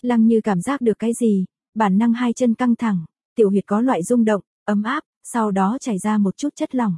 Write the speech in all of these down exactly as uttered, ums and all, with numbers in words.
Lăng Như cảm giác được cái gì, bản năng hai chân căng thẳng, tiểu huyệt có loại rung động, ấm áp, sau đó chảy ra một chút chất lỏng.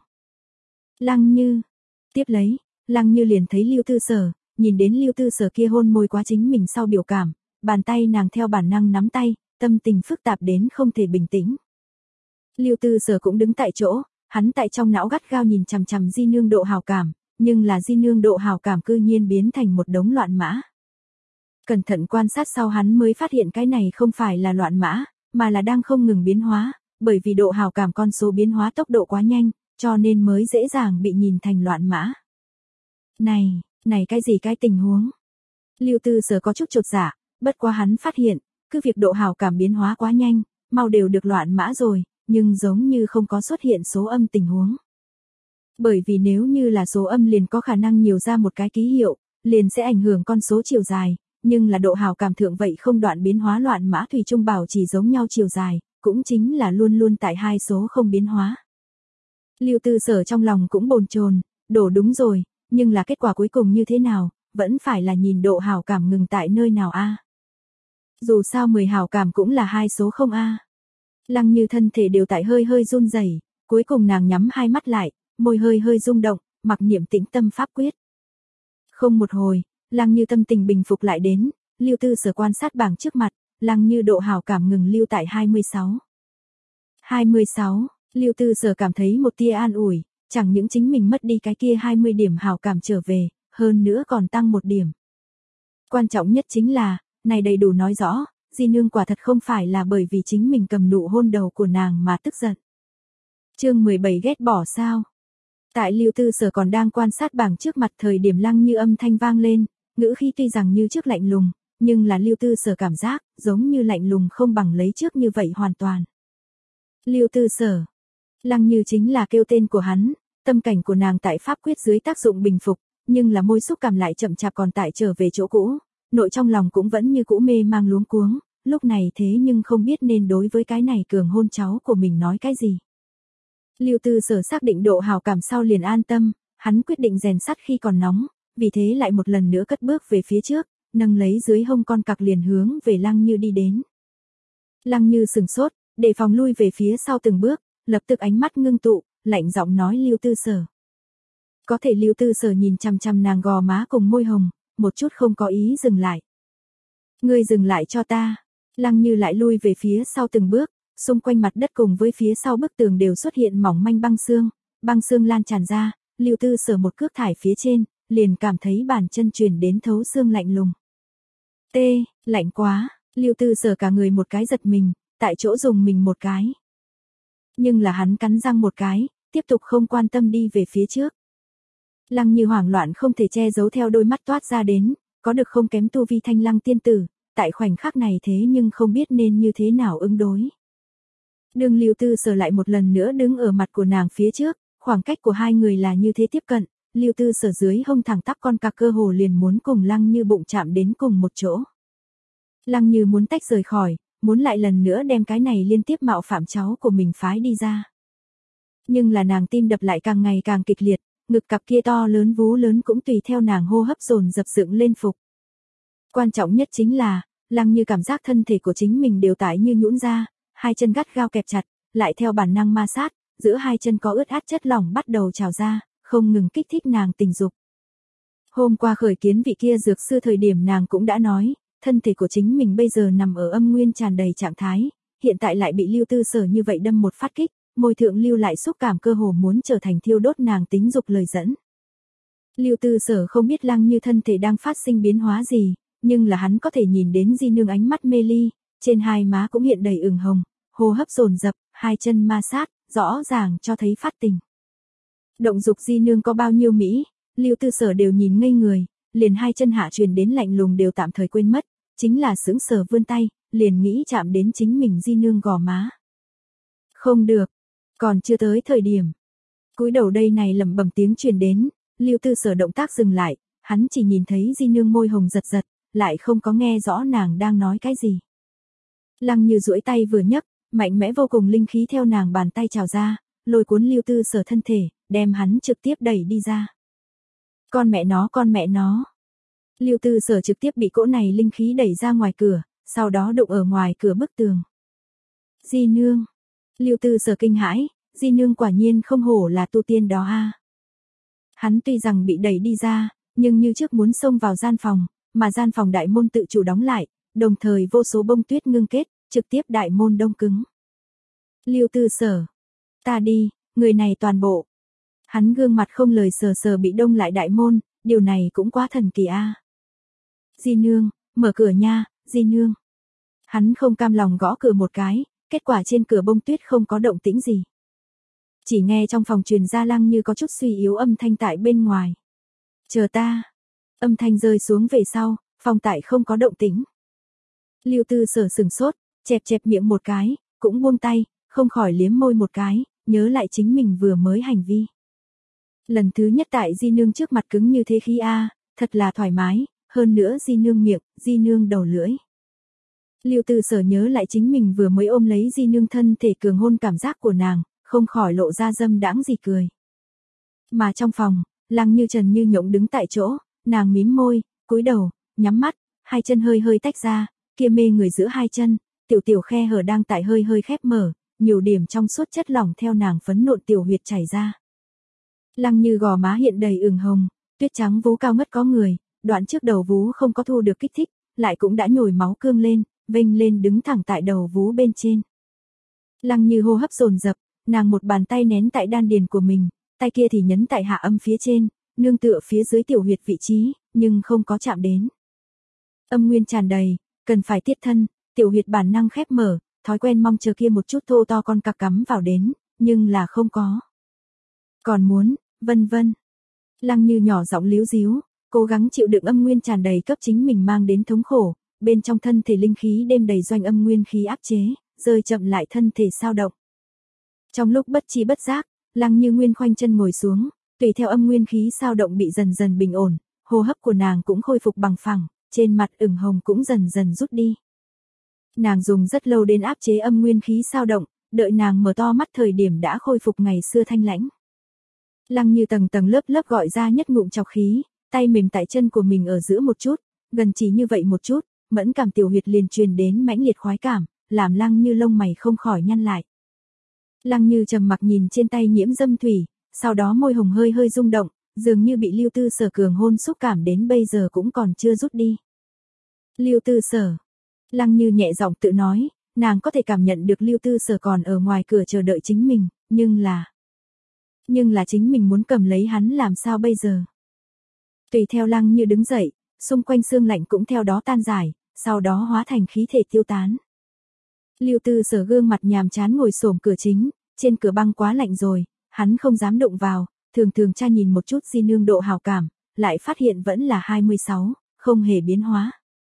Lăng Như, tiếp lấy, Lăng Như liền thấy Lưu Tư Sở, nhìn đến Lưu Tư Sở kia hôn môi quá chính mình sau biểu cảm, bàn tay nàng theo bản năng nắm tay, tâm tình phức tạp đến không thể bình tĩnh. Lưu Tư Sở cũng đứng tại chỗ, hắn tại trong não gắt gao nhìn chằm chằm Di Nương độ hào cảm, nhưng là Di Nương độ hào cảm cư nhiên biến thành một đống loạn mã. Cẩn thận quan sát sau hắn mới phát hiện cái này không phải là loạn mã, mà là đang không ngừng biến hóa, bởi vì độ hào cảm con số biến hóa tốc độ quá nhanh, cho nên mới dễ dàng bị nhìn thành loạn mã. Này, này cái gì cái tình huống? Lưu Tư Sở có chút chột dạ, bất quá hắn phát hiện, cứ việc độ hào cảm biến hóa quá nhanh, mau đều được loạn mã rồi, nhưng giống như không có xuất hiện số âm tình huống. Bởi vì nếu như là số âm liền có khả năng nhiều ra một cái ký hiệu, liền sẽ ảnh hưởng con số chiều dài, nhưng là độ hào cảm thượng vậy không đoạn biến hóa loạn mã thủy chung bảo chỉ giống nhau chiều dài, cũng chính là luôn luôn tại hai số không biến hóa. Lưu Tư Sở trong lòng cũng bồn chồn, đổ đúng rồi, nhưng là kết quả cuối cùng như thế nào, vẫn phải là nhìn độ hào cảm ngừng tại nơi nào a. Dù sao mười hào cảm cũng là hai số không a. Lăng Như thân thể đều tại hơi hơi run rẩy, cuối cùng nàng nhắm hai mắt lại, môi hơi hơi rung động, mặc niệm tĩnh tâm pháp quyết. Không một hồi, Lăng Như tâm tình bình phục lại đến, Lưu Tư Sở quan sát bảng trước mặt, Lăng Như độ hào cảm ngừng lưu tại hai mươi sáu. hai mươi sáu, Lưu Tư Sở cảm thấy một tia an ủi, chẳng những chính mình mất đi cái kia hai mươi điểm hào cảm trở về, hơn nữa còn tăng một điểm. Quan trọng nhất chính là, này đầy đủ nói rõ, Di Nương quả thật không phải là bởi vì chính mình cầm nụ hôn đầu của nàng mà tức giận. Chương mười bảy ghét bỏ sao? Tại Lưu Tư Sở còn đang quan sát bảng trước mặt thời điểm Lăng Như âm thanh vang lên, ngữ khí tuy rằng như trước lạnh lùng, nhưng là Lưu Tư Sở cảm giác, giống như lạnh lùng không bằng lấy trước như vậy hoàn toàn. Lưu Tư Sở. Lăng Như chính là kêu tên của hắn, tâm cảnh của nàng tại pháp quyết dưới tác dụng bình phục, nhưng là môi xúc cảm lại chậm chạp còn tại trở về chỗ cũ, nội trong lòng cũng vẫn như cũ mê mang luống cuống, lúc này thế nhưng không biết nên đối với cái này cường hôn cháu của mình nói cái gì. Lưu Tư Sở xác định độ hào cảm sau liền an tâm, hắn quyết định rèn sắt khi còn nóng, vì thế lại một lần nữa cất bước về phía trước, nâng lấy dưới hông con cặc liền hướng về Lăng Như đi đến. Lăng Như sừng sốt, để phòng lui về phía sau từng bước, lập tức ánh mắt ngưng tụ, lạnh giọng nói Lưu Tư Sở. Có thể Lưu Tư Sở nhìn chằm chằm nàng gò má cùng môi hồng, một chút không có ý dừng lại. Ngươi dừng lại cho ta. Lăng Như lại lui về phía sau từng bước, xung quanh mặt đất cùng với phía sau bức tường đều xuất hiện mỏng manh băng xương, băng xương lan tràn ra, Lưu Tư Sở một cước thải phía trên, liền cảm thấy bàn chân truyền đến thấu xương lạnh lùng. Tê, lạnh quá, Lưu Tư Sở cả người một cái giật mình, tại chỗ dùng mình một cái. Nhưng là hắn cắn răng một cái, tiếp tục không quan tâm đi về phía trước. Lăng Như hoảng loạn không thể che giấu theo đôi mắt toát ra đến, có được không kém tu vi Thanh Lăng tiên tử, tại khoảnh khắc này thế nhưng không biết nên như thế nào ứng đối. Đường Lưu Tư Sở lại một lần nữa đứng ở mặt của nàng phía trước, khoảng cách của hai người là như thế tiếp cận, Lưu Tư Sở dưới hông thẳng tắp con cặc cơ hồ liền muốn cùng Lăng Như bụng chạm đến cùng một chỗ. Lăng Như muốn tách rời khỏi, muốn lại lần nữa đem cái này liên tiếp mạo phạm cháu của mình phái đi ra. Nhưng là nàng tim đập lại càng ngày càng kịch liệt, ngực cặp kia to lớn vú lớn cũng tùy theo nàng hô hấp dồn dập dựng lên phục. Quan trọng nhất chính là, Lăng Như cảm giác thân thể của chính mình đều tái như nhũn ra, hai chân gắt gao kẹp chặt, lại theo bản năng ma sát, giữa hai chân có ướt át chất lỏng bắt đầu trào ra, không ngừng kích thích nàng tình dục. Hôm qua khởi kiến vị kia dược sư thời điểm nàng cũng đã nói, thân thể của chính mình bây giờ nằm ở âm nguyên tràn đầy trạng thái, hiện tại lại bị Lưu Tư Sở như vậy đâm một phát kích, môi thượng lưu lại xúc cảm cơ hồ muốn trở thành thiêu đốt nàng tính dục lời dẫn. Lưu Tư Sở không biết Lăng Như thân thể đang phát sinh biến hóa gì, nhưng là hắn có thể nhìn đến Di Nương ánh mắt mê ly, trên hai má cũng hiện đầy ửng hồng, hô hấp dồn dập, hai chân ma sát, rõ ràng cho thấy phát tình. Động dục Di Nương có bao nhiêu mỹ, Lưu Tư Sở đều nhìn ngây người, liền hai chân hạ truyền đến lạnh lùng đều tạm thời quên mất, chính là sững sờ vươn tay, liền nghĩ chạm đến chính mình Di Nương gò má. Không được, còn chưa tới thời điểm. Cúi đầu đây này lẩm bẩm tiếng truyền đến, Lưu Tư Sở động tác dừng lại, hắn chỉ nhìn thấy Di Nương môi hồng giật giật, lại không có nghe rõ nàng đang nói cái gì. Lăng Như duỗi tay vừa nhấc, mạnh mẽ vô cùng linh khí theo nàng bàn tay trào ra, lôi cuốn Lưu Tư Sở thân thể, đem hắn trực tiếp đẩy đi ra. Con mẹ nó con mẹ nó. Lưu Tư Sở trực tiếp bị cỗ này linh khí đẩy ra ngoài cửa, sau đó đụng ở ngoài cửa bức tường. Di nương. Lưu Tư Sở kinh hãi, Di nương quả nhiên không hổ là tu tiên đó a. Hắn tuy rằng bị đẩy đi ra, nhưng như trước muốn xông vào gian phòng, mà gian phòng đại môn tự chủ đóng lại, đồng thời vô số bông tuyết ngưng kết, trực tiếp đại môn đông cứng. Lưu Tư Sở. Ta đi, người này toàn bộ. Hắn gương mặt không lời sờ sờ bị đông lại đại môn, điều này cũng quá thần kỳ a. Di nương, mở cửa nha, Di nương. Hắn không cam lòng gõ cửa một cái, kết quả trên cửa bông tuyết không có động tĩnh gì. Chỉ nghe trong phòng truyền ra Lăng Như có chút suy yếu âm thanh tại bên ngoài. Chờ ta. Âm thanh rơi xuống về sau, phòng tại không có động tĩnh. Lưu Tư Sở sừng sốt, chẹp chẹp miệng một cái, cũng buông tay, không khỏi liếm môi một cái, nhớ lại chính mình vừa mới hành vi. Lần thứ nhất tại Di nương trước mặt cứng như thế khí a, thật là thoải mái, hơn nữa Di nương miệng, Di nương đầu lưỡi. Lưu Tư Sở nhớ lại chính mình vừa mới ôm lấy Di nương thân thể cường hôn cảm giác của nàng, không khỏi lộ ra dâm đãng gì cười. Mà trong phòng, Lăng Như Trần như nhộng đứng tại chỗ, nàng mím môi, cúi đầu, nhắm mắt, hai chân hơi hơi tách ra, kia mê người giữa hai chân, tiểu tiểu khe hở đang tại hơi hơi khép mở, nhiều điểm trong suốt chất lỏng theo nàng phấn nộn tiểu huyệt chảy ra. Lăng Như gò má hiện đầy ửng hồng, tuyết trắng vú cao ngất có người, đoạn trước đầu vú không có thu được kích thích, lại cũng đã nhồi máu cương lên, vênh lên đứng thẳng tại đầu vú bên trên. Lăng Như hô hấp dồn dập, nàng một bàn tay nén tại đan điền của mình, tay kia thì nhấn tại hạ âm phía trên, nương tựa phía dưới tiểu huyệt vị trí, nhưng không có chạm đến. Âm nguyên tràn đầy, cần phải tiết thân, tiểu huyệt bản năng khép mở, thói quen mong chờ kia một chút thô to con cặc cắm vào đến, nhưng là không có. Còn muốn, vân vân. Lăng Như nhỏ giọng líu díu, cố gắng chịu đựng âm nguyên tràn đầy cấp chính mình mang đến thống khổ, bên trong thân thể linh khí đêm đầy doanh âm nguyên khí áp chế, rơi chậm lại thân thể sao động. Trong lúc bất chi bất giác, Lăng Như Nguyên khoanh chân ngồi xuống, tùy theo âm nguyên khí sao động bị dần dần bình ổn, hô hấp của nàng cũng khôi phục bằng phẳng, trên mặt ửng hồng cũng dần dần rút đi. Nàng dùng rất lâu đến áp chế âm nguyên khí sao động, đợi nàng mở to mắt thời điểm đã khôi phục ngày xưa thanh lãnh. Lăng Như tầng tầng lớp lớp gọi ra nhất ngụm trọc khí, tay mềm tại chân của mình ở giữa một chút, gần chỉ như vậy một chút, mẫn cảm tiểu huyệt liền truyền đến mãnh liệt khoái cảm, làm Lăng Như lông mày không khỏi nhăn lại. Lăng Như trầm mặc nhìn trên tay nhiễm dâm thủy, sau đó môi hồng hơi hơi rung động, dường như bị Lưu Tư Sở cường hôn xúc cảm đến bây giờ cũng còn chưa rút đi. Lưu Tư Sở. Lăng Như nhẹ giọng tự nói, nàng có thể cảm nhận được Lưu Tư Sở còn ở ngoài cửa chờ đợi chính mình, nhưng là... Nhưng là chính mình muốn cầm lấy hắn làm sao bây giờ? Tùy theo Lăng Như đứng dậy, xung quanh xương lạnh cũng theo đó tan giải, sau đó hóa thành khí thể tiêu tán. Lưu Tư Sở gương mặt nhàm chán ngồi xổm cửa chính, trên cửa băng quá lạnh rồi, hắn không dám đụng vào, thường thường tra nhìn một chút Di nương độ hào cảm, lại phát hiện vẫn là hai mươi sáu, không hề biến hóa.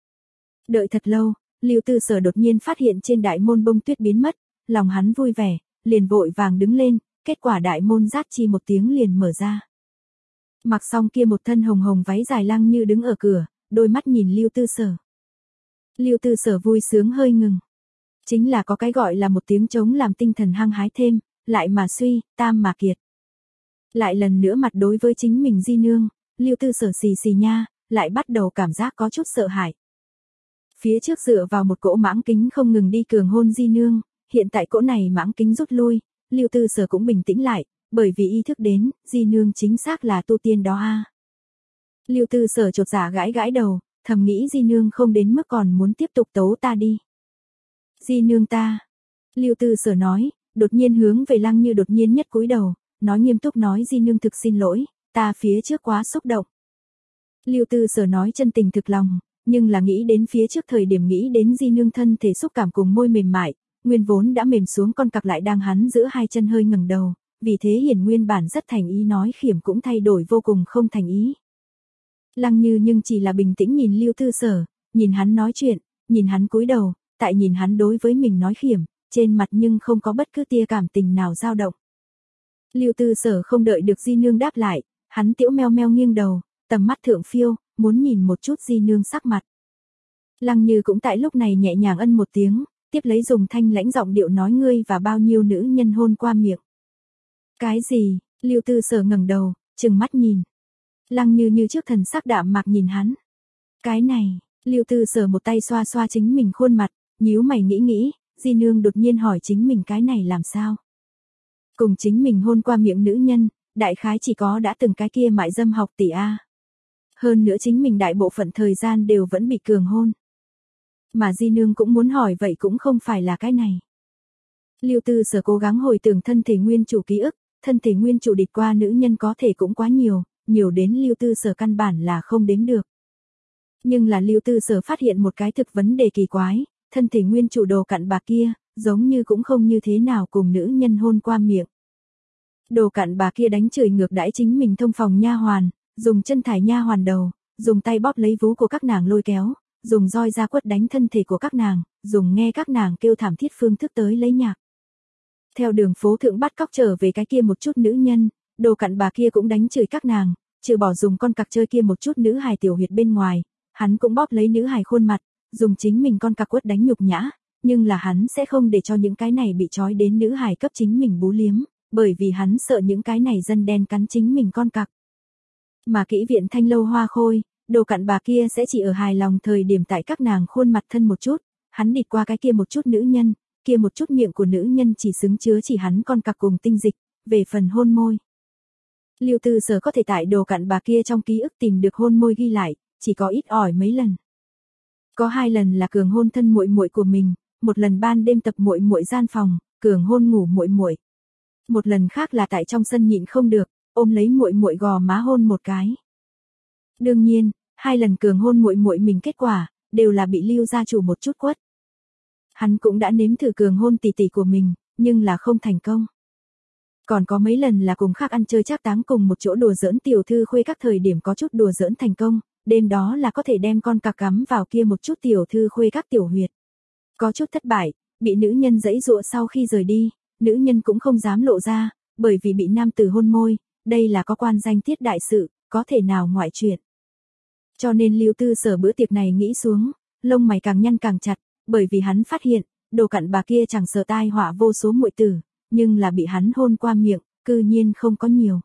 Đợi thật lâu, Lưu Tư Sở đột nhiên phát hiện trên đại môn bông tuyết biến mất, lòng hắn vui vẻ, liền vội vàng đứng lên, kết quả đại môn rát chi một tiếng liền mở ra. Mặc xong kia một thân hồng hồng váy dài Lăng Như đứng ở cửa, đôi mắt nhìn Lưu Tư Sở. Lưu Tư Sở vui sướng hơi ngừng. Chính là có cái gọi là một tiếng trống làm tinh thần hăng hái thêm, lại mà suy, tam mà kiệt. Lại lần nữa mặt đối với chính mình Di nương, Lưu Tư Sở xì xì nha, lại bắt đầu cảm giác có chút sợ hãi. Phía trước dựa vào một cỗ mãng kính không ngừng đi cường hôn Di nương, hiện tại cỗ này mãng kính rút lui, Lưu Tư Sở cũng bình tĩnh lại, bởi vì ý thức đến, Di nương chính xác là tu tiên đó a. Lưu Tư Sở chột dạ gãi gãi đầu, thầm nghĩ Di nương không đến mức còn muốn tiếp tục tấu ta đi. Di nương ta. Lưu Tư Sở nói, đột nhiên hướng về Lăng Như đột nhiên nhất cúi đầu, nói nghiêm túc nói Di nương thực xin lỗi, ta phía trước quá xúc động. Lưu Tư Sở nói chân tình thực lòng, nhưng là nghĩ đến phía trước thời điểm nghĩ đến Di nương thân thể xúc cảm cùng môi mềm mại, nguyên vốn đã mềm xuống con cặc lại đang hắn giữa hai chân hơi ngẩng đầu, vì thế hiển nguyên bản rất thành ý nói khiểm cũng thay đổi vô cùng không thành ý. Lăng Như nhưng chỉ là bình tĩnh nhìn Lưu Tư Sở, nhìn hắn nói chuyện, nhìn hắn cúi đầu, tại nhìn hắn đối với mình nói khiểm, trên mặt nhưng không có bất cứ tia cảm tình nào dao động. Lưu Tư Sở không đợi được Di nương đáp lại, hắn tiểu meo meo nghiêng đầu, tầm mắt thượng phiêu, muốn nhìn một chút Di nương sắc mặt. Lăng Như cũng tại lúc này nhẹ nhàng ân một tiếng, tiếp lấy dùng thanh lãnh giọng điệu nói ngươi và bao nhiêu nữ nhân hôn qua miệng. Cái gì? Lưu Tư Sở ngẩng đầu, trừng mắt nhìn. Lăng Như như trước thần sắc đạm mạc nhìn hắn. Cái này, Lưu Tư Sở một tay xoa xoa chính mình khuôn mặt, nhíu mày nghĩ nghĩ, Di Nương đột nhiên hỏi chính mình cái này làm sao. Cùng chính mình hôn qua miệng nữ nhân, đại khái chỉ có đã từng cái kia mại dâm học tỷ A. Hơn nữa chính mình đại bộ phận thời gian đều vẫn bị cường hôn. Mà Di Nương cũng muốn hỏi vậy cũng không phải là cái này. Lưu Tư Sở cố gắng hồi tưởng thân thể nguyên chủ ký ức, thân thể nguyên chủ địch qua nữ nhân có thể cũng quá nhiều, nhiều đến Lưu Tư Sở căn bản là không đếm được. Nhưng là Lưu Tư Sở phát hiện một cái thực vấn đề kỳ quái, thân thể nguyên chủ đồ cặn bà kia, giống như cũng không như thế nào cùng nữ nhân hôn qua miệng. Đồ cặn bà kia đánh chửi ngược đãi chính mình thông phòng nha hoàn, dùng chân thải nha hoàn đầu, dùng tay bóp lấy vú của các nàng lôi kéo, dùng roi ra quất đánh thân thể của các nàng, dùng nghe các nàng kêu thảm thiết phương thức tới lấy nhạc. Theo đường phố thượng bắt cóc trở về cái kia một chút nữ nhân, đồ cặn bà kia cũng đánh chửi các nàng, trừ bỏ dùng con cặc chơi kia một chút nữ hài tiểu huyệt bên ngoài, hắn cũng bóp lấy nữ hài khuôn mặt, dùng chính mình con cặc quất đánh nhục nhã, nhưng là hắn sẽ không để cho những cái này bị trói đến nữ hài cấp chính mình bú liếm, bởi vì hắn sợ những cái này dân đen cắn chính mình con cặc. Mà kỹ viện Thanh Lâu Hoa Khôi, đồ cặn bà kia sẽ chỉ ở hài lòng thời điểm tại các nàng khuôn mặt thân một chút, hắn địt qua cái kia một chút nữ nhân, kia một chút miệng của nữ nhân chỉ xứng chứa chỉ hắn con cặc cùng tinh dịch, về phần hôn môi. Lưu Tư Sở có thể tại đồ cặn bà kia trong ký ức tìm được hôn môi ghi lại, chỉ có ít ỏi mấy lần. Có hai lần là cường hôn thân muội muội của mình, một lần ban đêm tập muội muội gian phòng, cường hôn ngủ muội muội. Một lần khác là tại trong sân nhịn không được, ôm lấy muội muội gò má hôn một cái. Đương nhiên, hai lần cường hôn muội muội mình kết quả đều là bị Lưu gia chủ một chút quất. Hắn cũng đã nếm thử cường hôn tỷ tỷ của mình, nhưng là không thành công. Còn có mấy lần là cùng khác ăn chơi trác táng cùng một chỗ đùa giỡn tiểu thư khuê các thời điểm có chút đùa giỡn thành công, đêm đó là có thể đem con cặc cắm vào kia một chút tiểu thư khuê các tiểu huyệt. Có chút thất bại, bị nữ nhân giãy giụa sau khi rời đi, nữ nhân cũng không dám lộ ra, bởi vì bị nam tử hôn môi, đây là có quan danh thiết đại sự, có thể nào ngoại chuyện. Cho nên Lưu Tư Sở bữa tiệc này nghĩ xuống, lông mày càng nhăn càng chặt, bởi vì hắn phát hiện, đồ cặn bà kia chẳng sợ tai họa vô số muội tử, nhưng là bị hắn hôn qua miệng, cư nhiên không có nhiều.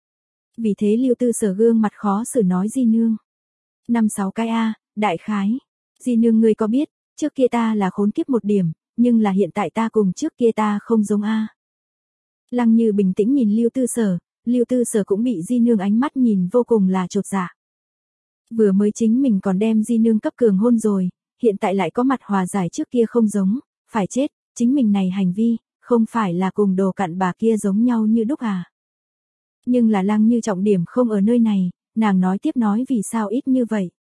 Vì thế Lưu Tư Sở gương mặt khó xử nói Di Nương. Năm sáu cái A, đại khái. Di Nương ngươi có biết, trước kia ta là khốn kiếp một điểm, nhưng là hiện tại ta cùng trước kia ta không giống A. Lăng Như bình tĩnh nhìn Lưu Tư Sở, Lưu Tư Sở cũng bị Di Nương ánh mắt nhìn vô cùng là chột dạ. Vừa mới chính mình còn đem Di Nương cấp cường hôn rồi, hiện tại lại có mặt hòa giải trước kia không giống, phải chết, chính mình này hành vi, không phải là cùng đồ cặn bà kia giống nhau như đúc à. Nhưng là Lăng Như trọng điểm không ở nơi này, nàng nói tiếp nói vì sao ít như vậy.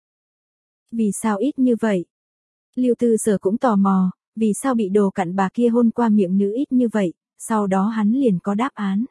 Vì sao ít như vậy? Lưu Tư Sở cũng tò mò, vì sao bị đồ cặn bà kia hôn qua miệng nữ ít như vậy, sau đó hắn liền có đáp án.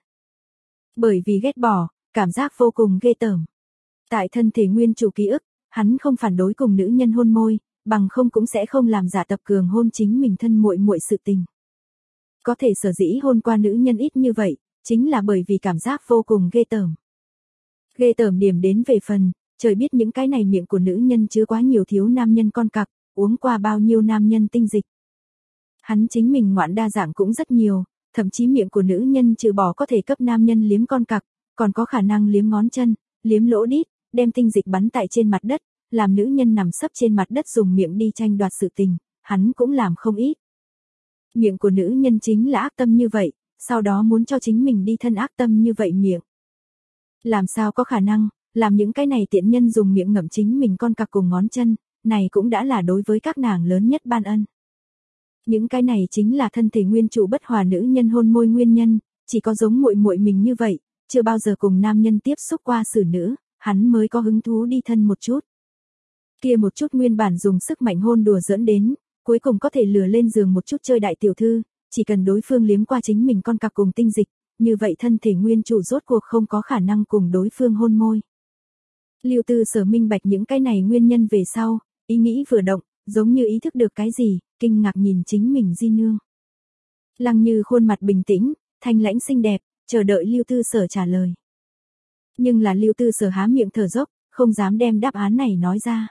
Bởi vì ghét bỏ, cảm giác vô cùng ghê tởm. Tại thân thể nguyên chủ ký ức, hắn không phản đối cùng nữ nhân hôn môi, bằng không cũng sẽ không làm giả tập cường hôn chính mình thân muội muội sự tình. Có thể sở dĩ hôn qua nữ nhân ít như vậy, chính là bởi vì cảm giác vô cùng ghê tởm. Ghê tởm điểm đến về phần, trời biết những cái này miệng của nữ nhân chứa quá nhiều thiếu nam nhân con cặc, uống qua bao nhiêu nam nhân tinh dịch. Hắn chính mình ngoạn đa dạng cũng rất nhiều, thậm chí miệng của nữ nhân trừ bỏ có thể cấp nam nhân liếm con cặc, còn có khả năng liếm ngón chân, liếm lỗ đít, đem tinh dịch bắn tại trên mặt đất, làm nữ nhân nằm sấp trên mặt đất dùng miệng đi tranh đoạt sự tình, hắn cũng làm không ít. Miệng của nữ nhân chính là ác tâm như vậy, sau đó muốn cho chính mình đi thân ác tâm như vậy miệng. Làm sao có khả năng, làm những cái này tiện nhân dùng miệng ngậm chính mình con cặc cùng ngón chân, này cũng đã là đối với các nàng lớn nhất ban ân. Những cái này chính là thân thể nguyên chủ bất hòa nữ nhân hôn môi nguyên nhân, chỉ có giống muội muội mình như vậy, chưa bao giờ cùng nam nhân tiếp xúc qua xử nữ, hắn mới có hứng thú đi thân một chút. Kia một chút nguyên bản dùng sức mạnh hôn đùa dẫn đến, cuối cùng có thể lừa lên giường một chút chơi đại tiểu thư, chỉ cần đối phương liếm qua chính mình con cặc cùng tinh dịch, như vậy thân thể nguyên chủ rốt cuộc không có khả năng cùng đối phương hôn môi. Lưu Tư Sở minh bạch những cái này nguyên nhân về sau, ý nghĩ vừa động, giống như ý thức được cái gì, kinh ngạc nhìn chính mình Di Nương. Lăng Như khuôn mặt bình tĩnh, thanh lãnh xinh đẹp, chờ đợi Lưu Tư Sở trả lời. Nhưng là Lưu Tư Sở há miệng thở dốc, không dám đem đáp án này nói ra.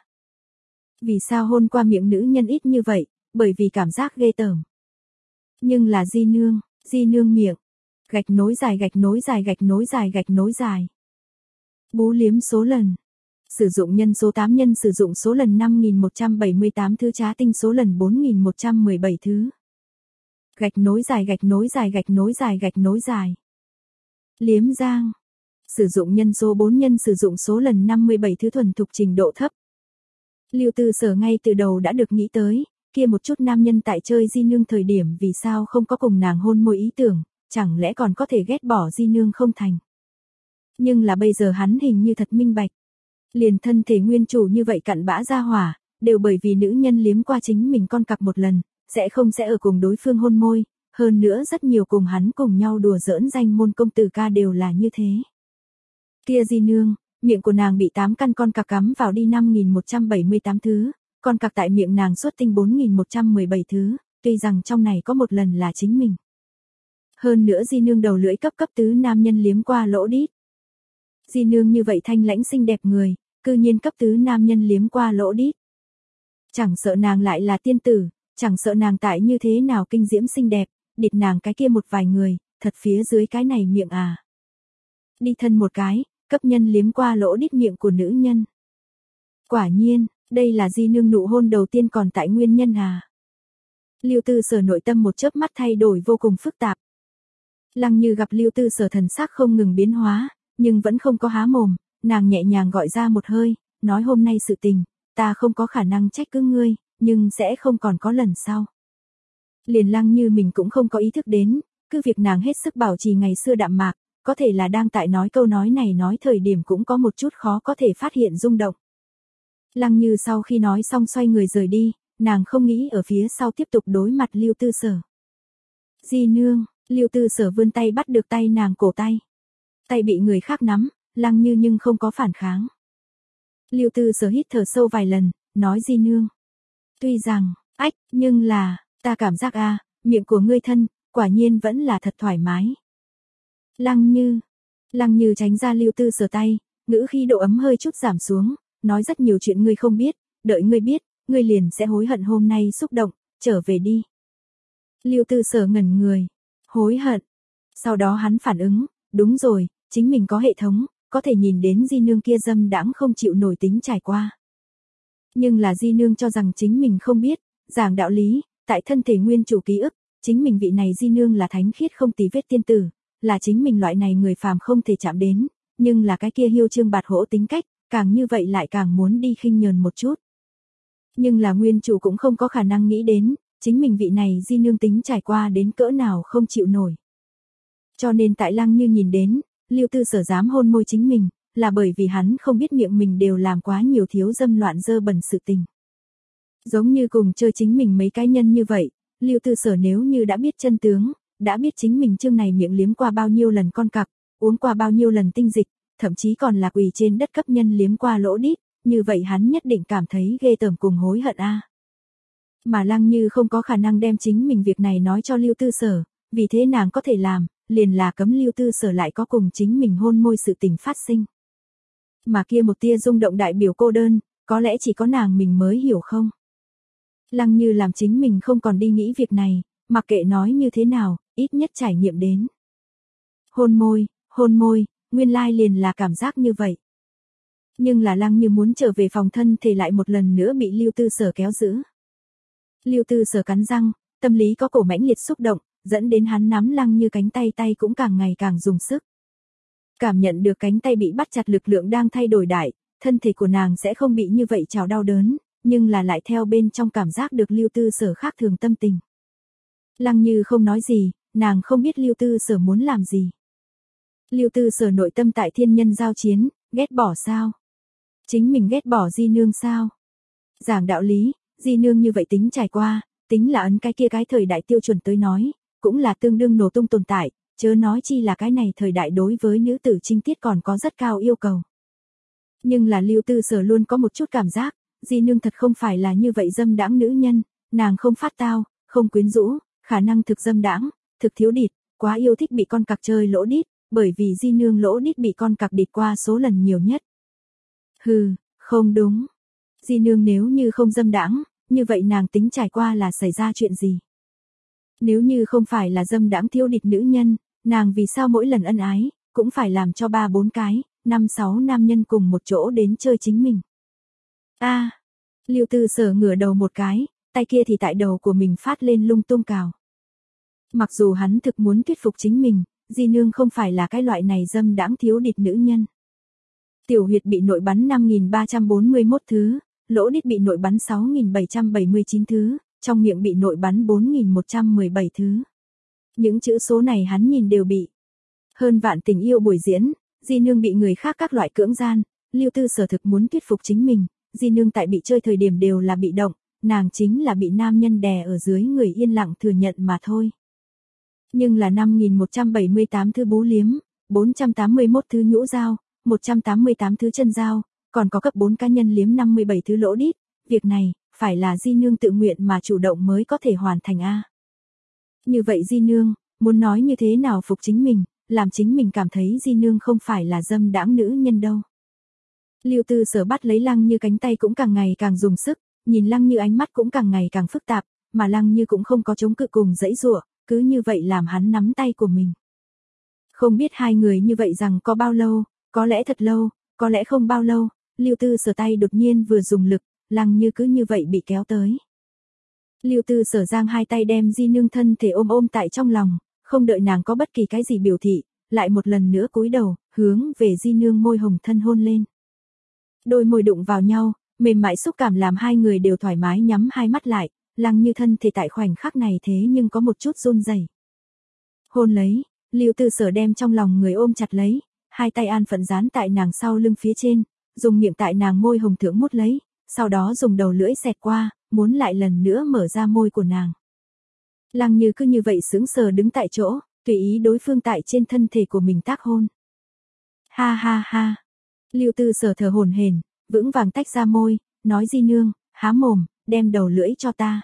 Vì sao hôn qua miệng nữ nhân ít như vậy, bởi vì cảm giác ghê tởm. Nhưng là Di Nương, Di Nương miệng, gạch nối dài gạch nối dài gạch nối dài gạch nối dài. Bú liếm số lần, Sử dụng nhân số tám nhân sử dụng số lần năm nghìn một trăm bảy mươi tám thứ trá tinh số lần bốn nghìn một trăm mười bảy thứ. Gạch nối dài gạch nối dài gạch nối dài gạch nối dài. Liếm giang. Sử dụng nhân số bốn nhân sử dụng số lần năm mươi bảy thứ thuần thục trình độ thấp. Lưu Tư Sở ngay từ đầu đã được nghĩ tới, kia một chút nam nhân tại chơi Di Nương thời điểm vì sao không có cùng nàng hôn môi ý tưởng, chẳng lẽ còn có thể ghét bỏ Di Nương không thành. Nhưng là bây giờ hắn hình như thật minh bạch. Liền thân thể nguyên chủ như vậy cặn bã ra hỏa, đều bởi vì nữ nhân liếm qua chính mình con cặc một lần, sẽ không sẽ ở cùng đối phương hôn môi, hơn nữa rất nhiều cùng hắn cùng nhau đùa giỡn danh môn công tử ca đều là như thế. Kia Di Nương, miệng của nàng bị tám căn con cặc cắm vào đi năm nghìn một trăm bảy mươi tám thứ, con cặc tại miệng nàng xuất tinh bốn nghìn một trăm mười bảy thứ, tuy rằng trong này có một lần là chính mình. Hơn nữa Di Nương đầu lưỡi cấp cấp tứ nam nhân liếm qua lỗ đít. Di Nương như vậy thanh lãnh xinh đẹp người, cư nhiên cấp tứ nam nhân liếm qua lỗ đít. Chẳng sợ nàng lại là tiên tử, chẳng sợ nàng tại như thế nào kinh diễm xinh đẹp, địt nàng cái kia một vài người, thật phía dưới cái này miệng à. Đi thân một cái, cấp nhân liếm qua lỗ đít miệng của nữ nhân. Quả nhiên, đây là Di Nương nụ hôn đầu tiên còn tại nguyên nhân à. Lưu Tư Sở nội tâm một chớp mắt thay đổi vô cùng phức tạp. Lăng Như gặp Lưu Tư Sở thần sắc không ngừng biến hóa, nhưng vẫn không có há mồm, nàng nhẹ nhàng gọi ra một hơi, nói hôm nay sự tình, ta không có khả năng trách cứ ngươi, nhưng sẽ không còn có lần sau. Liền Lăng Như mình cũng không có ý thức đến, cứ việc nàng hết sức bảo trì ngày xưa đạm mạc, có thể là đang tại nói câu nói này nói thời điểm cũng có một chút khó có thể phát hiện rung động. Lăng Như sau khi nói xong xoay người rời đi, nàng không nghĩ ở phía sau tiếp tục đối mặt Lưu Tư Sở. Di Nương, Lưu Tư Sở vươn tay bắt được tay nàng cổ tay. Tay bị người khác nắm, Lăng Như nhưng không có phản kháng. Lưu Tư Sở hít thở sâu vài lần, nói Di Nương. Tuy rằng, ách, nhưng là, ta cảm giác a, à, miệng của ngươi thân, quả nhiên vẫn là thật thoải mái. Lăng Như, Lăng Như tránh ra Lưu Tư Sở tay, ngữ khi độ ấm hơi chút giảm xuống, nói rất nhiều chuyện ngươi không biết, đợi ngươi biết, ngươi liền sẽ hối hận hôm nay xúc động, trở về đi. Lưu Tư Sở ngẩn người, hối hận. Sau đó hắn phản ứng, đúng rồi, chính mình có hệ thống, có thể nhìn đến Di Nương kia dâm đãng không chịu nổi tính trải qua. Nhưng là Di Nương cho rằng chính mình không biết, giảng đạo lý, tại thân thể nguyên chủ ký ức, chính mình vị này Di Nương là thánh khiết không tì vết tiên tử, là chính mình loại này người phàm không thể chạm đến, nhưng là cái kia hiêu trương bạt hỗ tính cách, càng như vậy lại càng muốn đi khinh nhờn một chút. Nhưng là nguyên chủ cũng không có khả năng nghĩ đến, chính mình vị này Di Nương tính trải qua đến cỡ nào không chịu nổi. Cho nên tại Lăng Như nhìn đến, Lưu Tư Sở dám hôn môi chính mình, là bởi vì hắn không biết miệng mình đều làm quá nhiều thiếu dâm loạn dơ bẩn sự tình. Giống như cùng chơi chính mình mấy cái nhân như vậy, Lưu Tư Sở nếu như đã biết chân tướng, đã biết chính mình chương này miệng liếm qua bao nhiêu lần con cặc, uống qua bao nhiêu lần tinh dịch, thậm chí còn là quỳ trên đất cấp nhân liếm qua lỗ đít, như vậy hắn nhất định cảm thấy ghê tởm cùng hối hận a. À. Mà Lăng Như không có khả năng đem chính mình việc này nói cho Lưu Tư Sở, vì thế nàng có thể làm, liền là cấm Lưu Tư Sở lại có cùng chính mình hôn môi sự tình phát sinh. Mà kia một tia rung động đại biểu cô đơn, có lẽ chỉ có nàng mình mới hiểu không? Lăng Như làm chính mình không còn đi nghĩ việc này, mặc kệ nói như thế nào, ít nhất trải nghiệm đến. Hôn môi, hôn môi, nguyên lai liền là cảm giác như vậy. Nhưng là Lăng Như muốn trở về phòng thân thể lại một lần nữa bị Lưu Tư Sở kéo giữ. Lưu Tư Sở cắn răng, tâm lý có cổ mãnh liệt xúc động, dẫn đến hắn nắm Lăng Như cánh tay tay cũng càng ngày càng dùng sức. Cảm nhận được cánh tay bị bắt chặt lực lượng đang thay đổi đại, thân thể của nàng sẽ không bị như vậy trào đau đớn, nhưng là lại theo bên trong cảm giác được Lưu Tư Sở khác thường tâm tình. Lăng Như không nói gì, nàng không biết Lưu Tư Sở muốn làm gì. Lưu Tư Sở nội tâm tại thiên nhân giao chiến, ghét bỏ sao? Chính mình ghét bỏ Di Nương sao? Giảng đạo lý, Di Nương như vậy tính trải qua, tính là ấn cái kia cái thời đại tiêu chuẩn tới nói, cũng là tương đương nổ tung tồn tại, chớ nói chi là cái này thời đại đối với nữ tử trinh tiết còn có rất cao yêu cầu. Nhưng là Lưu Tư Sở luôn có một chút cảm giác, Di Nương thật không phải là như vậy dâm đãng nữ nhân, nàng không phát tao, không quyến rũ, khả năng thực dâm đãng, thực thiếu địt, quá yêu thích bị con cặc chơi lỗ đít, bởi vì Di Nương lỗ đít bị con cặc địt qua số lần nhiều nhất. Hừ, không đúng. Di Nương nếu như không dâm đãng, như vậy nàng tính trải qua là xảy ra chuyện gì? Nếu như không phải là dâm đãng thiếu địt nữ nhân, nàng vì sao mỗi lần ân ái, cũng phải làm cho ba bốn cái, năm sáu nam nhân cùng một chỗ đến chơi chính mình. A, à, Lưu Tư Sở ngửa đầu một cái, tay kia thì tại đầu của mình phát lên lung tung cào. Mặc dù hắn thực muốn thuyết phục chính mình, Di Nương không phải là cái loại này dâm đãng thiếu địch nữ nhân. Tiểu huyệt bị nội bắn năm nghìn ba trăm bốn mươi mốt thứ, lỗ đít bị nội bắn sáu nghìn bảy trăm bảy mươi chín thứ, trong miệng bị nội bắn bốn nghìn một trăm mười bảy thứ. Những chữ số này hắn nhìn đều bị. Hơn vạn tình yêu buổi diễn, Di Nương bị người khác các loại cưỡng gian, Lưu Tư Sở thực muốn thuyết phục chính mình, Di Nương tại bị chơi thời điểm đều là bị động, nàng chính là bị nam nhân đè ở dưới người yên lặng thừa nhận mà thôi. Nhưng là năm nghìn một trăm bảy mươi tám thứ bú liếm, bốn trăm tám mươi mốt thứ nhũ dao, một trăm tám mươi tám thứ chân dao, còn có cấp bốn cá nhân liếm năm mươi bảy thứ lỗ đít, việc này, phải là Di Nương tự nguyện mà chủ động mới có thể hoàn thành a. Như vậy Di Nương, muốn nói như thế nào phục chính mình, làm chính mình cảm thấy Di Nương không phải là dâm đãng nữ nhân đâu. Lưu Tư Sở bắt lấy Lăng Như cánh tay cũng càng ngày càng dùng sức, nhìn Lăng Như ánh mắt cũng càng ngày càng phức tạp, mà Lăng Như cũng không có chống cự cùng dãy giụa, cứ như vậy làm hắn nắm tay của mình. Không biết hai người như vậy rằng có bao lâu, có lẽ thật lâu, có lẽ không bao lâu, Lưu Tư Sở tay đột nhiên vừa dùng lực, Lăng Như cứ như vậy bị kéo tới. Lưu Tư Sở giang hai tay đem Di Nương thân thể ôm ôm tại trong lòng, không đợi nàng có bất kỳ cái gì biểu thị, lại một lần nữa cúi đầu, hướng về Di Nương môi hồng thân hôn lên. Đôi môi đụng vào nhau, mềm mại xúc cảm làm hai người đều thoải mái nhắm hai mắt lại, Lăng Như thân thể tại khoảnh khắc này thế nhưng có một chút run rẩy. Hôn lấy, Lưu Tư Sở đem trong lòng người ôm chặt lấy, hai tay an phận dán tại nàng sau lưng phía trên, dùng miệng tại nàng môi hồng thượng mút lấy, sau đó dùng đầu lưỡi xẹt qua, muốn lại lần nữa mở ra môi của nàng. Lăng Như cứ như vậy sững sờ đứng tại chỗ, tùy ý đối phương tại trên thân thể của mình tác hôn. Ha ha ha. Lưu Tư Sở thở hổn hển, vững vàng tách ra môi, nói Di Nương, há mồm, đem đầu lưỡi cho ta.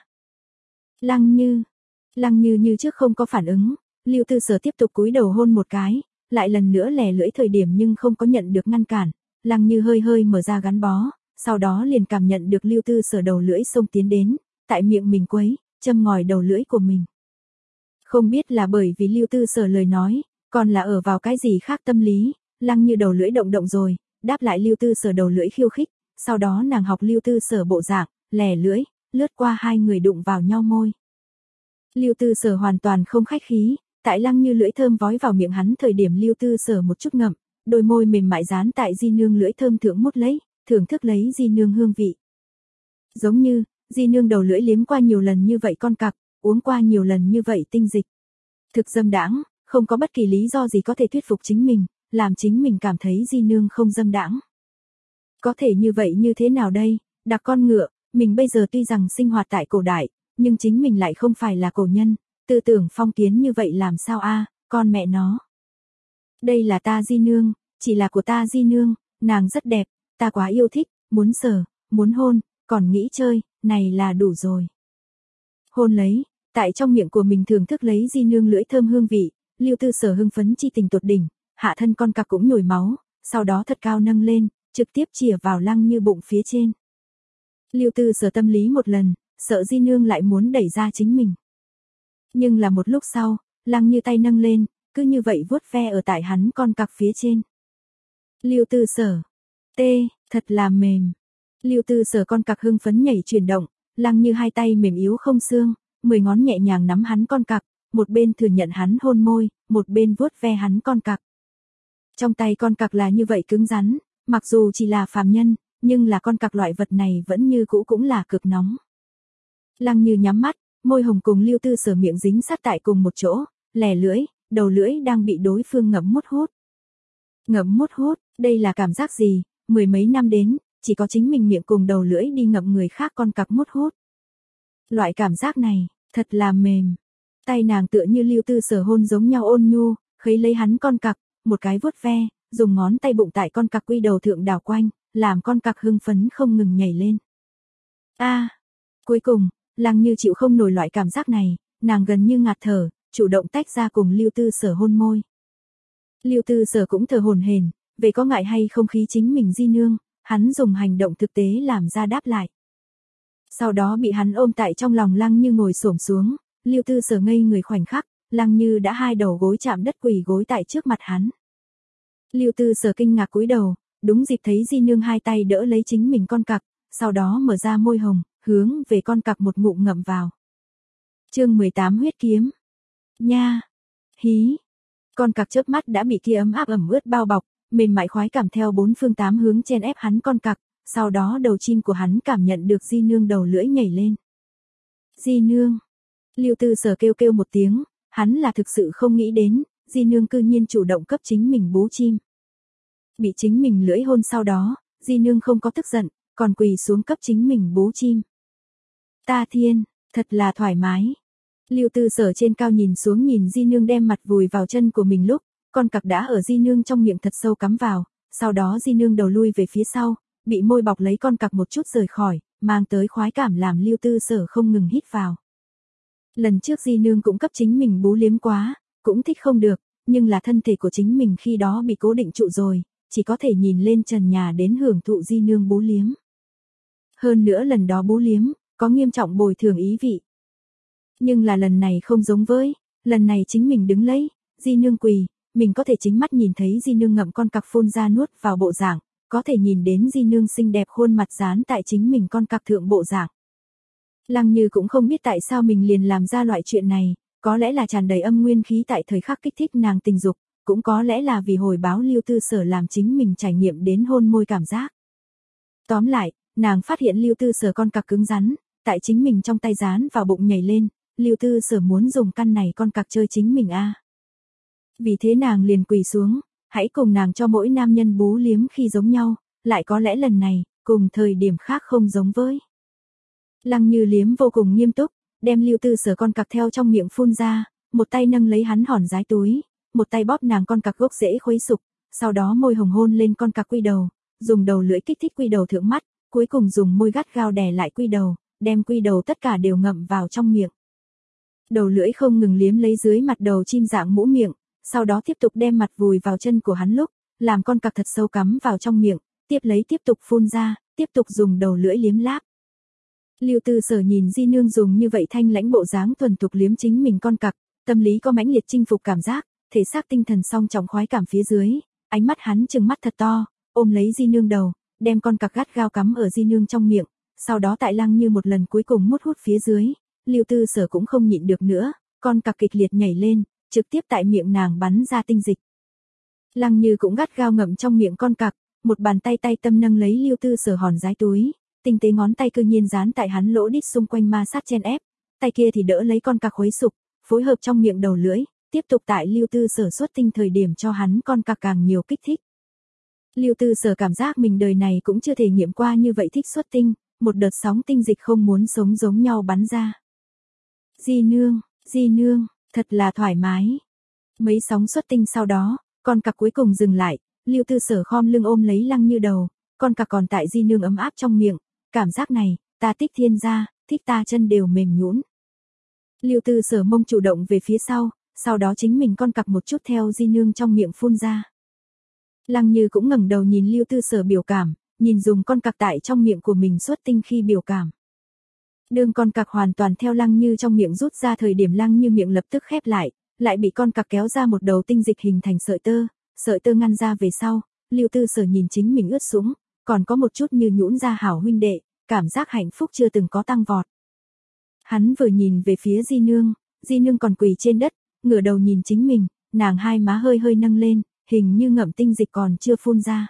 Lăng Như. Lăng Như như trước không có phản ứng, Lưu Tư Sở tiếp tục cúi đầu hôn một cái, lại lần nữa lè lưỡi thời điểm nhưng không có nhận được ngăn cản, Lăng Như hơi hơi mở ra gắn bó, sau đó liền cảm nhận được Lưu Tư Sở đầu lưỡi xông tiến đến, tại miệng mình quấy, châm ngòi đầu lưỡi của mình. Không biết là bởi vì Lưu Tư Sở lời nói, còn là ở vào cái gì khác tâm lý, Lăng Như đầu lưỡi động động rồi, đáp lại Lưu Tư Sở đầu lưỡi khiêu khích, sau đó nàng học Lưu Tư Sở bộ dạng, lè lưỡi, lướt qua hai người đụng vào nhau môi. Lưu Tư Sở hoàn toàn không khách khí, tại Lăng Như lưỡi thơm vói vào miệng hắn thời điểm Lưu Tư Sở một chút ngậm, đôi môi mềm mại dán tại Di Nương lưỡi thơm thượng mút lấy, thưởng thức lấy Di Nương hương vị. Giống như, Di Nương đầu lưỡi liếm qua nhiều lần như vậy con cặc, uống qua nhiều lần như vậy tinh dịch. Thực dâm đãng, không có bất kỳ lý do gì có thể thuyết phục chính mình, làm chính mình cảm thấy Di Nương không dâm đãng. Có thể như vậy như thế nào đây, đặc con ngựa, mình bây giờ tuy rằng sinh hoạt tại cổ đại, nhưng chính mình lại không phải là cổ nhân, tư tưởng phong kiến như vậy làm sao a, con mẹ nó. Đây là ta Di Nương, chỉ là của ta Di Nương, nàng rất đẹp, ta quá yêu thích, muốn sờ, muốn hôn, còn nghĩ chơi, này là đủ rồi. Hôn lấy, tại trong miệng của mình thưởng thức lấy Di Nương lưỡi thơm hương vị, Lưu Tư Sở hưng phấn chi tình tột đỉnh, hạ thân con cặc cũng nhồi máu, sau đó thật cao nâng lên, trực tiếp chìa vào Lăng Như bụng phía trên. Lưu Tư Sở tâm lý một lần, sợ Di Nương lại muốn đẩy ra chính mình. Nhưng là một lúc sau, Lăng Như tay nâng lên, cứ như vậy vuốt ve ở tại hắn con cặc phía trên. Lưu Tư Sở, tê, thật là mềm. Lưu Tư Sở con cặc hưng phấn nhảy chuyển động, Lăng Như hai tay mềm yếu không xương, mười ngón nhẹ nhàng nắm hắn con cặc, một bên thừa nhận hắn hôn môi, một bên vuốt ve hắn con cặc. Trong tay con cặc là như vậy cứng rắn, mặc dù chỉ là phàm nhân, nhưng là con cặc loại vật này vẫn như cũ cũng là cực nóng. Lăng Như nhắm mắt, môi hồng cùng Lưu Tư Sở miệng dính sát tại cùng một chỗ, lè lưỡi, đầu lưỡi đang bị đối phương ngậm mút hút. Ngậm mút hút, đây là cảm giác gì, mười mấy năm đến, chỉ có chính mình miệng cùng đầu lưỡi đi ngậm người khác con cặc mút hút. Loại cảm giác này, thật là mềm. Tay nàng tựa như Lưu Tư Sở hôn giống nhau ôn nhu, khấy lấy hắn con cặc, một cái vuốt ve, dùng ngón tay bụng tại con cặc quy đầu thượng đảo quanh, làm con cặc hưng phấn không ngừng nhảy lên. A, à, cuối cùng, Lăng Như chịu không nổi loại cảm giác này, nàng gần như ngạt thở, chủ động tách ra cùng Lưu Tư Sở hôn môi. Lưu Tư Sở cũng thở hổn hển, về có ngại hay không khí chính mình Di Nương, hắn dùng hành động thực tế làm ra đáp lại. Sau đó bị hắn ôm tại trong lòng Lăng Như ngồi xổm xuống, Lưu Tư Sở ngây người khoảnh khắc, Lăng Như đã hai đầu gối chạm đất quỳ gối tại trước mặt hắn. Lưu Tư Sở kinh ngạc cúi đầu, đúng dịp thấy Di Nương hai tay đỡ lấy chính mình con cặc, sau đó mở ra môi hồng, hướng về con cặc một ngụm ngậm vào. Chương mười tám huyết kiếm. Nha, hí. Con cặc chớp mắt đã bị kia ấm áp ẩm ướt bao bọc, mềm mại khoái cảm theo bốn phương tám hướng chen ép hắn con cặc, sau đó đầu chim của hắn cảm nhận được Di Nương đầu lưỡi nhảy lên. Di Nương. Lưu Tư Sở kêu kêu một tiếng, hắn là thực sự không nghĩ đến, Di Nương cư nhiên chủ động cấp chính mình bú chim. Bị chính mình lưỡi hôn sau đó, Di Nương không có tức giận, còn quỳ xuống cấp chính mình bú chim. Ta thiên, thật là thoải mái. Lưu Tư Sở trên cao nhìn xuống nhìn Di Nương đem mặt vùi vào chân của mình lúc, con cặc đã ở Di Nương trong miệng thật sâu cắm vào, sau đó Di Nương đầu lui về phía sau, bị môi bọc lấy con cặc một chút rời khỏi, mang tới khoái cảm làm Lưu Tư Sở không ngừng hít vào. Lần trước Di Nương cũng cấp chính mình bú liếm quá, cũng thích không được, nhưng là thân thể của chính mình khi đó bị cố định trụ rồi, chỉ có thể nhìn lên trần nhà đến hưởng thụ Di Nương bú liếm. Hơn nữa lần đó bú liếm, có nghiêm trọng bồi thường ý vị. Nhưng là lần này không giống với, lần này chính mình đứng lấy, Di Nương quỳ, mình có thể chính mắt nhìn thấy Di Nương ngậm con cặc phun ra nuốt vào bộ dạng, có thể nhìn đến Di Nương xinh đẹp khuôn mặt dán tại chính mình con cặc thượng bộ dạng. Lăng Như cũng không biết tại sao mình liền làm ra loại chuyện này, có lẽ là tràn đầy âm nguyên khí tại thời khắc kích thích nàng tình dục, cũng có lẽ là vì hồi báo Lưu Tư Sở làm chính mình trải nghiệm đến hôn môi cảm giác. Tóm lại, nàng phát hiện Lưu Tư Sở con cặc cứng rắn, tại chính mình trong tay dán vào bụng nhảy lên, Lưu Tư Sở muốn dùng căn này con cặc chơi chính mình a. À. Vì thế nàng liền quỳ xuống, hãy cùng nàng cho mỗi nam nhân bú liếm khi giống nhau, lại có lẽ lần này, cùng thời điểm khác không giống với. Lăng Như liếm vô cùng nghiêm túc, đem Lưu Tư Sở con cặc theo trong miệng phun ra, một tay nâng lấy hắn hòn giái túi, một tay bóp nàng con cặc gốc rễ khuấy sục, sau đó môi hồng hôn lên con cặc quy đầu, dùng đầu lưỡi kích thích quy đầu thượng mắt, cuối cùng dùng môi gắt gao đè lại quy đầu, đem quy đầu tất cả đều ngậm vào trong miệng. Đầu lưỡi không ngừng liếm lấy dưới mặt đầu chim dạng mũ miệng, sau đó tiếp tục đem mặt vùi vào chân của hắn lúc, làm con cặc thật sâu cắm vào trong miệng, tiếp lấy tiếp tục phun ra, tiếp tục dùng đầu lưỡi liếm láp. Lưu Tư Sở nhìn Di Nương dùng như vậy thanh lãnh bộ dáng thuần thục liếm chính mình con cặc, tâm lý có mãnh liệt chinh phục cảm giác, thể xác tinh thần song trọng khoái cảm phía dưới, ánh mắt hắn trừng mắt thật to, ôm lấy Di Nương đầu, đem con cặc gắt gao cắm ở Di Nương trong miệng, sau đó tại Lăng Như một lần cuối cùng mút hút phía dưới, Lưu Tư Sở cũng không nhịn được nữa, con cặc kịch liệt nhảy lên, trực tiếp tại miệng nàng bắn ra tinh dịch. Lăng Như cũng gắt gao ngậm trong miệng con cặc, một bàn tay tay tâm nâng lấy Lưu Tư Sở hòn giái túi, tinh tế ngón tay cư nhiên dán tại hắn lỗ đít xung quanh ma sát chen ép, tay kia thì đỡ lấy con cặc khuấy sục, phối hợp trong miệng đầu lưỡi, tiếp tục tại Lưu Tư Sở xuất tinh thời điểm cho hắn con cặc càng nhiều kích thích. Lưu Tư Sở cảm giác mình đời này cũng chưa thể nghiệm qua như vậy thích xuất tinh, một đợt sóng tinh dịch không muốn sống giống nhau bắn ra. Di Nương, Di Nương, thật là thoải mái. Mấy sóng xuất tinh sau đó, con cặc cuối cùng dừng lại, Lưu Tư Sở khom lưng ôm lấy Lăng Như đầu, con cặc còn tại Di Nương ấm áp trong miệng, cảm giác này, ta thích thiên gia, thích ta chân đều mềm nhũn. Lưu Tư Sở mông chủ động về phía sau, sau đó chính mình con cặc một chút theo Di Nương trong miệng phun ra. Lăng Như cũng ngẩng đầu nhìn Lưu Tư Sở biểu cảm, nhìn dùng con cặc tại trong miệng của mình xuất tinh khi biểu cảm. Đương con cặc hoàn toàn theo Lăng Như trong miệng rút ra thời điểm Lăng Như miệng lập tức khép lại, lại bị con cặc kéo ra một đầu tinh dịch hình thành sợi tơ, sợi tơ ngăn ra về sau, Lưu Tư Sở nhìn chính mình ướt sũng, còn có một chút như nhũn ra hảo huynh đệ, cảm giác hạnh phúc chưa từng có tăng vọt. Hắn vừa nhìn về phía Di Nương, Di Nương còn quỳ trên đất, ngửa đầu nhìn chính mình, nàng hai má hơi hơi nâng lên, hình như ngậm tinh dịch còn chưa phun ra.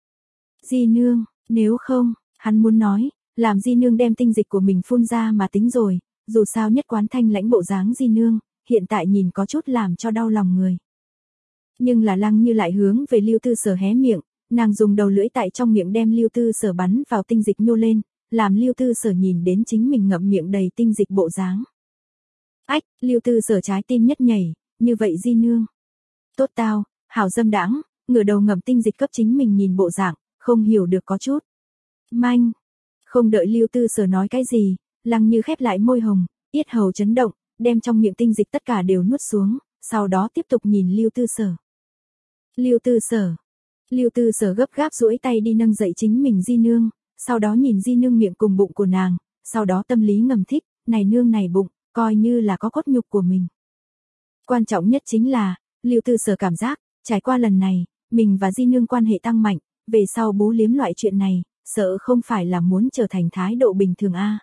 Di Nương, nếu không, hắn muốn nói, làm Di Nương đem tinh dịch của mình phun ra mà tính rồi, dù sao nhất quán thanh lãnh bộ dáng Di Nương, hiện tại nhìn có chút làm cho đau lòng người. Nhưng là Lăng Như lại hướng về Lưu Tư Sở hé miệng, nàng dùng đầu lưỡi tại trong miệng đem Lưu Tư Sở bắn vào tinh dịch nhô lên, làm Lưu Tư Sở nhìn đến chính mình ngậm miệng đầy tinh dịch bộ dáng. Ách, Lưu Tư Sở trái tim nhất nhảy, như vậy Di Nương. Tốt tao, hảo dâm đãng, ngửa đầu ngậm tinh dịch cấp chính mình nhìn bộ dạng, không hiểu được có chút. Manh, không đợi Lưu Tư Sở nói cái gì, Lăng Như khép lại môi hồng, yết hầu chấn động, đem trong miệng tinh dịch tất cả đều nuốt xuống, sau đó tiếp tục nhìn Lưu Tư Sở. Lưu Tư Sở. Lưu Tư Sở gấp gáp duỗi tay đi nâng dậy chính mình Di Nương, sau đó nhìn Di Nương miệng cùng bụng của nàng, sau đó tâm lý ngầm thích, này nương này bụng, coi như là có cốt nhục của mình. Quan trọng nhất chính là, Lưu Tư Sở cảm giác, trải qua lần này, mình và di nương quan hệ tăng mạnh, về sau bú liếm loại chuyện này, sợ không phải là muốn trở thành thái độ bình thường a.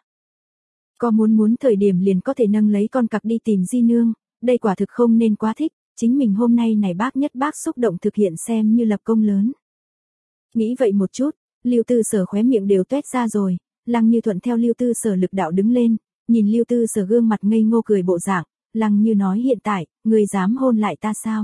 Có muốn muốn thời điểm liền có thể nâng lấy con cặc đi tìm di nương, đây quả thực không nên quá thích, chính mình hôm nay này bác nhất bác xúc động thực hiện xem như lập công lớn. Nghĩ vậy một chút, Lưu Tư Sở khóe miệng đều tuét ra rồi, Lăng Như thuận theo Lưu Tư Sở lực đạo đứng lên, nhìn Lưu Tư Sở gương mặt ngây ngô cười bộ dạng, Lăng Như nói hiện tại, ngươi dám hôn lại ta sao?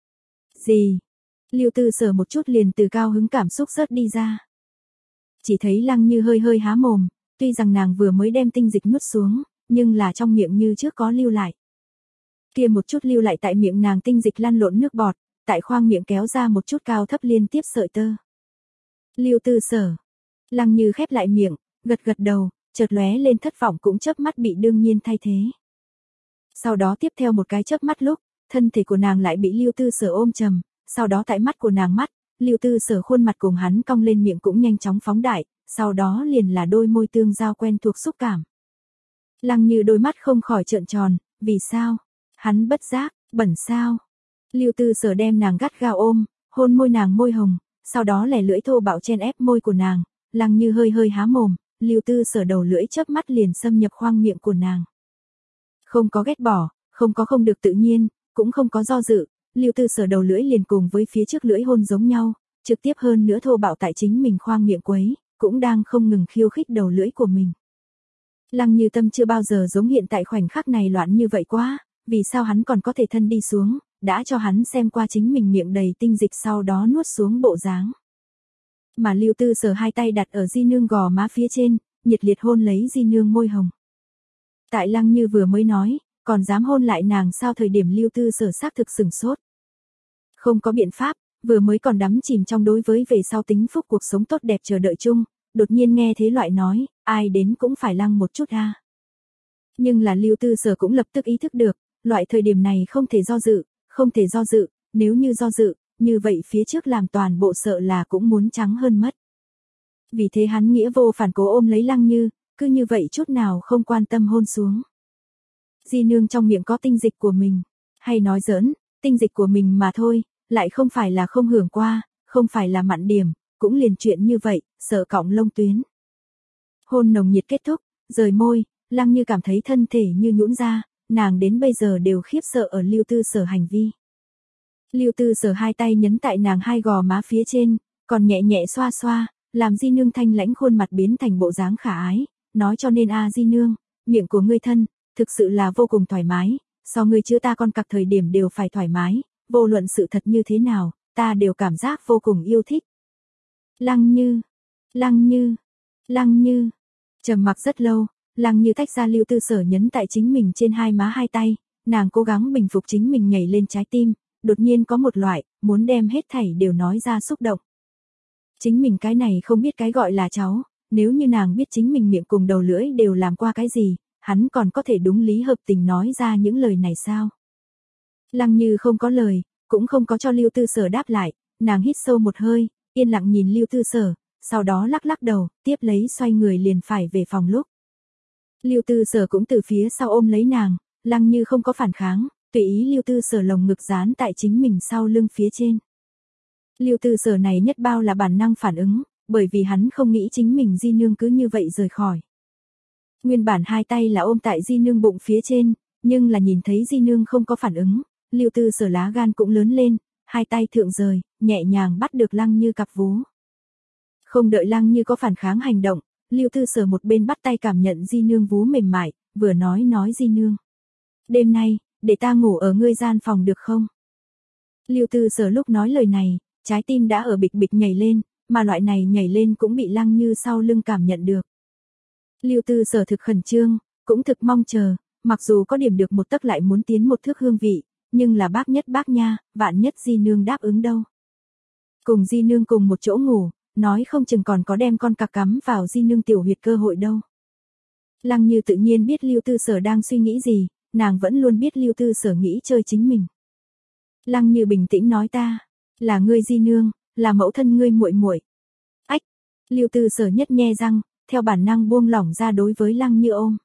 Gì? Lưu Tư Sở một chút liền từ cao hứng cảm xúc rớt đi ra. Chỉ thấy Lăng Như hơi hơi há mồm, tuy rằng nàng vừa mới đem tinh dịch nuốt xuống, nhưng là trong miệng như trước có lưu lại. Kia một chút lưu lại tại miệng nàng tinh dịch lăn lộn nước bọt, tại khoang miệng kéo ra một chút cao thấp liên tiếp sợi tơ. Lưu Tư Sở. Lăng Như khép lại miệng, gật gật đầu, chợt lóe lên thất vọng cũng chớp mắt bị đương nhiên thay thế. Sau đó tiếp theo một cái chớp mắt lúc, thân thể của nàng lại bị Lưu Tư Sở ôm chầm, sau đó tại mắt của nàng mắt, Lưu Tư Sở khuôn mặt cùng hắn cong lên miệng cũng nhanh chóng phóng đại, sau đó liền là đôi môi tương giao quen thuộc xúc cảm. Lăng Như đôi mắt không khỏi trợn tròn, vì sao? Hắn bất giác, bẩn sao? Lưu Tư Sở đem nàng gắt gao ôm, hôn môi nàng môi hồng, sau đó lẻ lưỡi thô bạo chen ép môi của nàng, Lăng Như hơi hơi há mồm, Lưu Tư Sở đầu lưỡi chớp mắt liền xâm nhập khoang miệng của nàng. Không có ghét bỏ, không có không được tự nhiên, cũng không có do dự, Lưu Tư Sở đầu lưỡi liền cùng với phía trước lưỡi hôn giống nhau, trực tiếp hơn nữa thô bạo tại chính mình khoang miệng quấy, cũng đang không ngừng khiêu khích đầu lưỡi của mình. Lăng Như tâm chưa bao giờ giống hiện tại khoảnh khắc này loạn như vậy quá, vì sao hắn còn có thể thân đi xuống, đã cho hắn xem qua chính mình miệng đầy tinh dịch sau đó nuốt xuống bộ dáng. Mà Lưu Tư Sở hai tay đặt ở di nương gò má phía trên, nhiệt liệt hôn lấy di nương môi hồng. Tại Lăng Như vừa mới nói, còn dám hôn lại nàng sao thời điểm Lưu Tư Sở xác thực sửng sốt. Không có biện pháp, vừa mới còn đắm chìm trong đối với về sau tính phúc cuộc sống tốt đẹp chờ đợi chung, đột nhiên nghe thế loại nói, ai đến cũng phải lăng một chút ha. Nhưng là Lưu Tư Sở cũng lập tức ý thức được, loại thời điểm này không thể do dự, không thể do dự, nếu như do dự, như vậy phía trước làm toàn bộ sợ là cũng muốn trắng hơn mất. Vì thế hắn nghĩa vô phản cố ôm lấy Lăng Như, cứ như vậy chút nào không quan tâm hôn xuống. Di nương trong miệng có tinh dịch của mình, hay nói giỡn, tinh dịch của mình mà thôi, lại không phải là không hưởng qua, không phải là mặn điểm, cũng liền chuyện như vậy, sợ cọng lông tuyến. Hôn nồng nhiệt kết thúc, rời môi, Lăng Như cảm thấy thân thể như nhũn ra, nàng đến bây giờ đều khiếp sợ ở Lưu Tư Sở hành vi. Lưu Tư Sở hai tay nhấn tại nàng hai gò má phía trên, còn nhẹ nhẹ xoa xoa, làm di nương thanh lãnh khuôn mặt biến thành bộ dáng khả ái, nói cho nên a di nương, miệng của ngươi thân, thực sự là vô cùng thoải mái, so ngươi chữa ta con cặc thời điểm đều phải thoải mái, vô luận sự thật như thế nào, ta đều cảm giác vô cùng yêu thích. Lăng Như, Lăng Như, Lăng Như, trầm mặc rất lâu, Lăng Như tách ra Lưu Tư Sở nhấn tại chính mình trên hai má hai tay, nàng cố gắng bình phục chính mình nhảy lên trái tim, đột nhiên có một loại, muốn đem hết thảy đều nói ra xúc động. Chính mình cái này không biết cái gọi là cháu, nếu như nàng biết chính mình miệng cùng đầu lưỡi đều làm qua cái gì, hắn còn có thể đúng lý hợp tình nói ra những lời này sao? Lăng Như không có lời, cũng không có cho Lưu Tư Sở đáp lại, nàng hít sâu một hơi, yên lặng nhìn Lưu Tư Sở, sau đó lắc lắc đầu, tiếp lấy xoay người liền phải về phòng lúc. Lưu Tư Sở cũng từ phía sau ôm lấy nàng, Lăng Như không có phản kháng, tùy ý Lưu Tư Sở lồng ngực dán tại chính mình sau lưng phía trên. Lưu Tư Sở này nhất bao là bản năng phản ứng, bởi vì hắn không nghĩ chính mình di nương cứ như vậy rời khỏi. Nguyên bản hai tay là ôm tại di nương bụng phía trên, nhưng là nhìn thấy di nương không có phản ứng, Lưu Tư Sở lá gan cũng lớn lên, hai tay thượng rời, nhẹ nhàng bắt được Lăng Như cặp vú. Không đợi Lăng Như có phản kháng hành động, Lưu Tư Sở một bên bắt tay cảm nhận di nương vú mềm mại, vừa nói nói di nương. Đêm nay, để ta ngủ ở ngươi gian phòng được không? Lưu Tư Sở lúc nói lời này, trái tim đã ở bịch bịch nhảy lên, mà loại này nhảy lên cũng bị Lăng Như sau lưng cảm nhận được. Lưu Tư Sở thực khẩn trương, cũng thực mong chờ, mặc dù có điểm được một tấc lại muốn tiến một thước hương vị, nhưng là bác nhất bác nha, vạn nhất di nương đáp ứng đâu. Cùng di nương cùng một chỗ ngủ, nói không chừng còn có đem con cặc cắm vào di nương tiểu huyệt cơ hội đâu. Lăng Như tự nhiên biết Lưu Tư Sở đang suy nghĩ gì, nàng vẫn luôn biết Lưu Tư Sở nghĩ chơi chính mình. Lăng Như bình tĩnh nói ta, là ngươi di nương, là mẫu thân ngươi muội muội. Ách, Lưu Tư Sở nhất nhe răng, theo bản năng buông lỏng ra đối với Lăng Như ôm.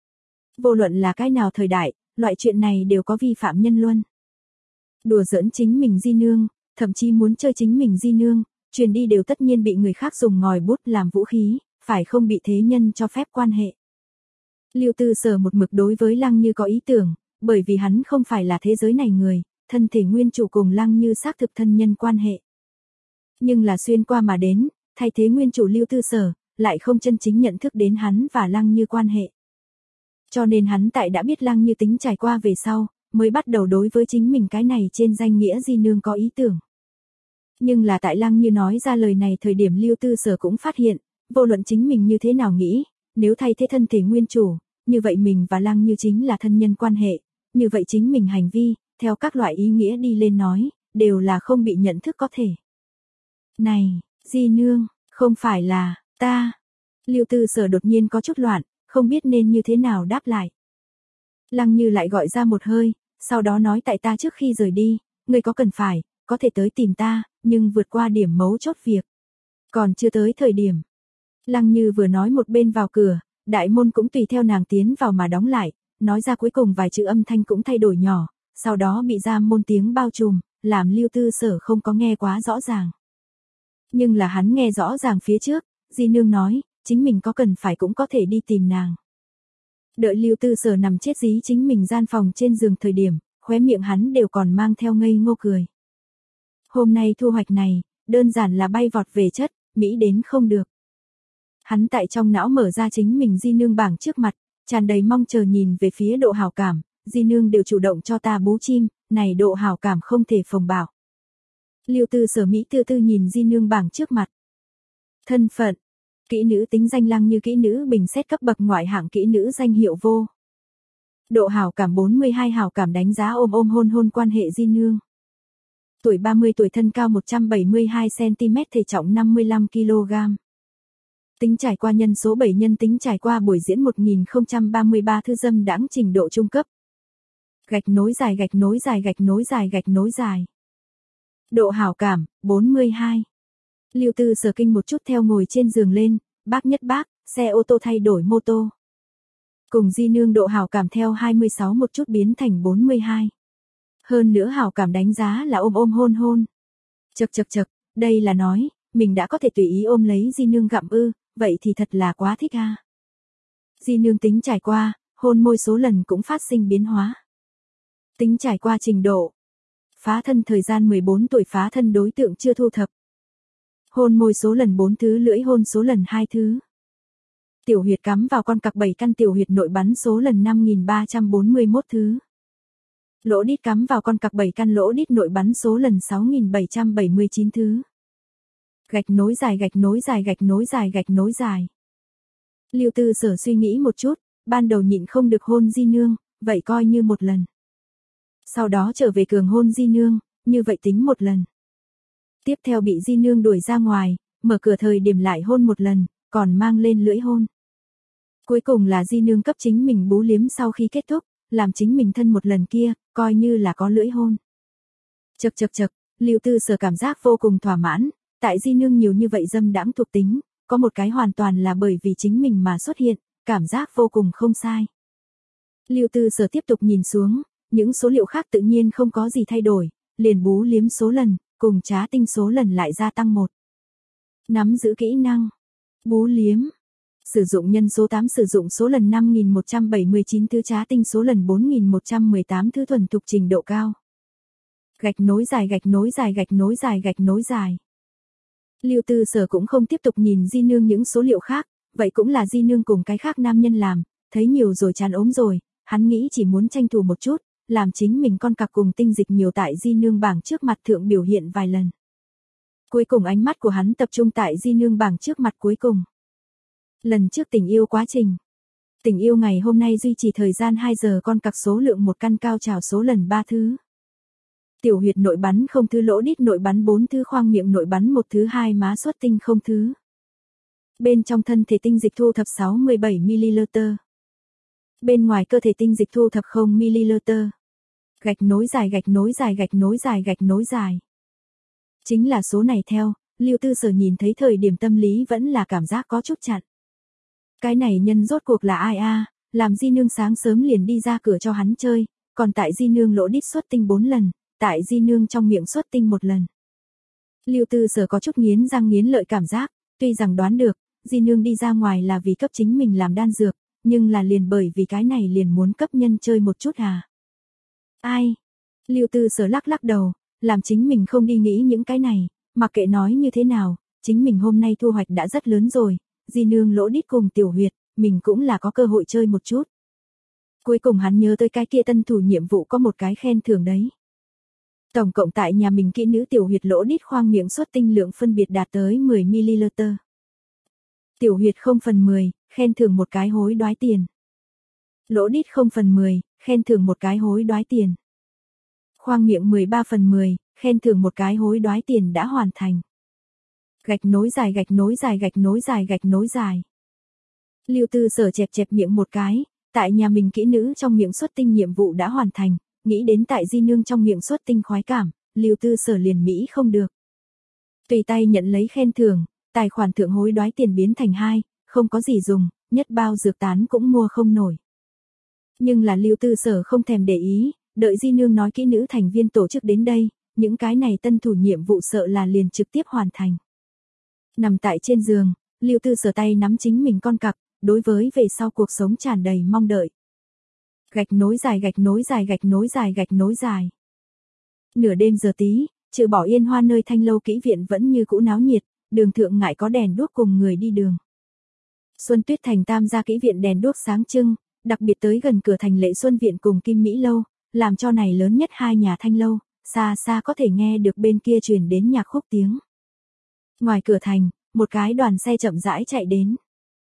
Vô luận là cái nào thời đại, loại chuyện này đều có vi phạm nhân luân. Đùa giỡn chính mình di nương, thậm chí muốn chơi chính mình di nương, truyền đi đều tất nhiên bị người khác dùng ngòi bút làm vũ khí, phải không bị thế nhân cho phép quan hệ. Lưu Tư Sở một mực đối với Lăng Như có ý tưởng, bởi vì hắn không phải là thế giới này người, thân thể nguyên chủ cùng Lăng Như xác thực thân nhân quan hệ. Nhưng là xuyên qua mà đến, thay thế nguyên chủ Lưu Tư Sở, lại không chân chính nhận thức đến hắn và Lăng Như quan hệ. Cho nên hắn tại đã biết Lăng Như tính trải qua về sau, mới bắt đầu đối với chính mình cái này trên danh nghĩa di nương có ý tưởng. Nhưng là tại Lăng Như nói ra lời này thời điểm Lưu Tư Sở cũng phát hiện, vô luận chính mình như thế nào nghĩ, nếu thay thế thân thể nguyên chủ, như vậy mình và Lăng Như chính là thân nhân quan hệ, như vậy chính mình hành vi, theo các loại ý nghĩa đi lên nói, đều là không bị nhận thức có thể. Này, di nương, không phải là, ta. Lưu Tư Sở đột nhiên có chút loạn, không biết nên như thế nào đáp lại. Lăng Như lại gọi ra một hơi, sau đó nói tại ta trước khi rời đi, ngươi có cần phải, có thể tới tìm ta, nhưng vượt qua điểm mấu chốt việc. Còn chưa tới thời điểm. Lăng Như vừa nói một bên vào cửa, đại môn cũng tùy theo nàng tiến vào mà đóng lại, nói ra cuối cùng vài chữ âm thanh cũng thay đổi nhỏ, sau đó bị giam môn tiếng bao trùm, làm Lưu Tư Sở không có nghe quá rõ ràng. Nhưng là hắn nghe rõ ràng phía trước, di nương nói, chính mình có cần phải cũng có thể đi tìm nàng. Đợi Lưu Tư Sở nằm chết dí chính mình gian phòng trên giường thời điểm, khóe miệng hắn đều còn mang theo ngây ngô cười. Hôm nay thu hoạch này, đơn giản là bay vọt về chất, mỹ đến không được. Hắn tại trong não mở ra chính mình di nương bảng trước mặt, tràn đầy mong chờ nhìn về phía độ hảo cảm, di nương đều chủ động cho ta bú chim, này độ hảo cảm không thể phồng bảo. Lưu Tư Sở mỹ tư tư nhìn di nương bảng trước mặt. Thân phận, kỹ nữ tính danh Lăng Như kỹ nữ bình xét cấp bậc ngoại hạng kỹ nữ danh hiệu vô. Độ hảo cảm bốn mươi hai hảo cảm đánh giá ôm ôm hôn hôn quan hệ di nương. Tuổi ba mươi tuổi thân cao một trăm bảy mươi hai xăng ti mét thể trọng năm mươi lăm ki lô gam. Tính trải qua nhân số bảy nhân tính trải qua buổi diễn một nghìn không trăm ba mươi ba thư dâm đãng trình độ trung cấp. Gạch nối dài gạch nối dài gạch nối dài gạch nối dài. Độ hảo cảm, bốn mươi hai. Lưu Tư Sở kinh một chút theo ngồi trên giường lên, bác nhất bác, xe ô tô thay đổi mô tô. Cùng di nương độ hảo cảm theo hai mươi sáu một chút biến thành bốn mươi hai. Hơn nữa hảo cảm đánh giá là ôm ôm hôn hôn. Chật chật chật, đây là nói, mình đã có thể tùy ý ôm lấy di nương gặm ư, vậy thì thật là quá thích ha. Di nương tính trải qua, hôn môi số lần cũng phát sinh biến hóa. Tính trải qua trình độ. Phá thân thời gian mười bốn tuổi phá thân đối tượng chưa thu thập. Hôn môi số lần bốn thứ lưỡi hôn số lần hai thứ. Tiểu huyệt cắm vào con cặc bảy căn tiểu huyệt nội bắn số lần năm nghìn ba trăm bốn mươi mốt thứ. Lỗ đít cắm vào con cặc bảy căn lỗ đít nội bắn số lần sáu nghìn bảy trăm bảy mươi chín thứ. Gạch nối dài gạch nối dài gạch nối dài gạch nối dài. Lưu Tư Sở suy nghĩ một chút, ban đầu nhịn không được hôn di nương, vậy coi như một lần. Sau đó trở về cường hôn di nương, như vậy tính một lần. Tiếp theo bị di nương đuổi ra ngoài, mở cửa thời điểm lại hôn một lần, còn mang lên lưỡi hôn. Cuối cùng là di nương cấp chính mình bú liếm sau khi kết thúc, làm chính mình thân một lần kia, coi như là có lưỡi hôn. Chật chật chật, Lưu Tư Sở cảm giác vô cùng thỏa mãn, tại di nương nhiều như vậy dâm đãng thuộc tính, có một cái hoàn toàn là bởi vì chính mình mà xuất hiện, cảm giác vô cùng không sai. Lưu Tư Sở tiếp tục nhìn xuống, những số liệu khác tự nhiên không có gì thay đổi, liền bú liếm số lần, cùng trá tinh số lần lại gia tăng một. Nắm giữ kỹ năng. Bú liếm. Sử dụng nhân số tám sử dụng số lần năm nghìn một trăm bảy mươi chín thứ trá tinh số lần bốn nghìn một trăm mười tám thứ thuần thục trình độ cao. Gạch nối dài gạch nối dài gạch nối dài gạch nối dài. Lưu Tư Sở cũng không tiếp tục nhìn di nương những số liệu khác, vậy cũng là di nương cùng cái khác nam nhân làm, thấy nhiều rồi chán ốm rồi, hắn nghĩ chỉ muốn tranh thủ một chút, làm chính mình con cặc cùng tinh dịch nhiều tại di nương bảng trước mặt thượng biểu hiện vài lần. Cuối cùng ánh mắt của hắn tập trung tại di nương bảng trước mặt cuối cùng. Lần trước tình yêu quá trình. Tình yêu ngày hôm nay duy trì thời gian hai giờ con cặc số lượng một căn cao trào số lần ba thứ. Tiểu huyệt nội bắn không thứ lỗ đít nội bắn bốn thứ khoang miệng nội bắn một thứ hai má xuất tinh không thứ. Bên trong thân thể tinh dịch thu thập sáu mươi bảy mi-li-lít. Bên ngoài cơ thể tinh dịch thu thập không mi-li-lít. Gạch nối dài gạch nối dài gạch nối dài gạch nối dài. Chính là số này theo, Lưu Tư Sở nhìn thấy thời điểm tâm lý vẫn là cảm giác có chút chặn. Cái này nhân rốt cuộc là ai a? Làm di nương sáng sớm liền đi ra cửa cho hắn chơi, còn tại di nương lỗ đít xuất tinh bốn lần, tại di nương trong miệng xuất tinh một lần. Lưu Tư Sở có chút nghiến răng nghiến lợi cảm giác, tuy rằng đoán được, Di Nương đi ra ngoài là vì cấp chính mình làm đan dược, nhưng là liền bởi vì cái này liền muốn cấp nhân chơi một chút à. Ai? Lưu Tư Sở lắc lắc đầu, làm chính mình không đi nghĩ những cái này, mặc kệ nói như thế nào, chính mình hôm nay thu hoạch đã rất lớn rồi, Di Nương lỗ đít cùng Tiểu Huyệt, mình cũng là có cơ hội chơi một chút. Cuối cùng hắn nhớ tới cái kia tân thủ nhiệm vụ có một cái khen thưởng đấy. Tổng cộng tại nhà mình kỹ nữ Tiểu Huyệt lỗ đít khoang miệng xuất tinh lượng phân biệt đạt tới mười mi-li-lít. Tiểu Huyệt không phần mười, khen thưởng một cái hối đoái tiền. Lỗ đít không phần mười, khen thưởng một cái hối đoái tiền. Khoang miệng mười ba phần mười, khen thưởng một cái hối đoái tiền đã hoàn thành. Gạch nối dài gạch nối dài gạch nối dài gạch nối dài. Lưu Tư Sở chẹp chẹp miệng một cái, tại nhà mình kỹ nữ trong miệng xuất tinh nhiệm vụ đã hoàn thành, nghĩ đến tại Di Nương trong miệng xuất tinh khoái cảm, Lưu Tư Sở liền mỹ không được. Tùy tay nhận lấy khen thưởng, tài khoản thượng hối đoái tiền biến thành hai, không có gì dùng, nhất bao dược tán cũng mua không nổi. Nhưng là Lưu Tư Sở không thèm để ý, đợi Di Nương nói kỹ nữ thành viên tổ chức đến đây, những cái này tân thủ nhiệm vụ sợ là liền trực tiếp hoàn thành. Nằm tại trên giường, Lưu Tư Sở tay nắm chính mình con cặc, đối với về sau cuộc sống tràn đầy mong đợi. Gạch nối dài gạch nối dài gạch nối dài gạch nối dài. Nửa đêm giờ tí, trừ bỏ Yên Hoa nơi Thanh Lâu kỹ viện vẫn như cũ náo nhiệt, đường thượng ngại có đèn đuốc cùng người đi đường. Xuân Tuyết Thành Tam gia kỹ viện đèn đuốc sáng trưng, đặc biệt tới gần cửa thành Lệ Xuân viện cùng Kim Mỹ lâu, làm cho này lớn nhất hai nhà Thanh Lâu, xa xa có thể nghe được bên kia truyền đến nhạc khúc tiếng. Ngoài cửa thành, một cái đoàn xe chậm rãi chạy đến.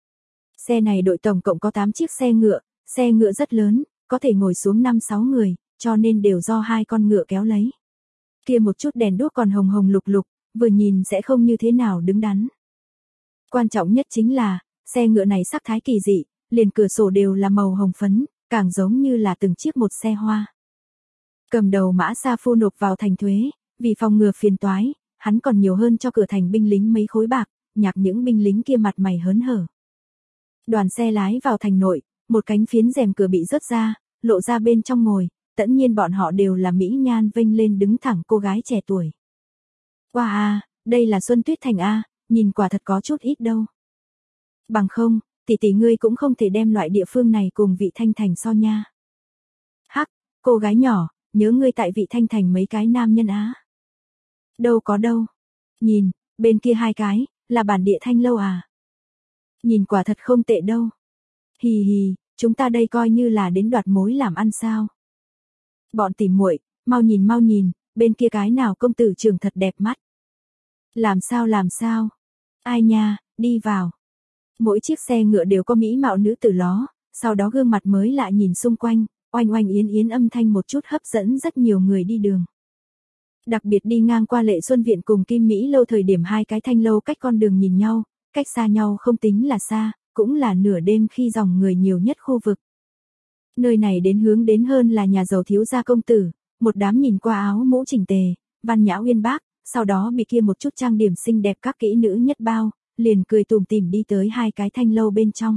Xe này đội tổng cộng có tám chiếc xe ngựa, xe ngựa rất lớn, có thể ngồi xuống năm sáu người, cho nên đều do hai con ngựa kéo lấy. Kia một chút đèn đuốc còn hồng hồng lục lục, vừa nhìn sẽ không như thế nào đứng đắn. Quan trọng nhất chính là, xe ngựa này sắc thái kỳ dị, liền cửa sổ đều là màu hồng phấn, càng giống như là từng chiếc một xe hoa. Cầm đầu Mã Sa Phu nộp vào thành thuế, vì phòng ngừa phiền toái, hắn còn nhiều hơn cho cửa thành binh lính mấy khối bạc, nhạc những binh lính kia mặt mày hớn hở. Đoàn xe lái vào thành nội, một cánh phiến rèm cửa bị rớt ra, lộ ra bên trong ngồi, tất nhiên bọn họ đều là mỹ nhan vênh lên đứng thẳng cô gái trẻ tuổi. Wow a, đây là Xuân Tuyết Thành a, nhìn quả thật có chút ít đâu. Bằng không, tỷ tỷ ngươi cũng không thể đem loại địa phương này cùng Vị Thanh Thành so nha. Hắc, cô gái nhỏ, nhớ ngươi tại Vị Thanh Thành mấy cái nam nhân á. Đâu có đâu. Nhìn, bên kia hai cái, là bản địa Thanh Lâu à. Nhìn quả thật không tệ đâu. Hì hì, chúng ta đây coi như là đến đoạt mối làm ăn sao. Bọn tỉ muội, mau nhìn mau nhìn, bên kia cái nào công tử trường thật đẹp mắt. Làm sao làm sao? Ai nha, đi vào. Mỗi chiếc xe ngựa đều có mỹ mạo nữ tử ló, sau đó gương mặt mới lạ nhìn xung quanh, oanh oanh yến yến âm thanh một chút hấp dẫn rất nhiều người đi đường. Đặc biệt đi ngang qua Lệ Xuân viện cùng Kim Mỹ lâu thời điểm hai cái Thanh Lâu cách con đường nhìn nhau, cách xa nhau không tính là xa, cũng là nửa đêm khi dòng người nhiều nhất khu vực. Nơi này đến hướng đến hơn là nhà giàu thiếu gia công tử, một đám nhìn qua áo mũ chỉnh tề, văn nhã uyên bác, sau đó bị kia một chút trang điểm xinh đẹp các kỹ nữ nhất bao, liền cười tủm tỉm đi tới hai cái Thanh Lâu bên trong.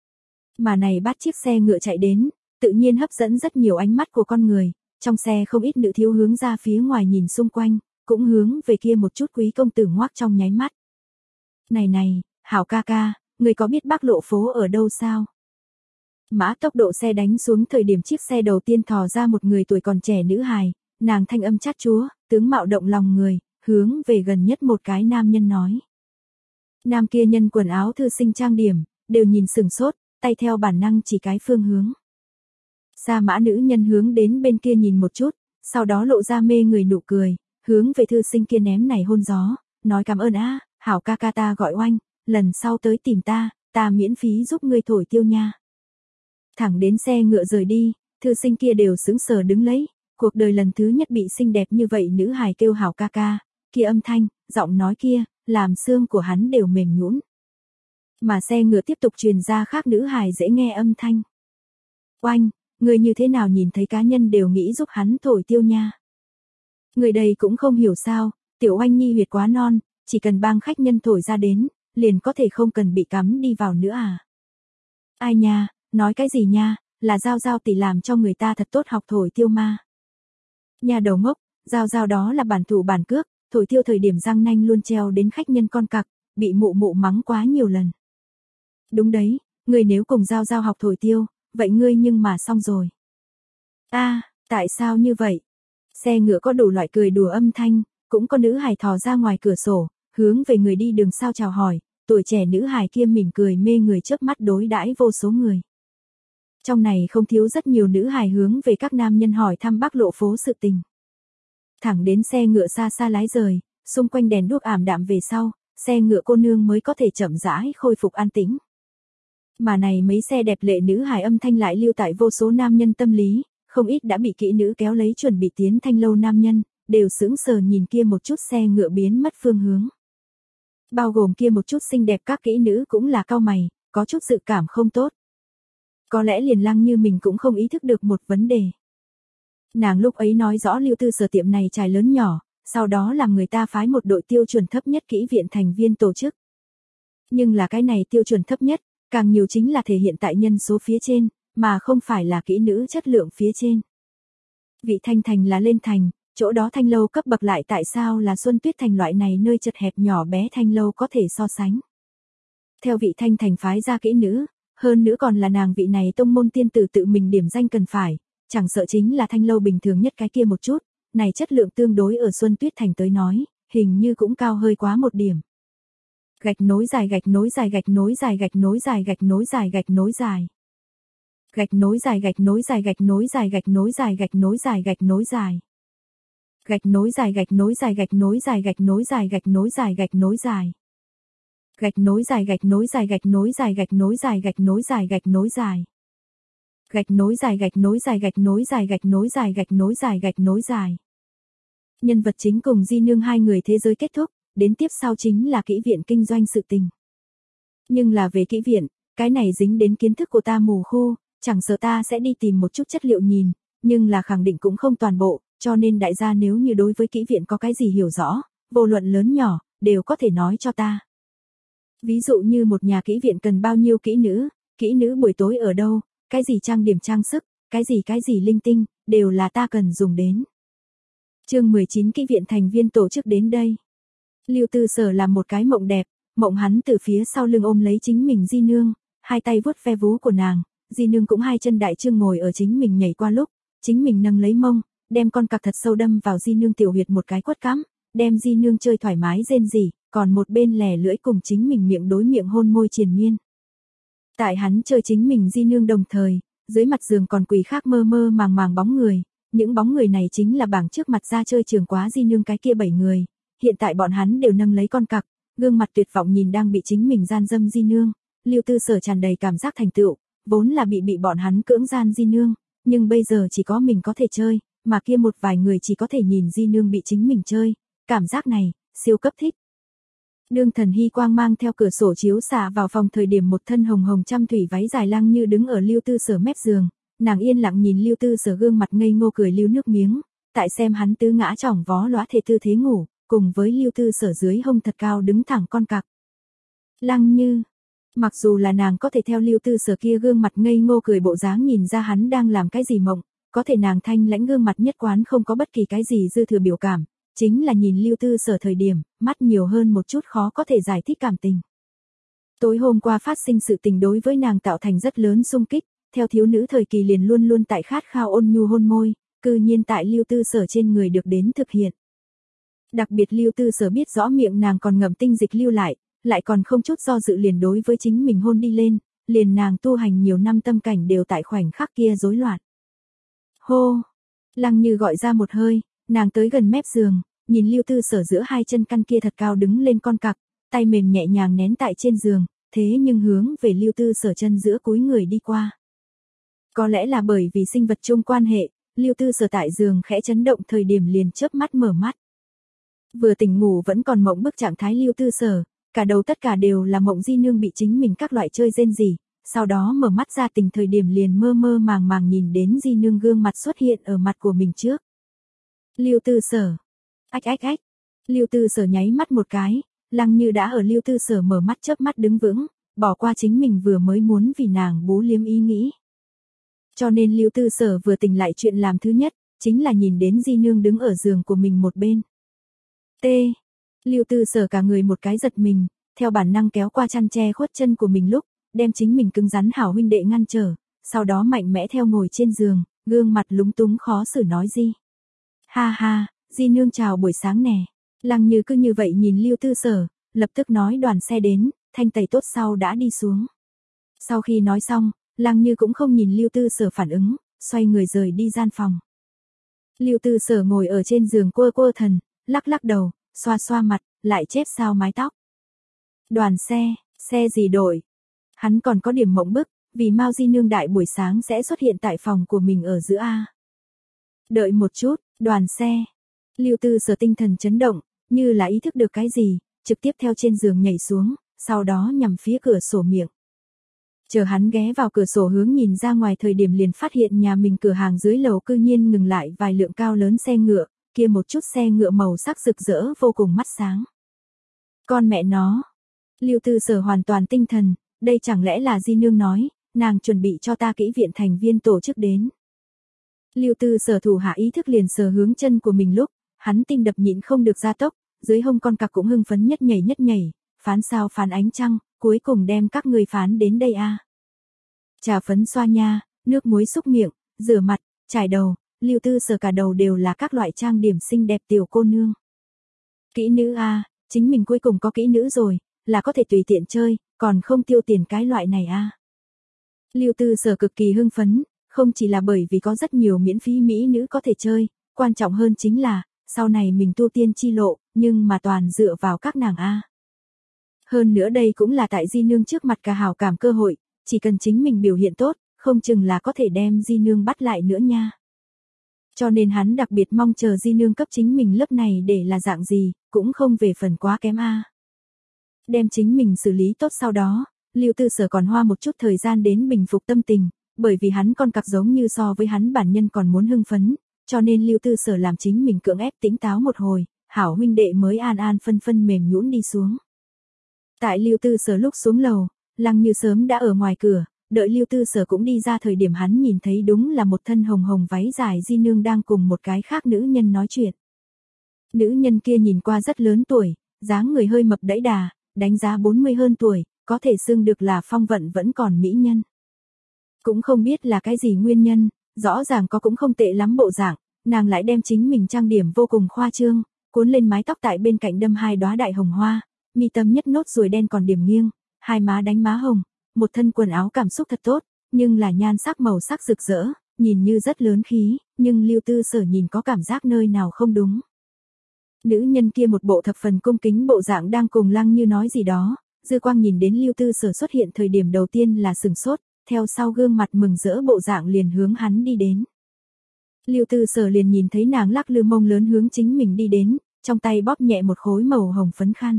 Mà này bắt chiếc xe ngựa chạy đến, tự nhiên hấp dẫn rất nhiều ánh mắt của con người, trong xe không ít nữ thiếu hướng ra phía ngoài nhìn xung quanh, cũng hướng về kia một chút quý công tử ngoác trong nháy mắt. Này này, hảo ca ca, người có biết Bắc Lộ phố ở đâu sao? Mã tốc độ xe đánh xuống thời điểm chiếc xe đầu tiên thò ra một người tuổi còn trẻ nữ hài, nàng thanh âm chát chúa, tướng mạo động lòng người, hướng về gần nhất một cái nam nhân nói. Nam kia nhân quần áo thư sinh trang điểm, đều nhìn sừng sốt, tay theo bản năng chỉ cái phương hướng. Sa Mã nữ nhân hướng đến bên kia nhìn một chút, sau đó lộ ra mê người nụ cười, hướng về thư sinh kia ném này hôn gió, nói cảm ơn á, hảo ca ca ta gọi oanh, lần sau tới tìm ta, ta miễn phí giúp ngươi thổi tiêu nha. Thẳng đến xe ngựa rời đi, thư sinh kia đều sững sờ đứng lấy, cuộc đời lần thứ nhất bị xinh đẹp như vậy nữ hài kêu hảo ca ca, kia âm thanh, giọng nói kia, làm xương của hắn đều mềm nhũn. Mà xe ngựa tiếp tục truyền ra khác nữ hài dễ nghe âm thanh. Oanh, người như thế nào nhìn thấy cá nhân đều nghĩ giúp hắn thổi tiêu nha. Người đây cũng không hiểu sao, tiểu oanh nhi huyệt quá non, chỉ cần bang khách nhân thổi ra đến, liền có thể không cần bị cắm đi vào nữa à. Ai nha, nói cái gì nha, là Giao Giao tỷ làm cho người ta thật tốt học thổi tiêu ma. Nhà đầu ngốc, Giao Giao đó là bản thủ bản cước, thổi tiêu thời điểm răng nanh luôn treo đến khách nhân con cặc, bị mụ mụ mắng quá nhiều lần. Đúng đấy, ngươi nếu cùng Giao Giao học thổi tiêu, vậy ngươi nhưng mà xong rồi. A, à, tại sao như vậy? Xe ngựa có đủ loại cười đùa âm thanh, cũng có nữ hài thò ra ngoài cửa sổ, hướng về người đi đường sao chào hỏi, tuổi trẻ nữ hài kia mỉm cười mê người chớp mắt đối đãi vô số người. Trong này không thiếu rất nhiều nữ hài hướng về các nam nhân hỏi thăm Bắc Lộ phố sự tình. Thẳng đến xe ngựa xa xa lái rời, xung quanh đèn đuốc ảm đạm về sau, xe ngựa cô nương mới có thể chậm rãi khôi phục an tĩnh. Mà này mấy xe đẹp lệ nữ hài âm thanh lại lưu tại vô số nam nhân tâm lý, không ít đã bị kỹ nữ kéo lấy chuẩn bị tiến thanh lâu nam nhân, đều sững sờ nhìn kia một chút xe ngựa biến mất phương hướng. Bao gồm kia một chút xinh đẹp các kỹ nữ cũng là cau mày, có chút dự cảm không tốt. Có lẽ liền Lăng Như mình cũng không ý thức được một vấn đề. Nàng lúc ấy nói rõ Lưu Tư Sở tiệm này trải lớn nhỏ, sau đó làm người ta phái một đội tiêu chuẩn thấp nhất kỹ viện thành viên tổ chức. Nhưng là cái này tiêu chuẩn thấp nhất, càng nhiều chính là thể hiện tại nhân số phía trên, mà không phải là kỹ nữ chất lượng phía trên. Vị Thanh Thành là lên thành, chỗ đó thanh lâu cấp bậc lại tại sao là Xuân Tuyết Thành loại này nơi chật hẹp nhỏ bé thanh lâu có thể so sánh. Theo vị Thanh Thành phái ra kỹ nữ, hơn nữa còn là nàng vị này tông môn tiên tử tự mình điểm danh cần phải, chẳng sợ chính là thanh lâu bình thường nhất cái kia một chút, này chất lượng tương đối ở Xuân Tuyết Thành tới nói, hình như cũng cao hơi quá một điểm. Gạch nối dài gạch nối dài gạch nối dài gạch nối dài gạch nối dài gạch nối dài. Gạch nối dài gạch nối dài gạch nối dài gạch nối dài gạch nối dài gạch nối dài. Gạch nối dài gạch nối dài gạch nối dài gạch nối dài gạch nối dài gạch nối dài. Gạch nối dài gạch nối dài gạch nối dài gạch nối dài gạch nối dài gạch nối dài. Gạch nối dài gạch nối dài gạch nối dài gạch nối dài gạch nối dài gạch nối dài. Nhân vật chính cùng Di Nương hai người thế giới kết thúc, đến tiếp sau chính là kỹ viện kinh doanh sự tình. Nhưng là về kỹ viện, cái này dính đến kiến thức của ta mù khu, chẳng sợ ta sẽ đi tìm một chút chất liệu nhìn, nhưng là khẳng định cũng không toàn bộ, cho nên đại gia nếu như đối với kỹ viện có cái gì hiểu rõ, vô luận lớn nhỏ, đều có thể nói cho ta. Ví dụ như một nhà kỹ viện cần bao nhiêu kỹ nữ, kỹ nữ buổi tối ở đâu, cái gì trang điểm trang sức, cái gì cái gì linh tinh, đều là ta cần dùng đến. Chương mười chín kỹ viện thành viên tổ chức đến đây. Lưu Tư Sở làm một cái mộng đẹp, mộng hắn từ phía sau lưng ôm lấy chính mình Di Nương, hai tay vuốt ve vú của nàng, Di Nương cũng hai chân đại trương ngồi ở chính mình nhảy qua lúc, chính mình nâng lấy mông, đem con cặc thật sâu đâm vào Di Nương tiểu huyệt một cái quất cắm, đem Di Nương chơi thoải mái rên rỉ, còn một bên lè lưỡi cùng chính mình miệng đối miệng hôn môi triền miên. Tại hắn chơi chính mình Di Nương đồng thời, dưới mặt giường còn quỷ khác mơ mơ màng màng bóng người, những bóng người này chính là bảng trước mặt ra chơi trường quá Di Nương cái kia bảy người, hiện tại bọn hắn đều nâng lấy con cặc, gương mặt tuyệt vọng nhìn đang bị chính mình gian dâm Di Nương, Lưu Tư Sở tràn đầy cảm giác thành tựu, vốn là bị bị bọn hắn cưỡng gian Di Nương, nhưng bây giờ chỉ có mình có thể chơi, mà kia một vài người chỉ có thể nhìn Di Nương bị chính mình chơi, cảm giác này, siêu cấp thích. Đương Thần Hy quang mang theo cửa sổ chiếu xạ vào phòng thời điểm một thân hồng hồng trăm thủy váy dài Lăng Như đứng ở Lưu Tư Sở mép giường, nàng yên lặng nhìn Lưu Tư Sở gương mặt ngây ngô cười lưu nước miếng, tại xem hắn tứ ngã chỏng vó lóa thể tư thế ngủ, cùng với Lưu Tư Sở dưới hông thật cao đứng thẳng con cặc. Lăng Như, mặc dù là nàng có thể theo Lưu Tư Sở kia gương mặt ngây ngô cười bộ dáng nhìn ra hắn đang làm cái gì mộng, có thể nàng thanh lãnh gương mặt nhất quán không có bất kỳ cái gì dư thừa biểu cảm, chính là nhìn Lưu Tư Sở thời điểm, mắt nhiều hơn một chút khó có thể giải thích cảm tình. Tối hôm qua phát sinh sự tình đối với nàng tạo thành rất lớn xung kích, theo thiếu nữ thời kỳ liền luôn luôn tại khát khao ôn nhu hôn môi, cư nhiên tại Lưu Tư Sở trên người được đến thực hiện. Đặc biệt Lưu Tư Sở biết rõ miệng nàng còn ngậm tinh dịch lưu lại, lại còn không chút do dự liền đối với chính mình hôn đi lên, liền nàng tu hành nhiều năm tâm cảnh đều tại khoảnh khắc kia rối loạn. Hô! Lăng Như gọi ra một hơi, nàng tới gần mép giường, nhìn Lưu Tư Sở giữa hai chân căn kia thật cao đứng lên con cặc, tay mềm nhẹ nhàng nén tại trên giường, thế nhưng hướng về Lưu Tư Sở chân giữa cúi người đi qua. Có lẽ là bởi vì sinh vật chung quan hệ, Lưu Tư Sở tại giường khẽ chấn động thời điểm liền chớp mắt mở mắt. Vừa tỉnh ngủ vẫn còn mộng bức trạng thái Lưu Tư Sở, cả đầu tất cả đều là mộng Di Nương bị chính mình các loại chơi rên rỉ, sau đó mở mắt ra tỉnh thời điểm liền mơ mơ màng màng nhìn đến Di Nương gương mặt xuất hiện ở mặt của mình trước. Lưu Tư Sở. Ách ách ách. Lưu Tư Sở nháy mắt một cái, Lăng Như đã ở Lưu Tư Sở mở mắt chớp mắt đứng vững, bỏ qua chính mình vừa mới muốn vì nàng bú liếm ý nghĩ. Cho nên Lưu Tư Sở vừa tỉnh lại chuyện làm thứ nhất, chính là nhìn đến Di Nương đứng ở giường của mình một bên. T. Lưu Tư Sở cả người một cái giật mình, theo bản năng kéo qua chăn che khuất chân của mình lúc, đem chính mình cứng rắn hảo huynh đệ ngăn trở, sau đó mạnh mẽ theo ngồi trên giường, gương mặt lúng túng khó xử nói Di. Ha ha, Di nương chào buổi sáng nè. Lăng Như cứ như vậy nhìn Lưu Tư Sở, lập tức nói đoàn xe đến, thanh tẩy tốt sau đã đi xuống. Sau khi nói xong, Lăng Như cũng không nhìn Lưu Tư Sở phản ứng, xoay người rời đi gian phòng. Lưu Tư Sở ngồi ở trên giường quơ quơ thần, lắc lắc đầu, xoa xoa mặt, lại chép sao mái tóc. Đoàn xe, xe gì đổi? Hắn còn có điểm mộng bức, vì Mao Di nương đại buổi sáng sẽ xuất hiện tại phòng của mình ở giữa A. Đợi một chút, đoàn xe. Lưu Tư Sở tinh thần chấn động, như là ý thức được cái gì, trực tiếp theo trên giường nhảy xuống, sau đó nhằm phía cửa sổ miệng. Chờ hắn ghé vào cửa sổ hướng nhìn ra ngoài thời điểm liền phát hiện nhà mình cửa hàng dưới lầu cư nhiên ngừng lại vài lượng cao lớn xe ngựa, kia một chút xe ngựa màu sắc rực rỡ vô cùng mắt sáng. Con mẹ nó. Lưu Tư Sở hoàn toàn tinh thần, đây chẳng lẽ là Di nương nói, nàng chuẩn bị cho ta kỹ viện thành viên tổ chức đến. Lưu Tư Sở thủ hạ ý thức liền sờ hướng chân của mình lúc, hắn tim đập nhịn không được gia tốc, dưới hông con cặc cũng hưng phấn nhất nhảy nhất nhảy, phán sao phán ánh trăng, cuối cùng đem các người phán đến đây a. Trà phấn xoa nha, nước muối xúc miệng, rửa mặt, chải đầu, Lưu Tư Sở cả đầu đều là các loại trang điểm xinh đẹp tiểu cô nương. Kỹ nữ a, chính mình cuối cùng có kỹ nữ rồi, là có thể tùy tiện chơi, còn không tiêu tiền cái loại này a. Lưu Tư Sở cực kỳ hưng phấn, không chỉ là bởi vì có rất nhiều miễn phí mỹ nữ có thể chơi, quan trọng hơn chính là, sau này mình tu tiên chi lộ, nhưng mà toàn dựa vào các nàng a. Hơn nữa đây cũng là tại Di nương trước mặt cả hảo cảm cơ hội, chỉ cần chính mình biểu hiện tốt, không chừng là có thể đem Di nương bắt lại nữa nha. Cho nên hắn đặc biệt mong chờ Di nương cấp chính mình lớp này để là dạng gì, cũng không về phần quá kém a. Đem chính mình xử lý tốt sau đó, Lưu Tư Sở còn hoa một chút thời gian đến bình phục tâm tình, bởi vì hắn con cặc giống như so với hắn bản nhân còn muốn hưng phấn, cho nên Lưu Tư Sở làm chính mình cưỡng ép tĩnh táo một hồi, hảo huynh đệ mới an an phân phân mềm nhũn đi xuống. Tại Lưu Tư Sở lúc xuống lầu, Lăng Như sớm đã ở ngoài cửa, đợi Lưu Tư Sở cũng đi ra thời điểm hắn nhìn thấy đúng là một thân hồng hồng váy dài Di nương đang cùng một cái khác nữ nhân nói chuyện. Nữ nhân kia nhìn qua rất lớn tuổi, dáng người hơi mập đẫy đà, đánh giá bốn mươi hơn tuổi, có thể xưng được là phong vận vẫn còn mỹ nhân. Cũng không biết là cái gì nguyên nhân, rõ ràng có cũng không tệ lắm bộ dạng, nàng lại đem chính mình trang điểm vô cùng khoa trương, cuốn lên mái tóc tại bên cạnh đâm hai đóa đại hồng hoa, mi tâm nhất nốt ruồi đen còn điểm nghiêng, hai má đánh má hồng, một thân quần áo cảm xúc thật tốt, nhưng là nhan sắc màu sắc rực rỡ, nhìn như rất lớn khí, nhưng Lưu Tư Sở nhìn có cảm giác nơi nào không đúng. Nữ nhân kia một bộ thập phần cung kính bộ dạng đang cùng Lăng Như nói gì đó, dư quang nhìn đến Lưu Tư Sở xuất hiện thời điểm đầu tiên là sừng sốt, theo sau gương mặt mừng rỡ bộ dạng liền hướng hắn đi đến. Lưu Tư Sở liền nhìn thấy nàng lắc lư mông lớn hướng chính mình đi đến, trong tay bóp nhẹ một khối màu hồng phấn khăn.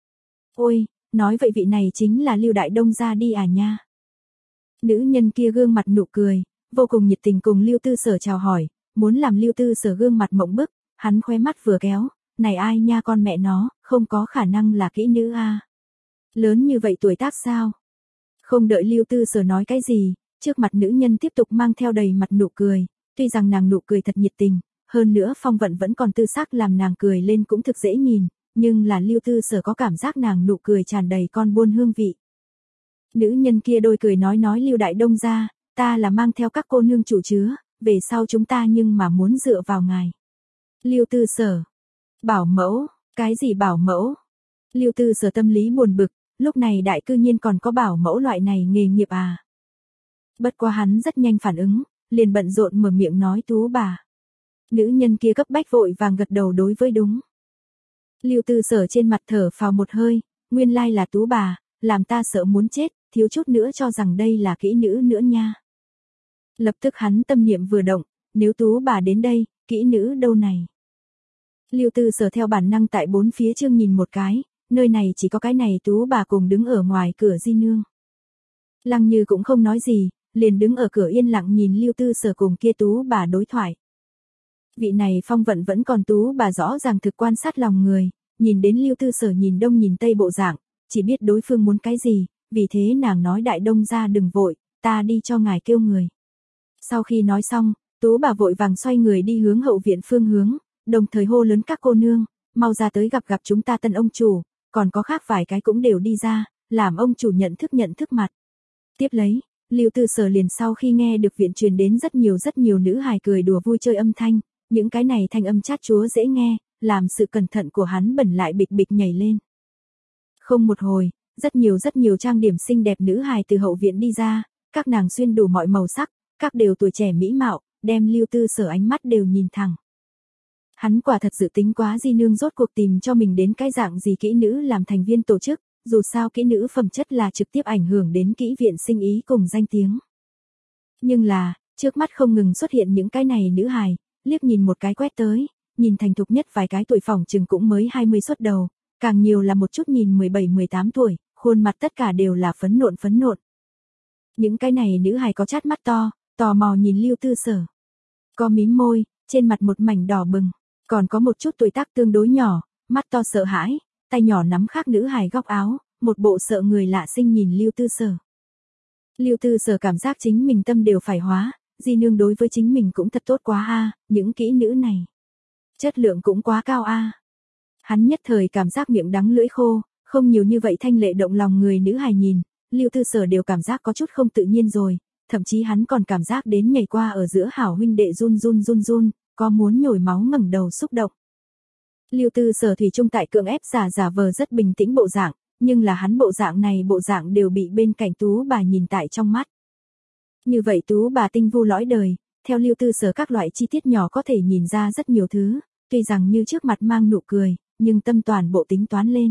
Ôi, nói vậy vị này chính là Lưu Đại Đông gia đi à nha. Nữ nhân kia gương mặt nụ cười, vô cùng nhiệt tình cùng Lưu Tư Sở chào hỏi, muốn làm Lưu Tư Sở gương mặt mộng bức, hắn khóe mắt vừa kéo, này ai nha con mẹ nó, không có khả năng là kỹ nữ a. Lớn như vậy tuổi tác sao? Không đợi Lưu Tư Sở nói cái gì, trước mặt nữ nhân tiếp tục mang theo đầy mặt nụ cười, tuy rằng nàng nụ cười thật nhiệt tình, hơn nữa phong vận vẫn còn tư sắc làm nàng cười lên cũng thực dễ nhìn, nhưng là Lưu Tư Sở có cảm giác nàng nụ cười tràn đầy con buôn hương vị. Nữ nhân kia đôi cười nói nói Lưu Đại Đông gia, ta là mang theo các cô nương chủ chứa, về sau chúng ta nhưng mà muốn dựa vào ngài. Lưu Tư Sở, bảo mẫu, cái gì bảo mẫu? Lưu Tư Sở tâm lý buồn bực, lúc này đại cư nhiên còn có bảo mẫu loại này nghề nghiệp à. Bất quá hắn rất nhanh phản ứng, liền bận rộn mở miệng nói tú bà. Nữ nhân kia cấp bách vội vàng gật đầu đối với đúng. Lưu Tư Sở trên mặt thở phào một hơi, nguyên lai là tú bà, làm ta sợ muốn chết, thiếu chút nữa cho rằng đây là kỹ nữ nữa nha. Lập tức hắn tâm niệm vừa động, nếu tú bà đến đây, kỹ nữ đâu này. Lưu Tư Sở theo bản năng tại bốn phía chương nhìn một cái, nơi này chỉ có cái này tú bà cùng đứng ở ngoài cửa Di nương. Lăng Như cũng không nói gì, liền đứng ở cửa yên lặng nhìn Lưu Tư Sở cùng kia tú bà đối thoại. Vị này phong vận vẫn còn tú bà rõ ràng thực quan sát lòng người, nhìn đến Lưu Tư Sở nhìn đông nhìn tây bộ dạng, chỉ biết đối phương muốn cái gì, vì thế nàng nói Đại Đông gia đừng vội, ta đi cho ngài kêu người. Sau khi nói xong, tú bà vội vàng xoay người đi hướng hậu viện phương hướng, đồng thời hô lớn các cô nương, mau ra tới gặp gặp chúng ta tân ông chủ, còn có khác vài cái cũng đều đi ra, làm ông chủ nhận thức nhận thức mặt. Tiếp lấy, Lưu Tư Sở liền sau khi nghe được viện truyền đến rất nhiều rất nhiều nữ hài cười đùa vui chơi âm thanh, những cái này thanh âm chát chúa dễ nghe, làm sự cẩn thận của hắn bẩn lại bịch bịch nhảy lên. Không một hồi, rất nhiều rất nhiều trang điểm xinh đẹp nữ hài từ hậu viện đi ra, các nàng xuyên đủ mọi màu sắc, các đều tuổi trẻ mỹ mạo, đem Lưu Tư Sở ánh mắt đều nhìn thẳng. Hắn quả thật dự tính quá Di Nương rốt cuộc tìm cho mình đến cái dạng gì kỹ nữ làm thành viên tổ chức, dù sao kỹ nữ phẩm chất là trực tiếp ảnh hưởng đến kỹ viện sinh ý cùng danh tiếng. Nhưng là, trước mắt không ngừng xuất hiện những cái này nữ hài, liếc nhìn một cái quét tới, nhìn thành thục nhất vài cái tuổi phỏng chừng cũng mới hai mươi xuất đầu, càng nhiều là một chút nhìn mười bảy mười tám tuổi, khuôn mặt tất cả đều là phấn nộn phấn nộn. Những cái này nữ hài có chát mắt to, tò mò nhìn Lưu Tư Sở. Có mím môi, trên mặt một mảnh đỏ bừng, còn có một chút tuổi tác tương đối nhỏ, mắt to sợ hãi, tay nhỏ nắm khác nữ hài góc áo, một bộ sợ người lạ sinh nhìn Lưu Tư Sở. Lưu Tư Sở cảm giác chính mình tâm đều phải hóa, Di Nương đối với chính mình cũng thật tốt quá a, những kỹ nữ này. Chất lượng cũng quá cao a. Hắn nhất thời cảm giác miệng đắng lưỡi khô, không nhiều như vậy thanh lệ động lòng người nữ hài nhìn, Lưu Tư Sở đều cảm giác có chút không tự nhiên rồi, thậm chí hắn còn cảm giác đến nhảy qua ở giữa hảo huynh đệ run run run run, có muốn nhồi máu ngẩng đầu xúc động. Lưu Tư Sở thủy chung tại cưỡng ép giả giả vờ rất bình tĩnh bộ dạng, nhưng là hắn bộ dạng này bộ dạng đều bị bên cạnh Tú bà nhìn tại trong mắt. Như vậy Tú bà tinh vu lõi đời, theo Lưu Tư Sở các loại chi tiết nhỏ có thể nhìn ra rất nhiều thứ, tuy rằng như trước mặt mang nụ cười, nhưng tâm toàn bộ tính toán lên.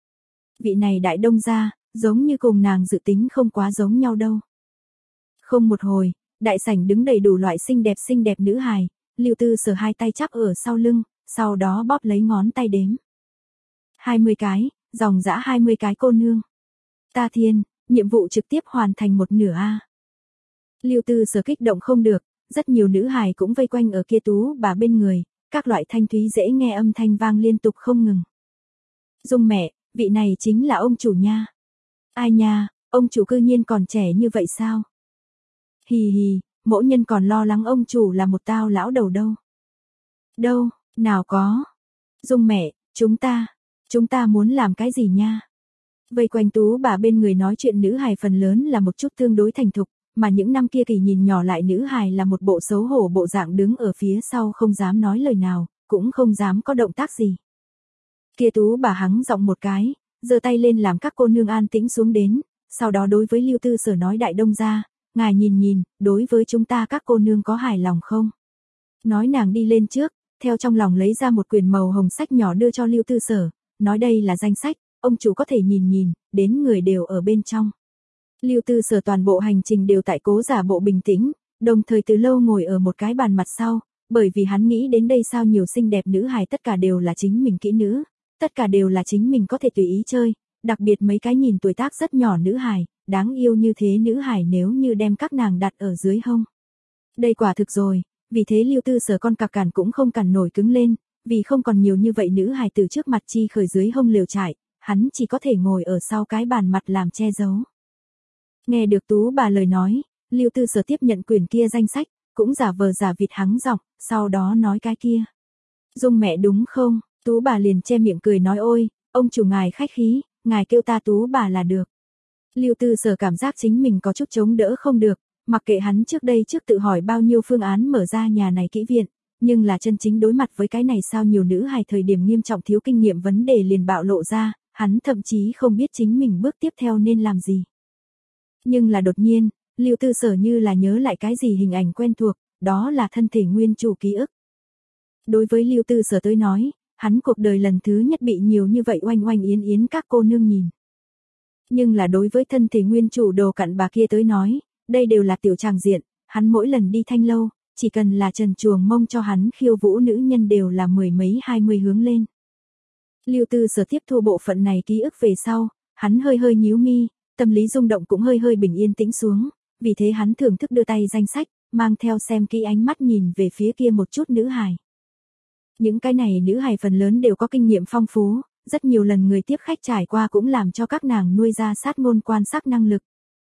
Vị này đại đông gia, giống như cùng nàng dự tính không quá giống nhau đâu. Không một hồi, đại sảnh đứng đầy đủ loại xinh đẹp xinh đẹp nữ hài, Lưu Tư Sở hai tay chắp ở sau lưng, sau đó bóp lấy ngón tay đếm. hai mươi cái, dòng dã hai mươi cái cô nương. Ta thiên, nhiệm vụ trực tiếp hoàn thành một nửa a. Lưu Tư Sở kích động không được, rất nhiều nữ hài cũng vây quanh ở kia Tú bà bên người, các loại thanh thúy dễ nghe âm thanh vang liên tục không ngừng. Dung mẹ, vị này chính là ông chủ nha. Ai nha, ông chủ cư nhiên còn trẻ như vậy sao? Hì hì, mỗi nhân còn lo lắng ông chủ là một tao lão đầu đâu. Đâu, nào có. Dung mẹ, chúng ta, chúng ta muốn làm cái gì nha? Vây quanh Tú bà bên người nói chuyện nữ hài phần lớn là một chút tương đối thành thục, mà những năm kia kỳ nhìn nhỏ lại nữ hài là một bộ xấu hổ bộ dạng đứng ở phía sau không dám nói lời nào, cũng không dám có động tác gì. Kia Tú bà hắng giọng một cái, giơ tay lên làm các cô nương an tĩnh xuống đến, sau đó đối với Lưu Tư Sở nói đại đông gia, ngài nhìn nhìn, đối với chúng ta các cô nương có hài lòng không? Nói nàng đi lên trước, theo trong lòng lấy ra một quyển màu hồng sách nhỏ đưa cho Lưu Tư Sở, nói đây là danh sách, ông chủ có thể nhìn nhìn, đến người đều ở bên trong. Lưu Tư Sở toàn bộ hành trình đều tại cố giả bộ bình tĩnh, đồng thời từ lâu ngồi ở một cái bàn mặt sau, bởi vì hắn nghĩ đến đây sao nhiều xinh đẹp nữ hài tất cả đều là chính mình kỹ nữ, tất cả đều là chính mình có thể tùy ý chơi, đặc biệt mấy cái nhìn tuổi tác rất nhỏ nữ hài, đáng yêu như thế nữ hài nếu như đem các nàng đặt ở dưới hông. Đây quả thực rồi, vì thế Lưu Tư Sở con cặc cản cũng không cản nổi cứng lên, vì không còn nhiều như vậy nữ hài từ trước mặt chi khởi dưới hông liều trại, hắn chỉ có thể ngồi ở sau cái bàn mặt làm che giấu. Nghe được Tú bà lời nói, Lưu Tư Sở tiếp nhận quyển kia danh sách, cũng giả vờ giả vịt hắng giọng, sau đó nói cái kia. Dung mẹ đúng không? Tú bà liền che miệng cười nói ôi, ông chủ ngài khách khí, ngài kêu ta Tú bà là được. Lưu Tư Sở cảm giác chính mình có chút chống đỡ không được, mặc kệ hắn trước đây trước tự hỏi bao nhiêu phương án mở ra nhà này kỹ viện, nhưng là chân chính đối mặt với cái này sao nhiều nữ hài thời điểm nghiêm trọng thiếu kinh nghiệm vấn đề liền bạo lộ ra, hắn thậm chí không biết chính mình bước tiếp theo nên làm gì. Nhưng là đột nhiên, Lưu Tư Sở như là nhớ lại cái gì hình ảnh quen thuộc, đó là thân thể nguyên chủ ký ức. Đối với Lưu Tư Sở tới nói, hắn cuộc đời lần thứ nhất bị nhiều như vậy oanh oanh yến yến các cô nương nhìn. Nhưng là đối với thân thể nguyên chủ đồ cặn bà kia tới nói, đây đều là tiểu tràng diện, hắn mỗi lần đi thanh lâu, chỉ cần là trần chuồng mông cho hắn khiêu vũ nữ nhân đều là mười mấy hai mươi hướng lên. Lưu Tư Sở tiếp thu bộ phận này ký ức về sau, hắn hơi hơi nhíu mi, tâm lý rung động cũng hơi hơi bình yên tĩnh xuống, vì thế hắn thưởng thức đưa tay danh sách, mang theo xem kỹ ánh mắt nhìn về phía kia một chút nữ hài. Những cái này nữ hài phần lớn đều có kinh nghiệm phong phú, rất nhiều lần người tiếp khách trải qua cũng làm cho các nàng nuôi ra sát ngôn quan sát năng lực.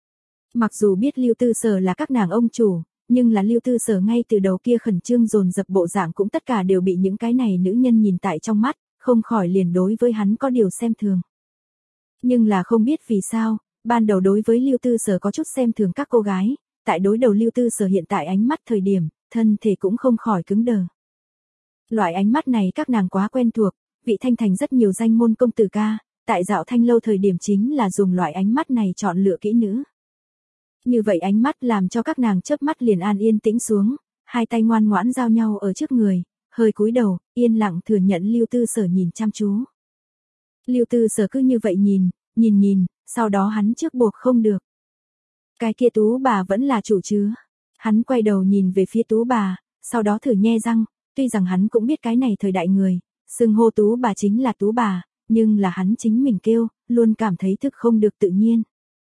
Mặc dù biết Lưu Tư Sở là các nàng ông chủ, nhưng là Lưu Tư Sở ngay từ đầu kia khẩn trương dồn dập bộ dạng cũng tất cả đều bị những cái này nữ nhân nhìn tại trong mắt, không khỏi liền đối với hắn có điều xem thường. Nhưng là không biết vì sao, ban đầu đối với Lưu Tư Sở có chút xem thường các cô gái, tại đối đầu Lưu Tư Sở hiện tại ánh mắt thời điểm, thân thể cũng không khỏi cứng đờ. Loại ánh mắt này các nàng quá quen thuộc, vị Thanh Thành rất nhiều danh môn công tử ca, tại Dạo Thanh lâu thời điểm chính là dùng loại ánh mắt này chọn lựa kỹ nữ. Như vậy ánh mắt làm cho các nàng chớp mắt liền an yên tĩnh xuống, hai tay ngoan ngoãn giao nhau ở trước người, hơi cúi đầu, yên lặng thừa nhận Lưu Tư Sở nhìn chăm chú. Lưu Tư Sở cứ như vậy nhìn, nhìn nhìn, sau đó hắn trước buộc không được. Cái kia Tú bà vẫn là chủ chứa. Hắn quay đầu nhìn về phía Tú bà, sau đó thử nhe răng, tuy rằng hắn cũng biết cái này thời đại người, xưng hô Tú bà chính là Tú bà, nhưng là hắn chính mình kêu, luôn cảm thấy thực không được tự nhiên.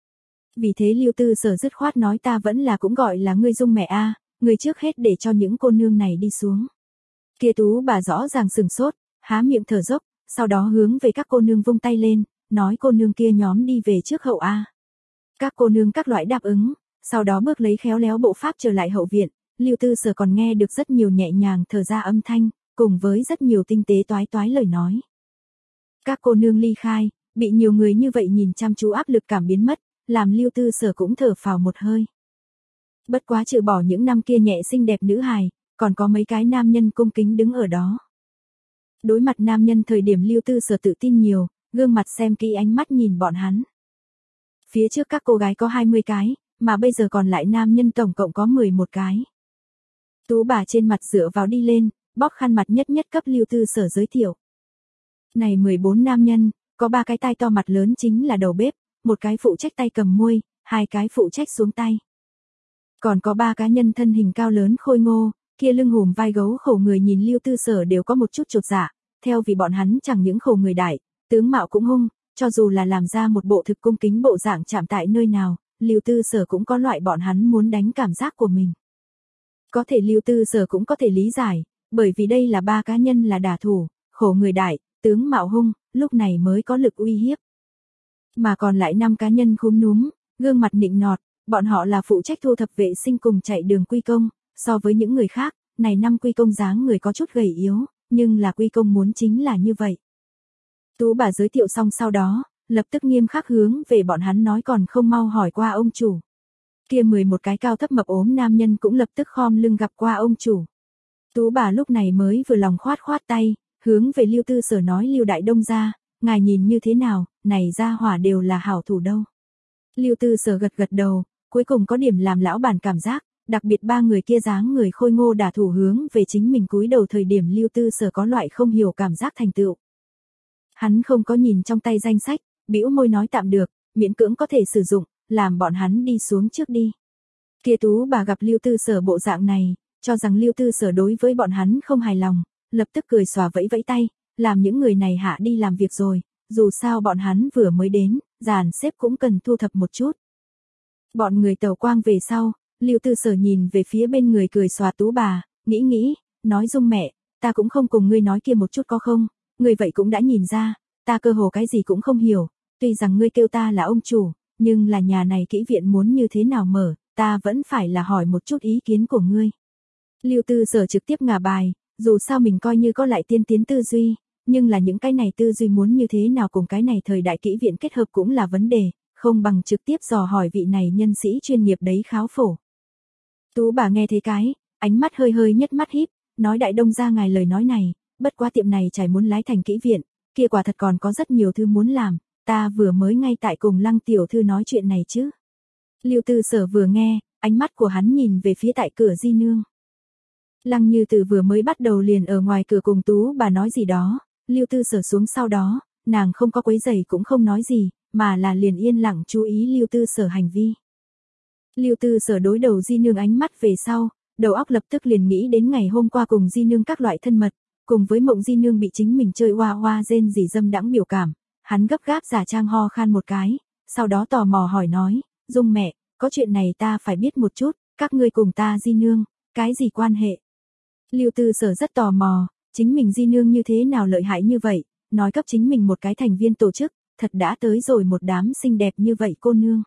Vì thế Lưu Tư Sở dứt khoát nói ta vẫn là cũng gọi là ngươi Dung mẹ a, ngươi trước hết để cho những cô nương này đi xuống. Kia Tú bà rõ ràng sừng sốt, há miệng thở dốc, sau đó hướng về các cô nương vung tay lên, nói cô nương kia nhóm đi về trước hậu a. Các cô nương các loại đáp ứng, sau đó bước lấy khéo léo bộ pháp trở lại hậu viện, Lưu Tư Sở còn nghe được rất nhiều nhẹ nhàng thở ra âm thanh, cùng với rất nhiều tinh tế toái toái lời nói. Các cô nương ly khai, bị nhiều người như vậy nhìn chăm chú áp lực cảm biến mất, làm Lưu Tư Sở cũng thở phào một hơi. Bất quá trừ bỏ những năm kia nhẹ xinh đẹp nữ hài, còn có mấy cái nam nhân cung kính đứng ở đó. Đối mặt nam nhân thời điểm Lưu Tư Sở tự tin nhiều, gương mặt xem kỹ ánh mắt nhìn bọn hắn. Phía trước các cô gái có hai mươi cái, mà bây giờ còn lại nam nhân tổng cộng có mười một cái. Tú bà trên mặt dựa vào đi lên, bóp khăn mặt nhất nhất cấp Lưu Tư Sở giới thiệu. Này mười bốn nam nhân, có ba cái tai to mặt lớn chính là đầu bếp, một cái phụ trách tay cầm muôi, hai cái phụ trách xuống tay. Còn có ba cá nhân thân hình cao lớn khôi ngô, kia lưng hùm vai gấu khổ người nhìn Lưu Tư Sở đều có một chút chột dạ, theo vì bọn hắn chẳng những khổ người đại, tướng mạo cũng hung, cho dù là làm ra một bộ thực cung kính bộ dạng chạm tại nơi nào, Lưu Tư Sở cũng có loại bọn hắn muốn đánh cảm giác của mình. Có thể Lưu Tư Sở cũng có thể lý giải, bởi vì đây là ba cá nhân là đả thủ, khổ người đại, tướng mạo hung, lúc này mới có lực uy hiếp. Mà còn lại năm cá nhân khúm núm, gương mặt nịnh nọt, bọn họ là phụ trách thu thập vệ sinh cùng chạy đường quy công, so với những người khác, này năm quy công dáng người có chút gầy yếu, nhưng là quy công muốn chính là như vậy. Tú bà giới thiệu xong sau đó, lập tức nghiêm khắc hướng về bọn hắn nói còn không mau hỏi qua ông chủ. Kia mười một cái cao thấp mập ốm nam nhân cũng lập tức khom lưng gặp qua ông chủ. Tú bà lúc này mới vừa lòng khoát khoát tay, hướng về Lưu Tư Sở nói Lưu đại đông gia, ngài nhìn như thế nào, này gia hỏa đều là hảo thủ đâu. Lưu Tư Sở gật gật đầu, cuối cùng có điểm làm lão bản cảm giác, đặc biệt ba người kia dáng người khôi ngô đả thủ hướng về chính mình cúi đầu thời điểm Lưu Tư Sở có loại không hiểu cảm giác thành tựu. Hắn không có nhìn trong tay danh sách, bĩu môi nói tạm được, miễn cưỡng có thể sử dụng, làm bọn hắn đi xuống trước đi. Kia Tú bà gặp Lưu Tư Sở bộ dạng này, cho rằng Lưu Tư Sở đối với bọn hắn không hài lòng, lập tức cười xòa vẫy vẫy tay, làm những người này hạ đi làm việc rồi, dù sao bọn hắn vừa mới đến, dàn xếp cũng cần thu thập một chút. Bọn người tàu quang về sau, Lưu Tư Sở nhìn về phía bên người cười xòa Tú bà, nghĩ nghĩ, nói Dung mẹ, ta cũng không cùng ngươi nói kia một chút có không, ngươi vậy cũng đã nhìn ra, ta cơ hồ cái gì cũng không hiểu, tuy rằng ngươi kêu ta là ông chủ, nhưng là nhà này kỹ viện muốn như thế nào mở, ta vẫn phải là hỏi một chút ý kiến của ngươi. Lưu Tư Sở trực tiếp ngả bài, dù sao mình coi như có lại tiên tiến tư duy, nhưng là những cái này tư duy muốn như thế nào cùng cái này thời đại kỹ viện kết hợp cũng là vấn đề, không bằng trực tiếp dò hỏi vị này nhân sĩ chuyên nghiệp đấy kháo phổ. Tú bà nghe thế cái, ánh mắt hơi hơi nhất mắt híp, nói đại đông gia ngài lời nói này, bất quá tiệm này chảy muốn lái thành kỹ viện, kia quả thật còn có rất nhiều thứ muốn làm, ta vừa mới ngay tại cùng Lăng tiểu thư nói chuyện này chứ. Lưu Tư Sở vừa nghe, ánh mắt của hắn nhìn về phía tại cửa di nương. Lăng Như Từ vừa mới bắt đầu liền ở ngoài cửa cùng Tú bà nói gì đó, Lưu Tư Sở xuống sau đó, nàng không có quấy rầy cũng không nói gì, mà là liền yên lặng chú ý Lưu Tư Sở hành vi. Lưu Tư Sở đối đầu di nương ánh mắt về sau, đầu óc lập tức liền nghĩ đến ngày hôm qua cùng di nương các loại thân mật, cùng với mộng di nương bị chính mình chơi oa oa rên rỉ dâm đãng biểu cảm, hắn gấp gáp giả trang ho khan một cái, sau đó tò mò hỏi nói, Dung mẹ, có chuyện này ta phải biết một chút, các ngươi cùng ta di nương, cái gì quan hệ? Lưu Tư Sở rất tò mò, chính mình di nương như thế nào lợi hại như vậy, nói cấp chính mình một cái thành viên tổ chức, thật đã tới rồi một đám xinh đẹp như vậy cô nương.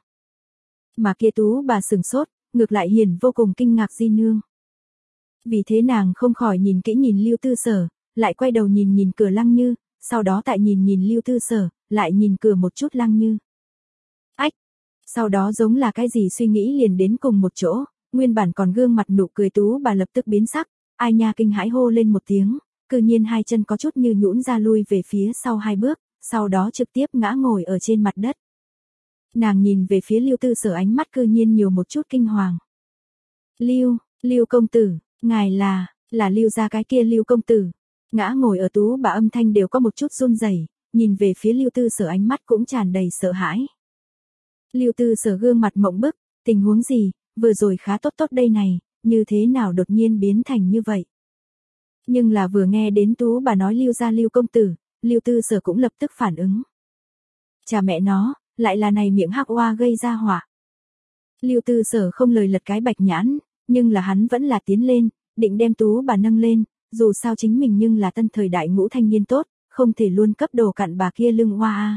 Mà kia Tú bà sừng sốt, ngược lại hiền vô cùng kinh ngạc di nương. Vì thế nàng không khỏi nhìn kỹ nhìn Lưu Tư Sở, lại quay đầu nhìn nhìn cửa Lăng Như, sau đó tại nhìn nhìn Lưu Tư Sở, lại nhìn cửa một chút Lăng Như. Ách! Sau đó giống là cái gì suy nghĩ liền đến cùng một chỗ, nguyên bản còn gương mặt nụ cười Tú bà lập tức biến sắc, ai nha kinh hãi hô lên một tiếng, cư nhiên hai chân có chút như nhũn ra lui về phía sau hai bước, sau đó trực tiếp ngã ngồi ở trên mặt đất. Nàng nhìn về phía Lưu Tư Sở ánh mắt cư nhiên nhiều một chút kinh hoàng. Lưu, Lưu công tử, ngài là, là Lưu gia cái kia Lưu công tử. Ngã ngồi ở Tú bà âm thanh đều có một chút run rẩy, nhìn về phía Lưu Tư Sở ánh mắt cũng tràn đầy sợ hãi. Lưu Tư Sở gương mặt mộng bức, tình huống gì, vừa rồi khá tốt tốt đây này, như thế nào đột nhiên biến thành như vậy. Nhưng là vừa nghe đến Tú bà nói Lưu gia Lưu công tử, Lưu Tư Sở cũng lập tức phản ứng. Chà mẹ nó, lại là này miệng hắc oa gây ra họa. Lưu Tư Sở không lời lật cái bạch nhãn, nhưng là hắn vẫn là tiến lên, định đem Tú bà nâng lên, dù sao chính mình nhưng là tân thời đại ngũ thanh niên tốt, không thể luôn cấp đồ cặn bà kia lưng oa a.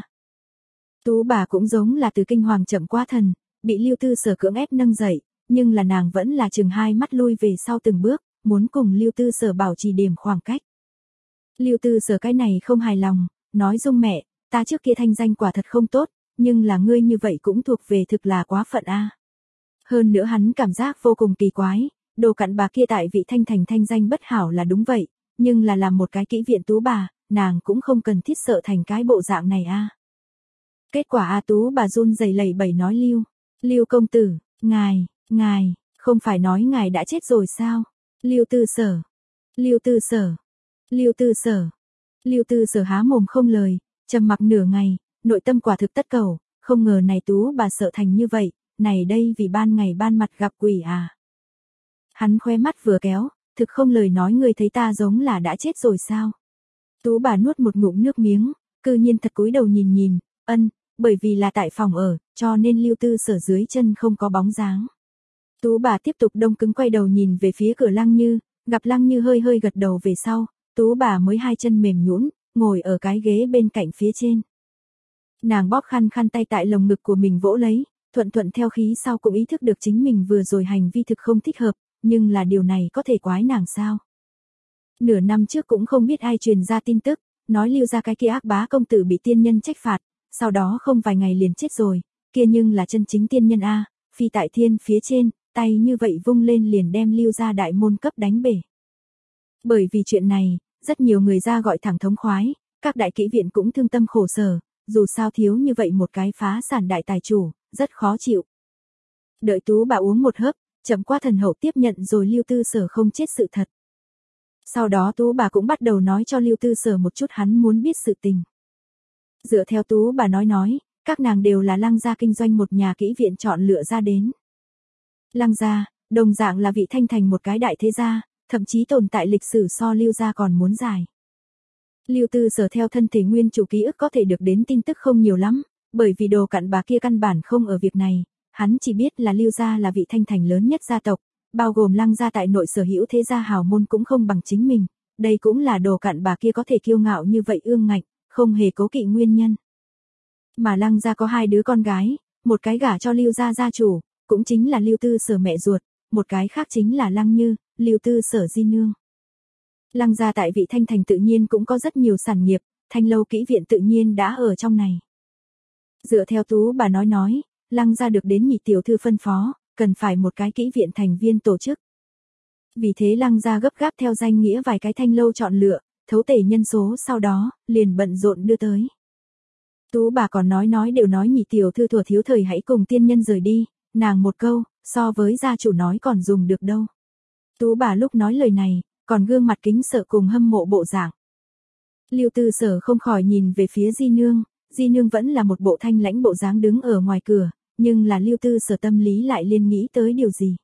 Tú bà cũng giống là từ kinh hoàng chậm qua thần, bị Lưu Tư Sở cưỡng ép nâng dậy, nhưng là nàng vẫn là chừng hai mắt lui về sau từng bước, muốn cùng Lưu Tư Sở bảo trì điểm khoảng cách. Lưu Tư Sở cái này không hài lòng, nói Dung mẹ, ta trước kia thanh danh quả thật không tốt, nhưng là ngươi như vậy cũng thuộc về thực là quá phận a. Hơn nữa hắn cảm giác vô cùng kỳ quái, đồ cặn bà kia tại vị thanh thành thanh danh bất hảo là đúng vậy, nhưng là làm một cái kỹ viện Tú bà, nàng cũng không cần thiết sợ thành cái bộ dạng này a. Kết quả a Tú bà run rẩy lẩy bẩy nói Lưu, Lưu công tử, ngài, ngài, không phải nói ngài đã chết rồi sao? Lưu Tư Sở, Lưu Tư Sở, Lưu Tư Sở, Lưu Tư Sở há mồm không lời, trầm mặc nửa ngày, nội tâm quả thực tất cầu, không ngờ này Tú bà sợ thành như vậy, này đây vì ban ngày ban mặt gặp quỷ à. Hắn khoe mắt vừa kéo, thực không lời nói người thấy ta giống là đã chết rồi sao. Tú bà nuốt một ngụm nước miếng, cư nhiên thật cúi đầu nhìn nhìn, ân, bởi vì là tại phòng ở, cho nên Lưu Tư Sở dưới chân không có bóng dáng. Tú bà tiếp tục đông cứng quay đầu nhìn về phía cửa Lăng Như, gặp Lăng Như hơi hơi gật đầu về sau, Tú bà mới hai chân mềm nhũn, ngồi ở cái ghế bên cạnh phía trên. Nàng bóp khăn khăn tay tại lồng ngực của mình vỗ lấy, thuận thuận theo khí sau cũng ý thức được chính mình vừa rồi hành vi thực không thích hợp, nhưng là điều này có thể quái nàng sao? Nửa năm trước cũng không biết ai truyền ra tin tức, nói Lưu gia cái kia ác bá công tử bị tiên nhân trách phạt, sau đó không vài ngày liền chết rồi, kia nhưng là chân chính tiên nhân a, phi tại thiên phía trên, tay như vậy vung lên liền đem Lưu gia đại môn cấp đánh bể. Bởi vì chuyện này, rất nhiều người ra gọi thẳng thống khoái, các đại kỹ viện cũng thương tâm khổ sở, dù sao thiếu như vậy một cái phá sản đại tài chủ, rất khó chịu. Đợi Tú bà uống một hớp, chậm qua thần hậu tiếp nhận rồi Lưu Tư Sở không chết sự thật. Sau đó Tú bà cũng bắt đầu nói cho Lưu Tư Sở một chút hắn muốn biết sự tình. Dựa theo Tú bà nói nói, các nàng đều là Lăng gia kinh doanh một nhà kỹ viện chọn lựa ra đến. Lăng gia, đồng dạng là vị thanh thành một cái đại thế gia, thậm chí tồn tại lịch sử so Lưu gia còn muốn dài. Lưu Tư Sở theo thân thể nguyên chủ ký ức có thể được đến tin tức không nhiều lắm, bởi vì đồ cặn bà kia căn bản không ở việc này, hắn chỉ biết là Lưu gia là vị thanh thành lớn nhất gia tộc, bao gồm Lăng gia tại nội sở hữu thế gia hào môn cũng không bằng chính mình, đây cũng là đồ cặn bà kia có thể kiêu ngạo như vậy ương ngạnh, không hề cố kỵ nguyên nhân. Mà Lăng gia có hai đứa con gái, một cái gả cho Lưu gia gia chủ, cũng chính là Lưu Tư Sở mẹ ruột, một cái khác chính là Lăng Như, Lưu Tư Sở di nương. Lăng gia tại vị thanh thành tự nhiên cũng có rất nhiều sản nghiệp, thanh lâu kỹ viện tự nhiên đã ở trong này. Dựa theo Tú bà nói nói, Lăng gia được đến nhị tiểu thư phân phó, cần phải một cái kỹ viện thành viên tổ chức. Vì thế Lăng gia gấp gáp theo danh nghĩa vài cái thanh lâu chọn lựa, thấu tể nhân số sau đó, liền bận rộn đưa tới. Tú bà còn nói nói đều nói nhị tiểu thư thuở thiếu thời hãy cùng tiên nhân rời đi, nàng một câu, so với gia chủ nói còn dùng được đâu. Tú bà lúc nói lời này, còn gương mặt kính sợ cùng hâm mộ bộ dạng. Lưu Tư Sở không khỏi nhìn về phía Di Nương, Di Nương vẫn là một bộ thanh lãnh bộ dáng đứng ở ngoài cửa, nhưng là Lưu Tư Sở tâm lý lại liên nghĩ tới điều gì.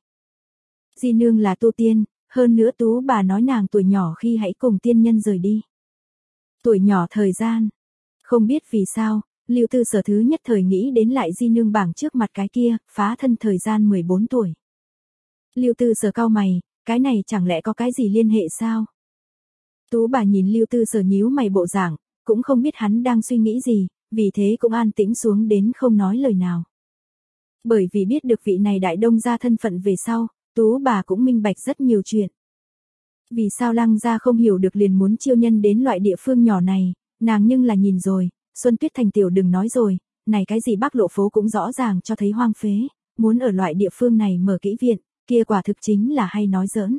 Di Nương là tu tiên, hơn nữa Tú bà nói nàng tuổi nhỏ khi hãy cùng tiên nhân rời đi. Tuổi nhỏ thời gian. Không biết vì sao, Lưu Tư Sở thứ nhất thời nghĩ đến lại Di Nương bảng trước mặt cái kia, phá thân thời gian mười bốn tuổi. Lưu Tư Sở cau mày, cái này chẳng lẽ có cái gì liên hệ sao? Tú bà nhìn Lưu Tư Sở nhíu mày bộ dạng, cũng không biết hắn đang suy nghĩ gì, vì thế cũng an tĩnh xuống đến không nói lời nào. Bởi vì biết được vị này đại đông gia thân phận về sau, Tú bà cũng minh bạch rất nhiều chuyện. Vì sao Lăng gia không hiểu được liền muốn chiêu nhân đến loại địa phương nhỏ này, Nàng nhưng là nhìn rồi, Xuân Tuyết Thành tiểu đừng nói rồi, này cái gì Bắc Lộ phố cũng rõ ràng cho thấy hoang phế, muốn ở loại địa phương này mở kỹ viện, kia quả thực chính là hay nói giỡn.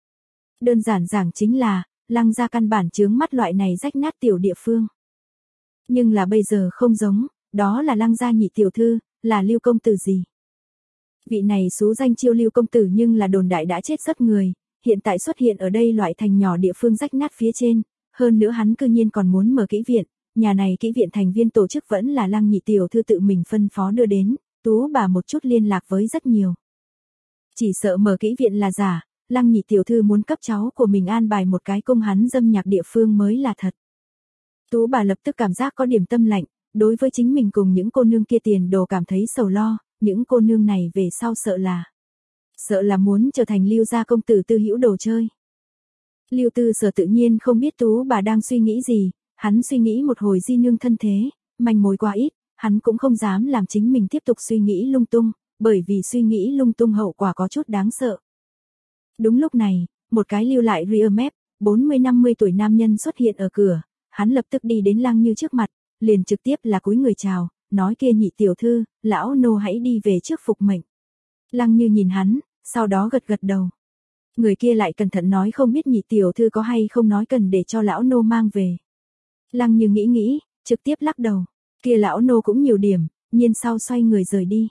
Đơn giản giảng chính là, Lăng gia căn bản chướng mắt loại này rách nát tiểu địa phương. Nhưng là bây giờ không giống, đó là Lăng gia nhị tiểu thư, là Lưu công tử gì. Vị này xú danh chiêu Lưu công tử nhưng là đồn đại đã chết rất người, hiện tại xuất hiện ở đây loại thành nhỏ địa phương rách nát phía trên, hơn nữa hắn cư nhiên còn muốn mở kỹ viện, nhà này kỹ viện thành viên tổ chức vẫn là Lăng nhị tiểu thư tự mình phân phó đưa đến, tú bà một chút liên lạc với rất nhiều. Chỉ sợ mở kỹ viện là giả, Lăng nhị tiểu thư muốn cấp cháu của mình an bài một cái cung hắn dâm nhạc địa phương mới là thật. Tú bà lập tức cảm giác có điểm tâm lạnh, đối với chính mình cùng những cô nương kia tiền đồ cảm thấy sầu lo, những cô nương này về sau sợ là sợ là muốn trở thành Lưu gia công tử tư hữu đồ chơi. Lưu Tư Sở tự nhiên không biết tú bà đang suy nghĩ gì, hắn suy nghĩ một hồi di nương thân thế, manh mối quá ít, hắn cũng không dám làm chính mình tiếp tục suy nghĩ lung tung, bởi vì suy nghĩ lung tung hậu quả có chút đáng sợ. Đúng lúc này, một cái lưu lại rear map, bốn mươi năm mươi tuổi nam nhân xuất hiện ở cửa, hắn lập tức đi đến Lăng Như trước mặt, liền trực tiếp là cúi người chào, nói kia nhị tiểu thư, lão nô hãy đi về trước phục mệnh. Lăng Như nhìn hắn, sau đó gật gật đầu. Người kia lại cẩn thận nói không biết nhị tiểu thư có hay không nói cần để cho lão nô mang về. Lăng Như nghĩ nghĩ, trực tiếp lắc đầu, kia lão nô cũng nhiều điểm, nhiên sau xoay người rời đi.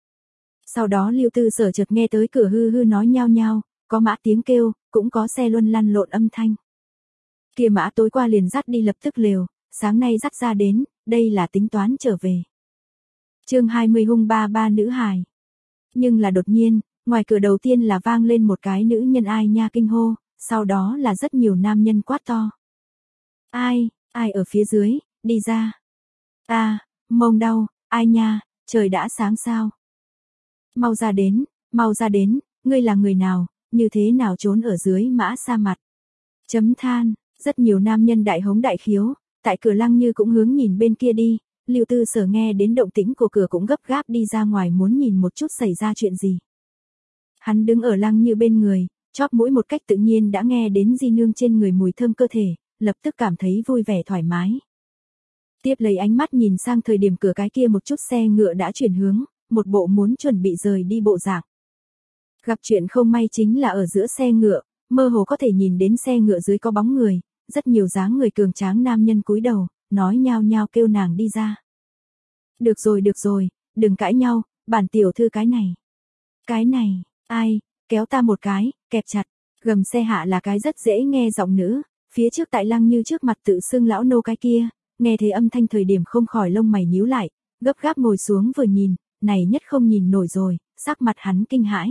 Sau đó Lưu Tư Sở chợt nghe tới cửa hư hư nói nhao nhao, có mã tiếng kêu, cũng có xe luân lăn lộn âm thanh. Kia mã tối qua liền dắt đi lập tức lều, sáng nay dắt ra đến, đây là tính toán trở về. Chương hai mươi hung ba ba nữ hài. Nhưng là đột nhiên, ngoài cửa đầu tiên là vang lên một cái nữ nhân ai nha kinh hô, sau đó là rất nhiều nam nhân quát to. Ai, ai ở phía dưới, đi ra. A, à, mông đau, ai nha, trời đã sáng sao. Mau ra đến, mau ra đến, ngươi là người nào, như thế nào trốn ở dưới mã sa mặt. Chấm than, rất nhiều nam nhân đại hống đại khiếu, tại cửa Lăng Như cũng hướng nhìn bên kia đi, Lưu Tư Sở nghe đến động tĩnh của cửa cũng gấp gáp đi ra ngoài muốn nhìn một chút xảy ra chuyện gì. Hắn đứng ở Lăng Như bên người, chóp mũi một cách tự nhiên đã nghe đến di nương trên người mùi thơm cơ thể, lập tức cảm thấy vui vẻ thoải mái. Tiếp lấy ánh mắt nhìn sang thời điểm cửa cái kia một chút xe ngựa đã chuyển hướng, một bộ muốn chuẩn bị rời đi bộ dạng. Gặp chuyện không may chính là ở giữa xe ngựa, mơ hồ có thể nhìn đến xe ngựa dưới có bóng người, rất nhiều dáng người cường tráng nam nhân cúi đầu, nói nhao nhao kêu nàng đi ra. Được rồi được rồi, đừng cãi nhau, bản tiểu thư cái này. Cái này, ai, kéo ta một cái, kẹp chặt, gầm xe hạ là cái rất dễ nghe giọng nữ, phía trước tại Lăng Như trước mặt tự xưng lão nô cái kia, nghe thấy âm thanh thời điểm không khỏi lông mày nhíu lại, gấp gáp ngồi xuống vừa nhìn, này nhất không nhìn nổi rồi, sắc mặt hắn kinh hãi.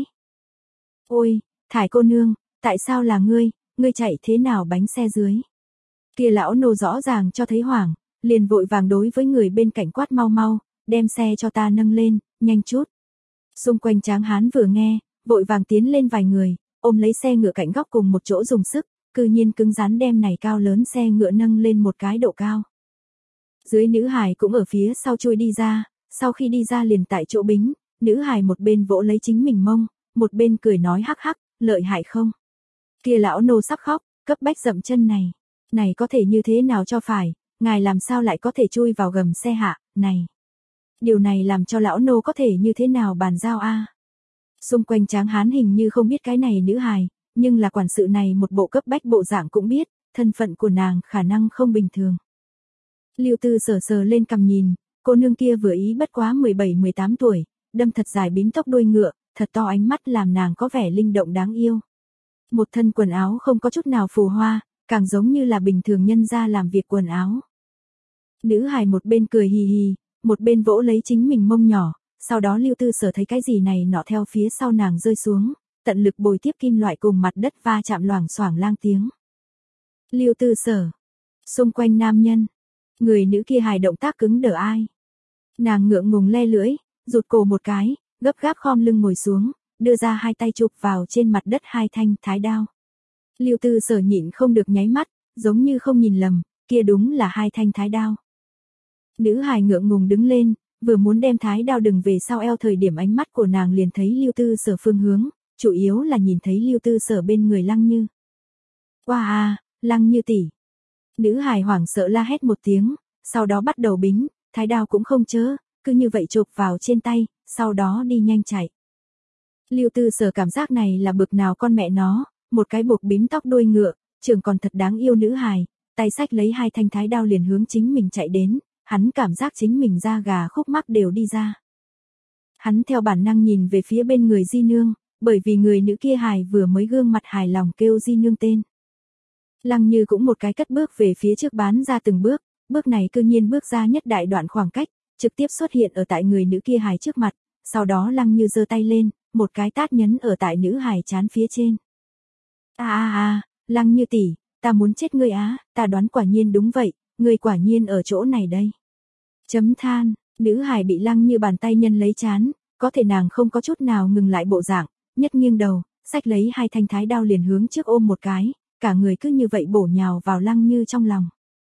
Ôi, Thải cô nương, tại sao là ngươi, ngươi chạy thế nào bánh xe dưới? Kia lão nô rõ ràng cho thấy hoảng, liền vội vàng đối với người bên cạnh quát mau mau, đem xe cho ta nâng lên, nhanh chút. Xung quanh tráng hán vừa nghe, vội vàng tiến lên vài người, ôm lấy xe ngựa cạnh góc cùng một chỗ dùng sức, cư nhiên cứng rắn đem này cao lớn xe ngựa nâng lên một cái độ cao. Dưới nữ hài cũng ở phía sau chui đi ra, sau khi đi ra liền tại chỗ bính, nữ hài một bên vỗ lấy chính mình mông, một bên cười nói hắc hắc, lợi hại không? Kia lão nô sắp khóc, cấp bách dậm chân này, này có thể như thế nào cho phải, ngài làm sao lại có thể chui vào gầm xe hạ, này. Điều này làm cho lão nô có thể như thế nào bàn giao a? Xung quanh tráng hán hình như không biết cái này nữ hài, nhưng là quản sự này một bộ cấp bách bộ dạng cũng biết, thân phận của nàng khả năng không bình thường. Lưu Tư sờ sờ lên cằm nhìn, cô nương kia vừa ý bất quá mười bảy mười tám tuổi, đâm thật dài bím tóc đuôi ngựa, thật to ánh mắt làm nàng có vẻ linh động đáng yêu. Một thân quần áo không có chút nào phù hoa, càng giống như là bình thường nhân gia làm việc quần áo. Nữ hài một bên cười hì hì, một bên vỗ lấy chính mình mông nhỏ, sau đó Lưu Tư Sở thấy cái gì này nọ theo phía sau nàng rơi xuống, tận lực bồi tiếp kim loại cùng mặt đất va chạm loảng xoảng lang tiếng. Lưu Tư Sở, xung quanh nam nhân, người nữ kia hài động tác cứng đờ ai. Nàng ngượng ngùng le lưỡi, rụt cổ một cái, gấp gáp khom lưng ngồi xuống, đưa ra hai tay chụp vào trên mặt đất hai thanh thái đao. Lưu Tư Sở nhịn không được nháy mắt, giống như không nhìn lầm, kia đúng là hai thanh thái đao. Nữ hài ngượng ngùng đứng lên, vừa muốn đem thái đao đừng về sau eo thời điểm ánh mắt của nàng liền thấy Lưu Tư Sở phương hướng, chủ yếu là nhìn thấy Lưu Tư Sở bên người Lăng Như. Wow à, Lăng Như tỷ. Nữ hài hoảng sợ la hét một tiếng, sau đó bắt đầu bính, thái đao cũng không chớ, cứ như vậy chộp vào trên tay, sau đó đi nhanh chạy. Lưu Tư Sở cảm giác này là bực nào con mẹ nó, một cái buộc bím tóc đuôi ngựa, trường còn thật đáng yêu nữ hài, tay xách lấy hai thanh thái đao liền hướng chính mình chạy đến, hắn cảm giác chính mình da gà khúc mắc đều đi ra. Hắn theo bản năng nhìn về phía bên người Di Nương, bởi vì người nữ kia hài vừa mới gương mặt hài lòng kêu Di Nương tên. Lăng Như cũng một cái cất bước về phía trước bán ra từng bước, bước này cư nhiên bước ra nhất đại đoạn khoảng cách, trực tiếp xuất hiện ở tại người nữ kia hài trước mặt, sau đó Lăng Như giơ tay lên, một cái tát nhấn ở tại nữ hài trán phía trên. A a a, Lăng Như tỷ, ta muốn chết ngươi á, ta đoán quả nhiên đúng vậy, ngươi quả nhiên ở chỗ này đây. Chấm than, nữ hài bị Lăng Như bàn tay nhân lấy trán, có thể nàng không có chút nào ngừng lại bộ dạng, nhất nghiêng đầu, xách lấy hai thanh thái đao liền hướng trước ôm một cái, cả người cứ như vậy bổ nhào vào Lăng Như trong lòng.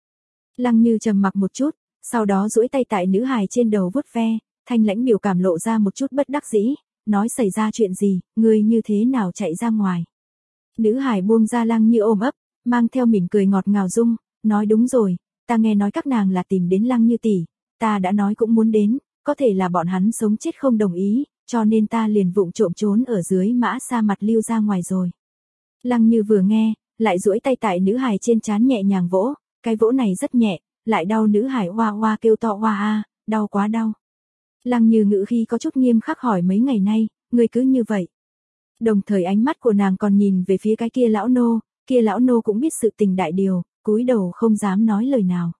Lăng Như trầm mặc một chút, sau đó duỗi tay tại nữ hài trên đầu vuốt ve, thanh lãnh biểu cảm lộ ra một chút bất đắc dĩ, nói xảy ra chuyện gì, ngươi như thế nào chạy ra ngoài. Nữ hài buông ra Lăng Như ôm ấp, mang theo mỉm cười ngọt ngào dung, nói đúng rồi, ta nghe nói các nàng là tìm đến Lăng Như tỷ, ta đã nói cũng muốn đến, có thể là bọn hắn sống chết không đồng ý, cho nên ta liền vụng trộm trốn ở dưới mã sa mặt lưu ra ngoài rồi. Lăng Như vừa nghe, lại duỗi tay tại nữ hài trên trán nhẹ nhàng vỗ, cái vỗ này rất nhẹ, lại đau nữ hài oa oa kêu to oa a, đau quá đau. Lăng Như ngữ khi có chút nghiêm khắc hỏi mấy ngày nay, ngươi cứ như vậy. Đồng thời ánh mắt của nàng còn nhìn về phía cái kia lão nô, kia lão nô cũng biết sự tình đại điều, cúi đầu không dám nói lời nào.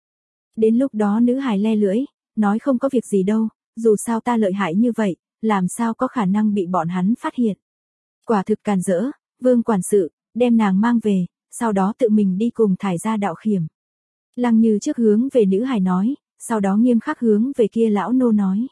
Đến lúc đó nữ hài le lưỡi, nói không có việc gì đâu, dù sao ta lợi hại như vậy, làm sao có khả năng bị bọn hắn phát hiện. Quả thực càn rỡ, Vương quản sự, đem nàng mang về, sau đó tự mình đi cùng thải ra đạo khiểm. Lăng Như trước hướng về nữ hài nói, sau đó nghiêm khắc hướng về kia lão nô nói.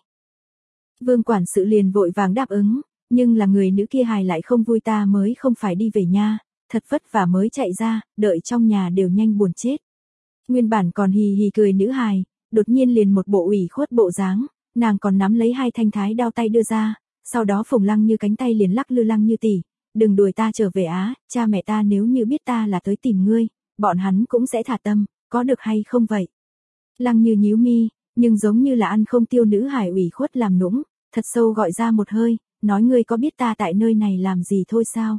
Vương quản sự liền vội vàng đáp ứng, nhưng là người nữ kia hài lại không vui, ta mới không phải đi về nha, thật vất vả mới chạy ra, đợi trong nhà đều nhanh buồn chết. Nguyên bản còn hì hì cười nữ hài, đột nhiên liền một bộ ủy khuất bộ dáng, nàng còn nắm lấy hai thanh thái đao tay đưa ra, sau đó phùng Lăng Như cánh tay liền lắc lư Lăng Như tỷ, đừng đuổi ta trở về á, cha mẹ ta nếu như biết ta là tới tìm ngươi, bọn hắn cũng sẽ thả tâm, có được hay không vậy? Lăng Như nhíu mi, nhưng giống như là ăn không tiêu nữ hài ủy khuất làm nũng, thật sâu gọi ra một hơi, nói ngươi có biết ta tại nơi này làm gì thôi sao?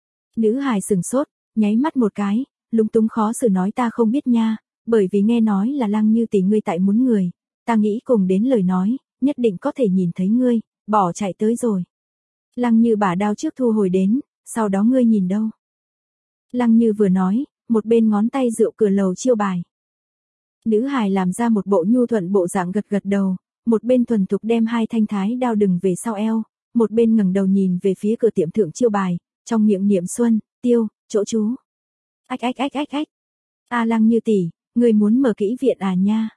Nữ hài sừng sốt, nháy mắt một cái, lúng túng khó xử nói ta không biết nha, bởi vì nghe nói là Lăng Như tỷ ngươi tại muốn người, ta nghĩ cùng đến lời nói, nhất định có thể nhìn thấy ngươi, bỏ chạy tới rồi. Lăng Như bả đao trước thu hồi đến, sau đó ngươi nhìn đâu? Lăng Như vừa nói, một bên ngón tay rượu cửa lầu chiêu bài. Nữ hài làm ra một bộ nhu thuận bộ dạng gật gật đầu, một bên thuần thục đem hai thanh thái đao đừng về sau eo, một bên ngẩng đầu nhìn về phía cửa tiệm thượng chiêu bài, trong miệng niệm xuân, tiêu, chỗ chú. Ách ách ách ách ách. A Lăng Như tỷ, người muốn mở kỹ viện à nha?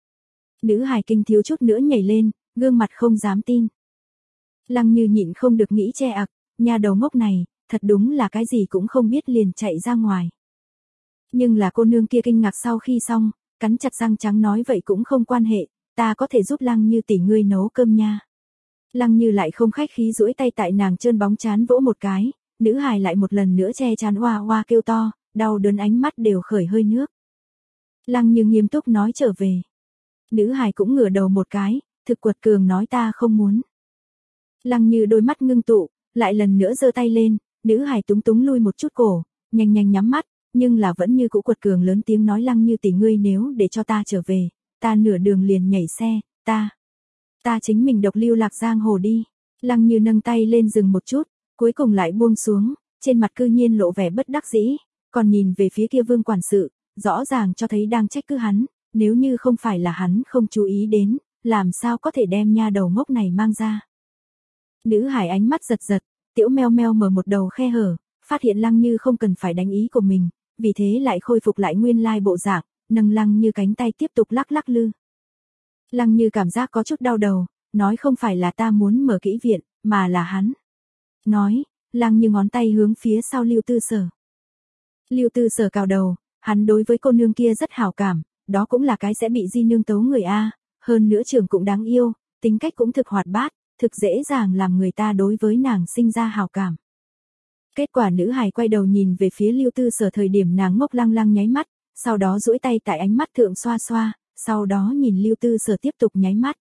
Nữ hài kinh thiếu chút nữa nhảy lên, gương mặt không dám tin. Lăng Như nhịn không được nghĩ che ặc, nha đầu ngốc này, thật đúng là cái gì cũng không biết liền chạy ra ngoài. Nhưng là cô nương kia kinh ngạc sau khi xong, cắn chặt răng trắng nói vậy cũng không quan hệ, ta có thể giúp Lăng Như tỷ ngươi nấu cơm nha. Lăng Như lại không khách khí duỗi tay tại nàng trơn bóng trán vỗ một cái, nữ hài lại một lần nữa che trán oa oa kêu to, đau đớn ánh mắt đều khởi hơi nước. Lăng Như nghiêm túc nói trở về. Nữ hài cũng ngửa đầu một cái, thực quật cường nói ta không muốn. Lăng Như đôi mắt ngưng tụ, lại lần nữa giơ tay lên, nữ hài túng túng lui một chút cổ, nhanh nhanh nhắm mắt, nhưng là vẫn như cũ quật cường lớn tiếng nói Lăng Như tỷ ngươi nếu để cho ta trở về, ta nửa đường liền nhảy xe, ta, ta chính mình độc lưu lạc giang hồ đi. Lăng Như nâng tay lên dừng một chút, cuối cùng lại buông xuống, trên mặt cư nhiên lộ vẻ bất đắc dĩ, còn nhìn về phía kia Vương quản sự, rõ ràng cho thấy đang trách cứ hắn, nếu như không phải là hắn không chú ý đến, làm sao có thể đem nha đầu ngốc này mang ra. Nữ hải ánh mắt giật giật, tiểu meo meo mở một đầu khe hở, phát hiện Lăng Như không cần phải đánh ý của mình, vì thế lại khôi phục lại nguyên lai bộ dạng, nâng Lăng Như cánh tay tiếp tục lắc lắc lư. Lăng Như cảm giác có chút đau đầu, nói không phải là ta muốn mở kỹ viện, mà là hắn. Nói, Lăng Như ngón tay hướng phía sau Lưu Tư Sở. Lưu Tư Sở cào đầu, hắn đối với cô nương kia rất hảo cảm, đó cũng là cái sẽ bị Di Nương tấu người A, hơn nữa trưởng cũng đáng yêu, tính cách cũng thực hoạt bát, thực dễ dàng làm người ta đối với nàng sinh ra hảo cảm. Kết quả nữ hài quay đầu nhìn về phía Lưu Tư Sở thời điểm nàng ngốc lăng lăng nháy mắt, sau đó duỗi tay tại ánh mắt thượng xoa xoa, sau đó nhìn Lưu Tư Sở tiếp tục nháy mắt.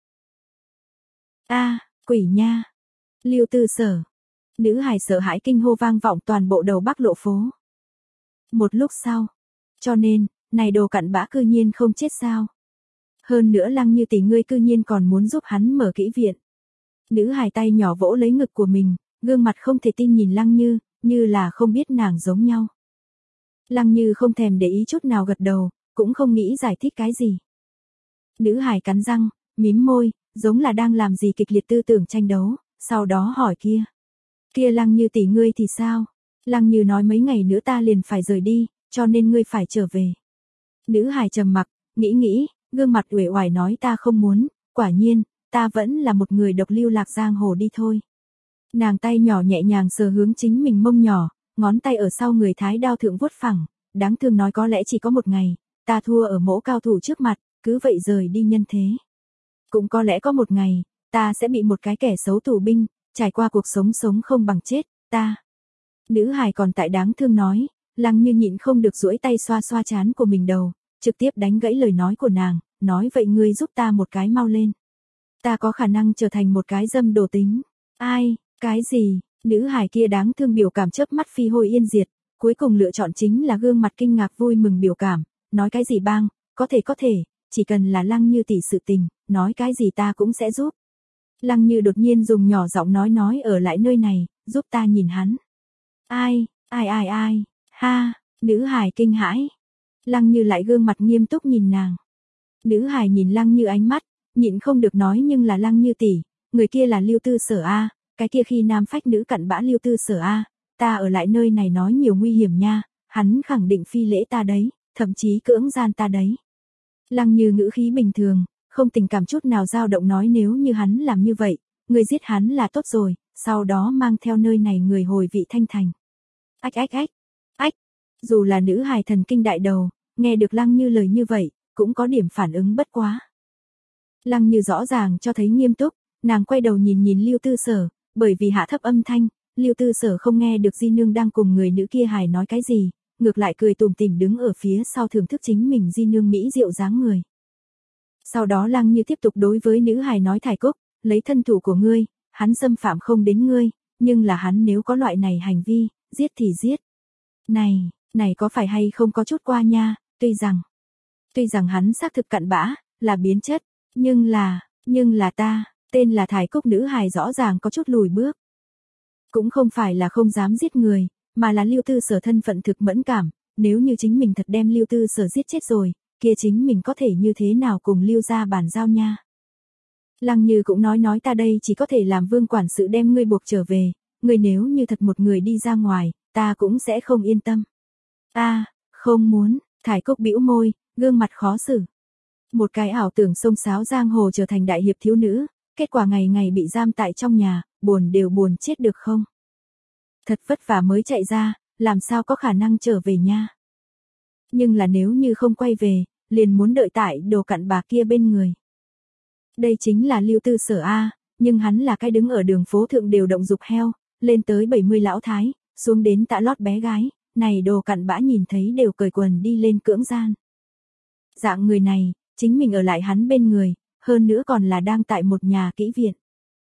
A, quỷ nha. Lưu Tư Sở. Nữ hài sợ hãi kinh hô vang vọng toàn bộ đầu Bắc lộ phố. Một lúc sau, cho nên, này đồ cặn bã cư nhiên không chết sao? Hơn nữa Lăng Như tỷ ngươi cư nhiên còn muốn giúp hắn mở kỹ viện. Nữ hài tay nhỏ vỗ lấy ngực của mình, gương mặt không thể tin nhìn Lăng Như, như là không biết nàng giống nhau. Lăng Như không thèm để ý chút nào gật đầu, cũng không nghĩ giải thích cái gì. Nữ hài cắn răng, mím môi, giống là đang làm gì kịch liệt tư tưởng tranh đấu, sau đó hỏi kia. Kia Lăng Như tỷ ngươi thì sao? Lăng Như nói mấy ngày nữa ta liền phải rời đi, cho nên ngươi phải trở về. Nữ hài trầm mặc, nghĩ nghĩ, gương mặt uể oải nói ta không muốn, quả nhiên, ta vẫn là một người độc lưu lạc giang hồ đi thôi. Nàng tay nhỏ nhẹ nhàng sờ hướng chính mình mông nhỏ, ngón tay ở sau người thái đao thượng vuốt phẳng, đáng thương nói có lẽ chỉ có một ngày, ta thua ở mỗ cao thủ trước mặt, cứ vậy rời đi nhân thế. Cũng có lẽ có một ngày, ta sẽ bị một cái kẻ xấu tù binh, trải qua cuộc sống sống không bằng chết, ta. Nữ hài còn tại đáng thương nói, Lăng Như nhịn không được duỗi tay xoa xoa trán của mình đầu, trực tiếp đánh gãy lời nói của nàng, nói vậy ngươi giúp ta một cái mau lên. Ta có khả năng trở thành một cái dâm đồ tính. Ai, cái gì, nữ hài kia đáng thương biểu cảm chớp mắt phi hôi yên diệt, cuối cùng lựa chọn chính là gương mặt kinh ngạc vui mừng biểu cảm, nói cái gì bang, có thể có thể, chỉ cần là Lăng Như tỷ sự tình, nói cái gì ta cũng sẽ giúp. Lăng Như đột nhiên dùng nhỏ giọng nói nói ở lại nơi này, giúp ta nhìn hắn. Ai, ai ai ai, ha, nữ hài kinh hãi. Lăng Như lại gương mặt nghiêm túc nhìn nàng. Nữ hài nhìn Lăng Như ánh mắt, nhịn không được nói nhưng là Lăng Như tỷ, người kia là Lưu Tư Sở a, cái kia khi nam phách nữ cặn bã Lưu Tư Sở a, ta ở lại nơi này nói nhiều nguy hiểm nha, hắn khẳng định phi lễ ta đấy, thậm chí cưỡng gian ta đấy. Lăng Như ngữ khí bình thường, không tình cảm chút nào dao động nói nếu như hắn làm như vậy, người giết hắn là tốt rồi, sau đó mang theo nơi này người hồi vị thanh thành. Ách ách ách, ách, dù là nữ hài thần kinh đại đầu, nghe được Lăng Như lời như vậy, cũng có điểm phản ứng bất quá. Lăng Như rõ ràng cho thấy nghiêm túc, nàng quay đầu nhìn nhìn Lưu Tư Sở, bởi vì hạ thấp âm thanh, Lưu Tư Sở không nghe được di nương đang cùng người nữ kia hài nói cái gì, ngược lại cười tủm tỉm đứng ở phía sau thưởng thức chính mình di nương mỹ diệu dáng người. Sau đó Lăng Như tiếp tục đối với nữ hài nói Thải Cúc, lấy thân thủ của ngươi, hắn xâm phạm không đến ngươi, nhưng là hắn nếu có loại này hành vi, giết thì giết. Này, này có phải hay không có chút qua nha, tuy rằng, tuy rằng hắn xác thực cặn bã, là biến chất, nhưng là, nhưng là ta, tên là Thải Cúc nữ hài rõ ràng có chút lùi bước. Cũng không phải là không dám giết người, mà là Lưu Tư Sở thân phận thực mẫn cảm, nếu như chính mình thật đem Lưu Tư Sở giết chết rồi, kia chính mình có thể như thế nào cùng Lưu gia bàn giao nha. Lăng Như cũng nói nói ta đây chỉ có thể làm vương quản sự đem ngươi buộc trở về, ngươi nếu như thật một người đi ra ngoài, ta cũng sẽ không yên tâm. Ta, không muốn, Thải Cúc bĩu môi, gương mặt khó xử. Một cái ảo tưởng xông xáo giang hồ trở thành đại hiệp thiếu nữ, kết quả ngày ngày bị giam tại trong nhà, buồn đều buồn chết được không? Thật vất vả mới chạy ra, làm sao có khả năng trở về nha. Nhưng là nếu như không quay về, liền muốn đợi tại đồ cặn bà kia bên người. Đây chính là Lưu Tư Sở A, nhưng hắn là cái đứng ở đường phố thượng đều động dục heo, lên tới bảy mươi lão thái, xuống đến tạ lót bé gái, này đồ cặn bã nhìn thấy đều cởi quần đi lên cưỡng gian. Dạng người này, chính mình ở lại hắn bên người, hơn nữa còn là đang tại một nhà kỹ viện.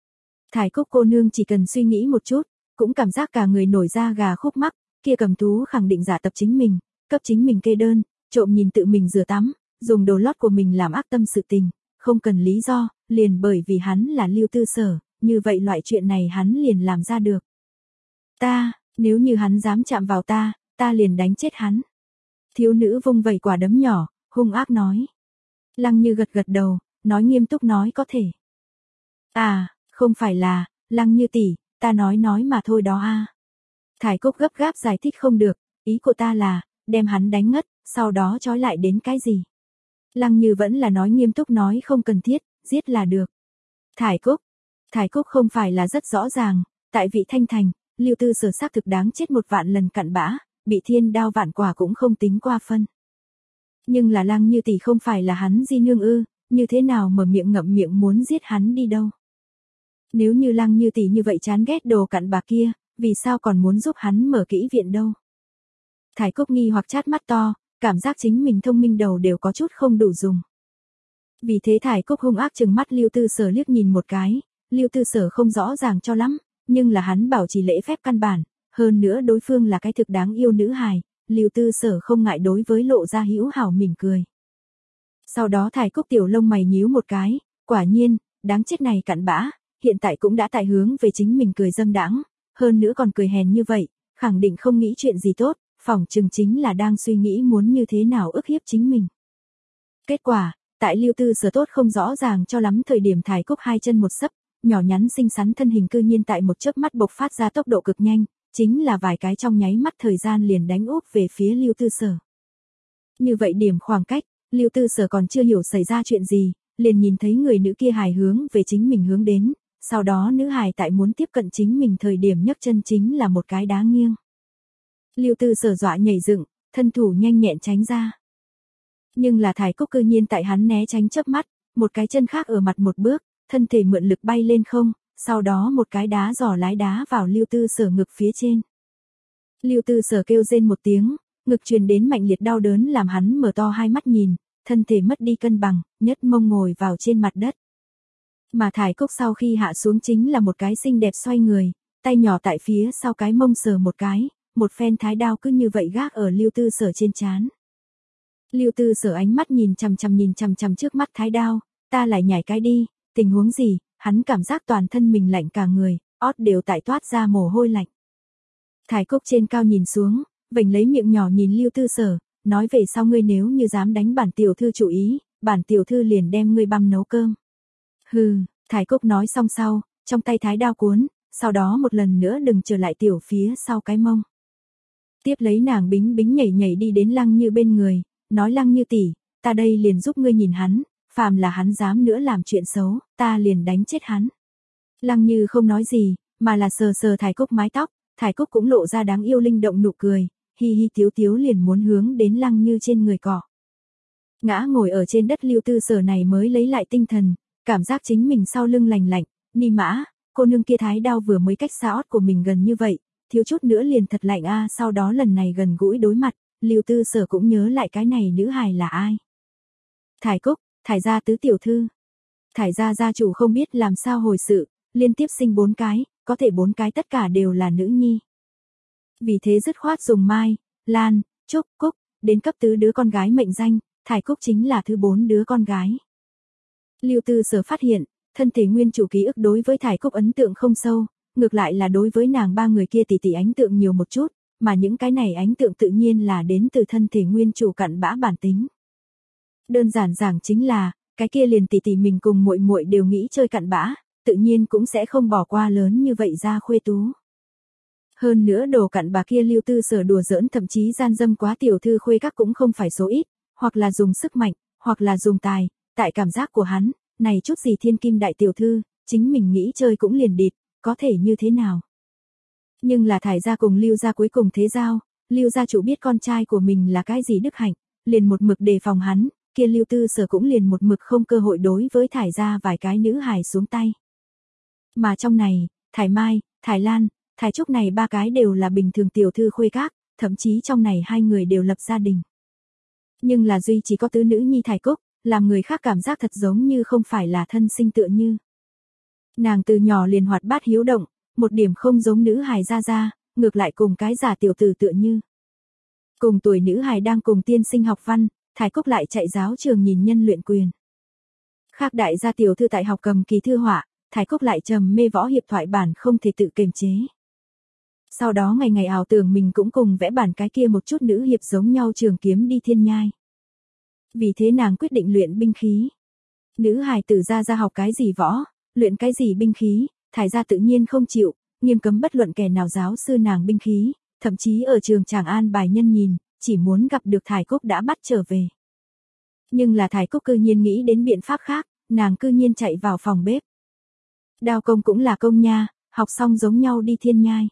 Thải Cúc cô nương chỉ cần suy nghĩ một chút, cũng cảm giác cả người nổi da gà khúc mắc, kia cầm thú khẳng định giả tập chính mình, cấp chính mình kê đơn, trộm nhìn tự mình rửa tắm, dùng đồ lót của mình làm ác tâm sự tình, không cần lý do, liền bởi vì hắn là Lưu Tư Sở, như vậy loại chuyện này hắn liền làm ra được. Ta, nếu như hắn dám chạm vào ta, ta liền đánh chết hắn. Thiếu nữ vung vẩy quả đấm nhỏ, hung ác nói. Lăng Như gật gật đầu, nói nghiêm túc nói có thể. À, không phải là, Lăng Như tỷ, ta nói nói mà thôi đó a. Thải Cúc gấp gáp giải thích không được, ý của ta là, đem hắn đánh ngất, sau đó trói lại đến cái gì. Lăng Như vẫn là nói nghiêm túc nói không cần thiết, giết là được. Thải Cúc, Thải Cúc không phải là rất rõ ràng, tại vị thanh thành, Lưu Tư Sở xác thực đáng chết một vạn lần cặn bã, bị thiên đao vạn quả cũng không tính qua phân. Nhưng là Lăng Như tỷ không phải là hắn di nương ư, như thế nào mở miệng ngậm miệng muốn giết hắn đi đâu. Nếu như Lăng Như tỷ như vậy chán ghét đồ cặn bã kia, vì sao còn muốn giúp hắn mở kỹ viện đâu. Thải Cúc nghi hoặc chát mắt to, cảm giác chính mình thông minh đầu đều có chút không đủ dùng. Vì thế Thải Cúc hung ác trừng mắt Lưu Tư Sở liếc nhìn một cái, Lưu Tư Sở không rõ ràng cho lắm, nhưng là hắn bảo trì lễ phép căn bản, hơn nữa đối phương là cái thực đáng yêu nữ hài, Lưu Tư Sở không ngại đối với lộ ra hữu hảo mỉm cười. Sau đó Thải Cúc tiểu lông mày nhíu một cái, quả nhiên, đáng chết này cặn bã, hiện tại cũng đã tại hướng về chính mình cười dâm đãng, hơn nữa còn cười hèn như vậy, khẳng định không nghĩ chuyện gì tốt, phỏng chừng chính là đang suy nghĩ muốn như thế nào ức hiếp chính mình. Kết quả, tại Lưu Tư Sở tốt không rõ ràng cho lắm thời điểm Thải Cúc hai chân một sấp, nhỏ nhắn xinh xắn thân hình cư nhiên tại một chớp mắt bộc phát ra tốc độ cực nhanh, chính là vài cái trong nháy mắt thời gian liền đánh úp về phía Lưu Tư Sở. Như vậy điểm khoảng cách, Lưu Tư Sở còn chưa hiểu xảy ra chuyện gì, liền nhìn thấy người nữ kia hài hướng về chính mình hướng đến, sau đó nữ hài tại muốn tiếp cận chính mình thời điểm nhấc chân chính là một cái đá nghiêng. Lưu Tư Sở dọa nhảy dựng, thân thủ nhanh nhẹn tránh ra. Nhưng là Thải Cúc cư nhiên tại hắn né tránh chớp mắt, một cái chân khác ở mặt một bước, thân thể mượn lực bay lên không, sau đó một cái đá giỏ lái đá vào Lưu Tư Sở ngực phía trên. Lưu Tư Sở kêu rên một tiếng, ngực truyền đến mạnh liệt đau đớn làm hắn mở to hai mắt nhìn, thân thể mất đi cân bằng, nhất mông ngồi vào trên mặt đất. Mà Thải Cúc sau khi hạ xuống chính là một cái xinh đẹp xoay người, tay nhỏ tại phía sau cái mông sờ một cái, một phen thái đao cứ như vậy gác ở Lưu Tư Sở trên trán. Lưu Tư Sở ánh mắt nhìn chằm chằm nhìn chằm chằm trước mắt thái đao, ta lại nhảy cái đi, tình huống gì, hắn cảm giác toàn thân mình lạnh cả người, ót đều tại toát ra mồ hôi lạnh. Thải Cúc trên cao nhìn xuống, vểnh lấy miệng nhỏ nhìn Lưu Tư Sở, nói về sau ngươi nếu như dám đánh bản tiểu thư chủ ý, bản tiểu thư liền đem ngươi băm nấu cơm. Hừ, Thải Cúc nói xong sau, trong tay thái đao cuốn, sau đó một lần nữa đừng trở lại tiểu phía sau cái mông. Tiếp lấy nàng bính bính nhảy nhảy đi đến Lăng Như bên người, nói Lăng Như tỷ, ta đây liền giúp ngươi nhìn hắn, phàm là hắn dám nữa làm chuyện xấu, ta liền đánh chết hắn. Lăng Như không nói gì, mà là sờ sờ Thải Cúc mái tóc, Thải Cúc cũng lộ ra đáng yêu linh động nụ cười, hi hi tiếu tiếu liền muốn hướng đến Lăng Như trên người cọ. Ngã ngồi ở trên đất Lưu Tư Sở này mới lấy lại tinh thần, cảm giác chính mình sau lưng lành lạnh, ni mã, cô nương kia thái đao vừa mới cách xa ót của mình gần như vậy, thiếu chút nữa liền thật lạnh a. À, sau đó lần này gần gũi đối mặt, Lưu Tư Sở cũng nhớ lại cái này nữ hài là ai. Thải Cúc, Thải gia tứ tiểu thư. Thải gia gia chủ không biết làm sao hồi sự, liên tiếp sinh bốn cái, có thể bốn cái tất cả đều là nữ nhi. Vì thế dứt khoát dùng Mai, Lan, Trúc, Cúc, đến cấp tứ đứa con gái mệnh danh, Thải Cúc chính là thứ bốn đứa con gái. Lưu Tư Sở phát hiện, thân thể nguyên chủ ký ức đối với Thải Cúc ấn tượng không sâu, ngược lại là đối với nàng ba người kia tỷ tỷ ánh tượng nhiều một chút, mà những cái này ánh tượng tự nhiên là đến từ thân thể nguyên chủ cặn bã bản tính. Đơn giản giảng chính là, cái kia liền tỷ tỷ mình cùng muội muội đều nghĩ chơi cặn bã, tự nhiên cũng sẽ không bỏ qua lớn như vậy ra khuê tú. Hơn nữa đồ cặn bà kia Lưu Tư Sở đùa giỡn thậm chí gian dâm quá tiểu thư khuê các cũng không phải số ít, hoặc là dùng sức mạnh, hoặc là dùng tài, tại cảm giác của hắn, này chút gì thiên kim đại tiểu thư, chính mình nghĩ chơi cũng liền địt, có thể như thế nào. Nhưng là Thải gia cùng Lưu gia cuối cùng thế giao, Lưu gia chủ biết con trai của mình là cái gì đức hạnh, liền một mực đề phòng hắn, kia Lưu Tư Sở cũng liền một mực không cơ hội đối với Thải gia vài cái nữ hài xuống tay. Mà trong này, Thải Mai, Thải Lan, Thải Trúc này ba cái đều là bình thường tiểu thư khuê các, thậm chí trong này hai người đều lập gia đình. Nhưng là duy chỉ có tứ nữ nhi Thải Cúc, làm người khác cảm giác thật giống như không phải là thân sinh tựa như. Nàng từ nhỏ liền hoạt bát hiếu động, một điểm không giống nữ hài gia gia, ngược lại cùng cái giả tiểu tử tựa như. Cùng tuổi nữ hài đang cùng tiên sinh học văn, Thải Cúc lại chạy giáo trường nhìn nhân luyện quyền. Khác đại gia tiểu thư tại học cầm kỳ thư họa, Thải Cúc lại trầm mê võ hiệp thoại bản không thể tự kiềm chế. Sau đó ngày ngày ảo tưởng mình cũng cùng vẽ bản cái kia một chút nữ hiệp giống nhau trường kiếm đi thiên nhai. Vì thế nàng quyết định luyện binh khí. Nữ hài tử gia gia học cái gì võ, luyện cái gì binh khí, Thải gia tự nhiên không chịu, nghiêm cấm bất luận kẻ nào giáo sư nàng binh khí, thậm chí ở trường Tràng An bài nhân nhìn, chỉ muốn gặp được Thải Cúc đã bắt trở về. Nhưng là Thải Cúc cư nhiên nghĩ đến biện pháp khác, nàng cư nhiên chạy vào phòng bếp. Đao công cũng là công nha, học xong giống nhau đi thiên nhai.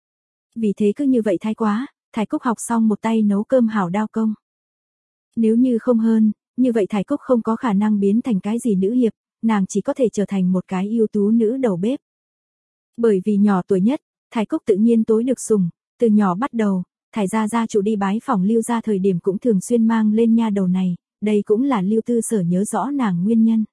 Vì thế cứ như vậy thái quá, Thải Cúc học xong một tay nấu cơm hảo đao công. Nếu như không hơn, như vậy Thải Cúc không có khả năng biến thành cái gì nữ hiệp, nàng chỉ có thể trở thành một cái ưu tú nữ đầu bếp. Bởi vì nhỏ tuổi nhất, Thải Cúc tự nhiên tối được sủng, từ nhỏ bắt đầu, Thải gia gia chủ đi bái phỏng Lưu gia thời điểm cũng thường xuyên mang lên nha đầu này, đây cũng là Lưu Tư Sở nhớ rõ nàng nguyên nhân.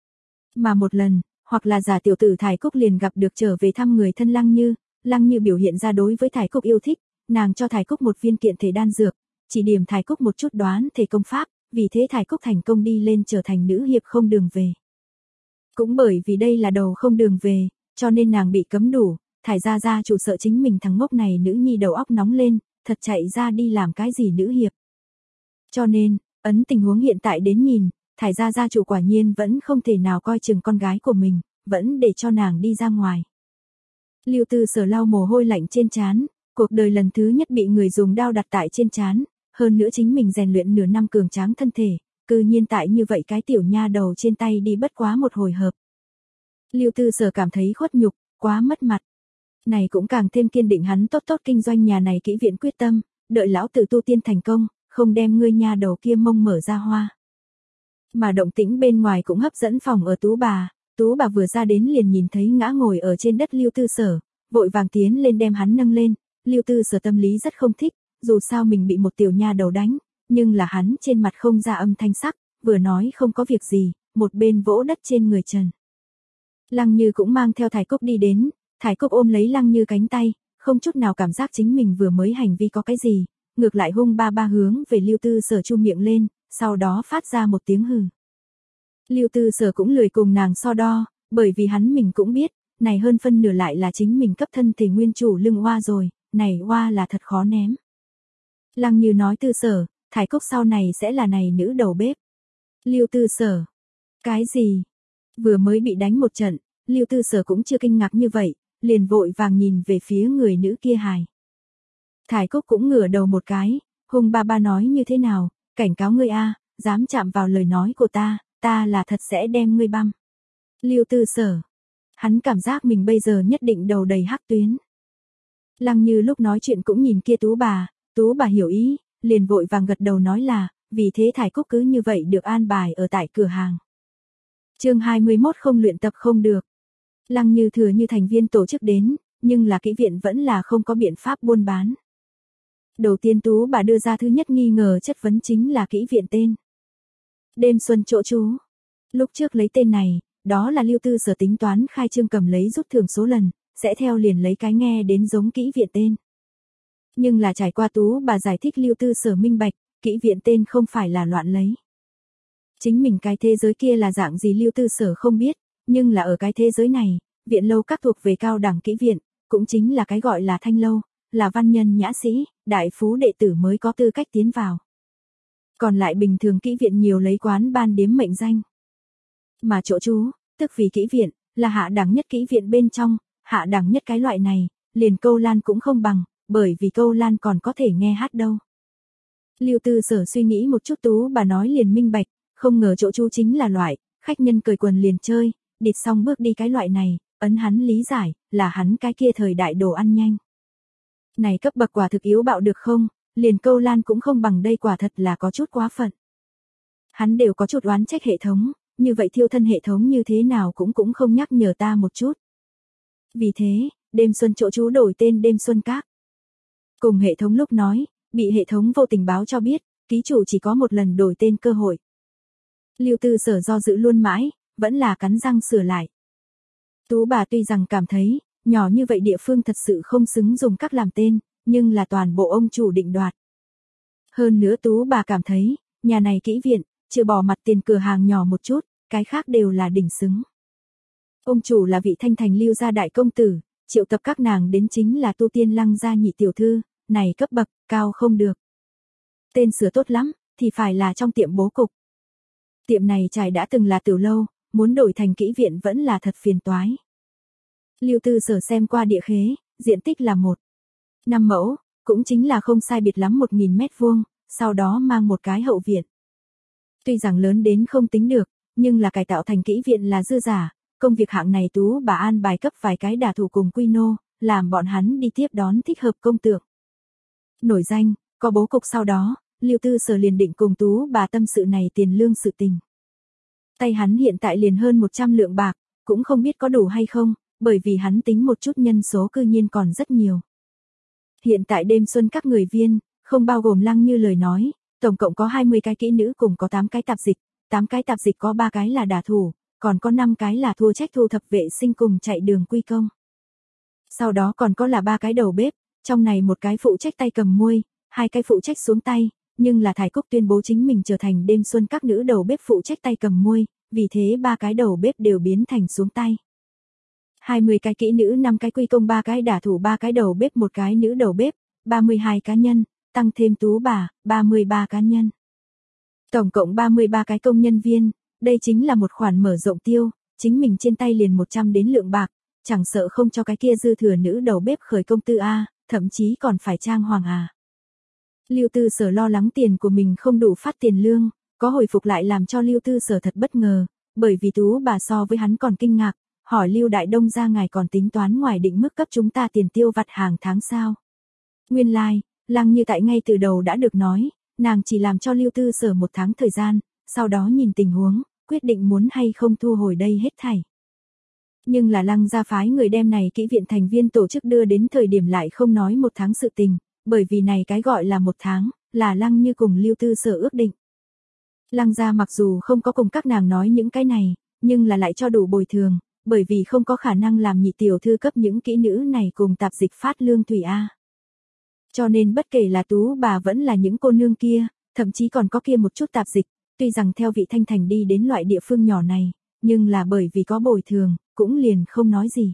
Mà một lần, hoặc là giả tiểu tử Thải Cúc liền gặp được trở về thăm người thân Lăng Như, Lăng Như biểu hiện ra đối với Thải Cúc yêu thích, nàng cho Thải Cúc một viên kiện thể đan dược, chỉ điểm Thải Cúc một chút đoán thể công pháp, vì thế Thải Cúc thành công đi lên trở thành nữ hiệp không đường về. Cũng bởi vì đây là đầu không đường về, cho nên nàng bị cấm đủ, Thải gia gia chủ sợ chính mình thằng ngốc này nữ nhi đầu óc nóng lên, thật chạy ra đi làm cái gì nữ hiệp. Cho nên, ấn tình huống hiện tại đến nhìn, Thải gia gia chủ quả nhiên vẫn không thể nào coi chừng con gái của mình, vẫn để cho nàng đi ra ngoài. Lưu Tư Sở lau mồ hôi lạnh trên trán, cuộc đời lần thứ nhất bị người dùng đao đặt tại trên trán, hơn nữa chính mình rèn luyện nửa năm cường tráng thân thể, cư nhiên tại như vậy cái tiểu nha đầu trên tay đi bất quá một hồi hợp. Lưu Tư Sở cảm thấy khuất nhục, quá mất mặt. Này cũng càng thêm kiên định hắn tốt tốt kinh doanh nhà này kỹ viện quyết tâm, đợi lão tử tu tiên thành công, không đem ngươi nha đầu kia mông mở ra hoa. Mà động tĩnh bên ngoài cũng hấp dẫn phòng ở Tú bà, Tú bà vừa ra đến liền nhìn thấy ngã ngồi ở trên đất Lưu Tư Sở, vội vàng tiến lên đem hắn nâng lên, Lưu Tư Sở tâm lý rất không thích, dù sao mình bị một tiểu nha đầu đánh, nhưng là hắn trên mặt không ra âm thanh sắc, vừa nói không có việc gì, một bên vỗ đất trên người Trần. Lăng Như cũng mang theo Thải Cúc đi đến, Thải Cúc ôm lấy Lăng Như cánh tay, không chút nào cảm giác chính mình vừa mới hành vi có cái gì, ngược lại hung ba ba hướng về Lưu Tư Sở chu miệng lên, sau đó phát ra một tiếng hừ. Lưu Tư Sở cũng lười cùng nàng so đo, bởi vì hắn mình cũng biết, này hơn phân nửa lại là chính mình cấp thân thể nguyên chủ lưng oa rồi, này oa là thật khó ném. Lăng Như nói Tư Sở, Thải Cúc sau này sẽ là này nữ đầu bếp. Lưu Tư Sở, cái gì? Vừa mới bị đánh một trận, Lưu Tư Sở cũng chưa kinh ngạc như vậy, liền vội vàng nhìn về phía người nữ kia hài. Thải Cúc cũng ngửa đầu một cái, hung ba ba nói như thế nào, cảnh cáo ngươi a, dám chạm vào lời nói của ta, ta là thật sẽ đem ngươi băm. Lưu Tư Sở, hắn cảm giác mình bây giờ nhất định đầu đầy hắc tuyến. Lăng Như lúc nói chuyện cũng nhìn kia Tú bà, Tú bà hiểu ý, liền vội vàng gật đầu nói là, vì thế Thải Cúc cứ như vậy được an bài ở tại cửa hàng. Chương hai mươi mốt không luyện tập không được. Lăng Như thừa như thành viên tổ chức đến, nhưng là kỹ viện vẫn là không có biện pháp buôn bán. Đầu tiên Tú bà đưa ra thứ nhất nghi ngờ chất vấn chính là kỹ viện tên. Đêm xuân chỗ trú. Lúc trước lấy tên này, đó là Lưu Tư Sở tính toán khai trương cầm lấy rút thưởng số lần, sẽ theo liền lấy cái nghe đến giống kỹ viện tên. Nhưng là trải qua Tú bà giải thích Lưu Tư Sở minh bạch, kỹ viện tên không phải là loạn lấy. Chính mình cái thế giới kia là dạng gì Lưu Tư Sở không biết, nhưng là ở cái thế giới này, viện lâu các thuộc về cao đẳng kỹ viện, cũng chính là cái gọi là thanh lâu, là văn nhân nhã sĩ, đại phú đệ tử mới có tư cách tiến vào. Còn lại bình thường kỹ viện nhiều lấy quán ban điếm mệnh danh. Mà chỗ trú, tức vì kỹ viện, là hạ đẳng nhất kỹ viện bên trong, hạ đẳng nhất cái loại này, liền câu lan cũng không bằng, bởi vì câu lan còn có thể nghe hát đâu. Lưu Tư Sở suy nghĩ một chút Tú bà nói liền minh bạch, không ngờ chỗ trú chính là loại, khách nhân cởi quần liền chơi, địt xong bước đi cái loại này, ấn hắn lý giải, là hắn cái kia thời đại đồ ăn nhanh. Này cấp bậc quả thực yếu bạo được không, liền câu lan cũng không bằng đây quả thật là có chút quá phận. Hắn đều có chút oán trách hệ thống, như vậy thiêu thân hệ thống như thế nào cũng cũng không nhắc nhở ta một chút. Vì thế, đêm xuân chỗ trú đổi tên đêm xuân các. Cùng hệ thống lúc nói, bị hệ thống vô tình báo cho biết, ký chủ chỉ có một lần đổi tên cơ hội. Lưu Tư Sở do dự luôn mãi, vẫn là cắn răng sửa lại. Tú bà tuy rằng cảm thấy, nhỏ như vậy địa phương thật sự không xứng dùng các làm tên, nhưng là toàn bộ ông chủ định đoạt. Hơn nữa Tú bà cảm thấy, nhà này kỹ viện, trừ bỏ mặt tiền cửa hàng nhỏ một chút, cái khác đều là đỉnh xứng. Ông chủ là vị thanh thành Lưu gia đại công tử, triệu tập các nàng đến chính là tu tiên Lăng gia nhị tiểu thư, này cấp bậc, cao không được. Tên sửa tốt lắm, thì phải là trong tiệm bố cục. Tiệm này trải đã từng là tiểu lâu, muốn đổi thành kỹ viện vẫn là thật phiền toái. Lưu Tư Sở xem qua địa khế, diện tích là một năm mẫu, cũng chính là không sai biệt lắm một nghìn mét vuông, sau đó mang một cái hậu viện. Tuy rằng lớn đến không tính được, nhưng là cải tạo thành kỹ viện là dư giả, công việc hạng này Tú bà an bài cấp vài cái đả thủ cùng quy nô, làm bọn hắn đi tiếp đón thích hợp công tượng. Nổi danh, có bố cục sau đó, Lưu Tư Sở liền định cùng Tú bà tâm sự này tiền lương sự tình. Tay hắn hiện tại liền hơn một trăm lượng bạc, cũng không biết có đủ hay không, bởi vì hắn tính một chút nhân số cư nhiên còn rất nhiều. Hiện tại đêm xuân các người viên, không bao gồm Lăng Như lời nói, tổng cộng có hai mươi cái kỹ nữ cùng có tám cái tạp dịch, tám cái tạp dịch có ba cái là đả thủ, còn có năm cái là thua trách thu thập vệ sinh cùng chạy đường quy công. Sau đó còn có là ba cái đầu bếp, trong này một cái phụ trách tay cầm muôi, hai cái phụ trách xuống tay, nhưng là Thải Cúc tuyên bố chính mình trở thành đêm xuân các nữ đầu bếp phụ trách tay cầm muôi, vì thế ba cái đầu bếp đều biến thành xuống tay. hai mươi cái kỹ nữ, năm cái quy công, ba cái đả thủ, ba cái đầu bếp, một cái nữ đầu bếp, ba mươi hai cá nhân, tăng thêm tú bà, ba mươi ba cá nhân. Tổng cộng ba mươi ba cái công nhân viên, đây chính là một khoản mở rộng tiêu, chính mình trên tay liền một trăm đến lượng bạc, chẳng sợ không cho cái kia dư thừa nữ đầu bếp khởi công tư a, thậm chí còn phải trang hoàng à. Lưu Tư Sở lo lắng tiền của mình không đủ phát tiền lương, có hồi phục lại làm cho Lưu Tư Sở thật bất ngờ, bởi vì tú bà so với hắn còn kinh ngạc, hỏi Lưu Đại Đông ra ngài còn tính toán ngoài định mức cấp chúng ta tiền tiêu vặt hàng tháng sao? Nguyên lai, like, Lăng Như tại ngay từ đầu đã được nói, nàng chỉ làm cho Lưu Tư Sở một tháng thời gian, sau đó nhìn tình huống, quyết định muốn hay không thu hồi đây hết thảy. Nhưng là Lăng gia phái người đem này kỹ viện thành viên tổ chức đưa đến thời điểm lại không nói một tháng sự tình, bởi vì này cái gọi là một tháng, là Lăng Như cùng Lưu Tư Sở ước định. Lăng gia mặc dù không có cùng các nàng nói những cái này, nhưng là lại cho đủ bồi thường, bởi vì không có khả năng làm nhị tiểu thư cấp những kỹ nữ này cùng tạp dịch phát lương thủy A. Cho nên bất kể là tú bà vẫn là những cô nương kia, thậm chí còn có kia một chút tạp dịch, tuy rằng theo vị Thanh Thành đi đến loại địa phương nhỏ này, nhưng là bởi vì có bồi thường, cũng liền không nói gì.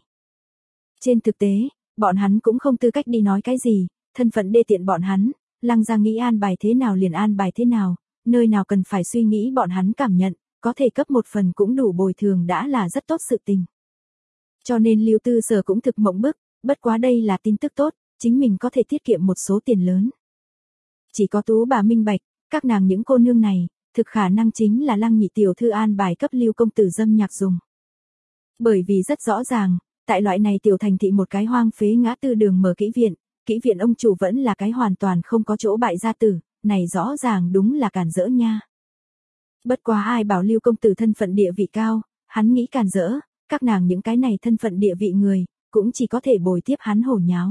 Trên thực tế, bọn hắn cũng không tư cách đi nói cái gì, thân phận đê tiện bọn hắn, Lăng gia nghĩ an bài thế nào liền an bài thế nào, nơi nào cần phải suy nghĩ bọn hắn cảm nhận, có thể cấp một phần cũng đủ bồi thường đã là rất tốt sự tình. Cho nên Lưu Tư Sở cũng thực mộng bức, bất quá đây là tin tức tốt, chính mình có thể tiết kiệm một số tiền lớn. Chỉ có tú bà minh bạch, các nàng những cô nương này, thực khả năng chính là Lăng nhị tiểu thư an bài cấp Lưu công tử dâm nhạc dùng. Bởi vì rất rõ ràng, tại loại này tiểu thành thị một cái hoang phế ngã tư đường mở kỹ viện, kỹ viện ông chủ vẫn là cái hoàn toàn không có chỗ bại gia tử, này rõ ràng đúng là cản rỡ nha. Bất quá ai bảo Lưu công tử thân phận địa vị cao, hắn nghĩ cản rỡ, các nàng những cái này thân phận địa vị người, cũng chỉ có thể bồi tiếp hắn hổ nháo.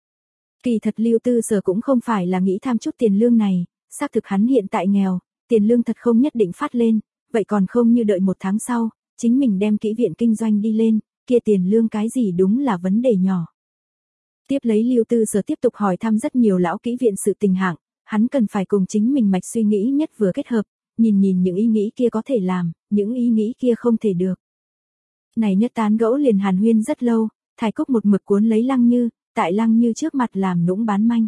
Kỳ thật Lưu Tư Sở cũng không phải là nghĩ tham chút tiền lương này, xác thực hắn hiện tại nghèo, tiền lương thật không nhất định phát lên, vậy còn không như đợi một tháng sau, chính mình đem kỹ viện kinh doanh đi lên, kia tiền lương cái gì đúng là vấn đề nhỏ. Tiếp lấy Lưu Tư Sở tiếp tục hỏi thăm rất nhiều lão kỹ viện sự tình hạng, hắn cần phải cùng chính mình mạch suy nghĩ nhất vừa kết hợp, nhìn nhìn những ý nghĩ kia có thể làm, những ý nghĩ kia không thể được. Này nhất tán gẫu liền hàn huyên rất lâu, Thải Cúc một mực cuốn lấy Lăng Như, tại Lăng Như trước mặt làm nũng bán manh.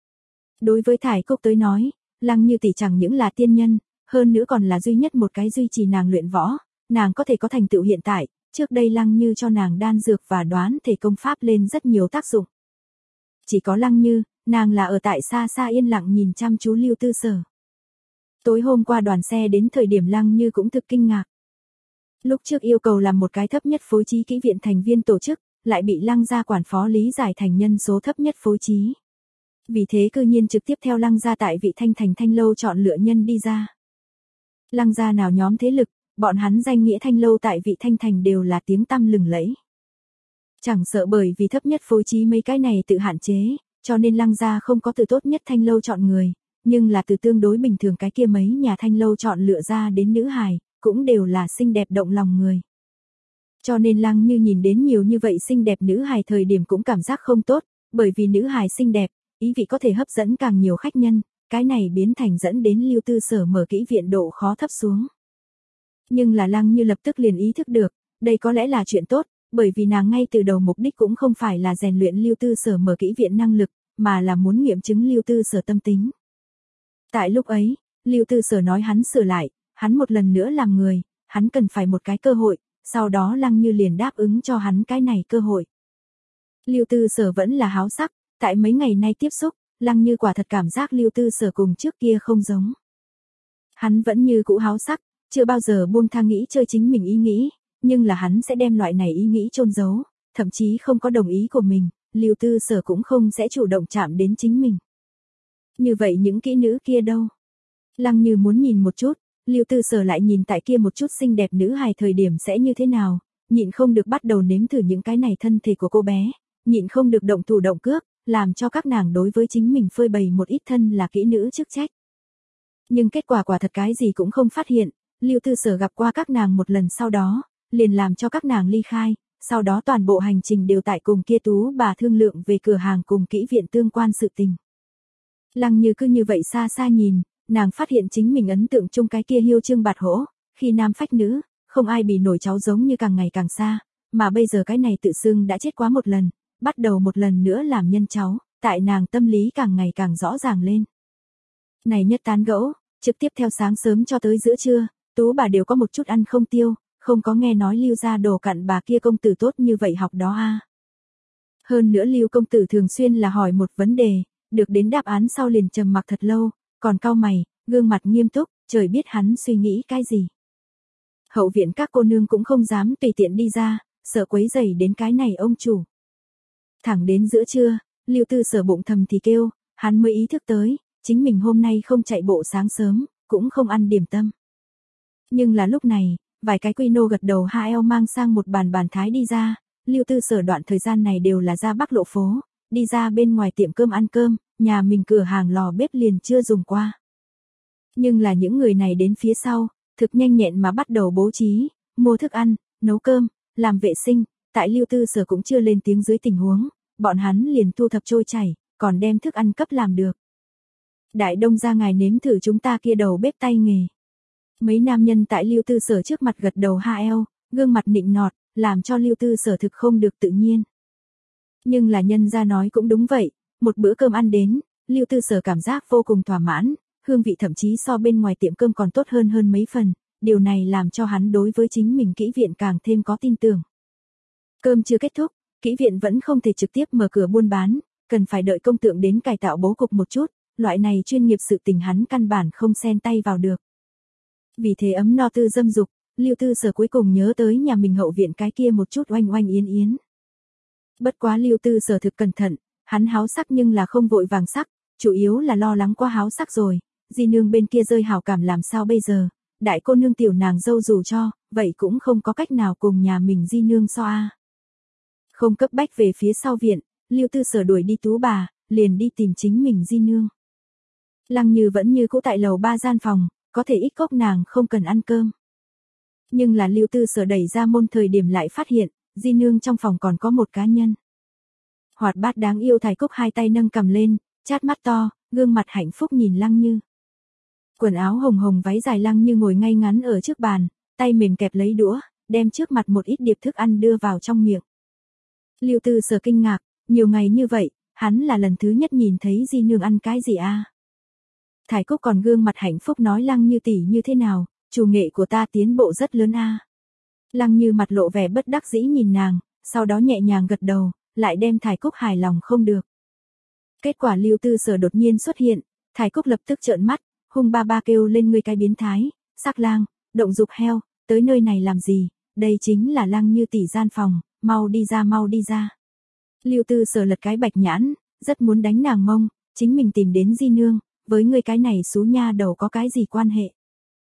Đối với Thải Cúc tới nói, Lăng Như tỷ chẳng những là tiên nhân, hơn nữa còn là duy nhất một cái duy trì nàng luyện võ, nàng có thể có thành tựu hiện tại, trước đây Lăng Như cho nàng đan dược và đoán thể công pháp lên rất nhiều tác dụng. Chỉ có Lăng Như, nàng là ở tại xa xa yên lặng nhìn chăm chú Lưu Tư Sở. Tối hôm qua đoàn xe đến thời điểm Lăng Như cũng thực kinh ngạc. Lúc trước yêu cầu làm một cái thấp nhất phối trí kỹ viện thành viên tổ chức, lại bị Lăng gia quản phó lý giải thành nhân số thấp nhất phối trí. Vì thế cư nhiên trực tiếp theo Lăng gia tại vị Thanh Thành Thanh lâu chọn lựa nhân đi ra. Lăng gia nào nhóm thế lực, bọn hắn danh nghĩa Thanh lâu tại vị Thanh Thành đều là tiếng tăm lừng lẫy. Chẳng sợ bởi vì thấp nhất phối trí mấy cái này tự hạn chế, cho nên Lăng gia không có từ tốt nhất Thanh lâu chọn người, nhưng là từ tương đối bình thường cái kia mấy nhà Thanh lâu chọn lựa ra đến nữ hài, cũng đều là xinh đẹp động lòng người. Cho nên Lăng Như nhìn đến nhiều như vậy xinh đẹp nữ hài thời điểm cũng cảm giác không tốt, bởi vì nữ hài xinh đẹp, ý vị có thể hấp dẫn càng nhiều khách nhân, cái này biến thành dẫn đến Lưu Tư Sở mở kỹ viện độ khó thấp xuống. Nhưng là Lăng Như lập tức liền ý thức được, đây có lẽ là chuyện tốt, bởi vì nàng ngay từ đầu mục đích cũng không phải là rèn luyện Lưu Tư Sở mở kỹ viện năng lực, mà là muốn nghiệm chứng Lưu Tư Sở tâm tính. Tại lúc ấy, Lưu Tư Sở nói hắn sửa lại, hắn một lần nữa làm người, hắn cần phải một cái cơ hội, sau đó Lăng Như liền đáp ứng cho hắn cái này cơ hội. Lưu Tư Sở vẫn là háo sắc, tại mấy ngày nay tiếp xúc, Lăng Như quả thật cảm giác Lưu Tư Sở cùng trước kia không giống. Hắn vẫn như cũ háo sắc, chưa bao giờ buông tha nghĩ chơi chính mình ý nghĩ, nhưng là hắn sẽ đem loại này ý nghĩ chôn giấu, thậm chí không có đồng ý của mình, Lưu Tư Sở cũng không sẽ chủ động chạm đến chính mình. Như vậy những kỹ nữ kia đâu? Lăng Như muốn nhìn một chút, Lưu Tư Sở lại nhìn tại kia một chút xinh đẹp nữ hài thời điểm sẽ như thế nào, nhịn không được bắt đầu nếm thử những cái này thân thể của cô bé, nhịn không được động thủ động cước, làm cho các nàng đối với chính mình phơi bày một ít thân là kỹ nữ chức trách. Nhưng kết quả quả thật cái gì cũng không phát hiện, Lưu Tư Sở gặp qua các nàng một lần sau đó, liền làm cho các nàng ly khai, sau đó toàn bộ hành trình đều tại cùng kia tú bà thương lượng về cửa hàng cùng kỹ viện tương quan sự tình. Lăng Như cứ như vậy xa xa nhìn, nàng phát hiện chính mình ấn tượng chung cái kia hiêu trương bạt hỗ, khi nam phách nữ, không ai bị nổi cháu giống như càng ngày càng xa, mà bây giờ cái này tự xưng đã chết quá một lần, bắt đầu một lần nữa làm nhân cháu, tại nàng tâm lý càng ngày càng rõ ràng lên. Này nhất tán gẫu, trực tiếp theo sáng sớm cho tới giữa trưa, tú bà đều có một chút ăn không tiêu, không có nghe nói Lưu gia đồ cặn bà kia công tử tốt như vậy học đó a. Hơn nữa Lưu công tử thường xuyên là hỏi một vấn đề, được đến đáp án sau liền trầm mặc thật lâu, còn cau mày, gương mặt nghiêm túc, trời biết hắn suy nghĩ cái gì. Hậu viện các cô nương cũng không dám tùy tiện đi ra, sợ quấy rầy đến cái này ông chủ. Thẳng đến giữa trưa, Lưu Tư Sở bụng thầm thì kêu, hắn mới ý thức tới, chính mình hôm nay không chạy bộ sáng sớm, cũng không ăn điểm tâm. Nhưng là lúc này, vài cái quy nô gật đầu ha eo mang sang một bàn bàn thái đi ra, Lưu Tư Sở đoạn thời gian này đều là ra Bắc lộ phố, đi ra bên ngoài tiệm cơm ăn cơm, nhà mình cửa hàng lò bếp liền chưa dùng qua. Nhưng là những người này đến phía sau, thực nhanh nhẹn mà bắt đầu bố trí, mua thức ăn, nấu cơm, làm vệ sinh, tại Lưu Tư Sở cũng chưa lên tiếng dưới tình huống, bọn hắn liền thu thập trôi chảy, còn đem thức ăn cấp làm được. Đại đông ra ngài nếm thử chúng ta kia đầu bếp tay nghề. Mấy nam nhân tại Lưu Tư Sở trước mặt gật đầu ha eo, gương mặt nịnh nọt, làm cho Lưu Tư Sở thực không được tự nhiên. Nhưng là nhân ra nói cũng đúng vậy, một bữa cơm ăn đến, Lưu Tư Sở cảm giác vô cùng thỏa mãn, hương vị thậm chí so bên ngoài tiệm cơm còn tốt hơn hơn mấy phần, điều này làm cho hắn đối với chính mình kỹ viện càng thêm có tin tưởng. Cơm chưa kết thúc, kỹ viện vẫn không thể trực tiếp mở cửa buôn bán, cần phải đợi công tượng đến cải tạo bố cục một chút, loại này chuyên nghiệp sự tình hắn căn bản không xen tay vào được. Vì thế ấm no tư dâm dục, Lưu Tư Sở cuối cùng nhớ tới nhà mình hậu viện cái kia một chút oanh oanh yến yến. Bất quá Lưu Tư Sở thực cẩn thận, hắn háo sắc nhưng là không vội vàng sắc, chủ yếu là lo lắng quá háo sắc rồi, di nương bên kia rơi hảo cảm làm sao bây giờ, đại cô nương tiểu nàng dâu dù cho, vậy cũng không có cách nào cùng nhà mình di nương so a. Không cấp bách về phía sau viện, Lưu Tư Sở đuổi đi tú bà, liền đi tìm chính mình di nương. Lăng Như vẫn như cũ tại lầu ba gian phòng, có thể ít cốc nàng không cần ăn cơm. Nhưng là Lưu Tư Sở đẩy ra môn thời điểm lại phát hiện, di nương trong phòng còn có một cá nhân. Hoạt bát đáng yêu Thái Cúc hai tay nâng cầm lên, chát mắt to, gương mặt hạnh phúc nhìn Lăng Như. Quần áo hồng hồng váy dài Lăng Như ngồi ngay ngắn ở trước bàn, tay mềm kẹp lấy đũa, đem trước mặt một ít điệp thức ăn đưa vào trong miệng. Lưu Tư Sở kinh ngạc, nhiều ngày như vậy, hắn là lần thứ nhất nhìn thấy di nương ăn cái gì a. Thái Cúc còn gương mặt hạnh phúc nói Lăng Như tỷ như thế nào, chủ nghệ của ta tiến bộ rất lớn a. Lăng Như mặt lộ vẻ bất đắc dĩ nhìn nàng, sau đó nhẹ nhàng gật đầu, lại đem Thái Cúc hài lòng không được. Kết quả Lưu Tư Sở đột nhiên xuất hiện, Thái Cúc lập tức trợn mắt, hung ba ba kêu lên ngươi cái biến thái, sắc lang, động dục heo, tới nơi này làm gì, đây chính là Lăng Như tỷ gian phòng, mau đi ra mau đi ra. Lưu Tư Sở lật cái bạch nhãn, rất muốn đánh nàng mông, chính mình tìm đến di nương, với ngươi cái này xú nha đầu có cái gì quan hệ.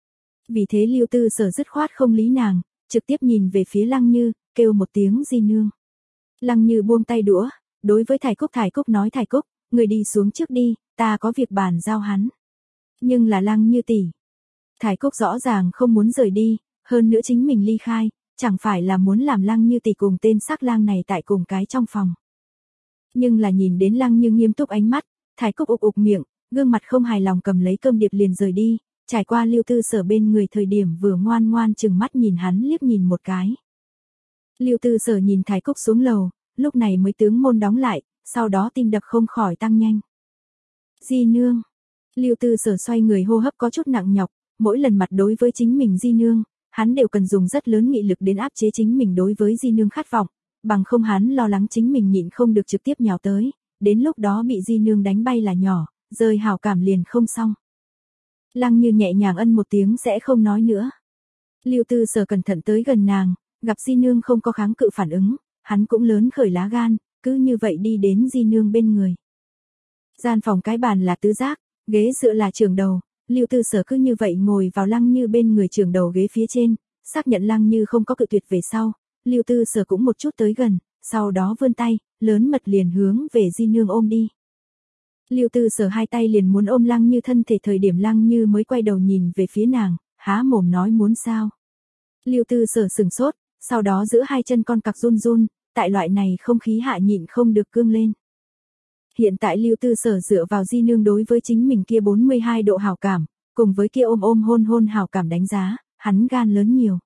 Vì thế Lưu Tư Sở dứt khoát không lý nàng, trực tiếp nhìn về phía Lăng Như, kêu một tiếng di nương. Lăng Như buông tay đũa, đối với Thái Cúc Thái Cúc nói Thái Cúc, người đi xuống trước đi, ta có việc bàn giao hắn. Nhưng là Lăng Như tỷ. Thái Cúc rõ ràng không muốn rời đi, hơn nữa chính mình ly khai, chẳng phải là muốn làm Lăng Như tỷ cùng tên sắc lang này tại cùng cái trong phòng. Nhưng là nhìn đến Lăng Như nghiêm túc ánh mắt, Thái Cúc ục ục miệng, gương mặt không hài lòng cầm lấy cơm điệp liền rời đi, trải qua Lưu Tư Sở bên người thời điểm vừa ngoan ngoan chừng mắt nhìn hắn liếc nhìn một cái. Lưu Tư Sở nhìn Thái Cúc xuống lầu, lúc này mới tướng môn đóng lại, sau đó tim đập không khỏi tăng nhanh. Di nương. Lưu Tư Sở xoay người hô hấp có chút nặng nhọc, mỗi lần mặt đối với chính mình di nương, hắn đều cần dùng rất lớn nghị lực đến áp chế chính mình đối với di nương khát vọng, bằng không hắn lo lắng chính mình nhịn không được trực tiếp nhào tới, đến lúc đó bị di nương đánh bay là nhỏ, rơi hảo cảm liền không xong. Lăng Như nhẹ nhàng ân một tiếng sẽ không nói nữa. Lưu Tư Sở cẩn thận tới gần nàng, gặp di nương không có kháng cự phản ứng, hắn cũng lớn khởi lá gan, cứ như vậy đi đến di nương bên người. Gian phòng cái bàn là tứ giác, ghế dựa là trường đầu, Lưu Tư Sở cứ như vậy ngồi vào Lăng Như bên người trường đầu ghế phía trên, xác nhận Lăng Như không có cự tuyệt về sau, Lưu Tư Sở cũng một chút tới gần, sau đó vươn tay, lớn mật liền hướng về Di Nương ôm đi. Lưu Tư Sở hai tay liền muốn ôm Lăng Như thân thể, thời điểm Lăng Như mới quay đầu nhìn về phía nàng, há mồm nói muốn sao. Lưu Tư Sở sừng sốt, sau đó giữ hai chân con cặc run run, tại loại này không khí hạ nhịn không được cương lên. Hiện tại Lưu Tư Sở dựa vào Di Nương đối với chính mình kia bốn mươi hai độ hảo cảm, cùng với kia ôm ôm hôn hôn hảo cảm đánh giá, hắn gan lớn nhiều.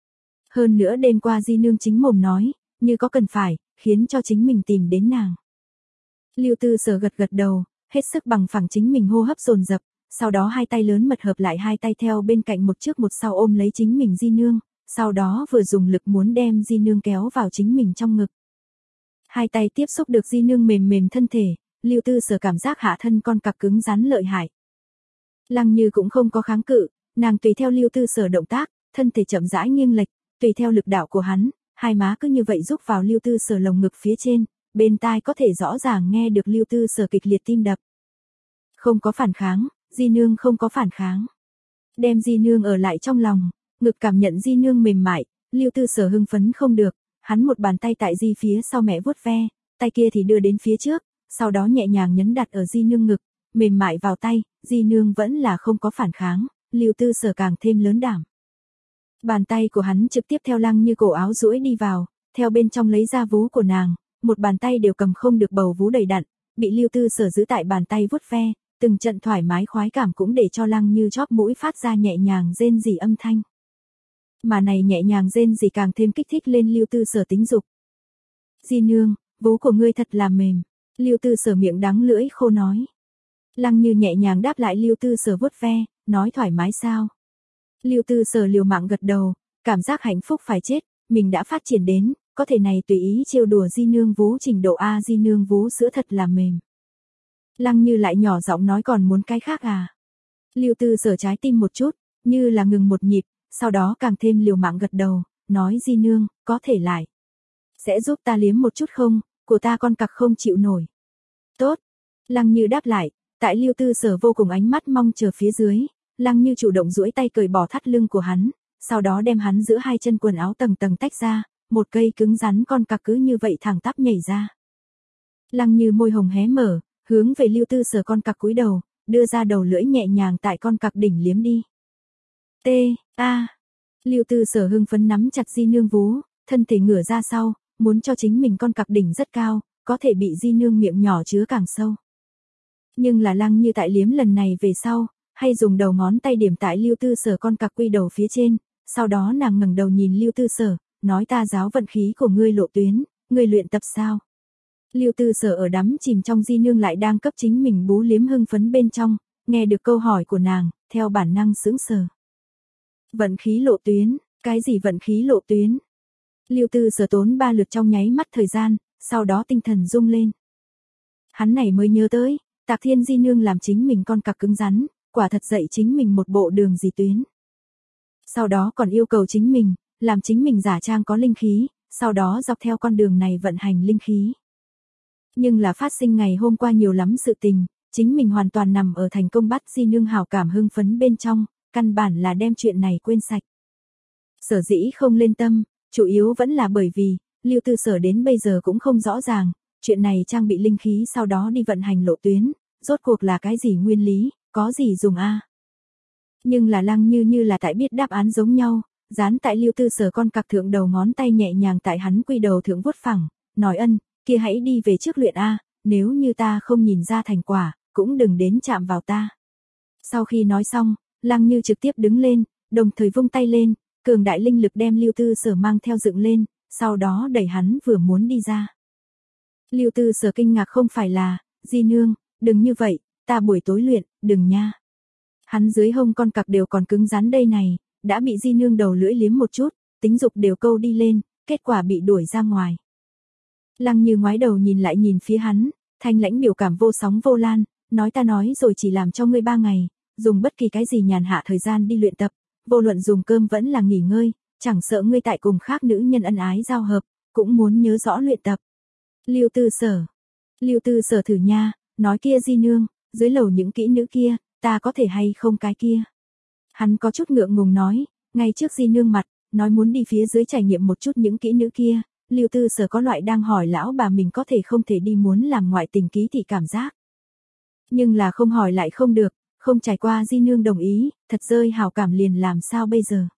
Hơn nữa đêm qua Di Nương chính mồm nói, như có cần phải, khiến cho chính mình tìm đến nàng. Lưu Tư Sở gật gật đầu, hết sức bằng phẳng chính mình hô hấp dồn dập, sau đó hai tay lớn mật hợp lại, hai tay theo bên cạnh một trước một sau ôm lấy chính mình Di Nương, sau đó vừa dùng lực muốn đem Di Nương kéo vào chính mình trong ngực. Hai tay tiếp xúc được Di Nương mềm mềm thân thể, Lưu Tư Sở cảm giác hạ thân con cặc cứng rắn lợi hại. Lăng Như cũng không có kháng cự, nàng tùy theo Lưu Tư Sở động tác, thân thể chậm rãi nghiêng lệch, tùy theo lực đạo của hắn, hai má cứ như vậy rúc vào Lưu Tư Sở lồng ngực phía trên, bên tai có thể rõ ràng nghe được Lưu Tư Sở kịch liệt tim đập. Không có phản kháng, Di Nương không có phản kháng. Đem Di Nương ở lại trong lòng, ngực cảm nhận Di Nương mềm mại, Lưu Tư Sở hưng phấn không được, hắn một bàn tay tại Di phía sau mẹ vuốt ve, tay kia thì đưa đến phía trước, sau đó nhẹ nhàng nhấn đặt ở Di Nương ngực, mềm mại vào tay, Di Nương vẫn là không có phản kháng, Lưu Tư Sở càng thêm lớn đảm. Bàn tay của hắn trực tiếp theo Lăng Như cổ áo duỗi đi vào, theo bên trong lấy ra vú của nàng, một bàn tay đều cầm không được bầu vú đầy đặn, bị Lưu Tư Sở giữ tại bàn tay vuốt ve, từng trận thoải mái khoái cảm cũng để cho Lăng Như chóp mũi phát ra nhẹ nhàng rên rỉ âm thanh. Mà này nhẹ nhàng rên rỉ càng thêm kích thích lên Lưu Tư Sở tính dục. Di Nương, vú của ngươi thật là mềm, Lưu Tư Sở miệng đắng lưỡi khô nói. Lăng Như nhẹ nhàng đáp lại Lưu Tư Sở vuốt ve, nói thoải mái sao. Lưu Tư Sở liều mạng gật đầu, cảm giác hạnh phúc phải chết, mình đã phát triển đến, có thể này tùy ý trêu đùa Di Nương vú trình độ A. Di Nương vú sữa thật là mềm. Lăng Như lại nhỏ giọng nói còn muốn cái khác à. Lưu Tư Sở trái tim một chút, như là ngừng một nhịp, sau đó càng thêm liều mạng gật đầu, nói Di Nương, có thể lại. Sẽ giúp ta liếm một chút không, của ta con cặc không chịu nổi. Tốt. Lăng Như đáp lại, tại Lưu Tư Sở vô cùng ánh mắt mong chờ phía dưới, Lăng Như chủ động duỗi tay cởi bỏ thắt lưng của hắn, sau đó đem hắn giữa hai chân quần áo tầng tầng tách ra, một cây cứng rắn con cặc cứ như vậy thẳng tắp nhảy ra. Lăng Như môi hồng hé mở, hướng về Lưu Tư Sở con cặc cúi đầu, đưa ra đầu lưỡi nhẹ nhàng tại con cặc đỉnh liếm đi. T, a. Lưu Tư Sở hưng phấn nắm chặt Di Nương vú, thân thể ngửa ra sau, muốn cho chính mình con cặc đỉnh rất cao, có thể bị Di Nương miệng nhỏ chứa càng sâu. Nhưng là Lăng Như tại liếm lần này về sau, hay dùng đầu ngón tay điểm tại Lưu Tư Sở con cặc quy đầu phía trên, sau đó nàng ngẩng đầu nhìn Lưu Tư Sở, nói ta giáo vận khí của ngươi lộ tuyến, ngươi luyện tập sao? Lưu Tư Sở ở đắm chìm trong Di Nương lại đang cấp chính mình bú liếm hưng phấn bên trong, nghe được câu hỏi của nàng, theo bản năng sững sờ. Vận khí lộ tuyến, cái gì vận khí lộ tuyến? Lưu Tư Sở tốn ba lượt trong nháy mắt thời gian, sau đó tinh thần rung lên. Hắn này mới nhớ tới, Tạc Thiên Di Nương làm chính mình con cặc cứng rắn, quả thật dạy chính mình một bộ đường gì tuyến. Sau đó còn yêu cầu chính mình, làm chính mình giả trang có linh khí, sau đó dọc theo con đường này vận hành linh khí. Nhưng là phát sinh ngày hôm qua nhiều lắm sự tình, chính mình hoàn toàn nằm ở thành công bắt Di Nương hảo cảm hưng phấn bên trong, căn bản là đem chuyện này quên sạch. Sở dĩ không lên tâm, chủ yếu vẫn là bởi vì, Lưu Tư Sở đến bây giờ cũng không rõ ràng, chuyện này trang bị linh khí sau đó đi vận hành lộ tuyến, rốt cuộc là cái gì nguyên lý, có gì dùng a? Nhưng là Lăng Như như là tại biết đáp án giống nhau, dán tại Lưu Tư Sở con cặc thượng đầu ngón tay nhẹ nhàng tại hắn quy đầu thượng vuốt phẳng, nói ân, kia hãy đi về trước luyện a, nếu như ta không nhìn ra thành quả, cũng đừng đến chạm vào ta. Sau khi nói xong, Lăng Như trực tiếp đứng lên, đồng thời vung tay lên, cường đại linh lực đem Lưu Tư Sở mang theo dựng lên, sau đó đẩy hắn vừa muốn đi ra. Lưu Tư Sở kinh ngạc không phải là, Di Nương, đừng như vậy, ta buổi tối luyện, đừng nha. Hắn dưới hông con cặc đều còn cứng rắn đây này, đã bị Di Nương đầu lưỡi liếm một chút, tính dục đều câu đi lên, kết quả bị đuổi ra ngoài. Lăng Như ngoái đầu nhìn lại nhìn phía hắn, thanh lãnh biểu cảm vô sóng vô lan, nói ta nói rồi chỉ làm cho ngươi ba ngày, dùng bất kỳ cái gì nhàn hạ thời gian đi luyện tập, vô luận dùng cơm vẫn là nghỉ ngơi, chẳng sợ ngươi tại cùng khác nữ nhân ân ái giao hợp, cũng muốn nhớ rõ luyện tập. Lưu Tư Sở. Lưu Tư Sở thử nha, nói kia Di Nương, dưới lầu những kỹ nữ kia, ta có thể hay không cái kia. Hắn có chút ngượng ngùng nói, ngay trước Di Nương mặt, nói muốn đi phía dưới trải nghiệm một chút những kỹ nữ kia, Lưu Tư Sở có loại đang hỏi lão bà mình có thể không thể đi muốn làm ngoại tình ký thị cảm giác. Nhưng là không hỏi lại không được, không trải qua di nương đồng ý, thật rơi hào cảm liền làm sao bây giờ.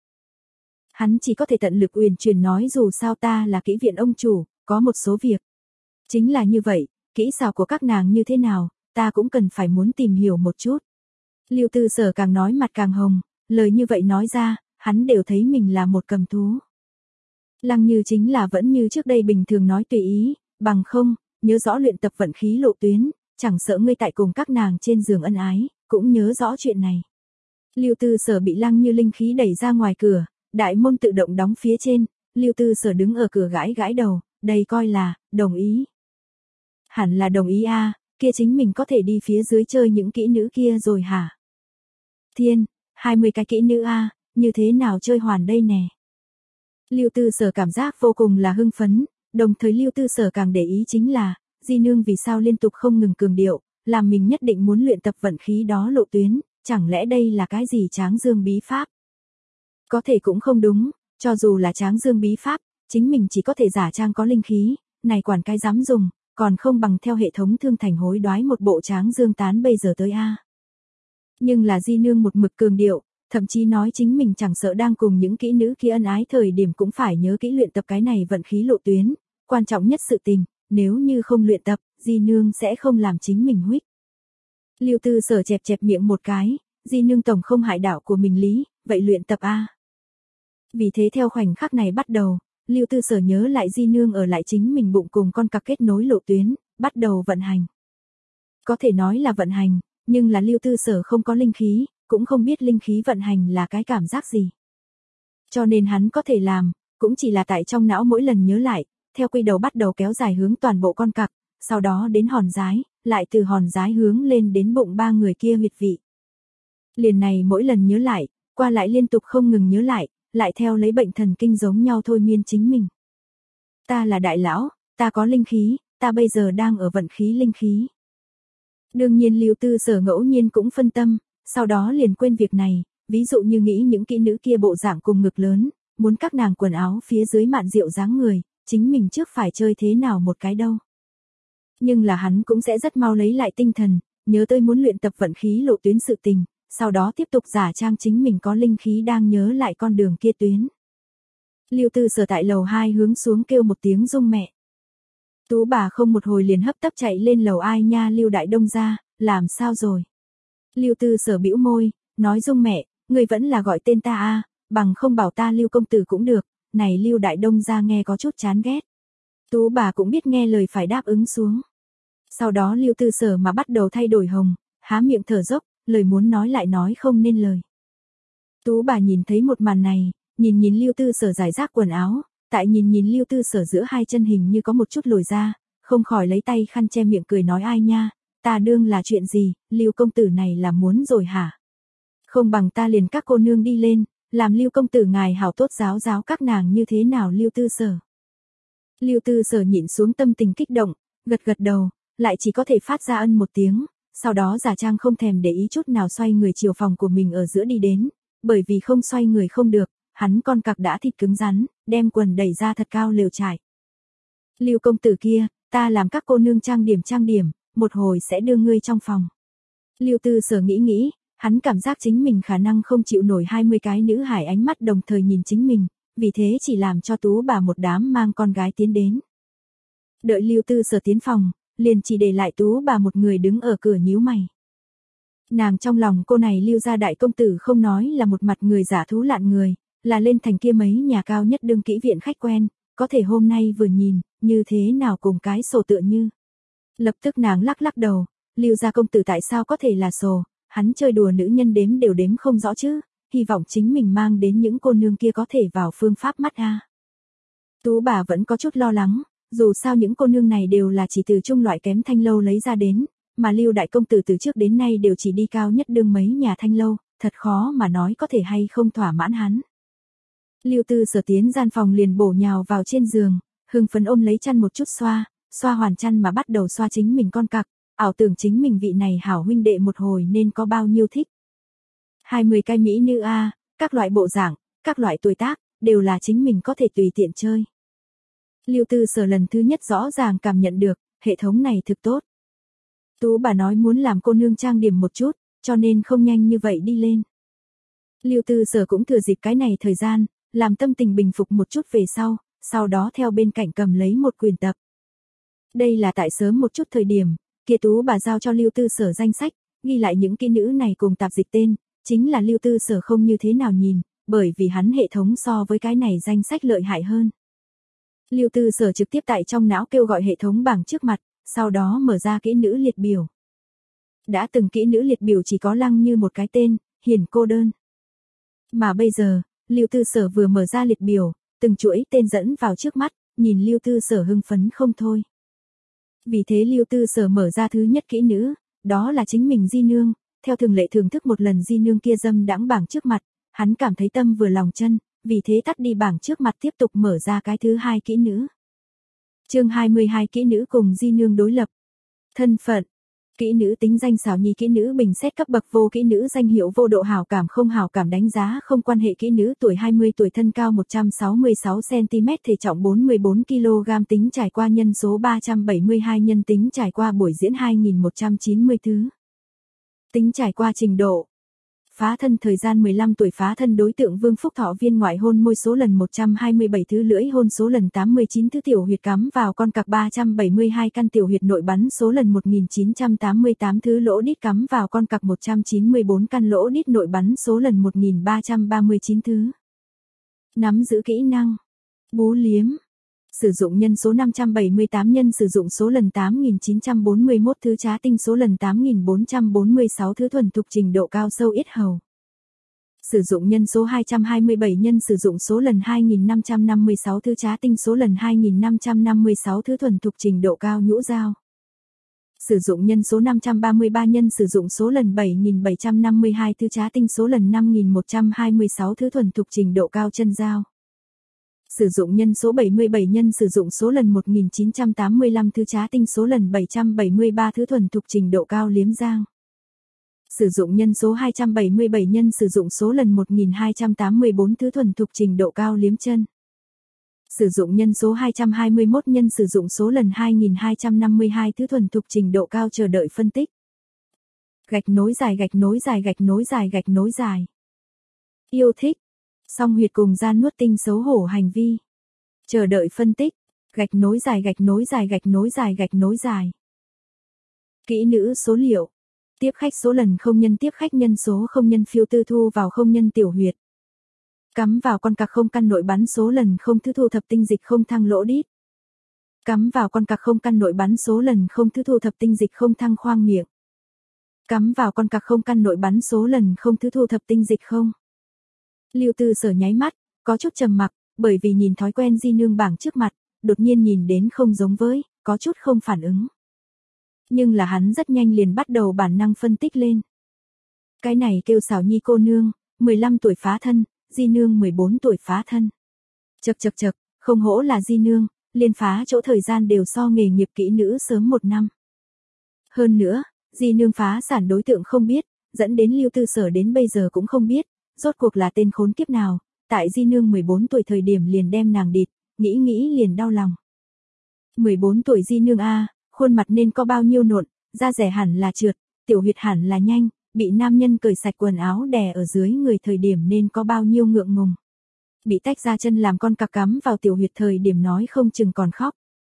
Hắn chỉ có thể tận lực uyển chuyển nói dù sao ta là kỹ viện ông chủ, có một số việc. Chính là như vậy, kỹ xảo của các nàng như thế nào, ta cũng cần phải muốn tìm hiểu một chút. Lưu Tư Sở càng nói mặt càng hồng, lời như vậy nói ra, hắn đều thấy mình là một cầm thú. Lăng Như chính là vẫn như trước đây bình thường nói tùy ý, bằng không, nhớ rõ luyện tập vận khí lộ tuyến, chẳng sợ ngươi tại cùng các nàng trên giường ân ái, cũng nhớ rõ chuyện này. Lưu Tư Sở bị Lăng Như linh khí đẩy ra ngoài cửa, đại môn tự động đóng phía trên, Lưu Tư Sở đứng ở cửa gãi gãi đầu, đây coi là, đồng ý. Hẳn là đồng ý a, kia chính mình có thể đi phía dưới chơi những kỹ nữ kia rồi hả? Thiên, hai mươi cái kỹ nữ a, như thế nào chơi hoàn đây nè? Lưu Tư Sở cảm giác vô cùng là hưng phấn, đồng thời Lưu Tư Sở càng để ý chính là, di nương vì sao liên tục không ngừng cường điệu, làm mình nhất định muốn luyện tập vận khí đó lộ tuyến, chẳng lẽ đây là cái gì Tráng Dương bí pháp? Có thể cũng không đúng, cho dù là Tráng Dương bí pháp, chính mình chỉ có thể giả trang có linh khí, này quản cái dám dùng, còn không bằng theo hệ thống thương thành hối đoái một bộ Tráng Dương tán bây giờ tới a. Nhưng là di nương một mực cường điệu, thậm chí nói chính mình chẳng sợ đang cùng những kỹ nữ kia ân ái thời điểm cũng phải nhớ kỹ luyện tập cái này vận khí lộ tuyến, quan trọng nhất sự tình, nếu như không luyện tập, di nương sẽ không làm chính mình huých. Lưu Tư Sở chẹp chẹp miệng một cái, di nương tổng không hại đạo của mình lý, vậy luyện tập a. Vì thế theo khoảnh khắc này bắt đầu, Lưu Tư Sở nhớ lại di nương ở lại chính mình bụng cùng con cặc kết nối lộ tuyến, bắt đầu vận hành. Có thể nói là vận hành, nhưng là Lưu Tư Sở không có linh khí, cũng không biết linh khí vận hành là cái cảm giác gì. Cho nên hắn có thể làm, cũng chỉ là tại trong não mỗi lần nhớ lại, theo quy đầu bắt đầu kéo dài hướng toàn bộ con cặc, sau đó đến hòn giái, lại từ hòn giái hướng lên đến bụng ba người kia huyệt vị. Liền này mỗi lần nhớ lại, qua lại liên tục không ngừng nhớ lại, lại theo lấy bệnh thần kinh giống nhau thôi miên chính mình. Ta là đại lão, ta có linh khí, ta bây giờ đang ở vận khí linh khí. Đương nhiên Lưu Tư Sở ngẫu nhiên cũng phân tâm, sau đó liền quên việc này, ví dụ như nghĩ những kỹ nữ kia bộ dạng cùng ngực lớn, muốn các nàng quần áo phía dưới mạn rượu dáng người, chính mình trước phải chơi thế nào một cái đâu. Nhưng là hắn cũng sẽ rất mau lấy lại tinh thần, nhớ tới muốn luyện tập vận khí lộ tuyến sự tình, sau đó tiếp tục giả trang chính mình có linh khí đang nhớ lại con đường kia tuyến. Lưu Tư Sở tại lầu hai hướng xuống kêu một tiếng Dung mẹ. Tú bà không một hồi liền hấp tấp chạy lên lầu ai nha Lưu Đại Đông ra, làm sao rồi? Lưu Tư Sở bĩu môi, nói Dung mẹ, người vẫn là gọi tên ta a, bằng không bảo ta Lưu công tử cũng được, này Lưu Đại Đông ra nghe có chút chán ghét. Tú bà cũng biết nghe lời phải đáp ứng xuống. Sau đó Lưu Tư Sở mà bắt đầu thay đổi hồng, há miệng thở dốc, lời muốn nói lại nói không nên lời. Tú bà nhìn thấy một màn này, nhìn nhìn Lưu Tư Sở giải rác quần áo, tại nhìn nhìn Lưu Tư Sở giữa hai chân hình như có một chút lồi ra, không khỏi lấy tay khăn che miệng cười nói ai nha, ta đương là chuyện gì, Lưu công tử này là muốn rồi hả? Không bằng ta liền các cô nương đi lên, làm Lưu công tử ngài hảo tốt giáo giáo các nàng như thế nào Lưu Tư Sở. Lưu Tư Sở nhịn xuống tâm tình kích động, gật gật đầu, lại chỉ có thể phát ra ân một tiếng, sau đó giả trang không thèm để ý chút nào xoay người chiều phòng của mình ở giữa đi đến, bởi vì không xoay người không được, hắn con cặc đã thịt cứng rắn, đem quần đẩy ra thật cao lều trải. Lưu công tử kia, ta làm các cô nương trang điểm trang điểm, một hồi sẽ đưa ngươi trong phòng. Lưu Tư Sở nghĩ nghĩ, hắn cảm giác chính mình khả năng không chịu nổi hai mươi cái nữ hải ánh mắt đồng thời nhìn chính mình, vì thế chỉ làm cho Tú bà một đám mang con gái tiến đến. Đợi Lưu Tư Sở tiến phòng, liền chỉ để lại Tú bà một người đứng ở cửa nhíu mày. Nàng trong lòng cô này Lưu gia đại công tử không nói là một mặt người giả thú lạn người, là lên thành kia mấy nhà cao nhất đương kỹ viện khách quen, có thể hôm nay vừa nhìn, như thế nào cùng cái sổ tựa như. Lập tức nàng lắc lắc đầu, Lưu gia công tử tại sao có thể là sổ, hắn chơi đùa nữ nhân đếm đều đếm không rõ chứ, hy vọng chính mình mang đến những cô nương kia có thể vào phương pháp mắt a. Tú bà vẫn có chút lo lắng, dù sao những cô nương này đều là chỉ từ trung loại kém thanh lâu lấy ra đến, mà Lưu đại công tử từ trước đến nay đều chỉ đi cao nhất đương mấy nhà thanh lâu, thật khó mà nói có thể hay không thỏa mãn hắn. Lưu Tư Sở tiến gian phòng liền bổ nhào vào trên giường, hưng phấn ôm lấy chăn một chút xoa, xoa hoàn chăn mà bắt đầu xoa chính mình con cặc, ảo tưởng chính mình vị này hảo huynh đệ một hồi nên có bao nhiêu thích. hai mươi cái mỹ nữ a, à, các loại bộ dạng, các loại tuổi tác, đều là chính mình có thể tùy tiện chơi. Lưu Tư Sở lần thứ nhất rõ ràng cảm nhận được, hệ thống này thực tốt. Tú bà nói muốn làm cô nương trang điểm một chút, cho nên không nhanh như vậy đi lên. Lưu Tư Sở cũng thừa dịp cái này thời gian, làm tâm tình bình phục một chút về sau, sau đó theo bên cạnh cầm lấy một quyển tập. Đây là tại sớm một chút thời điểm, kia Tú bà giao cho Lưu Tư Sở danh sách, ghi lại những kỹ nữ này cùng tạp dịch tên, chính là Lưu Tư Sở không như thế nào nhìn, bởi vì hắn hệ thống so với cái này danh sách lợi hại hơn. Lưu Tư Sở trực tiếp tại trong não kêu gọi hệ thống bảng trước mặt, sau đó mở ra kỹ nữ liệt biểu. Đã từng kỹ nữ liệt biểu chỉ có Lăng Như một cái tên, hiển cô đơn. Mà bây giờ, Lưu Tư Sở vừa mở ra liệt biểu, từng chuỗi tên dẫn vào trước mắt, nhìn Lưu Tư Sở hưng phấn không thôi. Vì thế Lưu Tư Sở mở ra thứ nhất kỹ nữ, đó là chính mình di nương, theo thường lệ thưởng thức một lần di nương kia dâm đãng bảng trước mặt, hắn cảm thấy tâm vừa lòng chân, vì thế tắt đi bảng trước mặt tiếp tục mở ra cái thứ hai kỹ nữ. Chương hai mươi hai kỹ nữ cùng di nương đối lập. Thân phận. Kỹ nữ tính danh xảo nhi kỹ nữ bình xét cấp bậc vô kỹ nữ danh hiệu vô độ hảo cảm không hảo cảm đánh giá không quan hệ kỹ nữ tuổi hai mươi tuổi thân cao một trăm sáu mươi sáu xăng ti mét thể trọng bốn mươi bốn ki lô gam tính trải qua nhân số ba trăm bảy mươi hai nhân tính trải qua buổi diễn hai nghìn một trăm chín mươi thứ. Tính trải qua trình độ. Phá thân thời gian mười lăm tuổi phá thân đối tượng Vương Phúc Thọ viên ngoại hôn môi số lần một trăm hai mươi bảy thứ lưỡi hôn số lần tám mươi chín thứ tiểu huyệt cắm vào con cặc ba trăm bảy mươi hai căn tiểu huyệt nội bắn số lần một nghìn chín trăm tám mươi tám thứ lỗ đít cắm vào con cặc một trăm chín mươi bốn căn lỗ đít nội bắn số lần một nghìn ba trăm ba mươi chín thứ. Nắm giữ kỹ năng. Bú liếm. Sử dụng nhân số năm trăm bảy mươi tám nhân sử dụng số lần tám nghìn chín trăm bốn mươi mốt thứ trá tinh số lần tám nghìn bốn trăm bốn mươi sáu thứ thuần thục trình độ cao sâu yết hầu. Sử dụng nhân số hai trăm hai mươi bảy nhân sử dụng số lần hai nghìn năm trăm năm mươi sáu thứ trá tinh số lần hai nghìn năm trăm năm mươi sáu thứ thuần thục trình độ cao nhũ dao. Sử dụng nhân số năm trăm ba mươi ba nhân sử dụng số lần bảy nghìn bảy trăm năm mươi hai thứ trá tinh số lần năm nghìn một trăm hai mươi sáu thứ thuần thục trình độ cao chân dao. Sử dụng nhân số bảy mươi bảy nhân sử dụng số lần một nghìn chín trăm tám mươi lăm thứ trá tinh số lần bảy trăm bảy mươi ba thứ thuần thục trình độ cao liếm giang. Sử dụng nhân số hai trăm bảy mươi bảy nhân sử dụng số lần một nghìn hai trăm tám mươi bốn thứ thuần thục trình độ cao liếm chân. Sử dụng nhân số hai trăm hai mươi mốt nhân sử dụng số lần hai nghìn hai trăm năm mươi hai thứ thuần thục trình độ cao chờ đợi phân tích. Gạch nối dài gạch nối dài gạch nối dài gạch nối dài. Yêu thích. Song huyệt cùng gian nuốt tinh xấu hổ hành vi. Chờ đợi phân tích. Gạch nối dài gạch nối dài gạch nối dài gạch nối dài. Kỹ nữ số liệu. Tiếp khách số lần không nhân tiếp khách nhân số không nhân phiêu tư thu vào không nhân tiểu huyệt. Cắm vào con cặc không căn nội bắn số lần không thứ thu thập tinh dịch không thăng lỗ đít. Cắm vào con cặc không căn nội bắn số lần không thứ thu thập tinh dịch không thăng khoang miệng. Cắm vào con cặc không căn nội bắn số lần không thứ thu thập tinh dịch không. Lưu Tư Sở nháy mắt, có chút trầm mặc, bởi vì nhìn thói quen di nương bảng trước mặt, đột nhiên nhìn đến không giống với, có chút không phản ứng. Nhưng là hắn rất nhanh liền bắt đầu bản năng phân tích lên. Cái này kêu xảo nhi cô nương, mười lăm tuổi phá thân, di nương mười bốn tuổi phá thân. Chậc chậc chậc, không hổ là di nương, liên phá chỗ thời gian đều so nghề nghiệp kỹ nữ sớm một năm. Hơn nữa, di nương phá sản đối tượng không biết, dẫn đến Lưu Tư Sở đến bây giờ cũng không biết, rốt cuộc là tên khốn kiếp nào, tại di nương mười bốn tuổi thời điểm liền đem nàng địt, nghĩ nghĩ liền đau lòng. mười bốn tuổi di nương a, khuôn mặt nên có bao nhiêu nộn, da rẻ hẳn là trượt, tiểu huyệt hẳn là nhanh, bị nam nhân cởi sạch quần áo đè ở dưới người thời điểm nên có bao nhiêu ngượng ngùng. Bị tách ra chân làm con cặc cắm vào tiểu huyệt thời điểm nói không chừng còn khóc.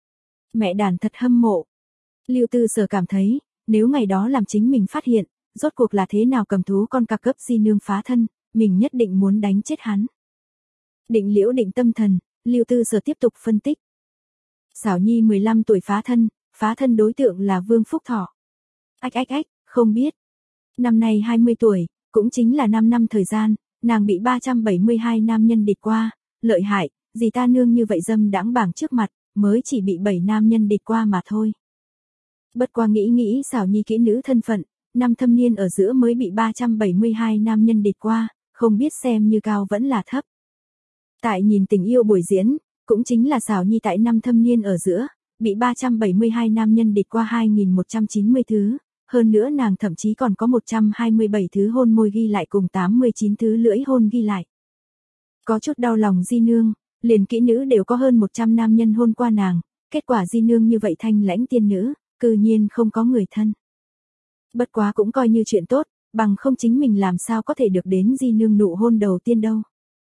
Mẹ đàn thật hâm mộ. Lưu Tư Sở cảm thấy, nếu ngày đó làm chính mình phát hiện, rốt cuộc là thế nào cầm thú con cặc cấp di nương phá thân, mình nhất định muốn đánh chết hắn. Định liễu định tâm thần, Lưu Tư Sở tiếp tục phân tích. Xảo nhi mười lăm tuổi phá thân, phá thân đối tượng là Vương Phúc Thọ. Ách ách ách, không biết. Năm nay hai mươi tuổi, cũng chính là năm năm thời gian, nàng bị ba trăm bảy mươi hai nam nhân địch qua, lợi hại, gì ta nương như vậy dâm đãng bảng trước mặt, mới chỉ bị bảy nam nhân địch qua mà thôi. Bất qua nghĩ nghĩ xảo nhi kỹ nữ thân phận, năm thâm niên ở giữa mới bị ba trăm bảy mươi hai nam nhân địch qua, không biết xem như cao vẫn là thấp. Tại nhìn tình yêu buổi diễn, cũng chính là xảo nhi tại năm thâm niên ở giữa, bị ba trăm bảy mươi hai nam nhân địch qua hai nghìn một trăm chín mươi thứ, hơn nữa nàng thậm chí còn có một trăm hai mươi bảy thứ hôn môi ghi lại cùng tám mươi chín thứ lưỡi hôn ghi lại. Có chút đau lòng di nương, liền kỹ nữ đều có hơn một trăm nam nhân hôn qua nàng, kết quả di nương như vậy thanh lãnh tiên nữ, cư nhiên không có người thân. Bất quá cũng coi như chuyện tốt, bằng không chính mình làm sao có thể được đến di nương nụ hôn đầu tiên đâu.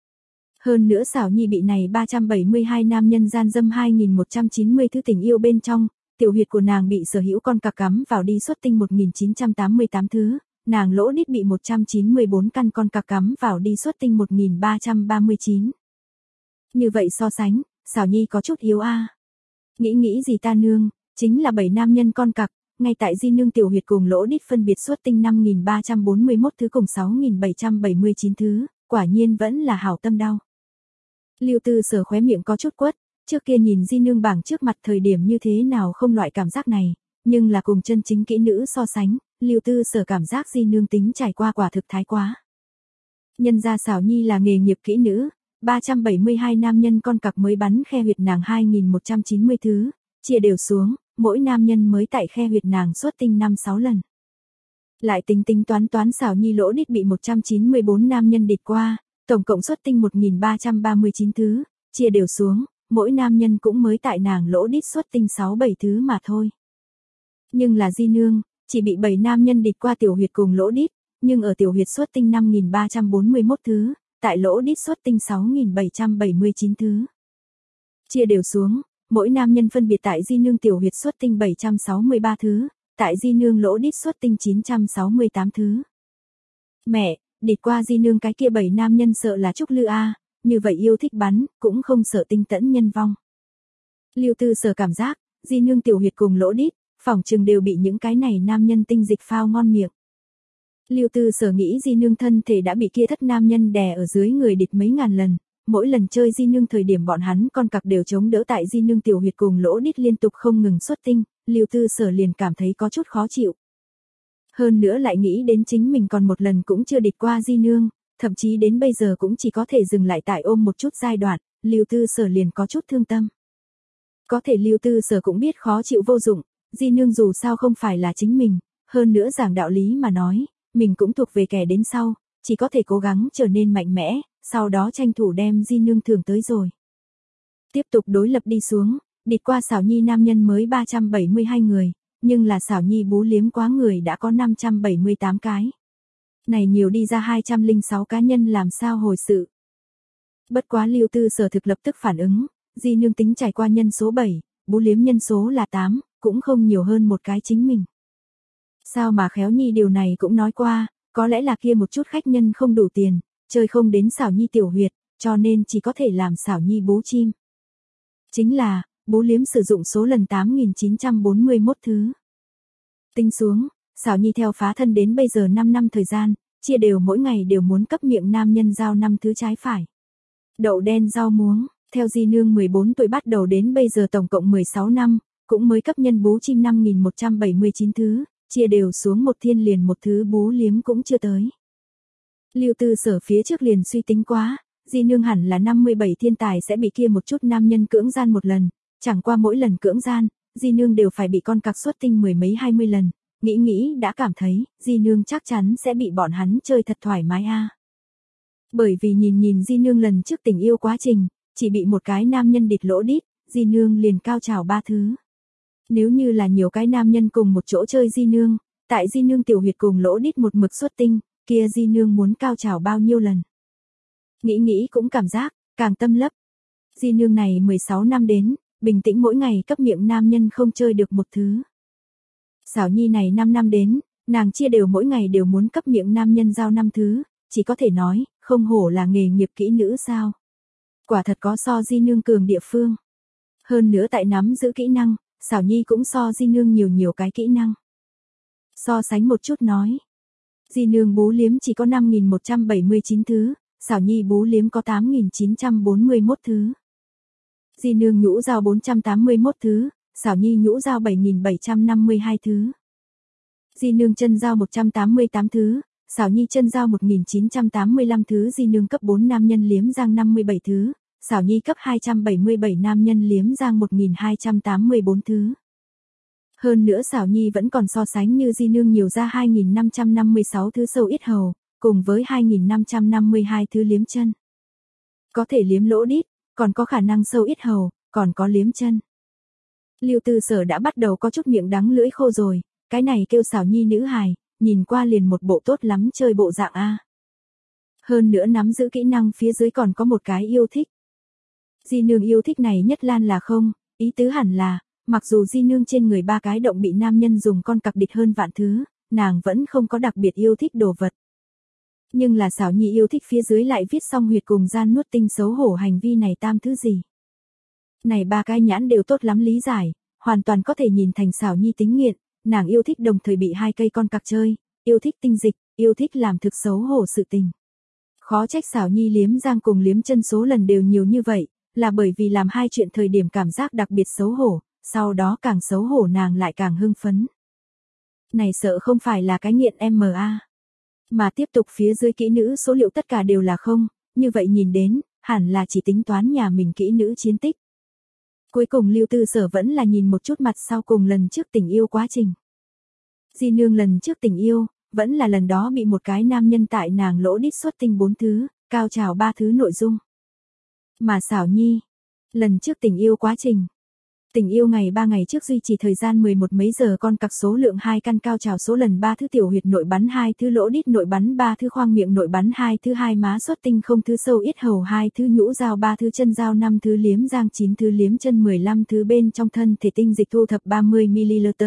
Hơn nữa xảo nhi bị này ba trăm bảy mươi hai nam nhân gian dâm hai nghìn một trăm chín mươi thứ tình yêu bên trong, tiểu huyệt của nàng bị sở hữu con cặc cắm vào đi xuất tinh một nghìn chín trăm tám mươi tám thứ, nàng lỗ đít bị một trăm chín mươi bốn căn con cặc cắm vào đi xuất tinh một nghìn ba trăm ba mươi chín. Như vậy so sánh, xảo nhi có chút yếu a. Nghĩ nghĩ gì ta nương, chính là bảy nam nhân con cặc, ngay tại di nương tiểu huyệt cùng lỗ đít phân biệt xuất tinh năm nghìn ba trăm bốn mươi mốt thứ cùng sáu nghìn bảy trăm bảy mươi chín thứ, quả nhiên vẫn là hảo tâm đau. Lưu Tư Sở khóe miệng có chút quất, trước kia nhìn di nương bảng trước mặt thời điểm như thế nào không loại cảm giác này, nhưng là cùng chân chính kỹ nữ so sánh, Lưu Tư Sở cảm giác di nương tính trải qua quả thực thái quá. Nhân gia xảo nhi là nghề nghiệp kỹ nữ, ba trăm bảy mươi hai nam nhân con cặc mới bắn khe huyệt nàng hai nghìn một trăm chín mươi thứ, chia đều xuống, mỗi nam nhân mới tại khe huyệt nàng xuất tinh năm sáu lần. Lại tính tính toán toán xảo nhi lỗ đít bị một trăm chín mươi bốn nam nhân địt qua, tổng cộng xuất tinh một nghìn ba trăm ba mươi chín thứ, chia đều xuống, mỗi nam nhân cũng mới tại nàng lỗ đít xuất tinh sáu bảy thứ mà thôi. Nhưng là di nương, chỉ bị bảy nam nhân địt qua tiểu huyệt cùng lỗ đít, nhưng ở tiểu huyệt xuất tinh năm nghìn ba trăm bốn mươi mốt thứ, tại lỗ đít xuất tinh sáu nghìn bảy trăm bảy mươi chín thứ. Chia đều xuống, mỗi nam nhân phân biệt tại di nương tiểu huyệt xuất tinh bảy trăm sáu mươi ba thứ, tại di nương lỗ đít xuất tinh chín trăm sáu mươi tám thứ. Mẹ, địt qua di nương cái kia bảy nam nhân sợ là Trúc Lư a, như vậy yêu thích bắn, cũng không sợ tinh tẫn nhân vong. Lưu Tư Sở cảm giác, di nương tiểu huyệt cùng lỗ đít, phỏng chừng đều bị những cái này nam nhân tinh dịch phao ngon miệng. Lưu Tư Sở nghĩ di nương thân thể đã bị kia thất nam nhân đè ở dưới người địch mấy ngàn lần, mỗi lần chơi di nương thời điểm bọn hắn con cặc đều chống đỡ tại di nương tiểu huyệt cùng lỗ đít liên tục không ngừng xuất tinh, Lưu Tư Sở liền cảm thấy có chút khó chịu. Hơn nữa lại nghĩ đến chính mình còn một lần cũng chưa địch qua di nương, thậm chí đến bây giờ cũng chỉ có thể dừng lại tại ôm một chút giai đoạn, Lưu Tư Sở liền có chút thương tâm. Có thể Lưu Tư Sở cũng biết khó chịu vô dụng, di nương dù sao không phải là chính mình, hơn nữa giảng đạo lý mà nói, mình cũng thuộc về kẻ đến sau, chỉ có thể cố gắng trở nên mạnh mẽ, sau đó tranh thủ đem di nương thưởng tới rồi. Tiếp tục đối lập đi xuống, địt qua xảo nhi nam nhân mới ba trăm bảy mươi hai người, nhưng là xảo nhi bú liếm quá người đã có năm trăm bảy mươi tám cái. Này nhiều đi ra hai trăm lẻ sáu cá nhân làm sao hồi sự. Bất quá Lưu Tư Sở thực lập tức phản ứng, di nương tính trải qua nhân số bảy, bú liếm nhân số là tám, cũng không nhiều hơn một cái chính mình. Sao mà khéo nhi điều này cũng nói qua, có lẽ là kia một chút khách nhân không đủ tiền, chơi không đến xảo nhi tiểu huyệt, cho nên chỉ có thể làm xảo nhi bú chim. Chính là, bú liếm sử dụng số lần tám nghìn chín trăm bốn mươi mốt thứ. Tính xuống, xảo nhi theo phá thân đến bây giờ năm năm thời gian, chia đều mỗi ngày đều muốn cấp miệng nam nhân giao năm thứ trái phải. Đậu đen rau muống, theo di nương mười bốn tuổi bắt đầu đến bây giờ tổng cộng mười sáu năm, cũng mới cấp nhân bú chim năm nghìn một trăm bảy mươi chín thứ, chia đều xuống một thiên liền một thứ bú liếm cũng chưa tới. Lưu Tư Sở phía trước liền suy tính quá, di nương hẳn là năm mươi bảy thiên tài sẽ bị kia một chút nam nhân cưỡng gian một lần, chẳng qua mỗi lần cưỡng gian, di nương đều phải bị con cặc xuất tinh mười mấy hai mươi lần, nghĩ nghĩ đã cảm thấy, di nương chắc chắn sẽ bị bọn hắn chơi thật thoải mái a. Bởi vì nhìn nhìn di nương lần trước tình yêu quá trình, chỉ bị một cái nam nhân địt lỗ đít, di nương liền cao trào ba thứ. Nếu như là nhiều cái nam nhân cùng một chỗ chơi di nương, tại di nương tiểu huyệt cùng lỗ đít một mực xuất tinh, kia di nương muốn cao trào bao nhiêu lần. Nghĩ nghĩ cũng cảm giác, càng tâm lấp. Di nương này mười sáu năm đến, bình tĩnh mỗi ngày cấp miệng nam nhân không chơi được một thứ. Xảo nhi này năm năm đến, nàng chia đều mỗi ngày đều muốn cấp miệng nam nhân giao năm thứ, chỉ có thể nói, không hổ là nghề nghiệp kỹ nữ sao. Quả thật có so di nương cường địa phương. Hơn nữa tại nắm giữ kỹ năng, xảo nhi cũng so di nương nhiều nhiều cái kỹ năng. So sánh một chút nói. Di nương bú liếm chỉ có năm nghìn một trăm bảy mươi chín thứ, xảo nhi bú liếm có tám nghìn chín trăm bốn mươi mốt thứ. Di nương nhũ dao bốn trăm tám mươi mốt thứ, xảo nhi nhũ dao bảy nghìn bảy trăm năm mươi hai thứ. Di nương chân dao một trăm tám mươi tám thứ, xảo nhi chân dao một nghìn chín trăm tám mươi lăm thứ. Di nương cấp bốn nam nhân liếm giang năm mươi bảy thứ, xảo nhi cấp hai trăm bảy mươi bảy nam nhân liếm giang một nghìn hai trăm tám mươi bốn thứ. Hơn nữa xảo nhi vẫn còn so sánh như di nương nhiều ra hai nghìn năm trăm năm mươi sáu thứ sâu ít hầu, cùng với hai nghìn năm trăm năm mươi hai thứ liếm chân. Có thể liếm lỗ đít, còn có khả năng sâu yết hầu, còn có liếm chân. Lưu Tư Sở đã bắt đầu có chút miệng đắng lưỡi khô rồi, cái này kêu xảo nhi nữ hài, nhìn qua liền một bộ tốt lắm chơi bộ dạng a. Hơn nữa nắm giữ kỹ năng phía dưới còn có một cái yêu thích. Di nương yêu thích này nhất lan là không, ý tứ hẳn là, mặc dù di nương trên người ba cái động bị nam nhân dùng con cặc địch hơn vạn thứ, nàng vẫn không có đặc biệt yêu thích đồ vật. Nhưng là xảo nhi yêu thích phía dưới lại viết xong huyệt cùng gian nuốt tinh xấu hổ hành vi này tam thứ gì. Này ba cái nhãn đều tốt lắm lý giải, hoàn toàn có thể nhìn thành xảo nhi tính nghiện, nàng yêu thích đồng thời bị hai cây con cặc chơi, yêu thích tinh dịch, yêu thích làm thực xấu hổ sự tình. Khó trách xảo nhi liếm giang cùng liếm chân số lần đều nhiều như vậy, là bởi vì làm hai chuyện thời điểm cảm giác đặc biệt xấu hổ, sau đó càng xấu hổ nàng lại càng hưng phấn. Này sợ không phải là cái nghiện em a. Mà tiếp tục phía dưới kỹ nữ số liệu tất cả đều là không, như vậy nhìn đến, hẳn là chỉ tính toán nhà mình kỹ nữ chiến tích. Cuối cùng Lưu Tư Sở vẫn là nhìn một chút mặt sau cùng lần trước tình yêu quá trình. Di nương lần trước tình yêu, vẫn là lần đó bị một cái nam nhân tại nàng lỗ đít xuất tinh bốn thứ, cao trào ba thứ nội dung. Mà xảo nhi, lần trước tình yêu quá trình. Tình yêu ngày ba ngày trước duy trì thời gian mười một mấy giờ con cặc số lượng hai căn cao trào số lần ba thứ tiểu huyệt nội bắn hai thứ lỗ đít nội bắn ba thứ khoang miệng nội bắn hai thứ hai má xuất tinh không thứ sâu yết hầu hai thứ nhũ dao ba thứ chân dao năm thứ liếm giang chín thứ liếm chân mười lăm thứ bên trong thân thể tinh dịch thu thập ba mươi mi-li-lít.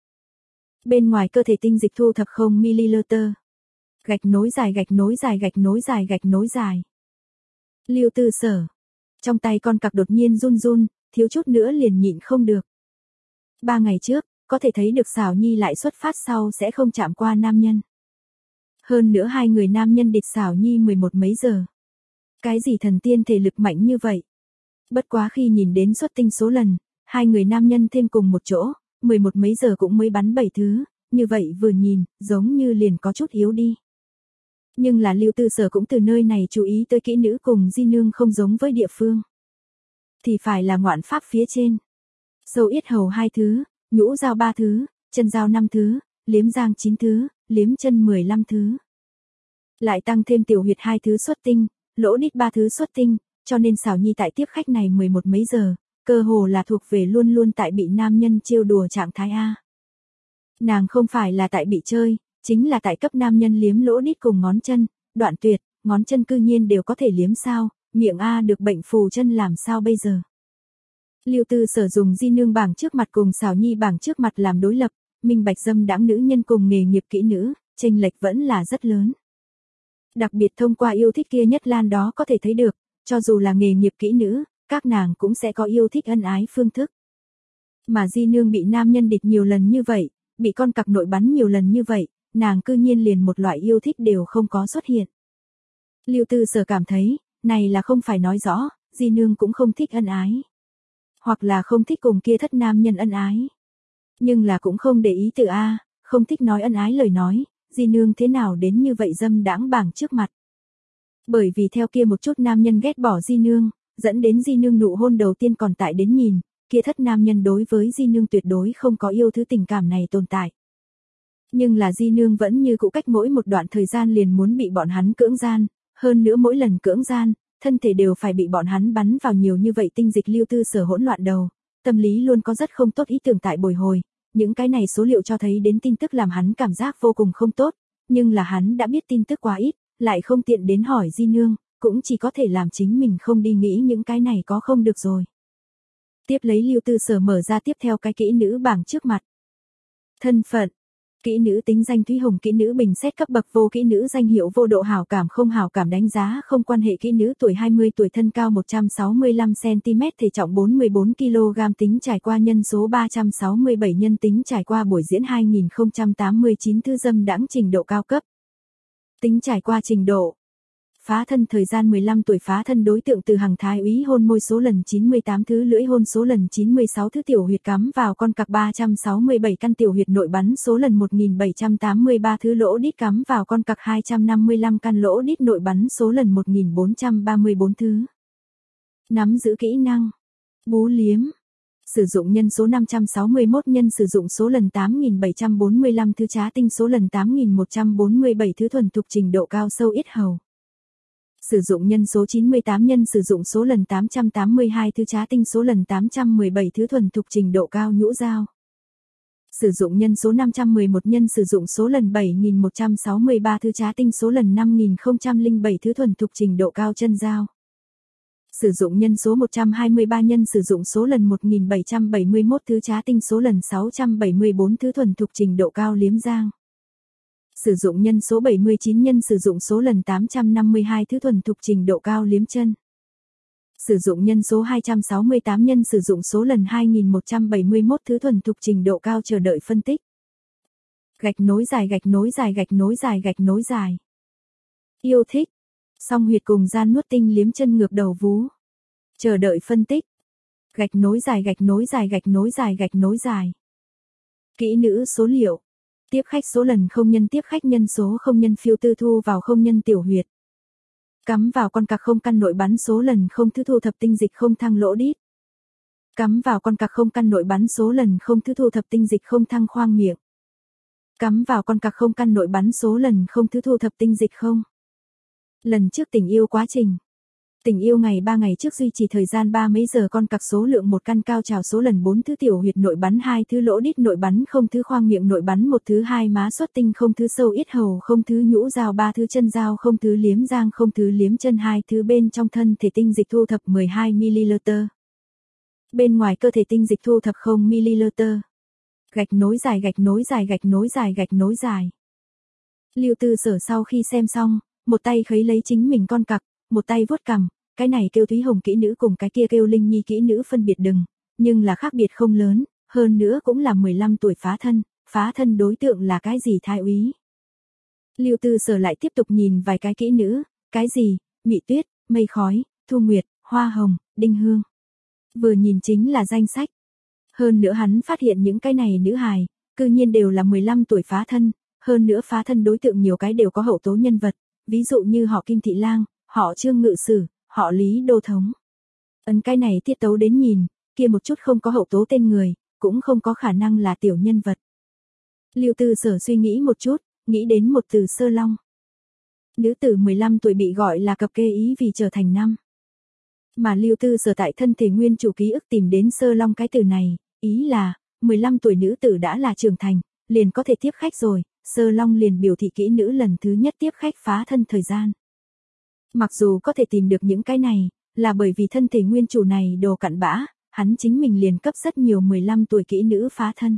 Bên ngoài cơ thể tinh dịch thu thập không mi-li-lít. Gạch nối dài gạch nối dài gạch nối dài gạch nối dài. Lưu Tư Sở. Trong tay con cặc đột nhiên run run, thiếu chút nữa liền nhịn không được. Ba ngày trước, có thể thấy được xảo nhi lại xuất phát sau sẽ không chạm qua nam nhân. Hơn nữa hai người nam nhân địch xảo nhi mười một mấy giờ. Cái gì thần tiên thể lực mạnh như vậy? Bất quá khi nhìn đến xuất tinh số lần, hai người nam nhân thêm cùng một chỗ, mười một mấy giờ cũng mới bắn bảy thứ, như vậy vừa nhìn, giống như liền có chút yếu đi. Nhưng là Lưu Tư Sở cũng từ nơi này chú ý tới kỹ nữ cùng di nương không giống với địa phương. Thì phải là ngoạn pháp phía trên. Sâu yết hầu hai thứ, nhũ dao ba thứ, chân dao năm thứ, liếm giang chín thứ, liếm chân mười lăm thứ. Lại tăng thêm tiểu huyệt hai thứ xuất tinh, lỗ đít ba thứ xuất tinh, cho nên xảo nhi tại tiếp khách này mười một mấy giờ, cơ hồ là thuộc về luôn luôn tại bị nam nhân trêu đùa trạng thái A. Nàng không phải là tại bị chơi, chính là tại cấp nam nhân liếm lỗ đít cùng ngón chân, đoạn tuyệt, ngón chân cư nhiên đều có thể liếm sao, miệng A được bệnh phù chân làm sao bây giờ. Lưu Tư Sở dùng di nương bảng trước mặt cùng xảo nhi bảng trước mặt làm đối lập, minh bạch dâm đãng nữ nhân cùng nghề nghiệp kỹ nữ, chênh lệch vẫn là rất lớn. Đặc biệt thông qua yêu thích kia nhất lan đó có thể thấy được, cho dù là nghề nghiệp kỹ nữ, các nàng cũng sẽ có yêu thích ân ái phương thức. Mà di nương bị nam nhân địch nhiều lần như vậy, bị con cặc nội bắn nhiều lần như vậy, nàng cư nhiên liền một loại yêu thích đều không có xuất hiện. Lưu Tư Sở cảm thấy, này là không phải nói rõ, di nương cũng không thích ân ái. Hoặc là không thích cùng kia thất nam nhân ân ái. Nhưng là cũng không để ý từ A, không thích nói ân ái lời nói, di nương thế nào đến như vậy dâm đãng bảng trước mặt. Bởi vì theo kia một chút nam nhân ghét bỏ di nương, dẫn đến di nương nụ hôn đầu tiên còn tại đến nhìn, kia thất nam nhân đối với di nương tuyệt đối không có yêu thứ tình cảm này tồn tại. Nhưng là di nương vẫn như cũ cách mỗi một đoạn thời gian liền muốn bị bọn hắn cưỡng gian, hơn nữa mỗi lần cưỡng gian, thân thể đều phải bị bọn hắn bắn vào nhiều như vậy tinh dịch. Lưu Tư Sở hỗn loạn đầu, tâm lý luôn có rất không tốt ý tưởng tại bồi hồi, những cái này số liệu cho thấy đến tin tức làm hắn cảm giác vô cùng không tốt, nhưng là hắn đã biết tin tức quá ít, lại không tiện đến hỏi di nương, cũng chỉ có thể làm chính mình không đi nghĩ những cái này có không được rồi. Tiếp lấy Lưu Tư Sở mở ra tiếp theo cái kỹ nữ bảng trước mặt. Thân phận. Kỹ nữ tính danh Thúy Hồng, kỹ nữ bình xét cấp bậc vô, kỹ nữ danh hiệu vô, độ hảo cảm không, hảo cảm đánh giá không, quan hệ kỹ nữ tuổi hai mươi tuổi, thân cao một trăm sáu mươi lăm xăng ti mét, thể trọng bốn mươi bốn ki lô gam, tính trải qua nhân số ba trăm sáu mươi bảy nhân, tính trải qua buổi diễn hai nghìn không trăm tám mươi chín thư, dâm đãng trình độ cao cấp. Tính trải qua trình độ. Phá thân thời gian mười lăm tuổi, phá thân đối tượng từ hàng thái úy, hôn môi số lần chín mươi tám thứ, lưỡi hôn số lần chín mươi sáu thứ, tiểu huyệt cắm vào con cặc ba trăm sáu mươi bảy căn, tiểu huyệt nội bắn số lần một nghìn bảy trăm tám mươi ba thứ, lỗ đít cắm vào con cặc hai trăm năm mươi lăm căn, lỗ đít nội bắn số lần một nghìn bốn trăm ba mươi bốn thứ. Nắm giữ kỹ năng. Bú liếm. Sử dụng nhân số năm trăm sáu mươi mốt nhân, sử dụng số lần tám nghìn bảy trăm bốn mươi lăm thứ, trá tinh số lần tám nghìn một trăm bốn mươi bảy thứ, thuần thục trình độ cao, sâu yết hầu. Sử dụng nhân số chín mươi tám nhân sử dụng số lần tám trăm tám mươi hai thứ trá tinh số lần tám trăm mười bảy thứ thuần thục trình độ cao nhũ dao. Sử dụng nhân số năm trăm mười một nhân sử dụng số lần bảy nghìn một trăm sáu mươi ba thứ trá tinh số lần năm nghìn không trăm lẻ bảy thứ thuần thục trình độ cao chân dao. Sử dụng nhân số một trăm hai mươi ba nhân sử dụng số lần một nghìn bảy trăm bảy mươi mốt thứ trá tinh số lần sáu trăm bảy mươi bốn thứ thuần thục trình độ cao liếm giang. Sử dụng nhân số bảy mươi chín nhân sử dụng số lần tám trăm năm mươi hai thứ thuần thục trình độ cao liếm chân. Sử dụng nhân số hai trăm sáu mươi tám nhân sử dụng số lần hai nghìn một trăm bảy mươi mốt thứ thuần thục trình độ cao chờ đợi phân tích. Gạch nối dài gạch nối dài gạch nối dài gạch nối dài. Yêu thích. Song huyệt cùng gian nuốt tinh liếm chân ngược đầu vú. Chờ đợi phân tích. Gạch nối dài gạch nối dài gạch nối dài gạch nối dài. Kỹ nữ số liệu. Tiếp khách số lần không nhân tiếp khách nhân số không nhân phiêu tư thu vào không nhân tiểu huyệt. Cắm vào con cặc không căn nội bắn số lần không thứ thu thập tinh dịch không thăng lỗ đít. Cắm vào con cặc không căn nội bắn số lần không thứ thu thập tinh dịch không thăng khoang miệng. Cắm vào con cặc không căn nội bắn số lần không thứ thu thập tinh dịch không. Lần trước tình yêu quá trình. Tình yêu ngày ba ngày trước duy trì thời gian ba mấy giờ con cặc số lượng một căn cao trào số lần bốn thứ tiểu huyệt nội bắn hai thứ lỗ đít nội bắn không thứ khoang miệng nội bắn một thứ hai má xuất tinh không thứ sâu yết hầu không thứ nhũ dao ba thứ chân dao không thứ liếm giang không thứ liếm chân hai thứ bên trong thân thể tinh dịch thu thập mười hai mi-li-lít. Bên ngoài cơ thể tinh dịch thu thập không mi-li-lít. Gạch nối dài gạch nối dài gạch nối dài gạch nối dài. Lưu Tư Sở sau khi xem xong, một tay khấy lấy chính mình con cặc, một tay vuốt cằm, cái này kêu Thúy Hồng kỹ nữ cùng cái kia kêu Linh Nhi kỹ nữ phân biệt đừng, nhưng là khác biệt không lớn, hơn nữa cũng là mười lăm tuổi phá thân, phá thân đối tượng là cái gì thái úy. Lưu Tư Sở lại tiếp tục nhìn vài cái kỹ nữ, cái gì, Mị Tuyết, Mây Khói, Thu Nguyệt, Hoa Hồng, Đinh Hương. Vừa nhìn chính là danh sách. Hơn nữa hắn phát hiện những cái này nữ hài, cư nhiên đều là mười lăm tuổi phá thân, hơn nữa phá thân đối tượng nhiều cái đều có hậu tố nhân vật, ví dụ như họ Kim Thị Lang, họ Trương Ngự Sử, họ Lý Đô Thống. Ấn cái này tiết tấu đến nhìn, kia một chút không có hậu tố tên người, cũng không có khả năng là tiểu nhân vật. Lưu Tư Sở suy nghĩ một chút, nghĩ đến một từ sơ long. Nữ tử mười lăm tuổi bị gọi là cập kê ý vì trở thành năm. Mà Lưu Tư Sở tại thân thể nguyên chủ ký ức tìm đến sơ long cái từ này, ý là, mười lăm tuổi nữ tử đã là trưởng thành, liền có thể tiếp khách rồi, sơ long liền biểu thị kỹ nữ lần thứ nhất tiếp khách phá thân thời gian. Mặc dù có thể tìm được những cái này, là bởi vì thân thể nguyên chủ này đồ cặn bã, hắn chính mình liền cấp rất nhiều mười lăm tuổi kỹ nữ phá thân.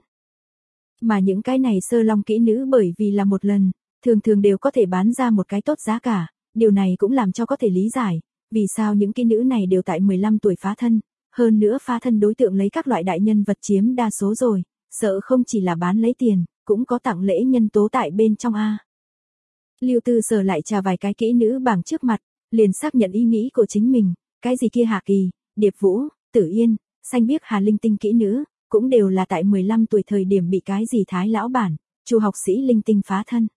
Mà những cái này sơ long kỹ nữ bởi vì là một lần, thường thường đều có thể bán ra một cái tốt giá cả, điều này cũng làm cho có thể lý giải, vì sao những kỹ nữ này đều tại mười lăm tuổi phá thân, hơn nữa phá thân đối tượng lấy các loại đại nhân vật chiếm đa số rồi, sợ không chỉ là bán lấy tiền, cũng có tặng lễ nhân tố tại bên trong a. Lưu Tư Sở lại trà vài cái kỹ nữ bảng trước mặt, liền xác nhận ý nghĩ của chính mình, cái gì kia Hạ Kỳ, Điệp Vũ, Tử Yên, xanh biếc Hà Linh Tinh kỹ nữ, cũng đều là tại mười lăm tuổi thời điểm bị cái gì Thái lão bản, Chu học sĩ Linh Tinh phá thân.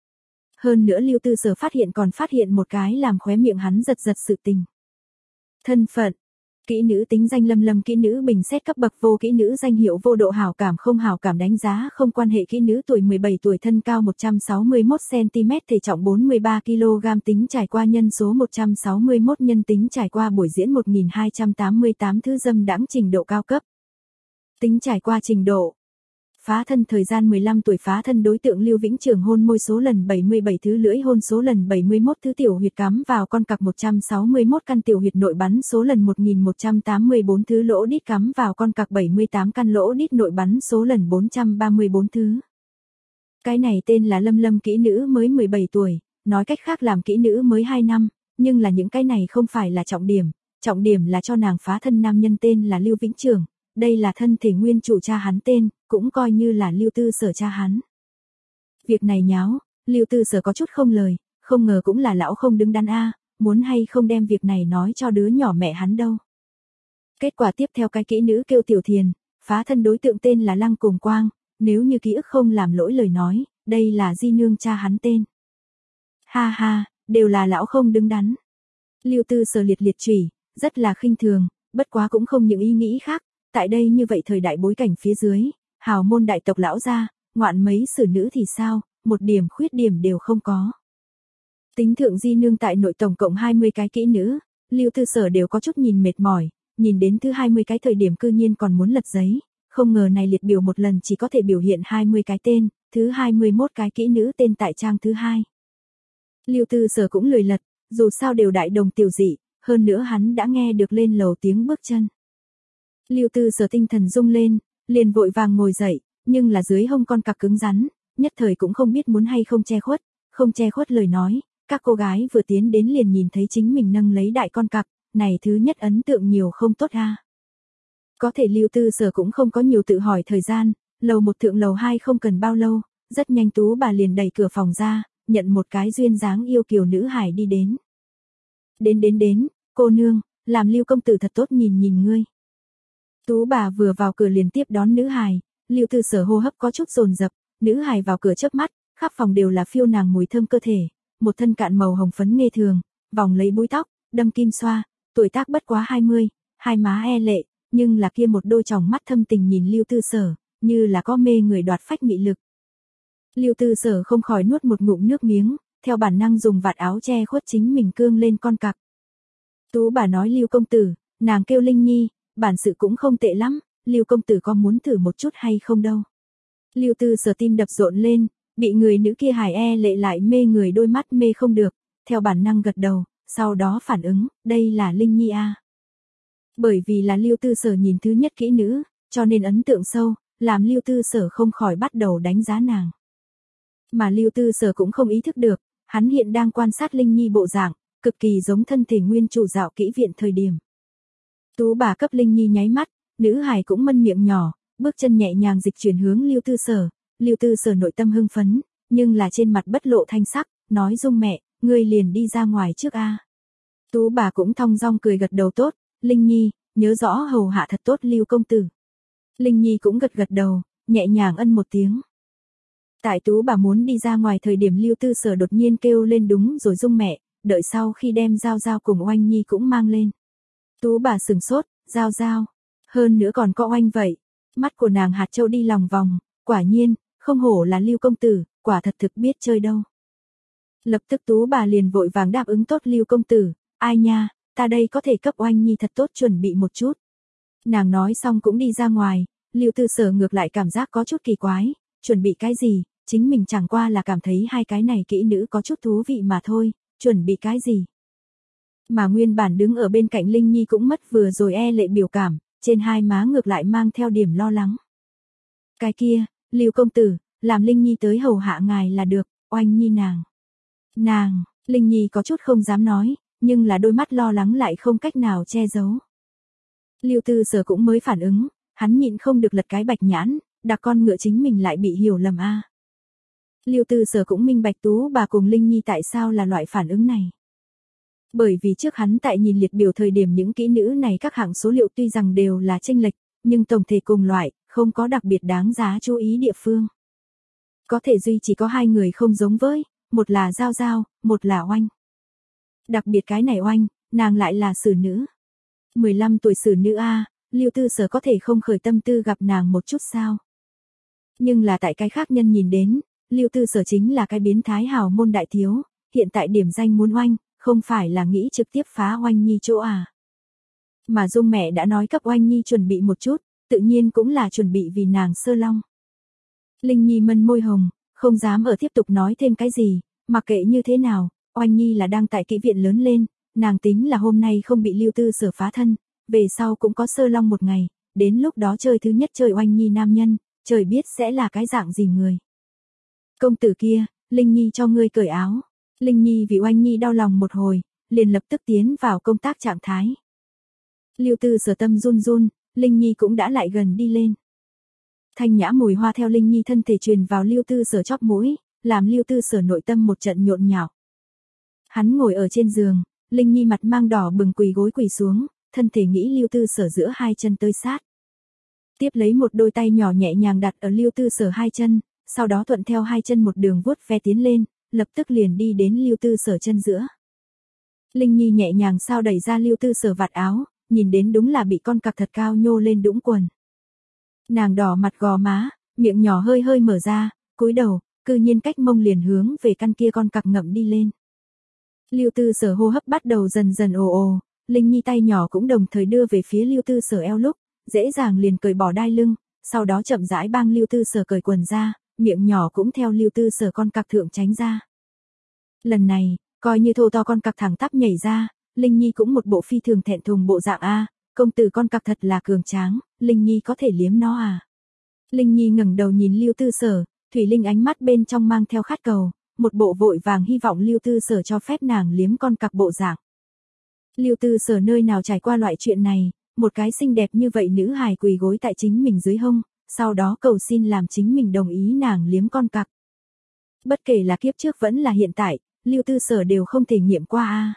Hơn nữa Lưu Tư Sở phát hiện còn phát hiện một cái làm khóe miệng hắn giật giật sự tình. Thân phận. Kỹ nữ tính danh Lâm Lâm kỹ nữ bình xét cấp bậc vô kỹ nữ danh hiệu vô độ hảo cảm không hảo cảm đánh giá không quan hệ kỹ nữ tuổi mười bảy tuổi thân cao một trăm sáu mươi mốt xăng-ti-mét thể trọng bốn mươi ba ki lô gam tính trải qua nhân số một trăm sáu mươi mốt nhân tính trải qua buổi diễn một nghìn hai trăm tám mươi tám thứ dâm đãng trình độ cao cấp. Tính trải qua trình độ. Phá thân thời gian mười lăm tuổi phá thân đối tượng Lưu Vĩnh Trường hôn môi số lần bảy mươi bảy thứ lưỡi hôn số lần bảy mươi mốt thứ tiểu huyệt cắm vào con cặc một trăm sáu mươi mốt căn tiểu huyệt nội bắn số lần một nghìn một trăm tám mươi bốn thứ lỗ đít cắm vào con cặc bảy mươi tám căn lỗ đít nội bắn số lần bốn trăm ba mươi bốn thứ. Cái này tên là Lâm Lâm kỹ nữ mới mười bảy tuổi, nói cách khác làm kỹ nữ mới hai năm, nhưng là những cái này không phải là trọng điểm, trọng điểm là cho nàng phá thân nam nhân tên là Lưu Vĩnh Trường. Đây là thân thể nguyên chủ cha hắn tên, cũng coi như là Lưu Tư Sở cha hắn. Việc này nháo, Lưu Tư Sở có chút không lời, không ngờ cũng là lão không đứng đắn a, muốn hay không đem việc này nói cho đứa nhỏ mẹ hắn đâu. Kết quả tiếp theo cái kỹ nữ kêu Tiểu Thiền, phá thân đối tượng tên là Lăng Cùng Quang, nếu như ký ức không làm lỗi lời nói, đây là di nương cha hắn tên. Ha ha, đều là lão không đứng đắn. Lưu Tư Sở liệt liệt chửi, rất là khinh thường, bất quá cũng không những ý nghĩ khác. Tại đây như vậy thời đại bối cảnh phía dưới, hào môn đại tộc lão gia, ngoạn mấy xử nữ thì sao, một điểm khuyết điểm đều không có. Tính thượng di nương tại nội tổng cộng hai mươi cái kỹ nữ, Lưu Tư Sở đều có chút nhìn mệt mỏi, nhìn đến thứ hai mươi cái thời điểm cư nhiên còn muốn lật giấy, không ngờ này liệt biểu một lần chỉ có thể biểu hiện hai mươi cái tên, thứ hai mươi mốt cái kỹ nữ tên tại trang thứ hai. Lưu Tư Sở cũng lười lật, dù sao đều đại đồng tiểu dị, hơn nữa hắn đã nghe được lên lầu tiếng bước chân. Lưu Tư Sở tinh thần rung lên, liền vội vàng ngồi dậy, nhưng là dưới hông con cặc cứng rắn, nhất thời cũng không biết muốn hay không che khuất, không che khuất lời nói, các cô gái vừa tiến đến liền nhìn thấy chính mình nâng lấy đại con cặc, này thứ nhất ấn tượng nhiều không tốt a. Có thể Lưu Tư Sở cũng không có nhiều tự hỏi thời gian, lầu một thượng lầu hai không cần bao lâu, rất nhanh Tú bà liền đẩy cửa phòng ra, nhận một cái duyên dáng yêu kiều nữ hài đi đến. Đến đến đến, cô nương, làm Lưu công tử thật tốt nhìn nhìn ngươi. Tú bà vừa vào cửa liền tiếp đón nữ hài, Lưu Tư Sở hô hấp có chút dồn dập, nữ hài vào cửa chớp mắt, khắp phòng đều là phiêu nàng mùi thơm cơ thể, một thân cạn màu hồng phấn nghê thường, vòng lấy búi tóc, đâm kim xoa, tuổi tác bất quá hai mươi, hai má e lệ, nhưng là kia một đôi tròng mắt thâm tình nhìn Lưu Tư Sở, như là có mê người đoạt phách mị lực. Lưu Tư Sở không khỏi nuốt một ngụm nước miếng, theo bản năng dùng vạt áo che khuất chính mình cương lên con cặc. Tú bà nói Lưu công tử, nàng kêu Linh Nhi, bản sự cũng không tệ lắm, Lưu công tử có muốn thử một chút hay không đâu. Lưu Tư Sở tim đập rộn lên, bị người nữ kia hài e lệ lại mê người đôi mắt mê không được, theo bản năng gật đầu, sau đó phản ứng, đây là Linh Nhi a. Bởi vì là Lưu Tư Sở nhìn thứ nhất kỹ nữ, cho nên ấn tượng sâu, làm Lưu Tư Sở không khỏi bắt đầu đánh giá nàng. Mà Lưu Tư Sở cũng không ý thức được, hắn hiện đang quan sát Linh Nhi bộ dạng, cực kỳ giống thân thể nguyên chủ dạo kỹ viện thời điểm. Tú bà cấp Linh Nhi nháy mắt, nữ hài cũng mân miệng nhỏ, bước chân nhẹ nhàng dịch chuyển hướng Lưu Tư Sở, Lưu Tư Sở nội tâm hưng phấn, nhưng là trên mặt bất lộ thanh sắc, nói Dung mẹ, ngươi liền đi ra ngoài trước a. Tú bà cũng thong dong cười gật đầu tốt, Linh Nhi, nhớ rõ hầu hạ thật tốt Lưu công tử. Linh Nhi cũng gật gật đầu, nhẹ nhàng ân một tiếng. Tại Tú bà muốn đi ra ngoài thời điểm Lưu Tư Sở đột nhiên kêu lên đúng rồi Dung mẹ, đợi sau khi đem Giao Giao cùng Oanh Nhi cũng mang lên. Tú bà sừng sốt, Giao Giao, hơn nữa còn có Oanh vậy. Mắt của nàng hạt châu đi lòng vòng, quả nhiên, không hổ là Lưu công tử, quả thật thực biết chơi đâu. Lập tức Tú bà liền vội vàng đáp ứng tốt Lưu công tử, ai nha, ta đây có thể cấp Oanh Nhi thật tốt chuẩn bị một chút. Nàng nói xong cũng đi ra ngoài, Lưu Tư Sở ngược lại cảm giác có chút kỳ quái, chuẩn bị cái gì, chính mình chẳng qua là cảm thấy hai cái này kỹ nữ có chút thú vị mà thôi, chuẩn bị cái gì. Mà nguyên bản đứng ở bên cạnh Linh Nhi cũng mất vừa rồi e lệ biểu cảm, trên hai má ngược lại mang theo điểm lo lắng. Cái kia, Lưu công tử, làm Linh Nhi tới hầu hạ ngài là được, Oanh Nhi nàng. Nàng, Linh Nhi có chút không dám nói, nhưng là đôi mắt lo lắng lại không cách nào che giấu. Lưu Tư Sở cũng mới phản ứng, hắn nhịn không được lật cái bạch nhãn, đặc con ngựa chính mình lại bị hiểu lầm a. À. Lưu Tư Sở cũng minh bạch Tú bà cùng Linh Nhi tại sao là loại phản ứng này. Bởi vì trước hắn tại nhìn liệt biểu thời điểm những kỹ nữ này các hạng số liệu tuy rằng đều là chênh lệch, nhưng tổng thể cùng loại, không có đặc biệt đáng giá chú ý địa phương. Có thể duy chỉ có hai người không giống với, một là Giao Giao, một là Oanh. Đặc biệt cái này Oanh, nàng lại là xử nữ. mười lăm tuổi xử nữ a, Lưu Tư Sở có thể không khởi tâm tư gặp nàng một chút sao. Nhưng là tại cái khác nhân nhìn đến, Lưu Tư Sở chính là cái biến thái hào môn đại thiếu, hiện tại điểm danh muốn Oanh, không phải là nghĩ trực tiếp phá Oanh Nhi chỗ à. Mà Dung mẹ đã nói cấp Oanh Nhi chuẩn bị một chút, tự nhiên cũng là chuẩn bị vì nàng sơ long. Linh Nhi mân môi hồng, không dám ở tiếp tục nói thêm cái gì, mặc kệ như thế nào, Oanh Nhi là đang tại kỹ viện lớn lên, nàng tính là hôm nay không bị Lưu Tư Sở phá thân, về sau cũng có sơ long một ngày, đến lúc đó chơi thứ nhất chơi Oanh Nhi nam nhân, trời biết sẽ là cái dạng gì người. Công tử kia, Linh Nhi cho ngươi cởi áo. Linh Nhi vì Oanh Nhi đau lòng một hồi, liền lập tức tiến vào công tác trạng thái. Lưu Tư Sở tâm run run, Linh Nhi cũng đã lại gần đi lên. Thanh nhã mùi hoa theo Linh Nhi thân thể truyền vào Lưu Tư Sở chóp mũi, làm Lưu Tư Sở nội tâm một trận nhộn nhạo. Hắn ngồi ở trên giường, Linh Nhi mặt mang đỏ bừng quỳ gối quỳ xuống, thân thể nghĩ Lưu Tư Sở giữa hai chân tới sát. Tiếp lấy một đôi tay nhỏ nhẹ nhàng đặt ở Lưu Tư Sở hai chân, sau đó thuận theo hai chân một đường vuốt ve tiến lên, lập tức liền đi đến Lưu Tư Sở chân giữa. Linh Nhi nhẹ nhàng sao đẩy ra Lưu Tư Sở vạt áo, nhìn đến đúng là bị con cặc thật cao nhô lên đũng quần. Nàng đỏ mặt gò má, miệng nhỏ hơi hơi mở ra, cúi đầu, cư nhiên cách mông liền hướng về căn kia con cặc ngậm đi lên. Lưu Tư Sở hô hấp bắt đầu dần dần ồ ồ, Linh Nhi tay nhỏ cũng đồng thời đưa về phía Lưu Tư Sở eo lúc, dễ dàng liền cởi bỏ đai lưng, sau đó chậm rãi bang Lưu Tư Sở cởi quần ra, miệng nhỏ cũng theo Lưu Tư Sở con cặc thượng tránh ra. Lần này, coi như thô to con cặc thẳng tắp nhảy ra, Linh Nhi cũng một bộ phi thường thẹn thùng bộ dạng a, công tử con cặc thật là cường tráng, Linh Nhi có thể liếm nó à? Linh Nhi ngẩng đầu nhìn Lưu Tư Sở, Thủy Linh ánh mắt bên trong mang theo khát cầu, một bộ vội vàng hy vọng Lưu Tư Sở cho phép nàng liếm con cặc bộ dạng. Lưu Tư Sở nơi nào trải qua loại chuyện này, một cái xinh đẹp như vậy nữ hài quỳ gối tại chính mình dưới hông, sau đó cầu xin làm chính mình đồng ý nàng liếm con cặc. Bất kể là kiếp trước vẫn là hiện tại, Lưu Tư Sở đều không thể nghiệm qua a.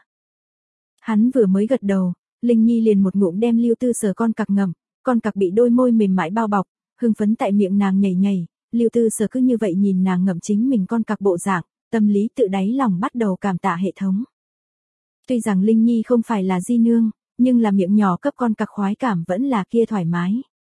Hắn vừa mới gật đầu, Linh Nhi liền một ngụm đem Lưu Tư Sở con cặc ngậm, con cặc bị đôi môi mềm mại bao bọc, hưng phấn tại miệng nàng nhảy nhảy, Lưu Tư Sở cứ như vậy nhìn nàng ngậm chính mình con cặc bộ dạng, tâm lý tự đáy lòng bắt đầu cảm tạ hệ thống. Tuy rằng Linh Nhi không phải là di nương, nhưng là miệng nhỏ cấp con cặc khoái cảm vẫn là kia thoải mái.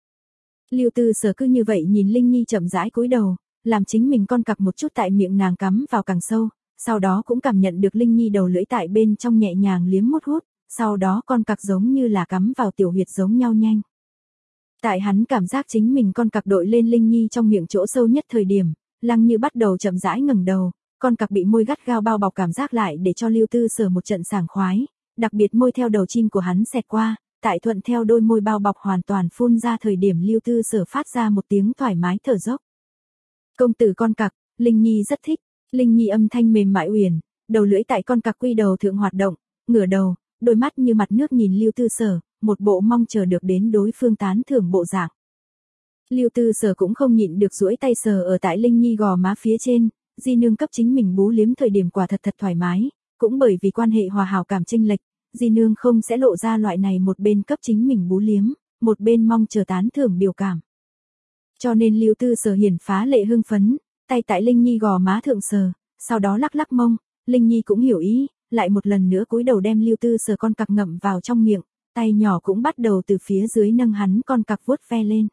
Lưu Tư Sở cứ như vậy nhìn Linh Nhi chậm rãi cúi đầu, làm chính mình con cặc một chút tại miệng nàng cắm vào càng sâu, sau đó cũng cảm nhận được Linh Nhi đầu lưỡi tại bên trong nhẹ nhàng liếm mút hút, sau đó con cặc giống như là cắm vào tiểu huyệt giống nhau nhanh. Tại hắn cảm giác chính mình con cặc đội lên Linh Nhi trong miệng chỗ sâu nhất thời điểm, Lăng Như bắt đầu chậm rãi ngẩng đầu, con cặc bị môi gắt gao bao bọc cảm giác lại để cho Lưu Tư Sở một trận sảng khoái, đặc biệt môi theo đầu chim của hắn xẹt qua, tại thuận theo đôi môi bao bọc hoàn toàn phun ra thời điểm Lưu Tư Sở phát ra một tiếng thoải mái thở dốc. Công tử con cặc, Linh Nhi rất thích, Linh Nhi âm thanh mềm mại uyển, đầu lưỡi tại con cặc quy đầu thượng hoạt động, ngửa đầu, đôi mắt như mặt nước nhìn Lưu Tư Sở, một bộ mong chờ được đến đối phương tán thưởng bộ dạng. Lưu Tư Sở cũng không nhịn được duỗi tay sờ ở tại Linh Nhi gò má phía trên, di nương cấp chính mình bú liếm thời điểm quả thật thật thoải mái, cũng bởi vì quan hệ hòa hảo cảm chênh lệch, di nương không sẽ lộ ra loại này một bên cấp chính mình bú liếm, một bên mong chờ tán thưởng biểu cảm. Cho nên Lưu Tư Sở hiển phá lệ hưng phấn, tay tại Linh Nhi gò má thượng sờ, sau đó lắc lắc mông, Linh Nhi cũng hiểu ý, lại một lần nữa cúi đầu đem Lưu Tư Sở con cặc ngậm vào trong miệng, tay nhỏ cũng bắt đầu từ phía dưới nâng hắn con cặc vuốt ve lên.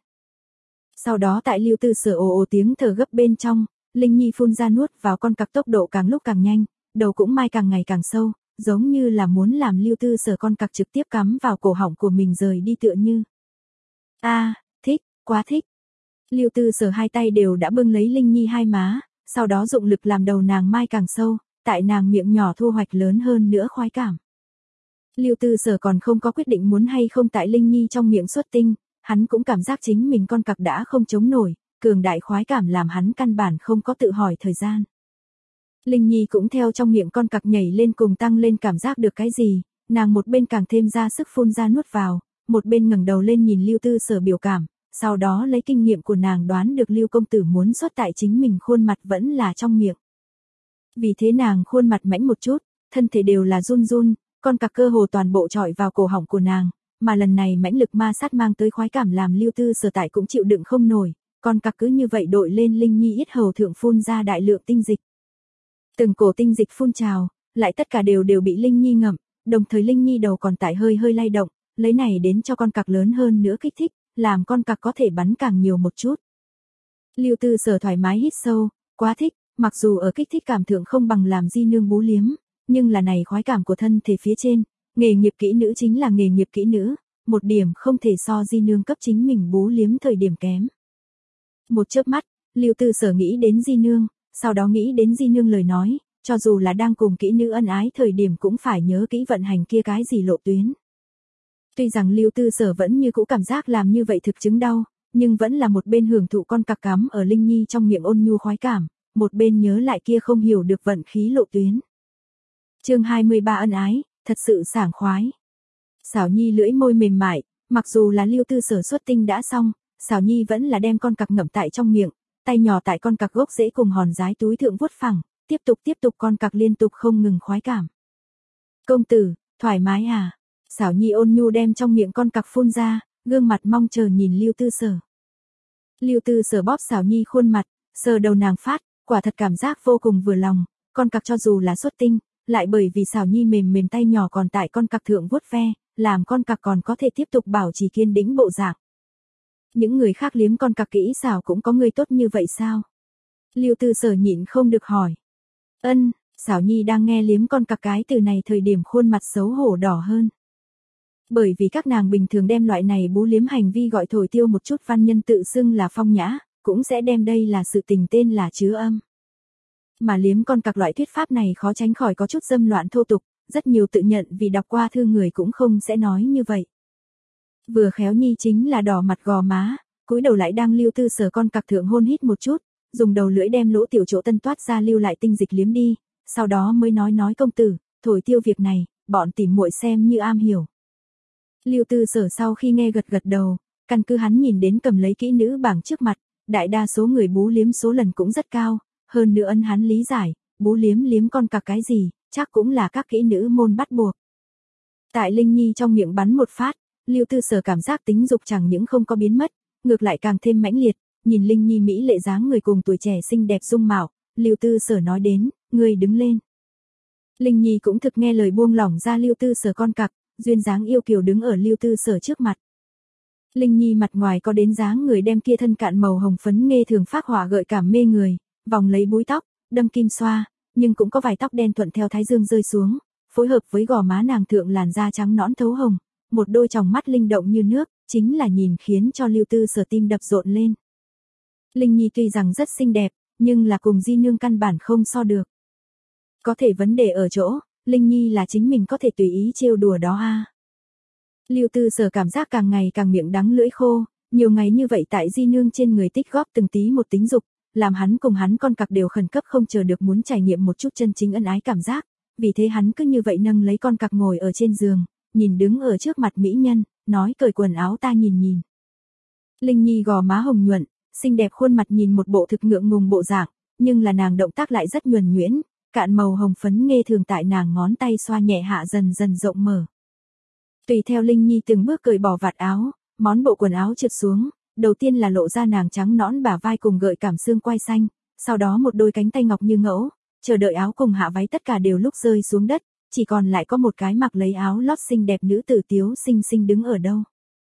Sau đó tại Lưu Tư Sở ồ ồ tiếng thở gấp bên trong, Linh Nhi phun ra nuốt vào con cặc tốc độ càng lúc càng nhanh, đầu cũng mai càng ngày càng sâu, giống như là muốn làm Lưu Tư Sở con cặc trực tiếp cắm vào cổ họng của mình rời đi tựa như. A, à, thích, quá thích. Lưu Tư Sở hai tay đều đã bưng lấy Linh Nhi hai má, sau đó dụng lực làm đầu nàng mai càng sâu, tại nàng miệng nhỏ thu hoạch lớn hơn nữa khoái cảm. Lưu Tư Sở còn không có quyết định muốn hay không tại Linh Nhi trong miệng xuất tinh, hắn cũng cảm giác chính mình con cặc đã không chống nổi, cường đại khoái cảm làm hắn căn bản không có tự hỏi thời gian. Linh Nhi cũng theo trong miệng con cặc nhảy lên cùng tăng lên cảm giác được cái gì, nàng một bên càng thêm ra sức phun ra nuốt vào, một bên ngẩng đầu lên nhìn Lưu Tư Sở biểu cảm, sau đó lấy kinh nghiệm của nàng đoán được Lưu công tử muốn xuất tại chính mình khuôn mặt vẫn là trong miệng. Vì thế nàng khuôn mặt mảnh một chút, thân thể đều là run run, con cặc cơ hồ toàn bộ trọi vào cổ họng của nàng, mà lần này mãnh lực ma sát mang tới khoái cảm làm Lưu Tư Sở tại cũng chịu đựng không nổi, con cặc cứ như vậy đội lên Linh Nhi yết hầu thượng phun ra đại lượng tinh dịch. Từng cổ tinh dịch phun trào, lại tất cả đều đều bị Linh Nhi ngậm, đồng thời Linh Nhi đầu còn tại hơi hơi lay động, lấy này đến cho con cặc lớn hơn nữa kích thích, làm con cặc có thể bắn càng nhiều một chút. Lưu Tư Sở thoải mái hít sâu, quá thích, mặc dù ở kích thích cảm thượng không bằng làm di nương bú liếm, nhưng là này khoái cảm của thân thể phía trên, nghề nghiệp kỹ nữ chính là nghề nghiệp kỹ nữ, một điểm không thể so di nương cấp chính mình bú liếm thời điểm kém. Một chớp mắt, Lưu Tư Sở nghĩ đến di nương, sau đó nghĩ đến di nương lời nói, cho dù là đang cùng kỹ nữ ân ái thời điểm cũng phải nhớ kỹ vận hành kia cái gì lộ tuyến. Tuy rằng Lưu Tư Sở vẫn như cũ cảm giác làm như vậy thực chứng đau, nhưng vẫn là một bên hưởng thụ con cặc cắm ở Linh Nhi trong miệng ôn nhu khoái cảm, một bên nhớ lại kia không hiểu được vận khí lộ tuyến. Chương hai mươi ba ân ái, thật sự sảng khoái. Xảo Nhi lưỡi môi mềm mại, mặc dù là Lưu Tư Sở xuất tinh đã xong, Xảo Nhi vẫn là đem con cặc ngậm tại trong miệng, tay nhỏ tại con cặc gốc rễ cùng hòn dái túi thượng vuốt phẳng, tiếp tục tiếp tục con cặc liên tục không ngừng khoái cảm. Công tử, thoải mái à? Xảo Nhi ôn nhu đem trong miệng con cặc phun ra, gương mặt mong chờ nhìn Lưu Tư Sở. Lưu Tư Sở bóp Xảo Nhi khuôn mặt, sờ đầu nàng phát, quả thật cảm giác vô cùng vừa lòng, con cặc cho dù là xuất tinh, lại bởi vì Xảo Nhi mềm mềm tay nhỏ còn tại con cặc thượng vuốt ve, làm con cặc còn có thể tiếp tục bảo trì kiên đĩnh bộ dạng. Những người khác liếm con cặc kỹ xảo cũng có người tốt như vậy sao? Lưu Tư Sở nhịn không được hỏi. Ân, Xảo Nhi đang nghe liếm con cặc cái từ này thời điểm khuôn mặt xấu hổ đỏ hơn. Bởi vì các nàng bình thường đem loại này bú liếm hành vi gọi thổi tiêu một chút văn nhân tự xưng là phong nhã, cũng sẽ đem đây là sự tình tên là chứa âm. Mà liếm con cặc loại thuyết pháp này khó tránh khỏi có chút dâm loạn thô tục, rất nhiều tự nhận vì đọc qua thư người cũng không sẽ nói như vậy. Vừa khéo Nhi chính là đỏ mặt gò má, cúi đầu lại đang Lưu Tư Sở con cặc thượng hôn hít một chút, dùng đầu lưỡi đem lỗ tiểu chỗ tân toát ra lưu lại tinh dịch liếm đi, sau đó mới nói nói công tử, thổi tiêu việc này, bọn tỉ muội xem như am hiểu. Lưu Tư Sở sau khi nghe gật gật đầu, căn cứ hắn nhìn đến cầm lấy kỹ nữ bảng trước mặt, đại đa số người bú liếm số lần cũng rất cao, hơn nữa ân hắn lý giải, bú liếm liếm con cặc cái gì, chắc cũng là các kỹ nữ môn bắt buộc. Tại Linh Nhi trong miệng bắn một phát, Lưu Tư Sở cảm giác tính dục chẳng những không có biến mất, ngược lại càng thêm mãnh liệt, nhìn Linh Nhi mỹ lệ dáng người cùng tuổi trẻ xinh đẹp dung mạo, Lưu Tư Sở nói đến, ngươi đứng lên. Linh Nhi cũng thực nghe lời buông lỏng ra Lưu Tư Sở con cặc, duyên dáng yêu kiều đứng ở Lưu Tư Sở trước mặt. Linh Nhi mặt ngoài có đến dáng người đem kia thân cạn màu hồng phấn nghe thường phác họa gợi cảm mê người, vòng lấy búi tóc, đâm kim xoa, nhưng cũng có vài tóc đen thuận theo thái dương rơi xuống, phối hợp với gò má nàng thượng làn da trắng nõn thấu hồng, một đôi tròng mắt linh động như nước, chính là nhìn khiến cho Lưu Tư Sở tim đập rộn lên. Linh Nhi tuy rằng rất xinh đẹp, nhưng là cùng Di Nương căn bản không so được. Có thể vấn đề ở chỗ, Linh Nhi là chính mình có thể tùy ý trêu đùa đó a. À. Lưu Tư Sở cảm giác càng ngày càng miệng đắng lưỡi khô, nhiều ngày như vậy tại Di Nương trên người tích góp từng tí một tính dục, làm hắn cùng hắn con cặc đều khẩn cấp không chờ được muốn trải nghiệm một chút chân chính ân ái cảm giác, vì thế hắn cứ như vậy nâng lấy con cặc ngồi ở trên giường, nhìn đứng ở trước mặt mỹ nhân, nói cởi quần áo ta nhìn nhìn. Linh Nhi gò má hồng nhuận, xinh đẹp khuôn mặt nhìn một bộ thực ngượng ngùng bộ dạng, nhưng là nàng động tác lại rất nhuần nhuyễn, cạn màu hồng phấn nghe thường tại nàng ngón tay xoa nhẹ hạ dần dần rộng mở. Tùy theo Linh Nhi từng bước cởi bỏ vạt áo, món bộ quần áo trượt xuống, đầu tiên là lộ ra nàng trắng nõn bả vai cùng gợi cảm xương quai xanh, sau đó một đôi cánh tay ngọc như ngẫu, chờ đợi áo cùng hạ váy tất cả đều lúc rơi xuống đất, chỉ còn lại có một cái mặc lấy áo lót xinh đẹp nữ tử tiếu xinh xinh đứng ở đâu.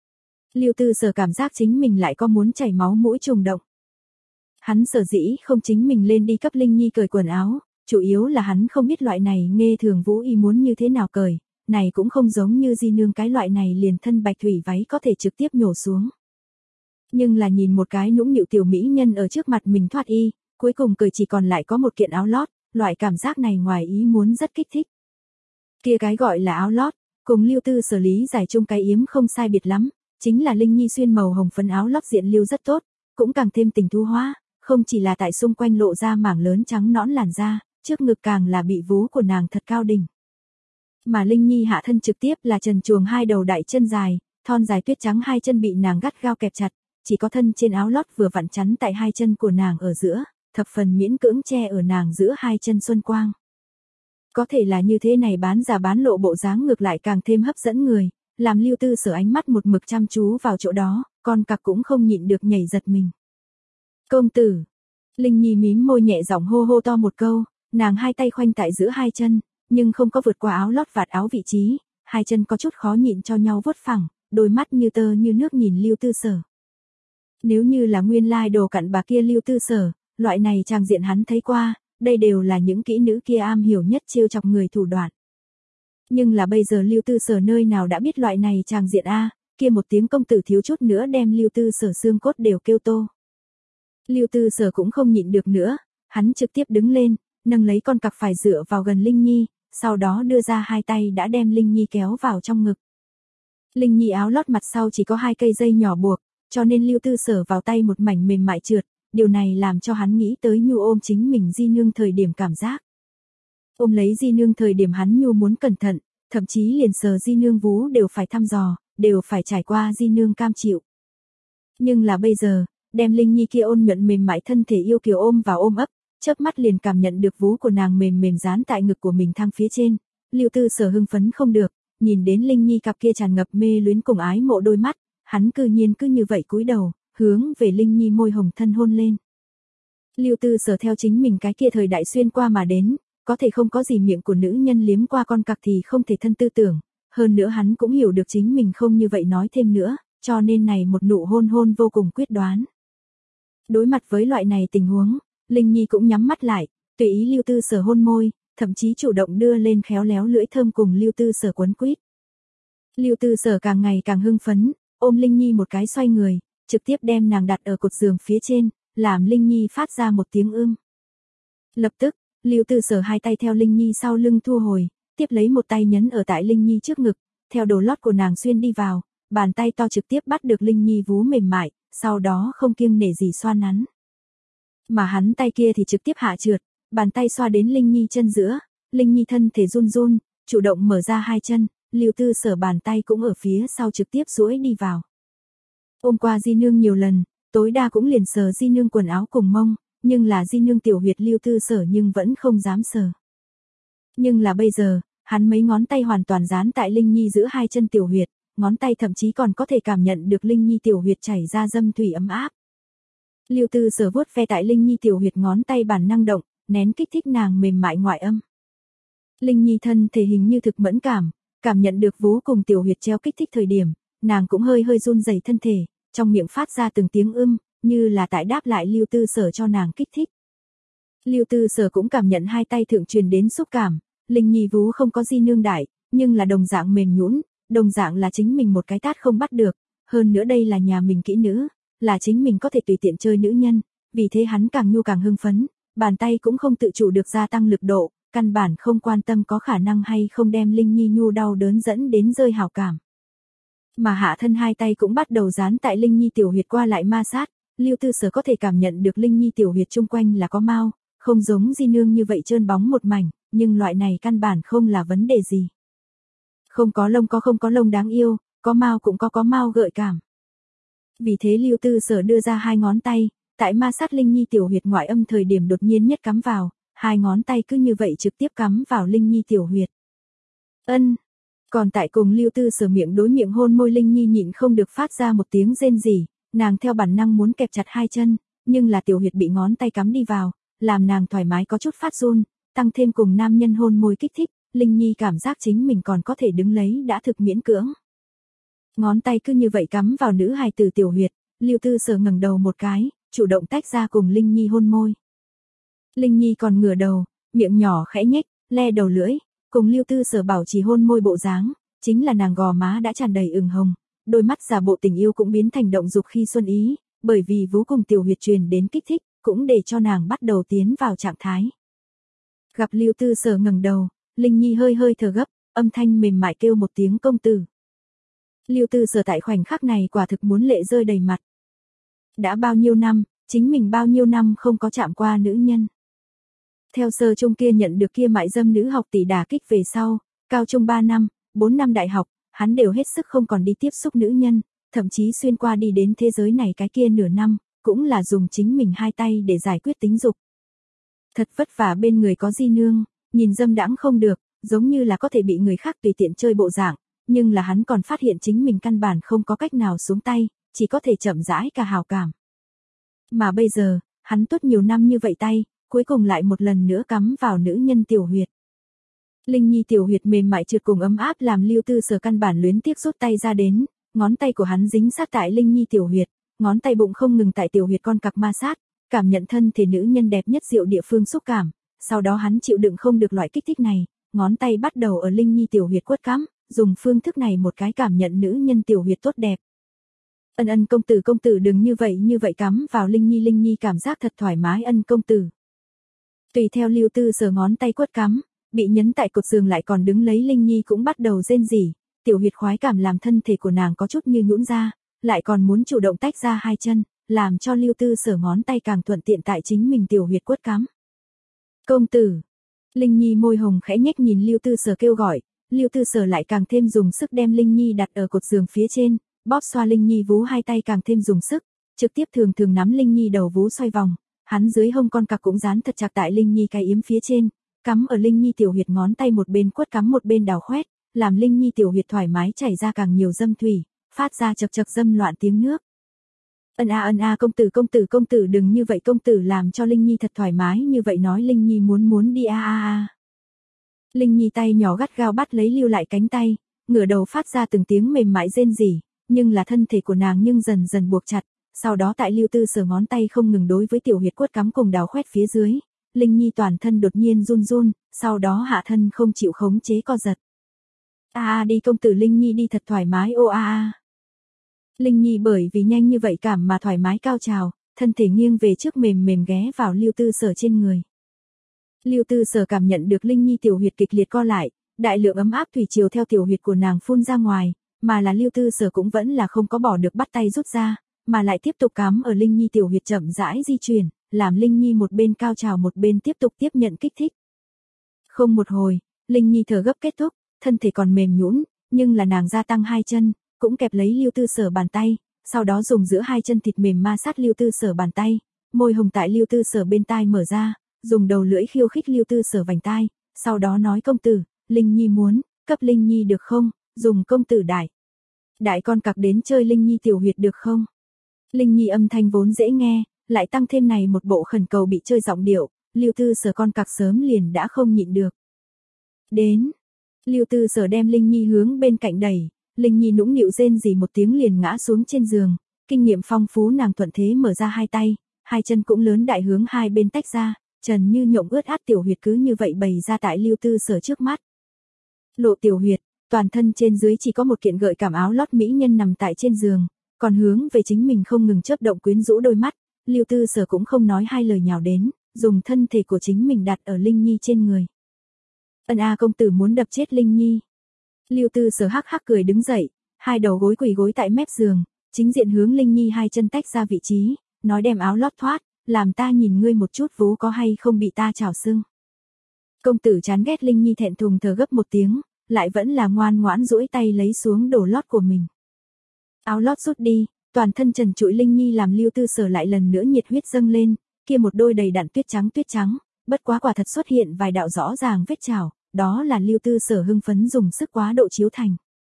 Lưu Tư Sở cảm giác chính mình lại có muốn chảy máu mũi trùng động. Hắn sở dĩ không chính mình lên đi cấp Linh Nhi cởi quần áo, chủ yếu là hắn không biết loại này nghe thường vũ y muốn như thế nào cởi, này cũng không giống như Di Nương cái loại này liền thân bạch thủy váy có thể trực tiếp nhổ xuống. Nhưng là nhìn một cái nũng nịu tiểu mỹ nhân ở trước mặt mình thoát y, cuối cùng cởi chỉ còn lại có một kiện áo lót, loại cảm giác này ngoài ý muốn rất kích thích. Kia cái gọi là áo lót, cùng Lưu Tư Sở lý giải chung cái yếm không sai biệt lắm, chính là Linh Nhi xuyên màu hồng phấn áo lót diện lưu rất tốt, cũng càng thêm tình thú hóa, không chỉ là tại xung quanh lộ ra mảng lớn trắng nõn làn da, trước ngực càng là bị vú của nàng thật cao đỉnh. Mà Linh Nhi hạ thân trực tiếp là trần truồng hai đầu đại chân dài, thon dài tuyết trắng hai chân bị nàng gắt gao kẹp chặt, chỉ có thân trên áo lót vừa vặn chắn tại hai chân của nàng ở giữa, thập phần miễn cưỡng che ở nàng giữa hai chân xuân quang. Có thể là như thế này bán giả bán lộ bộ dáng ngược lại càng thêm hấp dẫn người, làm Lưu Tư Sở ánh mắt một mực chăm chú vào chỗ đó, con cặc cũng không nhịn được nhảy giật mình. Công tử! Linh Nhi mím môi nhẹ giọng hô hô to một câu, nàng hai tay khoanh tại giữa hai chân, nhưng không có vượt qua áo lót vạt áo vị trí, hai chân có chút khó nhịn cho nhau vuốt phẳng, đôi mắt như tơ như nước nhìn Lưu Tư Sở. Nếu như là nguyên lai đồ cặn bà kia Lưu Tư Sở, loại này trang diện hắn thấy qua, đây đều là những kỹ nữ kia am hiểu nhất trêu chọc người thủ đoạn. Nhưng là bây giờ Lưu Tư Sở nơi nào đã biết loại này trang diện a, kia một tiếng công tử thiếu chút nữa đem Lưu Tư Sở xương cốt đều kêu tô. Lưu Tư Sở cũng không nhịn được nữa, hắn trực tiếp đứng lên, nâng lấy con cặc phải dựa vào gần Linh Nhi, sau đó đưa ra hai tay đã đem Linh Nhi kéo vào trong ngực. Linh Nhi áo lót mặt sau chỉ có hai cây dây nhỏ buộc, cho nên Lưu Tư Sở vào tay một mảnh mềm mại trượt, điều này làm cho hắn nghĩ tới Nhu ôm chính mình Di Nương thời điểm cảm giác. Ôm lấy Di Nương thời điểm hắn Nhu muốn cẩn thận, thậm chí liền sờ Di Nương vú đều phải thăm dò, đều phải trải qua Di Nương cam chịu. Nhưng là bây giờ, đem Linh Nhi kia ôn nhuận mềm mại thân thể yêu kiều ôm vào ôm ấp, chớp mắt liền cảm nhận được vú của nàng mềm mềm dán tại ngực của mình thang phía trên, Lưu Tư Sở hưng phấn không được, nhìn đến Linh Nhi cặp kia tràn ngập mê luyến cùng ái mộ đôi mắt, hắn cư nhiên cứ như vậy cúi đầu, hướng về Linh Nhi môi hồng thân hôn lên. Lưu Tư Sở theo chính mình cái kia thời đại xuyên qua mà đến, có thể không có gì miệng của nữ nhân liếm qua con cặc thì không thể thân tư tưởng, hơn nữa hắn cũng hiểu được chính mình không như vậy nói thêm nữa, cho nên này một nụ hôn hôn vô cùng quyết đoán. Đối mặt với loại này tình huống, Linh Nhi cũng nhắm mắt lại, tùy ý Lưu Tư Sở hôn môi, thậm chí chủ động đưa lên khéo léo lưỡi thơm cùng Lưu Tư Sở quấn quýt. Lưu Tư Sở càng ngày càng hưng phấn, ôm Linh Nhi một cái xoay người, trực tiếp đem nàng đặt ở cột giường phía trên, làm Linh Nhi phát ra một tiếng ưm. Lập tức, Lưu Tư Sở hai tay theo Linh Nhi sau lưng thu hồi, tiếp lấy một tay nhấn ở tại Linh Nhi trước ngực, theo đồ lót của nàng xuyên đi vào, bàn tay to trực tiếp bắt được Linh Nhi vú mềm mại, sau đó không kiêng nể gì xoa nắn. Mà hắn tay kia thì trực tiếp hạ trượt, bàn tay xoa đến Linh Nhi chân giữa, Linh Nhi thân thể run run, chủ động mở ra hai chân, Lưu Tư Sở bàn tay cũng ở phía sau trực tiếp duỗi đi vào. Ôm qua Di Nương nhiều lần, tối đa cũng liền sờ Di Nương quần áo cùng mông, nhưng là Di Nương tiểu huyệt Lưu Tư Sở nhưng vẫn không dám sờ. Nhưng là bây giờ, hắn mấy ngón tay hoàn toàn dán tại Linh Nhi giữa hai chân tiểu huyệt, ngón tay thậm chí còn có thể cảm nhận được Linh Nhi tiểu huyệt chảy ra dâm thủy ấm áp. Lưu Tư Sở vuốt ve tại Linh Nhi tiểu huyệt, ngón tay bản năng động, nén kích thích nàng mềm mại ngoại âm. Linh Nhi thân thể hình như thực mẫn cảm, cảm nhận được vú cùng tiểu huyệt treo kích thích thời điểm, nàng cũng hơi hơi run rẩy thân thể, trong miệng phát ra từng tiếng ưm, như là tại đáp lại Lưu Tư Sở cho nàng kích thích. Lưu Tư Sở cũng cảm nhận hai tay thượng truyền đến xúc cảm, Linh Nhi vú không có Di Nương đại, nhưng là đồng dạng mềm nhũn, đồng dạng là chính mình một cái tát không bắt được, hơn nữa đây là nhà mình kỹ nữ, là chính mình có thể tùy tiện chơi nữ nhân, vì thế hắn càng nhu càng hưng phấn, bàn tay cũng không tự chủ được gia tăng lực độ, căn bản không quan tâm có khả năng hay không đem Linh Nhi nhu đau đớn dẫn đến rơi hảo cảm. Mà hạ thân hai tay cũng bắt đầu dán tại Linh Nhi tiểu huyệt qua lại ma sát, Lưu Tư Sở có thể cảm nhận được Linh Nhi tiểu huyệt chung quanh là có mao, không giống Di Nương như vậy trơn bóng một mảnh, nhưng loại này căn bản không là vấn đề gì. Không có lông có không có lông đáng yêu, có mao cũng có có mao gợi cảm. Vì thế Lưu Tư Sở đưa ra hai ngón tay, tại ma sát Linh Nhi tiểu huyệt ngoại âm thời điểm đột nhiên nhất cắm vào, hai ngón tay cứ như vậy trực tiếp cắm vào Linh Nhi tiểu huyệt. Ân, còn tại cùng Lưu Tư Sở miệng đối miệng hôn môi Linh Nhi nhịn không được phát ra một tiếng rên rỉ, nàng theo bản năng muốn kẹp chặt hai chân, nhưng là tiểu huyệt bị ngón tay cắm đi vào, làm nàng thoải mái có chút phát run, tăng thêm cùng nam nhân hôn môi kích thích, Linh Nhi cảm giác chính mình còn có thể đứng lấy đã thực miễn cưỡng. Ngón tay cứ như vậy cắm vào nữ hài tử tiểu huyệt, Lưu Tư Sở ngẩng đầu một cái, chủ động tách ra cùng Linh Nhi hôn môi. Linh Nhi còn ngửa đầu, miệng nhỏ khẽ nhếch, le đầu lưỡi, cùng Lưu Tư Sở bảo trì hôn môi bộ dáng, chính là nàng gò má đã tràn đầy ửng hồng, đôi mắt giả bộ tình yêu cũng biến thành động dục khi xuân ý, bởi vì vú cùng tiểu huyệt truyền đến kích thích, cũng để cho nàng bắt đầu tiến vào trạng thái. Gặp Lưu Tư Sở ngẩng đầu, Linh Nhi hơi hơi thở gấp, âm thanh mềm mại kêu một tiếng công tử. Lưu Tư Sở tại khoảnh khắc này quả thực muốn lệ rơi đầy mặt. Đã bao nhiêu năm, chính mình bao nhiêu năm không có chạm qua nữ nhân. Theo sơ trung kia nhận được kia mại dâm nữ học tỷ đả kích về sau, cao trung ba năm, bốn năm đại học, hắn đều hết sức không còn đi tiếp xúc nữ nhân, thậm chí xuyên qua đi đến thế giới này cái kia nửa năm, cũng là dùng chính mình hai tay để giải quyết tính dục. Thật vất vả bên người có Di Nương, nhìn dâm đãng không được, giống như là có thể bị người khác tùy tiện chơi bộ dạng, nhưng là hắn còn phát hiện chính mình căn bản không có cách nào xuống tay, chỉ có thể chậm rãi cả hào cảm. Mà bây giờ, hắn tuốt nhiều năm như vậy tay, cuối cùng lại một lần nữa cắm vào nữ nhân tiểu huyệt. Linh Nhi tiểu huyệt mềm mại trượt cùng ấm áp làm Lưu Tư Sở căn bản luyến tiếc rút tay ra đến, ngón tay của hắn dính sát tại Linh Nhi tiểu huyệt, ngón tay bụng không ngừng tại tiểu huyệt con cặc ma sát, cảm nhận thân thể nữ nhân đẹp nhất diệu địa phương xúc cảm, sau đó hắn chịu đựng không được loại kích thích này, ngón tay bắt đầu ở Linh Nhi tiểu huyệt quất cắm, dùng phương thức này một cái cảm nhận nữ nhân tiểu huyệt tốt đẹp. Ân ân công tử công tử đừng như vậy như vậy cắm vào Linh Nhi Linh Nhi cảm giác thật thoải mái ân công tử. Tùy theo Lưu Tư Sở ngón tay quất cắm, bị nhấn tại cột giường lại còn đứng lấy Linh Nhi cũng bắt đầu rên rỉ, tiểu huyệt khoái cảm làm thân thể của nàng có chút như nhũn ra, lại còn muốn chủ động tách ra hai chân, làm cho Lưu Tư Sở ngón tay càng thuận tiện tại chính mình tiểu huyệt quất cắm. Công tử. Linh Nhi môi hồng khẽ nhếch nhìn Lưu Tư Sở kêu gọi, Lưu Tư Sở lại càng thêm dùng sức đem Linh Nhi đặt ở cột giường phía trên, bóp xoa Linh Nhi vú hai tay càng thêm dùng sức, trực tiếp thường thường nắm Linh Nhi đầu vú xoay vòng, hắn dưới hông con cặc cũng dán thật chặt tại Linh Nhi cái yếm phía trên, cắm ở Linh Nhi tiểu huyệt ngón tay một bên quất cắm một bên đào khoét, làm Linh Nhi tiểu huyệt thoải mái chảy ra càng nhiều dâm thủy, phát ra chậc chậc dâm loạn tiếng nước. Ân a ân a công tử công tử công tử đừng như vậy công tử làm cho Linh Nhi thật thoải mái như vậy nói Linh Nhi muốn muốn đi a a a. Linh Nhi tay nhỏ gắt gao bắt lấy lưu lại cánh tay, ngửa đầu phát ra từng tiếng mềm mại rên rỉ, nhưng là thân thể của nàng nhưng dần dần buộc chặt, sau đó tại Lưu Tư Sở ngón tay không ngừng đối với tiểu huyệt quất cắm cùng đào khoét phía dưới, Linh Nhi toàn thân đột nhiên run run, sau đó hạ thân không chịu khống chế co giật. A a đi công tử, Linh Nhi đi thật thoải mái, ô a a. Linh Nhi bởi vì nhanh như vậy cảm mà thoải mái cao trào, thân thể nghiêng về trước mềm mềm ghé vào Lưu Tư Sở trên người. Lưu Tư Sở cảm nhận được Linh Nhi tiểu huyệt kịch liệt co lại, đại lượng ấm áp thủy triều theo tiểu huyệt của nàng phun ra ngoài, mà là Lưu Tư Sở cũng vẫn là không có bỏ được bắt tay rút ra, mà lại tiếp tục cắm ở Linh Nhi tiểu huyệt chậm rãi di chuyển, làm Linh Nhi một bên cao trào một bên tiếp tục tiếp nhận kích thích. Không một hồi, Linh Nhi thở gấp kết thúc, thân thể còn mềm nhũn, nhưng là nàng gia tăng hai chân, cũng kẹp lấy Lưu Tư Sở bàn tay, sau đó dùng giữa hai chân thịt mềm ma sát Lưu Tư Sở bàn tay, môi hồng tại Lưu Tư Sở bên tai mở ra, dùng đầu lưỡi khiêu khích Lưu Tư Sở vành tai, sau đó nói công tử, Linh Nhi muốn, cấp Linh Nhi được không, dùng công tử đại. Đại con cặc đến chơi Linh Nhi tiểu huyệt được không? Linh Nhi âm thanh vốn dễ nghe, lại tăng thêm này một bộ khẩn cầu bị chơi giọng điệu, Lưu Tư Sở con cặc sớm liền đã không nhịn được. Đến, Lưu Tư Sở đem Linh Nhi hướng bên cạnh đẩy, Linh Nhi nũng nịu rên rỉ một tiếng liền ngã xuống trên giường, kinh nghiệm phong phú nàng thuận thế mở ra hai tay, hai chân cũng lớn đại hướng hai bên tách ra, trần như nhộng ướt át tiểu huyệt cứ như vậy bày ra tại Lưu Tư Sở trước mắt. Lộ tiểu huyệt, toàn thân trên dưới chỉ có một kiện gợi cảm áo lót mỹ nhân nằm tại trên giường, còn hướng về chính mình không ngừng chớp động quyến rũ đôi mắt, Lưu Tư Sở cũng không nói hai lời nhào đến, dùng thân thể của chính mình đặt ở Linh Nhi trên người. Ân a công tử muốn đập chết Linh Nhi. Lưu Tư Sở hắc hắc cười đứng dậy, hai đầu gối quỳ gối tại mép giường, chính diện hướng Linh Nhi hai chân tách ra vị trí, nói đem áo lót thoát, làm ta nhìn ngươi một chút vú có hay không bị ta chảo sưng. Công tử chán ghét Linh Nhi thẹn thùng thở gấp một tiếng, lại vẫn là ngoan ngoãn duỗi tay lấy xuống đồ lót của mình. Áo lót rút đi, toàn thân trần trụi Linh Nhi làm Lưu Tư Sở lại lần nữa nhiệt huyết dâng lên, kia một đôi đầy đặn tuyết trắng tuyết trắng, bất quá quả thật xuất hiện vài đạo rõ ràng vết chảo, đó là Lưu Tư Sở hưng phấn dùng sức quá độ chiếu thành.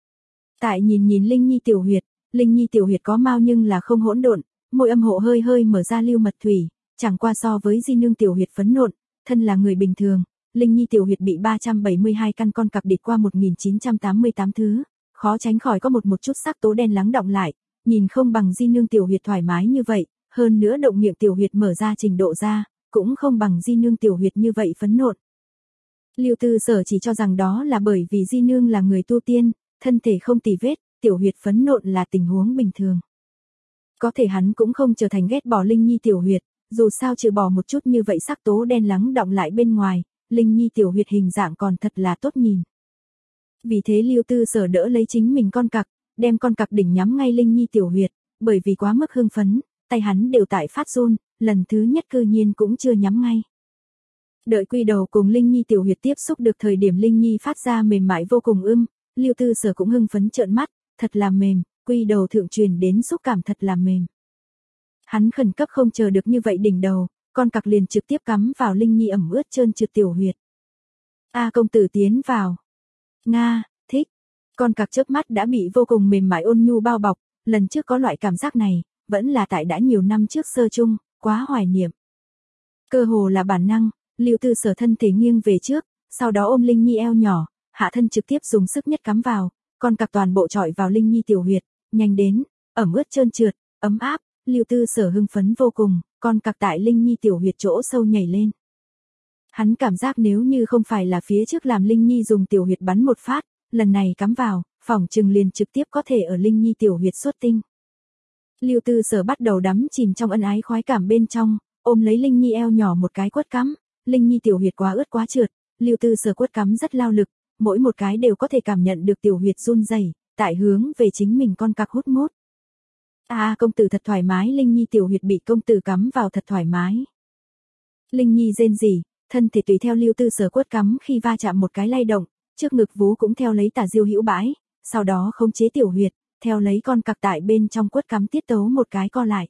Tại nhìn nhìn Linh Nhi tiểu huyệt, Linh Nhi tiểu huyệt có mao nhưng là không hỗn độn, môi âm hộ hơi hơi mở ra lưu mật thủy, chẳng qua so với Di Nương tiểu huyệt phấn nộn, thân là người bình thường, Linh Nhi tiểu huyệt bị ba trăm bảy mươi hai căn con cặc địt qua một nghìn chín trăm tám mươi tám thứ, khó tránh khỏi có một một chút sắc tố đen lắng đọng lại, nhìn không bằng Di Nương tiểu huyệt thoải mái như vậy, hơn nữa động miệng tiểu huyệt mở ra trình độ ra, cũng không bằng Di Nương tiểu huyệt như vậy phấn nộn. Lưu Tư Sở chỉ cho rằng đó là bởi vì Di Nương là người tu tiên, thân thể không tì vết, tiểu huyệt phấn nộn là tình huống bình thường. Có thể hắn cũng không trở thành ghét bỏ Linh Nhi tiểu huyệt, dù sao trừ bỏ một chút như vậy sắc tố đen lắng đọng lại bên ngoài, Linh Nhi tiểu huyệt hình dạng còn thật là tốt nhìn. Vì thế Lưu Tư Sở đỡ lấy chính mình con cặc, đem con cặc đỉnh nhắm ngay Linh Nhi tiểu huyệt, bởi vì quá mức hưng phấn, tay hắn đều tại phát run, lần thứ nhất cư nhiên cũng chưa nhắm ngay. Đợi quy đầu cùng Linh Nhi tiểu huyệt tiếp xúc được thời điểm Linh Nhi phát ra mềm mại vô cùng ưm, Lưu Tư Sở cũng hưng phấn trợn mắt, thật là mềm, quy đầu thượng truyền đến xúc cảm thật là mềm. Hắn khẩn cấp không chờ được như vậy đỉnh đầu, con cặc liền trực tiếp cắm vào Linh Nhi ẩm ướt trơn trượt tiểu huyệt. A công tử tiến vào. Nga, thích. Con cặc chớp mắt đã bị vô cùng mềm mại ôn nhu bao bọc, lần trước có loại cảm giác này, vẫn là tại đã nhiều năm trước sơ chung, quá hoài niệm. Cơ hồ là bản năng, Lưu Tư Sở thân thể nghiêng về trước, sau đó ôm Linh Nhi eo nhỏ, hạ thân trực tiếp dùng sức nhất cắm vào, con cặc toàn bộ chọi vào Linh Nhi tiểu huyệt, nhanh đến, ẩm ướt trơn trượt, ấm áp, Lưu Tư Sở hưng phấn vô cùng, con cặc tại Linh Nhi tiểu huyệt chỗ sâu nhảy lên. Hắn cảm giác nếu như không phải là phía trước làm Linh Nhi dùng tiểu huyệt bắn một phát, lần này cắm vào, phỏng chừng liền trực tiếp có thể ở Linh Nhi tiểu huyệt xuất tinh. Lưu Tư Sở bắt đầu đắm chìm trong ân ái khoái cảm bên trong, ôm lấy Linh Nhi eo nhỏ một cái quất cắm, Linh Nhi tiểu huyệt quá ướt quá trượt, Lưu Tư Sở quất cắm rất lao lực, mỗi một cái đều có thể cảm nhận được tiểu huyệt run rẩy, tại hướng về chính mình con cặc hút mút. A à, công tử thật thoải mái, Linh Nhi tiểu huyệt bị công tử cắm vào thật thoải mái. Linh Nhi rên rỉ, thân thể tùy theo Lưu Tư Sở quất cắm khi va chạm một cái lay động, trước ngực vú cũng theo lấy tả diêu hữu bãi, sau đó khống chế tiểu huyệt, theo lấy con cặc tại bên trong quất cắm tiết tấu một cái co lại.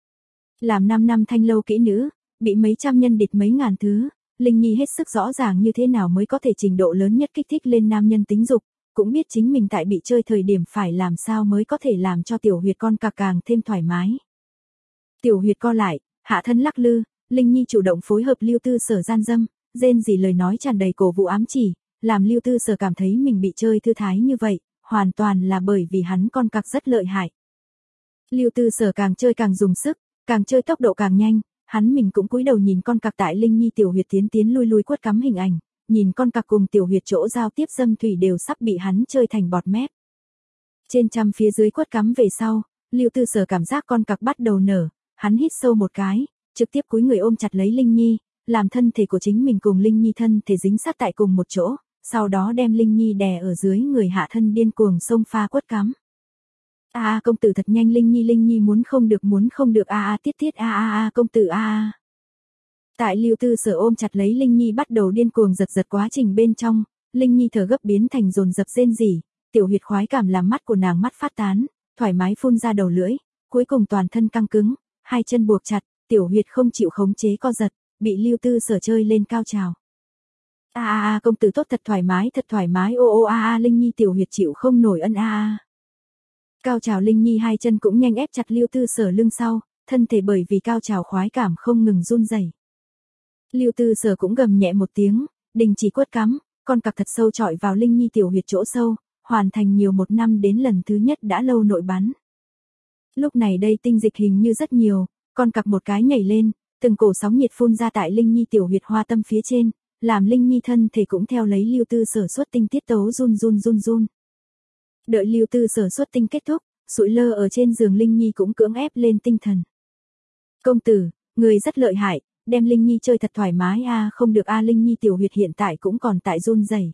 Làm năm năm thanh lâu kỹ nữ, bị mấy trăm nhân địch mấy ngàn thứ, Linh Nhi hết sức rõ ràng như thế nào mới có thể trình độ lớn nhất kích thích lên nam nhân tính dục, cũng biết chính mình tại bị chơi thời điểm phải làm sao mới có thể làm cho tiểu huyệt con cặc càng thêm thoải mái. Tiểu huyệt co lại, hạ thân lắc lư, Linh Nhi chủ động phối hợp Lưu Tư Sở gian dâm, rên rỉ lời nói tràn đầy cổ vũ ám chỉ, làm Lưu Tư Sở cảm thấy mình bị chơi thư thái như vậy, hoàn toàn là bởi vì hắn con cặc rất lợi hại. Lưu Tư Sở càng chơi càng dùng sức, càng chơi tốc độ càng nhanh, hắn mình cũng cúi đầu nhìn con cặc tại Linh Nhi tiểu huyệt tiến tiến lui lui quất cắm hình ảnh, nhìn con cặc cùng tiểu huyệt chỗ giao tiếp dâm thủy đều sắp bị hắn chơi thành bọt mép. Trên trăm phía dưới quất cắm về sau, Lưu Tư Sở cảm giác con cặc bắt đầu nở, hắn hít sâu một cái, trực tiếp cúi người ôm chặt lấy Linh Nhi, làm thân thể của chính mình cùng Linh Nhi thân thể dính sát tại cùng một chỗ, sau đó đem Linh Nhi đè ở dưới người hạ thân điên cuồng xông pha quất cắm. A a công tử thật nhanh Linh Nhi Linh Nhi muốn không được muốn không được a a tiết tiết a a a công tử a a. Tại Lưu Tư Sở ôm chặt lấy Linh Nhi bắt đầu điên cuồng giật giật quá trình bên trong, Linh Nhi thở gấp biến thành dồn dập rên rỉ, tiểu huyệt khoái cảm làm mắt của nàng mắt phát tán, thoải mái phun ra đầu lưỡi, cuối cùng toàn thân căng cứng, hai chân buộc chặt, tiểu huyệt không chịu khống chế co giật, bị Lưu Tư Sở chơi lên cao trào. A a a công tử tốt thật thoải mái thật thoải mái ô ô a a Linh Nhi tiểu huyệt chịu không nổi ân a a. Cao trào Linh Nhi hai chân cũng nhanh ép chặt Lưu Tư Sở lưng sau, thân thể bởi vì cao trào khoái cảm không ngừng run rẩy. Lưu Tư Sở cũng gầm nhẹ một tiếng, đình chỉ quất cắm, con cặc thật sâu chọi vào Linh Nhi tiểu huyệt chỗ sâu, hoàn thành nhiều một năm đến lần thứ nhất đã lâu nội bắn. Lúc này đây tinh dịch hình như rất nhiều, con cặc một cái nhảy lên, từng cổ sóng nhiệt phun ra tại Linh Nhi tiểu huyệt hoa tâm phía trên, làm Linh Nhi thân thể cũng theo lấy Lưu Tư Sở xuất tinh tiết tấu run run run run. Đợi Lưu Tư Sở xuất tinh kết thúc, sụi lơ ở trên giường Linh Nhi cũng cưỡng ép lên tinh thần. Công tử, người rất lợi hại, đem Linh Nhi chơi thật thoải mái a à, không được a à, Linh Nhi tiểu huyệt hiện tại cũng còn tại run rẩy.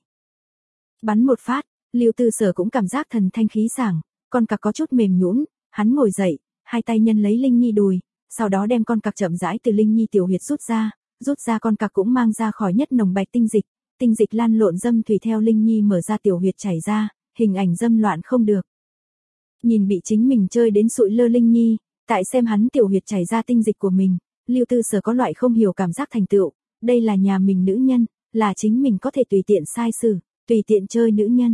Bắn một phát, Lưu Tư Sở cũng cảm giác thần thanh khí sảng, con cặc có chút mềm nhũn, hắn ngồi dậy, hai tay nhân lấy Linh Nhi đùi, sau đó đem con cặc chậm rãi từ Linh Nhi tiểu huyệt rút ra, rút ra con cặc cũng mang ra khỏi nhất nồng bạch tinh dịch, tinh dịch lan lộn dâm thủy theo Linh Nhi mở ra tiểu huyệt chảy ra, hình ảnh dâm loạn không được. Nhìn bị chính mình chơi đến sụi lơ Linh Nhi, tại xem hắn tiểu huyệt chảy ra tinh dịch của mình, Lưu Tư Sở có loại không hiểu cảm giác thành tựu, đây là nhà mình nữ nhân, là chính mình có thể tùy tiện sai xử, tùy tiện chơi nữ nhân.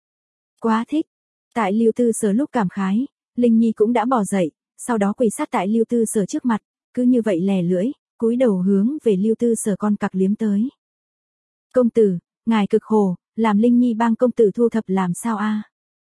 Quá thích. Tại Lưu Tư Sở lúc cảm khái, Linh Nhi cũng đã bò dậy, sau đó quỳ sát tại Lưu Tư Sở trước mặt, cứ như vậy lè lưỡi, cúi đầu hướng về Lưu Tư Sở con cặc liếm tới. Công tử, ngài cực khổ, làm Linh Nhi bang công tử thu thập làm sao a?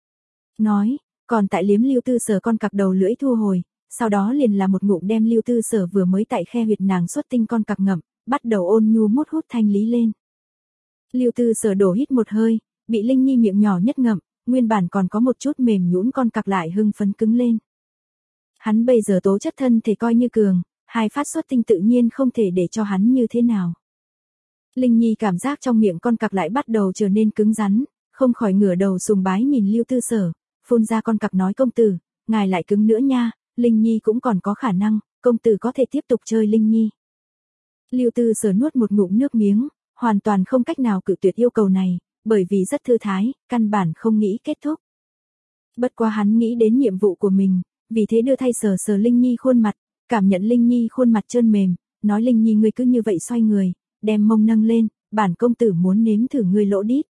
Nói, còn tại liếm Lưu Tư Sở con cặc đầu lưỡi thu hồi, sau đó liền là một ngụm đem Lưu Tư Sở vừa mới tại khe huyệt nàng xuất tinh con cặc ngậm, bắt đầu ôn nhu mút hút thanh lý lên. Lưu Tư Sở đổ hít một hơi, bị Linh Nhi miệng nhỏ nhất ngậm, nguyên bản còn có một chút mềm nhũn con cặc lại hưng phấn cứng lên. Hắn bây giờ tố chất thân thể coi như cường, hai phát xuất tinh tự nhiên không thể để cho hắn như thế nào. Linh Nhi cảm giác trong miệng con cặc lại bắt đầu trở nên cứng rắn, không khỏi ngửa đầu sùng bái nhìn Lưu Tư Sở, phun ra con cặc nói công tử, ngài lại cứng nữa nha, Linh Nhi cũng còn có khả năng, công tử có thể tiếp tục chơi Linh Nhi. Lưu Tư Sở nuốt một ngụm nước miếng, hoàn toàn không cách nào cự tuyệt yêu cầu này, bởi vì rất thư thái, căn bản không nghĩ kết thúc. Bất quá hắn nghĩ đến nhiệm vụ của mình, vì thế đưa thay sờ sờ Linh Nhi khuôn mặt, cảm nhận Linh Nhi khuôn mặt trơn mềm, nói Linh Nhi ngươi cứ như vậy xoay người, đem mông nâng lên, bản công tử muốn nếm thử ngươi lỗ đít.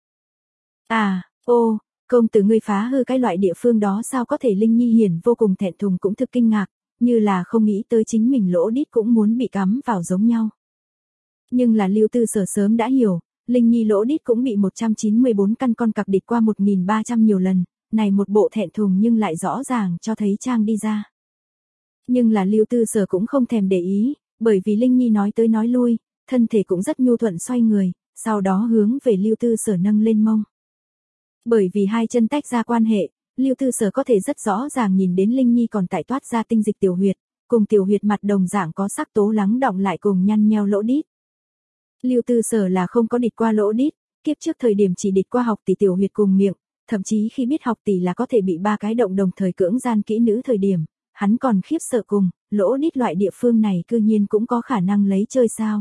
À, ô, công tử ngươi phá hư cái loại địa phương đó sao có thể Linh Nhi hiển vô cùng thẹn thùng cũng thực kinh ngạc, như là không nghĩ tới chính mình lỗ đít cũng muốn bị cắm vào giống nhau. Nhưng là Lưu Tư Sở sớm đã hiểu, Linh Nhi lỗ đít cũng bị một trăm chín mươi bốn căn con cặc địch qua một nghìn ba trăm nhiều lần, này một bộ thẹn thùng nhưng lại rõ ràng cho thấy trang đi ra. Nhưng là Lưu Tư Sở cũng không thèm để ý, bởi vì Linh Nhi nói tới nói lui, thân thể cũng rất nhu thuận xoay người, sau đó hướng về Lưu Tư Sở nâng lên mông. Bởi vì hai chân tách ra quan hệ, Lưu Tư Sở có thể rất rõ ràng nhìn đến Linh Nhi còn tại toát ra tinh dịch tiểu huyệt, cùng tiểu huyệt mặt đồng dạng có sắc tố lắng đọng lại cùng nhăn nheo lỗ đít. Lưu Tư Sở là không có địch qua lỗ đít, kiếp trước thời điểm chỉ địch qua học tỷ tiểu huyệt cùng miệng, thậm chí khi biết học tỷ là có thể bị ba cái động đồng thời cưỡng gian kỹ nữ thời điểm, hắn còn khiếp sợ cùng, lỗ đít loại địa phương này cư nhiên cũng có khả năng lấy chơi sao.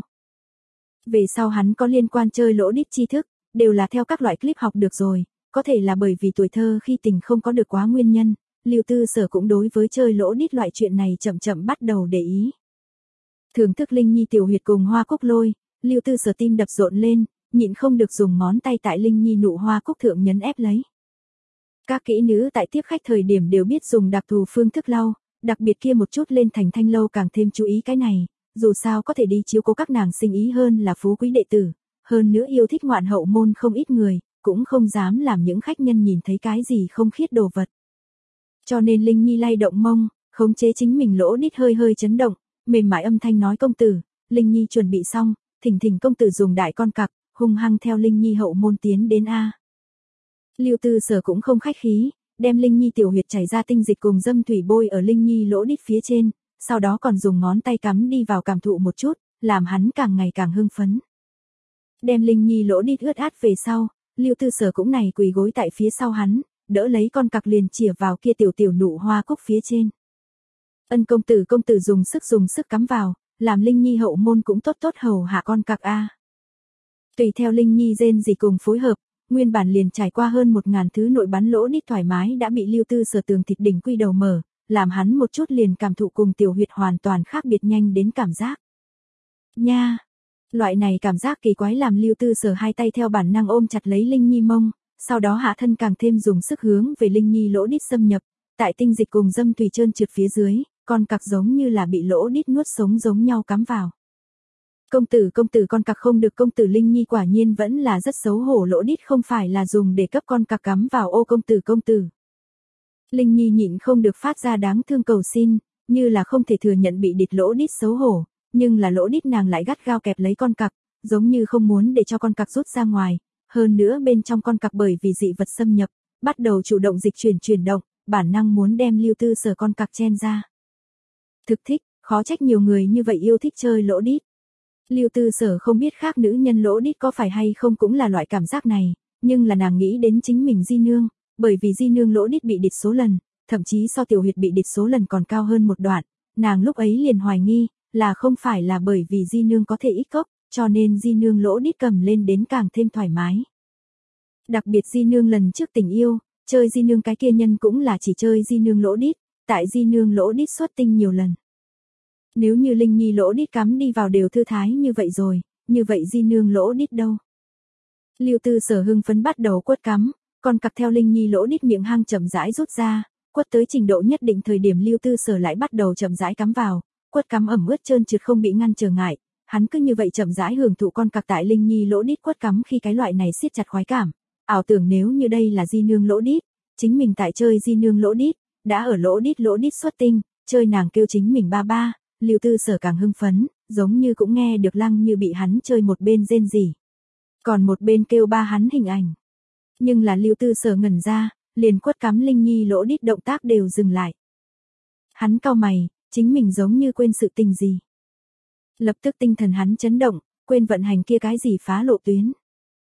Về sau hắn có liên quan chơi lỗ đít tri thức, đều là theo các loại clip học được rồi, có thể là bởi vì tuổi thơ khi tình không có được quá nguyên nhân, Lưu Tư Sở cũng đối với chơi lỗ đít loại chuyện này chậm chậm bắt đầu để ý. Thưởng thức Linh Nhi tiểu huyệt cùng hoa cúc lôi, Lưu Tư Sở tim đập rộn lên, nhịn không được dùng ngón tay tại Linh Nhi nụ hoa cúc thượng nhấn ép lấy. Các kỹ nữ tại tiếp khách thời điểm đều biết dùng đặc thù phương thức lau, đặc biệt kia một chút lên thành thanh lâu càng thêm chú ý cái này, dù sao có thể đi chiếu cố các nàng sinh ý hơn là phú quý đệ tử, hơn nữa yêu thích ngoạn hậu môn không ít người, cũng không dám làm những khách nhân nhìn thấy cái gì không khiết đồ vật. Cho nên Linh Nhi lay động mông, khống chế chính mình lỗ đít hơi hơi chấn động, mềm mại âm thanh nói công tử, Linh Nhi chuẩn bị xong, thỉnh thỉnh công tử dùng đại con cặc, hung hăng theo Linh Nhi hậu môn tiến đến a. Lưu Tư Sở cũng không khách khí, đem Linh Nhi tiểu huyệt chảy ra tinh dịch cùng dâm thủy bôi ở Linh Nhi lỗ đít phía trên, sau đó còn dùng ngón tay cắm đi vào cảm thụ một chút, làm hắn càng ngày càng hưng phấn. Đem Linh Nhi lỗ đít ướt át về sau, Lưu Tư Sở cũng này quỳ gối tại phía sau hắn, đỡ lấy con cặc liền chìa vào kia tiểu tiểu nụ hoa cúc phía trên. Ân công tử công tử dùng sức dùng sức cắm vào, làm Linh Nhi hậu môn cũng tốt tốt hầu hạ con cặc a. Tùy theo Linh Nhi rên rỉ cùng phối hợp, nguyên bản liền trải qua hơn một ngàn thứ nội bắn lỗ đít thoải mái đã bị Lưu Tư Sở tường thịt đỉnh quy đầu mở, làm hắn một chút liền cảm thụ cùng tiểu huyệt hoàn toàn khác biệt nhanh đến cảm giác. Nha! Loại này cảm giác kỳ quái làm Lưu Tư Sở hai tay theo bản năng ôm chặt lấy Linh Nhi mông, sau đó hạ thân càng thêm dùng sức hướng về Linh Nhi lỗ đít xâm nhập, tại tinh dịch cùng dâm thủy trơn trượt phía dưới, con cặc giống như là bị lỗ đít nuốt sống giống nhau cắm vào. Công tử công tử con cặc không được công tử Linh Nhi quả nhiên vẫn là rất xấu hổ lỗ đít không phải là dùng để cấp con cặc cắm vào ô công tử công tử. Linh Nhi nhịn không được phát ra đáng thương cầu xin, như là không thể thừa nhận bị địt lỗ đít xấu hổ, nhưng là lỗ đít nàng lại gắt gao kẹp lấy con cặc, giống như không muốn để cho con cặc rút ra ngoài, hơn nữa bên trong con cặc bởi vì dị vật xâm nhập, bắt đầu chủ động dịch chuyển chuyển động, bản năng muốn đem Lưu Tư Sở con cặc chen ra. Thực thích, khó trách nhiều người như vậy yêu thích chơi lỗ đít. Lưu Tư Sở không biết khác nữ nhân lỗ đít có phải hay không cũng là loại cảm giác này, nhưng là nàng nghĩ đến chính mình di nương, bởi vì di nương lỗ đít bị địt số lần, thậm chí so tiểu huyệt bị địt số lần còn cao hơn một đoạn, nàng lúc ấy liền hoài nghi, là không phải là bởi vì di nương có thể ít cốc, cho nên di nương lỗ đít cầm lên đến càng thêm thoải mái. Đặc biệt di nương lần trước tình yêu, chơi di nương cái kia nhân cũng là chỉ chơi di nương lỗ đít, tại di nương lỗ đít xuất tinh nhiều lần. Nếu như Linh Nhi lỗ đít cắm đi vào đều thư thái như vậy rồi, như vậy di nương lỗ đít đâu? Lưu Tư Sở hưng phấn bắt đầu quất cắm, còn cặc theo Linh Nhi lỗ đít miệng hang chậm rãi rút ra, quất tới trình độ nhất định thời điểm Lưu Tư Sở lại bắt đầu chậm rãi cắm vào, quất cắm ẩm ướt trơn trượt không bị ngăn trở ngại, hắn cứ như vậy chậm rãi hưởng thụ con cặc tại Linh Nhi lỗ đít quất cắm khi cái loại này siết chặt khoái cảm, ảo tưởng nếu như đây là di nương lỗ đít, chính mình tại chơi di nương lỗ đít, đã ở lỗ đít lỗ đít xuất tinh, chơi nàng kêu chính mình ba ba. Lưu Tư Sở càng hưng phấn, giống như cũng nghe được Lăng Như bị hắn chơi một bên rên rỉ, còn một bên kêu ba hắn hình ảnh. Nhưng là Lưu Tư Sở ngẩn ra, liền quất cắm Linh Nhi lỗ đít động tác đều dừng lại. Hắn cau mày, chính mình giống như quên sự tình gì. Lập tức tinh thần hắn chấn động, quên vận hành kia cái gì phá lộ tuyến.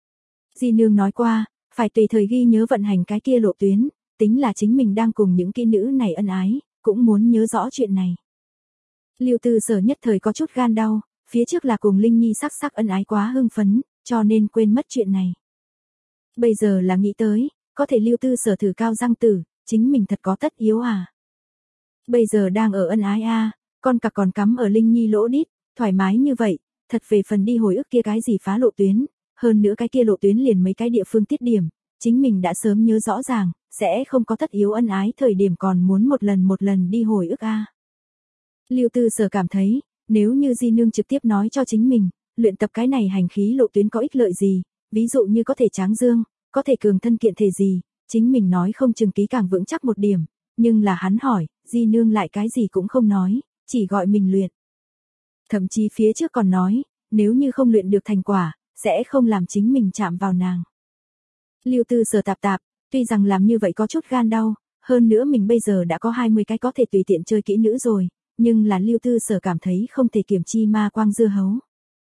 Di nương nói qua, phải tùy thời ghi nhớ vận hành cái kia lộ tuyến, tính là chính mình đang cùng những kỹ nữ này ân ái, cũng muốn nhớ rõ chuyện này. Lưu Tư Sở nhất thời có chút gan đau, phía trước là cùng Linh Nhi sắc sắc ân ái quá hưng phấn, cho nên quên mất chuyện này. Bây giờ là nghĩ tới, có thể Lưu Tư Sở thử cao răng tử, chính mình thật có tất yếu à. Bây giờ đang ở ân ái a, à, con cặc còn cắm ở Linh Nhi lỗ đít, thoải mái như vậy, thật về phần đi hồi ức kia cái gì phá lộ tuyến, hơn nữa cái kia lộ tuyến liền mấy cái địa phương tiết điểm, chính mình đã sớm nhớ rõ ràng, sẽ không có tất yếu ân ái thời điểm còn muốn một lần một lần đi hồi ức a. À. Lưu Tư Sở cảm thấy, nếu như di nương trực tiếp nói cho chính mình, luyện tập cái này hành khí lộ tuyến có ích lợi gì, ví dụ như có thể tráng dương, có thể cường thân kiện thể gì, chính mình nói không chừng ký càng vững chắc một điểm, nhưng là hắn hỏi, di nương lại cái gì cũng không nói, chỉ gọi mình luyện. Thậm chí phía trước còn nói, nếu như không luyện được thành quả, sẽ không làm chính mình chạm vào nàng. Lưu Tư Sở tạp tạp, tuy rằng làm như vậy có chút gan đau, hơn nữa mình bây giờ đã có hai mươi cái có thể tùy tiện chơi kỹ nữ rồi, nhưng là Lưu Tư Sở cảm thấy không thể kiểm chi ma quang dưa hấu.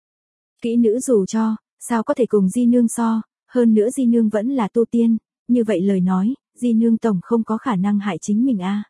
Kỹ nữ dù cho, sao có thể cùng di nương so, hơn nữa di nương vẫn là tu tiên, như vậy lời nói, di nương tổng không có khả năng hại chính mình a. À.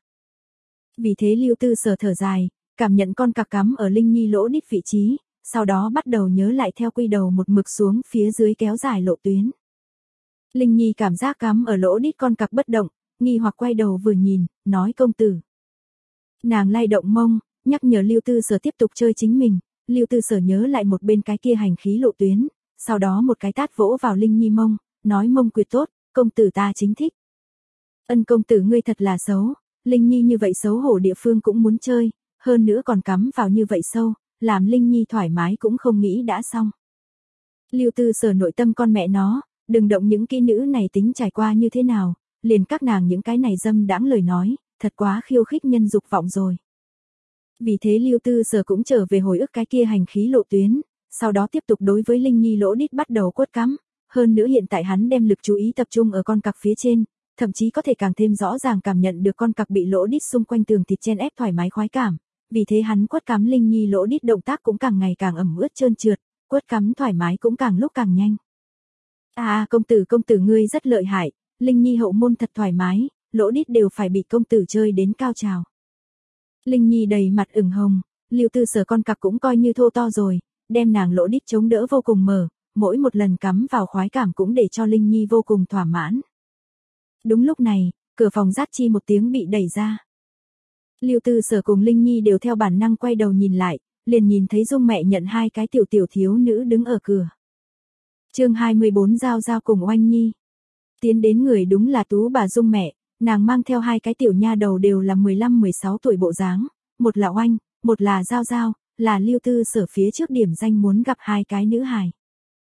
Vì thế Lưu Tư Sở thở dài, cảm nhận con cặc cắm ở Linh Nhi lỗ đít vị trí, sau đó bắt đầu nhớ lại theo quy đầu một mực xuống phía dưới kéo dài lộ tuyến. Linh Nhi cảm giác cắm ở lỗ đít con cặc bất động, nghi hoặc quay đầu vừa nhìn, nói công tử. Nàng lay động mông, nhắc nhở Lưu Tư Sở tiếp tục chơi chính mình, Lưu Tư Sở nhớ lại một bên cái kia hành khí lộ tuyến, sau đó một cái tát vỗ vào Linh Nhi mông, nói mông quyệt tốt, công tử ta chính thích. Ân công tử ngươi thật là xấu, Linh Nhi như vậy xấu hổ địa phương cũng muốn chơi, hơn nữa còn cắm vào như vậy sâu, làm Linh Nhi thoải mái cũng không nghĩ đã xong. Lưu Tư Sở nội tâm con mẹ nó, đừng động những kỹ nữ này tính trải qua như thế nào, liền các nàng những cái này dâm đãng lời nói, thật quá khiêu khích nhân dục vọng rồi. Vì thế Lưu Tư Sở cũng trở về hồi ức cái kia hành khí lộ tuyến, sau đó tiếp tục đối với Linh Nhi lỗ đít bắt đầu quất cắm, hơn nữa hiện tại hắn đem lực chú ý tập trung ở con cặc phía trên, thậm chí có thể càng thêm rõ ràng cảm nhận được con cặc bị lỗ đít xung quanh tường thịt chen ép thoải mái khoái cảm, vì thế hắn quất cắm Linh Nhi lỗ đít động tác cũng càng ngày càng ẩm ướt trơn trượt, quất cắm thoải mái cũng càng lúc càng nhanh. À công tử công tử ngươi rất lợi hại, Linh Nhi hậu môn thật thoải mái, lỗ đít đều phải bị công tử chơi đến cao trào. Linh Nhi đầy mặt ửng hồng, Lưu Tư Sở con cặc cũng coi như thô to rồi, đem nàng lỗ đít chống đỡ vô cùng mở, mỗi một lần cắm vào khoái cảm cũng để cho Linh Nhi vô cùng thỏa mãn. Đúng lúc này, cửa phòng rát chi một tiếng bị đẩy ra. Lưu Tư Sở cùng Linh Nhi đều theo bản năng quay đầu nhìn lại, liền nhìn thấy Dung mẹ nhận hai cái tiểu tiểu thiếu nữ đứng ở cửa. Chương hai mươi bốn Giao Giao cùng Oanh Nhi. Tiến đến người đúng là Tú bà Dung mẹ, nàng mang theo hai cái tiểu nha đầu đều là mười lăm mười sáu tuổi bộ dáng, một là Oanh, một là Giao Giao, là Lưu Tư Sở phía trước điểm danh muốn gặp hai cái nữ hài.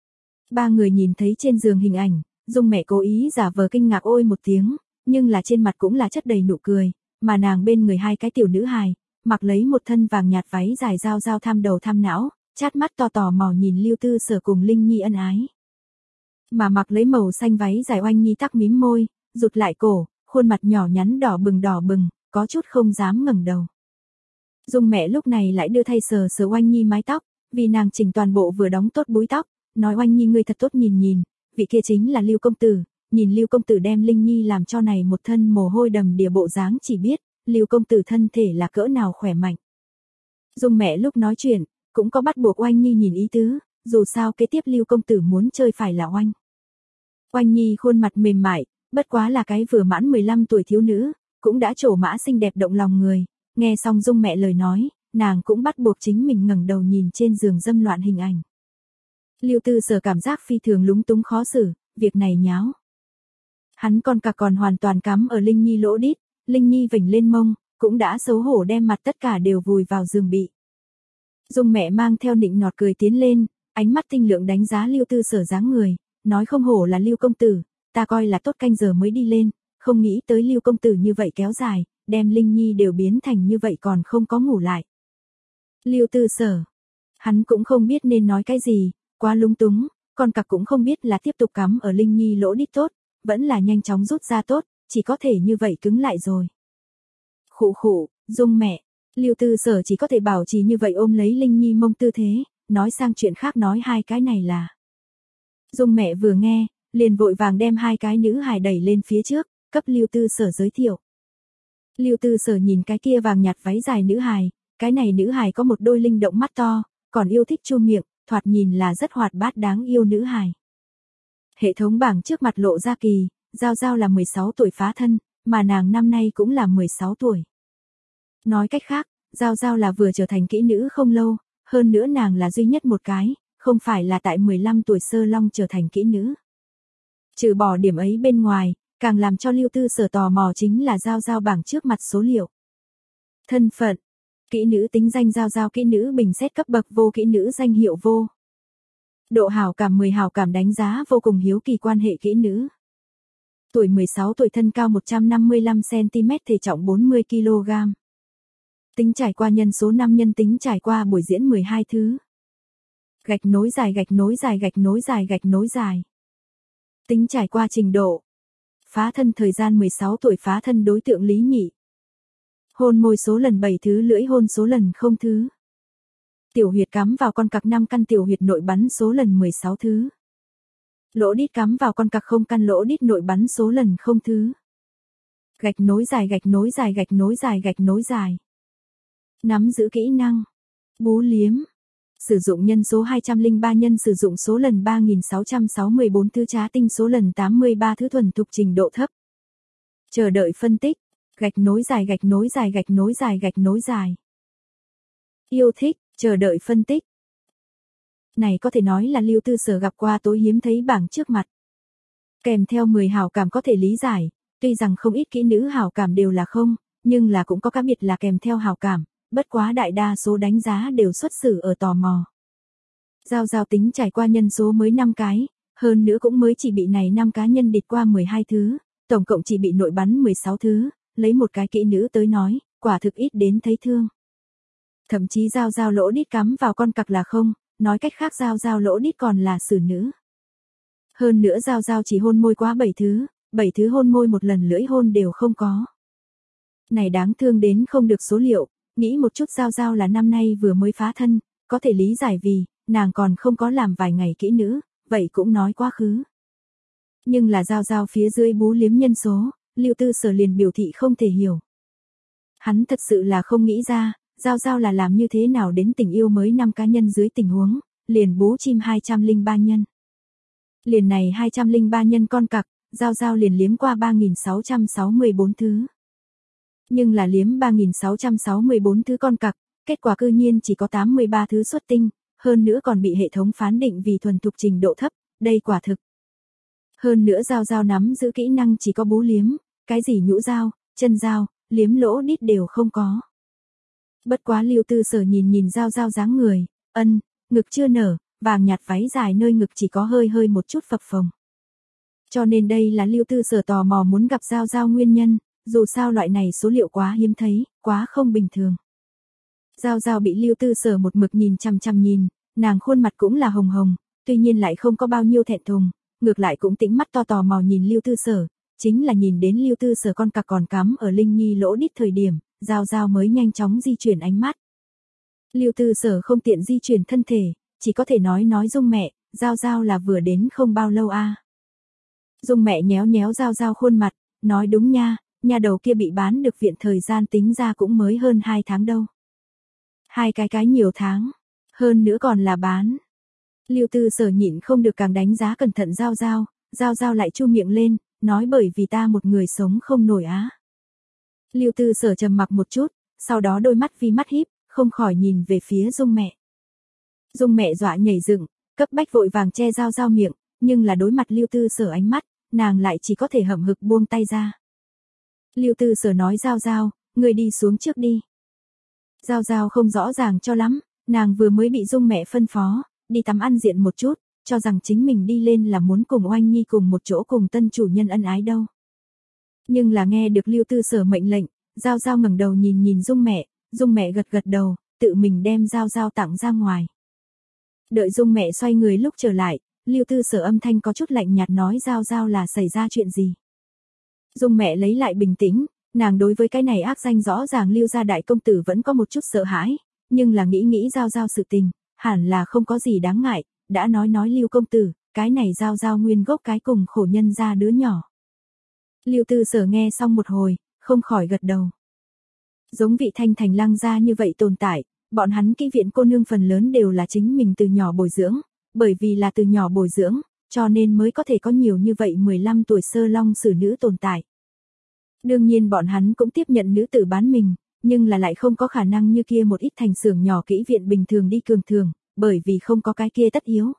Ba người nhìn thấy trên giường hình ảnh, Dung mẹ cố ý giả vờ kinh ngạc ôi một tiếng, nhưng là trên mặt cũng là chất đầy nụ cười, mà nàng bên người hai cái tiểu nữ hài, mặc lấy một thân vàng nhạt váy dài Giao Giao tham đầu tham não, chát mắt to tò mò nhìn Lưu Tư Sở cùng Linh Nhi ân ái. Mà mặc lấy màu xanh váy dài Oanh Nhi tắc mím môi, rụt lại cổ, khuôn mặt nhỏ nhắn đỏ bừng đỏ bừng, có chút không dám ngẩng đầu. Dung mẹ lúc này lại đưa thay sờ sờ Oanh Nhi mái tóc, vì nàng chỉnh toàn bộ vừa đóng tốt búi tóc, nói Oanh Nhi ngươi thật tốt nhìn nhìn, vị kia chính là Lưu công tử, nhìn Lưu công tử đem Linh Nhi làm cho này một thân mồ hôi đầm đìa bộ dáng chỉ biết, Lưu công tử thân thể là cỡ nào khỏe mạnh. Dung mẹ lúc nói chuyện, cũng có bắt buộc Oanh Nhi nhìn ý tứ, dù sao kế tiếp Lưu công tử muốn chơi phải là Oanh. Oanh Nhi khuôn mặt mềm mại, bất quá là cái vừa mãn mười lăm tuổi thiếu nữ, cũng đã trổ mã xinh đẹp động lòng người, nghe xong Dung mẹ lời nói, nàng cũng bắt buộc chính mình ngẩng đầu nhìn trên giường dâm loạn hình ảnh. Lưu Tư Sở cảm giác phi thường lúng túng khó xử, việc này nháo. Hắn con cặc còn hoàn toàn cắm ở Linh Nhi lỗ đít, Linh Nhi vểnh lên mông, cũng đã xấu hổ đem mặt tất cả đều vùi vào giường bị. Dung mẹ mang theo nịnh nọt cười tiến lên, ánh mắt tinh lượng đánh giá Lưu Tư Sở dáng người, nói không hổ là Lưu công tử, ta coi là tốt canh giờ mới đi lên, không nghĩ tới Lưu công tử như vậy kéo dài, đem Linh Nhi đều biến thành như vậy còn không có ngủ lại. Lưu Tư Sở, hắn cũng không biết nên nói cái gì, quá lung túng, con cặc cũng không biết là tiếp tục cắm ở Linh Nhi lỗ đít tốt, vẫn là nhanh chóng rút ra tốt, chỉ có thể như vậy cứng lại rồi. Khụ khụ, Dung mẹ, Lưu Tư Sở chỉ có thể bảo trì như vậy ôm lấy Linh Nhi mông tư thế, nói sang chuyện khác nói hai cái này là. Dung mẹ vừa nghe, liền vội vàng đem hai cái nữ hài đẩy lên phía trước, cấp Lưu Tư Sở giới thiệu. Lưu Tư Sở nhìn cái kia vàng nhạt váy dài nữ hài, cái này nữ hài có một đôi linh động mắt to, còn yêu thích chu miệng, thoạt nhìn là rất hoạt bát đáng yêu nữ hài. Hệ thống bảng trước mặt lộ ra kỳ, Giao Giao là mười sáu tuổi phá thân, mà nàng năm nay cũng là mười sáu tuổi. Nói cách khác, Giao Giao là vừa trở thành kỹ nữ không lâu, hơn nữa nàng là duy nhất một cái, không phải là tại mười lăm tuổi sơ long trở thành kỹ nữ. Trừ bỏ điểm ấy bên ngoài, càng làm cho Lưu Tư Sở tò mò chính là Giao Giao bảng trước mặt số liệu. Thân phận, kỹ nữ tính danh Giao Giao kỹ nữ bình xét cấp bậc vô kỹ nữ danh hiệu vô. Độ hảo cảm mười hảo cảm đánh giá vô cùng hiếu kỳ quan hệ kỹ nữ. Tuổi mười sáu tuổi thân cao một trăm năm mươi lăm xăng ti mét thể trọng bốn mươi ki lô gam. Tính trải qua nhân số năm nhân tính trải qua buổi diễn mười hai thứ. Gạch nối dài gạch nối dài gạch nối dài gạch nối dài. Tính trải qua trình độ. Phá thân thời gian mười sáu tuổi phá thân đối tượng lý nhị. Hôn môi số lần bảy thứ lưỡi hôn số lần không thứ. Tiểu huyệt cắm vào con cặc năm căn tiểu huyệt nội bắn số lần mười sáu thứ. Lỗ đít cắm vào con cặc không căn lỗ đít nội bắn số lần không thứ. Gạch nối dài gạch nối dài gạch nối dài gạch nối dài. Nắm giữ kỹ năng. Bú liếm. Sử dụng nhân số hai trăm lẻ ba nhân sử dụng số lần ba nghìn sáu trăm sáu mươi tư thứ trá tinh số lần tám mươi ba thứ thuần thục trình độ thấp. Chờ đợi phân tích. Gạch nối dài gạch nối dài gạch nối dài gạch nối dài. Yêu thích, chờ đợi phân tích. Này có thể nói là Lưu Tư Sở gặp qua tối hiếm thấy bảng trước mặt. Kèm theo mười hảo cảm có thể lý giải, tuy rằng không ít kỹ nữ hảo cảm đều là không, nhưng là cũng có khác biệt là kèm theo hảo cảm, bất quá đại đa số đánh giá đều xuất xử ở tò mò. Giao Giao tính trải qua nhân số mới năm cái, hơn nữa cũng mới chỉ bị này năm cá nhân địt qua mười hai thứ, tổng cộng chỉ bị nội bắn mười sáu thứ, lấy một cái kỹ nữ tới nói, quả thực ít đến thấy thương. Thậm chí Giao Giao lỗ đít cắm vào con cặc là không, nói cách khác Giao Giao lỗ đít còn là xử nữ. Hơn nữa Giao Giao chỉ hôn môi quá bảy thứ, bảy thứ hôn môi một lần lưỡi hôn đều không có. Này đáng thương đến không được số liệu, nghĩ một chút Giao Giao là năm nay vừa mới phá thân, có thể lý giải vì, nàng còn không có làm vài ngày kỹ nữ, vậy cũng nói quá khứ. Nhưng là Giao Giao phía dưới bú liếm nhân số, Lưu Tư Sở liền biểu thị không thể hiểu. Hắn thật sự là không nghĩ ra, Giao Giao là làm như thế nào đến tình yêu mới năm cá nhân dưới tình huống, liền bú chim hai trăm lẻ ba nhân. Liền này hai trăm lẻ ba nhân con cặc, Giao Giao liền liếm qua ba nghìn sáu trăm sáu mươi bốn thứ. Nhưng là liếm ba nghìn sáu trăm sáu mươi bốn thứ con cặc, kết quả cư nhiên chỉ có tám mươi ba thứ xuất tinh, hơn nữa còn bị hệ thống phán định vì thuần thục trình độ thấp, đây quả thực. Hơn nữa Giao Giao nắm giữ kỹ năng chỉ có bú liếm, cái gì nhũ dao, chân dao, liếm lỗ đít đều không có. Bất quá Lưu Tư Sở nhìn nhìn Giao Giao dáng người, ân, ngực chưa nở, vàng nhạt váy dài nơi ngực chỉ có hơi hơi một chút phập phồng. Cho nên đây là Lưu Tư Sở tò mò muốn gặp Giao Giao nguyên nhân, dù sao loại này số liệu quá hiếm thấy, quá không bình thường. Giao Giao bị Lưu Tư Sở một mực nhìn chằm chằm nhìn, nàng khuôn mặt cũng là hồng hồng, tuy nhiên lại không có bao nhiêu thẹn thùng, ngược lại cũng tĩnh mắt to tò mò nhìn Lưu Tư Sở, chính là nhìn đến Lưu Tư Sở con cặc còn cắm ở Linh Nhi lỗ đít thời điểm, Giao Giao mới nhanh chóng di chuyển ánh mắt. Lưu Tư Sở không tiện di chuyển thân thể, chỉ có thể nói nói Dung mẹ, Giao Giao là vừa đến không bao lâu a. À. Dung mẹ nhéo nhéo Giao Giao khuôn mặt, nói đúng nha, nhà đầu kia bị bán được viện thời gian tính ra cũng mới hơn hai tháng đâu. Hai cái cái nhiều tháng, hơn nữa còn là bán. Lưu Tư Sở nhịn không được càng đánh giá cẩn thận Giao Giao, Giao Giao lại chu miệng lên, nói bởi vì ta một người sống không nổi á. Lưu Tư Sở trầm mặc một chút, sau đó đôi mắt vi mắt híp, không khỏi nhìn về phía Dung mẹ. Dung mẹ dọa nhảy dựng, cấp bách vội vàng che Giao Giao miệng, nhưng là đối mặt Lưu Tư Sở ánh mắt, nàng lại chỉ có thể hậm hực buông tay ra. Lưu Tư Sở nói Giao Giao, người đi xuống trước đi. Giao Giao không rõ ràng cho lắm, nàng vừa mới bị Dung mẹ phân phó, đi tắm ăn diện một chút, cho rằng chính mình đi lên là muốn cùng Oanh Nhi cùng một chỗ cùng tân chủ nhân ân ái đâu. Nhưng là nghe được Lưu Tư Sở mệnh lệnh, Giao Giao ngẩng đầu nhìn nhìn Dung mẹ, Dung mẹ gật gật đầu, tự mình đem Giao Giao tặng ra ngoài. Đợi Dung mẹ xoay người lúc trở lại, Lưu Tư Sở âm thanh có chút lạnh nhạt nói Giao Giao là xảy ra chuyện gì. Dung mẹ lấy lại bình tĩnh, nàng đối với cái này ác danh rõ ràng Lưu gia đại công tử vẫn có một chút sợ hãi, nhưng là nghĩ nghĩ Giao Giao sự tình, hẳn là không có gì đáng ngại, đã nói nói Lưu công tử, cái này Giao Giao nguyên gốc cái cùng khổ nhân ra đứa nhỏ. Lưu Tư Sở nghe xong một hồi, không khỏi gật đầu. Giống vị Thanh Thành Lăng gia như vậy tồn tại, bọn hắn kỹ viện cô nương phần lớn đều là chính mình từ nhỏ bồi dưỡng, bởi vì là từ nhỏ bồi dưỡng, cho nên mới có thể có nhiều như vậy mười lăm tuổi sơ long xử nữ tồn tại. Đương nhiên bọn hắn cũng tiếp nhận nữ tử bán mình, nhưng là lại không có khả năng như kia một ít thành xưởng nhỏ kỹ viện bình thường đi cường thường, bởi vì không có cái kia tất yếu.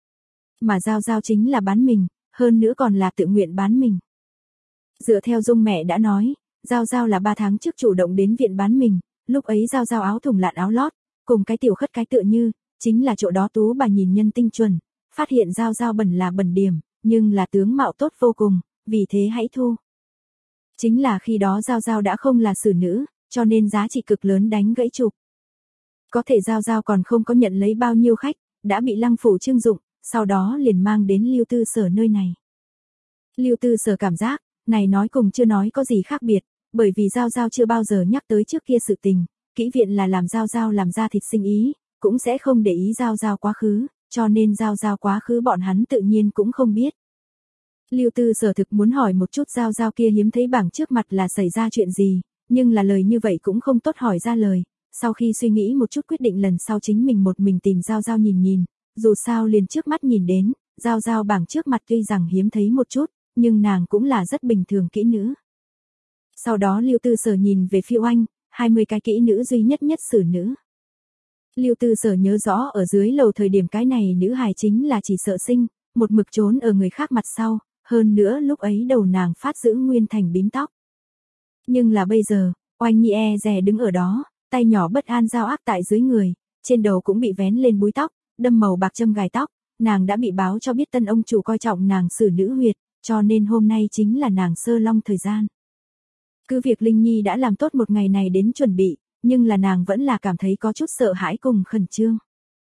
Mà Giao Giao chính là bán mình, hơn nữa còn là tự nguyện bán mình. Dựa theo Dung mẹ đã nói, Giao Giao là ba tháng trước chủ động đến viện bán mình, lúc ấy Giao Giao áo thùng lạn áo lót, cùng cái tiểu khất cái tựa như, chính là chỗ đó tú bà nhìn nhân tinh chuẩn, phát hiện Giao Giao bẩn là bẩn điểm, nhưng là tướng mạo tốt vô cùng, vì thế hãy thu. Chính là khi đó Giao Giao đã không là xử nữ, cho nên giá trị cực lớn đánh gãy chụp. Có thể Giao Giao còn không có nhận lấy bao nhiêu khách, đã bị Lăng phủ trưng dụng, sau đó liền mang đến Lưu Tư Sở nơi này. Lưu Tư Sở cảm giác, này nói cùng chưa nói có gì khác biệt, bởi vì Giao Giao chưa bao giờ nhắc tới trước kia sự tình, kỹ viện là làm Giao Giao làm ra thịt sinh ý, cũng sẽ không để ý Giao Giao quá khứ, cho nên Giao Giao quá khứ bọn hắn tự nhiên cũng không biết. Lưu Tư Sở thực muốn hỏi một chút Giao Giao kia hiếm thấy bảng trước mặt là xảy ra chuyện gì, nhưng là lời như vậy cũng không tốt hỏi ra lời, sau khi suy nghĩ một chút quyết định lần sau chính mình một mình tìm Giao Giao nhìn nhìn, dù sao liền trước mắt nhìn đến, Giao Giao bảng trước mặt tuy rằng hiếm thấy một chút, nhưng nàng cũng là rất bình thường kỹ nữ. Sau đó Lưu Tư Sở nhìn về phía Oanh, hai mươi cái kỹ nữ duy nhất nhất xử nữ. Lưu Tư Sở nhớ rõ ở dưới lầu thời điểm cái này nữ hài chính là chỉ sợ sinh, một mực trốn ở người khác mặt sau, hơn nữa lúc ấy đầu nàng phát giữ nguyên thành bím tóc. Nhưng là bây giờ, Oanh Nhi e dè đứng ở đó, tay nhỏ bất an giao ác tại dưới người, trên đầu cũng bị vén lên búi tóc, đâm màu bạc châm gài tóc, nàng đã bị báo cho biết tân ông chủ coi trọng nàng xử nữ huyệt, cho nên hôm nay chính là nàng sơ long thời gian. Cứ việc Linh Nhi đã làm tốt một ngày này đến chuẩn bị, nhưng là nàng vẫn là cảm thấy có chút sợ hãi cùng khẩn trương.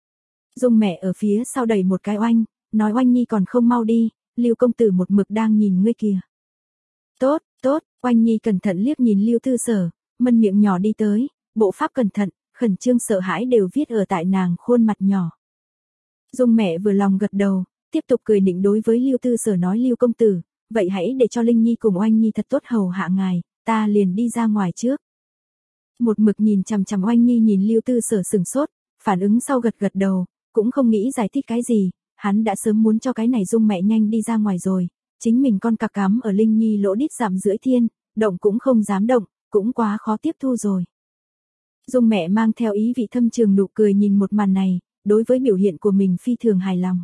Dung mẹ ở phía sau đẩy một cái Oanh, nói Oanh Nhi còn không mau đi, Lưu công tử một mực đang nhìn ngươi kìa. Tốt, tốt, Oanh Nhi cẩn thận liếc nhìn Lưu Tư Sở, mân miệng nhỏ đi tới, bộ pháp cẩn thận, khẩn trương sợ hãi đều viết ở tại nàng khuôn mặt nhỏ. Dung mẹ vừa lòng gật đầu, tiếp tục cười nịnh đối với Lưu Tư Sở nói Lưu công tử, vậy hãy để cho Linh Nhi cùng Oanh Nhi thật tốt hầu hạ ngài, ta liền đi ra ngoài trước. Một mực nhìn chằm chằm Oanh Nhi nhìn Lưu Tư Sở sừng sốt, phản ứng sau gật gật đầu, cũng không nghĩ giải thích cái gì, hắn đã sớm muốn cho cái này Dung mẹ nhanh đi ra ngoài rồi, chính mình con cặc cắm ở Linh Nhi lỗ đít dặm rưỡi thiên, động cũng không dám động, cũng quá khó tiếp thu rồi. Dung mẹ mang theo ý vị thâm trường nụ cười nhìn một màn này, đối với biểu hiện của mình phi thường hài lòng.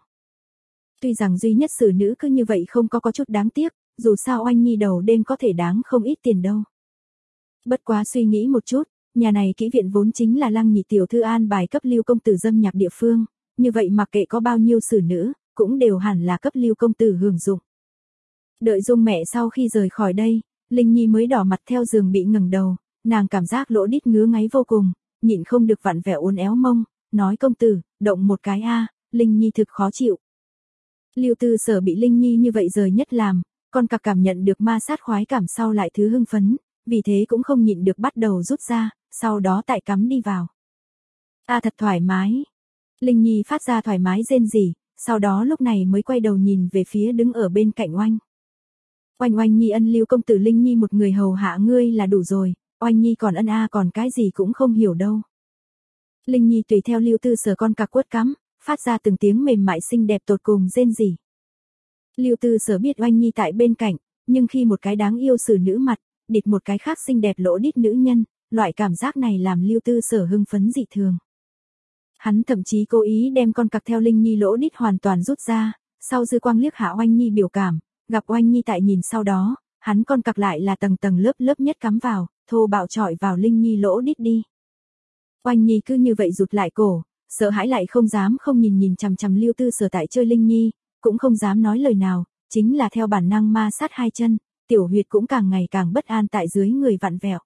Tuy rằng duy nhất xử nữ cứ như vậy không có có chút đáng tiếc, dù sao Oanh Nhi đầu đêm có thể đáng không ít tiền đâu. Bất quá suy nghĩ một chút, nhà này kỹ viện vốn chính là Lăng nhị tiểu thư an bài cấp Lưu công tử dâm nhạc địa phương, như vậy mặc kệ có bao nhiêu xử nữ, cũng đều hẳn là cấp Lưu công tử hưởng dụng. Đợi Dung mẹ sau khi rời khỏi đây, Linh Nhi mới đỏ mặt theo giường bị ngẩng đầu, nàng cảm giác lỗ đít ngứa ngáy vô cùng, nhịn không được vặn vẹo uốn éo mông, nói công tử, động một cái a, Linh Nhi thực khó chịu. Lưu Tư Sở bị Linh Nhi như vậy rời nhất làm, con cặc cảm nhận được ma sát khoái cảm sau lại thứ hưng phấn, vì thế cũng không nhịn được bắt đầu rút ra, sau đó tại cắm đi vào. Ta thật thoải mái. Linh Nhi phát ra thoải mái rên rỉ, sau đó lúc này mới quay đầu nhìn về phía đứng ở bên cạnh Oanh. Oanh Oanh Nhi ân Lưu công tử Linh Nhi một người hầu hạ ngươi là đủ rồi, Oanh Nhi còn ân a còn cái gì cũng không hiểu đâu. Linh Nhi tùy theo Lưu Tư Sở con cặc quất cắm, phát ra từng tiếng mềm mại xinh đẹp tột cùng rên rỉ. Lưu Tư Sở biết Oanh Nhi tại bên cạnh, nhưng khi một cái đáng yêu xử nữ mặt, địch một cái khác xinh đẹp lỗ đít nữ nhân, loại cảm giác này làm Lưu Tư Sở hưng phấn dị thường. Hắn thậm chí cố ý đem con cặc theo Linh Nhi lỗ đít hoàn toàn rút ra, sau dư quang liếc hạ Oanh Nhi biểu cảm, gặp Oanh Nhi tại nhìn sau đó, hắn con cặc lại là tầng tầng lớp lớp nhất cắm vào, thô bạo chọi vào Linh Nhi lỗ đít đi. Oanh Nhi cứ như vậy rụt lại cổ, sợ hãi lại không dám không nhìn nhìn chằm chằm Lưu Tư Sở tại chơi Linh Nhi, cũng không dám nói lời nào, chính là theo bản năng ma sát hai chân, tiểu huyệt cũng càng ngày càng bất an tại dưới người vặn vẹo.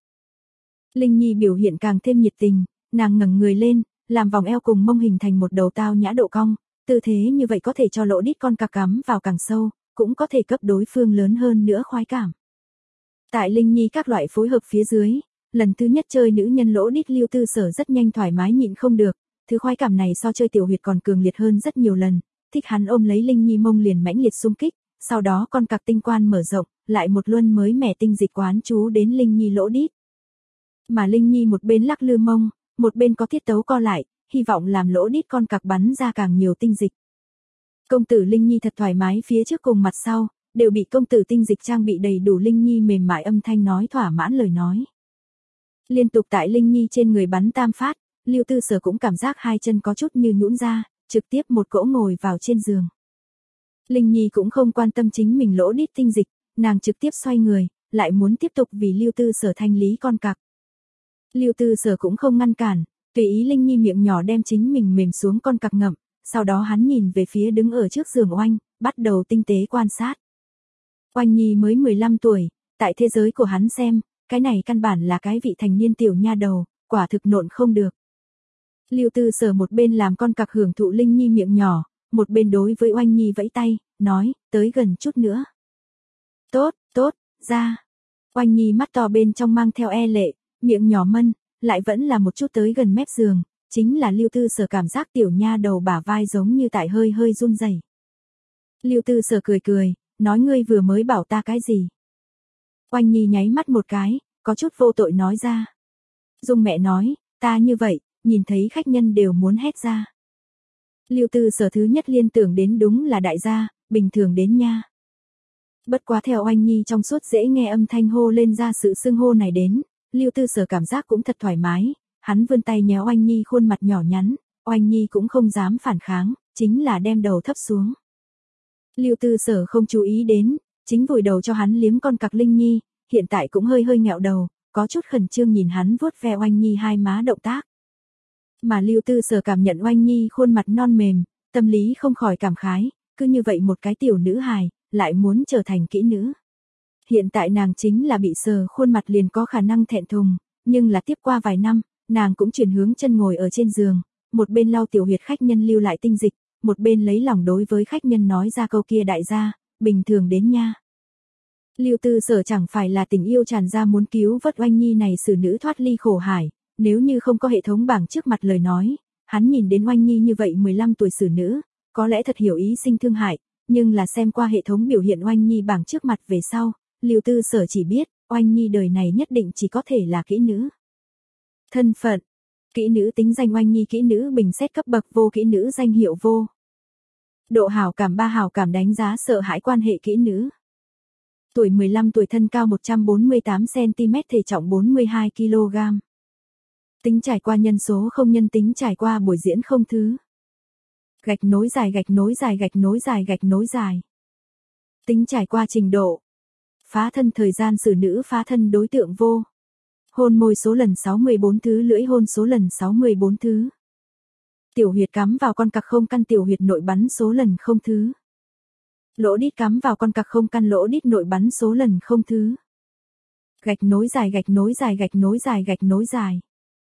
Linh Nhi biểu hiện càng thêm nhiệt tình, nàng ngẩng người lên, làm vòng eo cùng mông hình thành một đầu tao nhã độ cong, tư thế như vậy có thể cho lỗ đít con cặc cắm vào càng sâu, cũng có thể cấp đối phương lớn hơn nữa khoái cảm. Tại Linh Nhi các loại phối hợp phía dưới, lần thứ nhất chơi nữ nhân lỗ đít Lưu Tư Sở rất nhanh thoải mái nhịn không được, thứ khoái cảm này so chơi tiểu huyệt còn cường liệt hơn rất nhiều lần, thích hắn ôm lấy Linh Nhi mông liền mãnh liệt xung kích, sau đó con cặc tinh quan mở rộng, lại một luân mới mẻ tinh dịch quán chú đến Linh Nhi lỗ đít. Mà Linh Nhi một bên lắc lư mông, một bên có tiết tấu co lại, hy vọng làm lỗ đít con cặc bắn ra càng nhiều tinh dịch. Công tử Linh Nhi thật thoải mái phía trước cùng mặt sau, đều bị công tử tinh dịch trang bị đầy đủ. Linh Nhi mềm mại âm thanh nói thỏa mãn lời nói. Liên tục tại Linh Nhi trên người bắn tam phát, Lưu Tư Sở cũng cảm giác hai chân có chút như nhũn ra, trực tiếp một cỗ ngồi vào trên giường. Linh Nhi cũng không quan tâm chính mình lỗ đít tinh dịch, nàng trực tiếp xoay người, lại muốn tiếp tục vì Lưu Tư Sở thanh lý con cặc. Lưu Tư Sở cũng không ngăn cản, tùy ý Linh Nhi miệng nhỏ đem chính mình mềm xuống con cặc ngậm, sau đó hắn nhìn về phía đứng ở trước giường Oanh, bắt đầu tinh tế quan sát. Oanh Nhi mới mười lăm tuổi, tại thế giới của hắn xem, cái này căn bản là cái vị thành niên tiểu nha đầu, quả thực nộn không được. Lưu Tư Sở một bên làm con cặc hưởng thụ Linh Nhi miệng nhỏ, một bên đối với Oanh Nhi vẫy tay, nói, tới gần chút nữa. Tốt, tốt, ra. Oanh Nhi mắt to bên trong mang theo e lệ, miệng nhỏ mân, lại vẫn là một chút tới gần mép giường, chính là Lưu Tư Sở cảm giác tiểu nha đầu bả vai giống như tại hơi hơi run rẩy. Lưu Tư Sở cười cười, nói ngươi vừa mới bảo ta cái gì? Oanh Nhi nháy mắt một cái, có chút vô tội nói ra. Dung mẹ nói, ta như vậy, nhìn thấy khách nhân đều muốn hét ra. Lưu Tư Sở thứ nhất liên tưởng đến đúng là đại gia, bình thường đến nha. Bất quá theo Oanh Nhi trong suốt dễ nghe âm thanh hô lên ra sự xưng hô này đến, Lưu Tư Sở cảm giác cũng thật thoải mái, hắn vươn tay nhéo Oanh Nhi khuôn mặt nhỏ nhắn, Oanh Nhi cũng không dám phản kháng, chính là đem đầu thấp xuống. Lưu Tư Sở không chú ý đến, chính vùi đầu cho hắn liếm con cặc Linh Nhi, hiện tại cũng hơi hơi nghẹo đầu, có chút khẩn trương nhìn hắn vuốt ve Oanh Nhi hai má động tác. Mà Lưu Tư Sở cảm nhận Oanh Nhi khuôn mặt non mềm, tâm lý không khỏi cảm khái, cứ như vậy một cái tiểu nữ hài, lại muốn trở thành kỹ nữ. Hiện tại nàng chính là bị sờ khuôn mặt liền có khả năng thẹn thùng, nhưng là tiếp qua vài năm, Nàng cũng chuyển hướng chân ngồi ở trên giường, một bên lau tiểu huyệt khách nhân lưu lại tinh dịch, một bên lấy lòng đối với khách nhân nói ra câu kia đại gia, bình thường đến nha. Lưu Tư Sở chẳng phải là tình yêu tràn ra muốn cứu vớt Oanh Nhi này xử nữ thoát ly khổ hải, nếu như không có hệ thống bảng trước mặt lời nói, hắn nhìn đến Oanh Nhi như vậy mười lăm tuổi xử nữ, có lẽ thật hiểu ý sinh thương hại, nhưng là xem qua hệ thống biểu hiện Oanh Nhi bảng trước mặt về sau, Lưu Tư Sở chỉ biết, Oanh Nhi đời này nhất định chỉ có thể là kỹ nữ. Thân phận, kỹ nữ tính danh Oanh Nhi kỹ nữ bình xét cấp bậc vô kỹ nữ danh hiệu vô. Độ hảo cảm ba hảo cảm đánh giá sợ hãi quan hệ kỹ nữ. Tuổi mười lăm tuổi thân cao một trăm bốn mươi tám xăng ti mét thể trọng bốn mươi hai ki lô gam. Tính trải qua nhân số không nhân tính trải qua buổi diễn không thứ. Gạch nối dài gạch nối dài gạch nối dài gạch nối dài. Tính trải qua trình độ. Phá thân thời gian xử nữ phá thân đối tượng vô. Hôn môi số lần sáu mươi bốn thứ lưỡi hôn số lần sáu mươi bốn thứ. Tiểu huyệt cắm vào con cặc không căn tiểu huyệt nội bắn số lần không thứ. Lỗ đít cắm vào con cặc không căn lỗ đít nội bắn số lần không thứ. Gạch nối dài gạch nối dài gạch nối dài gạch nối dài.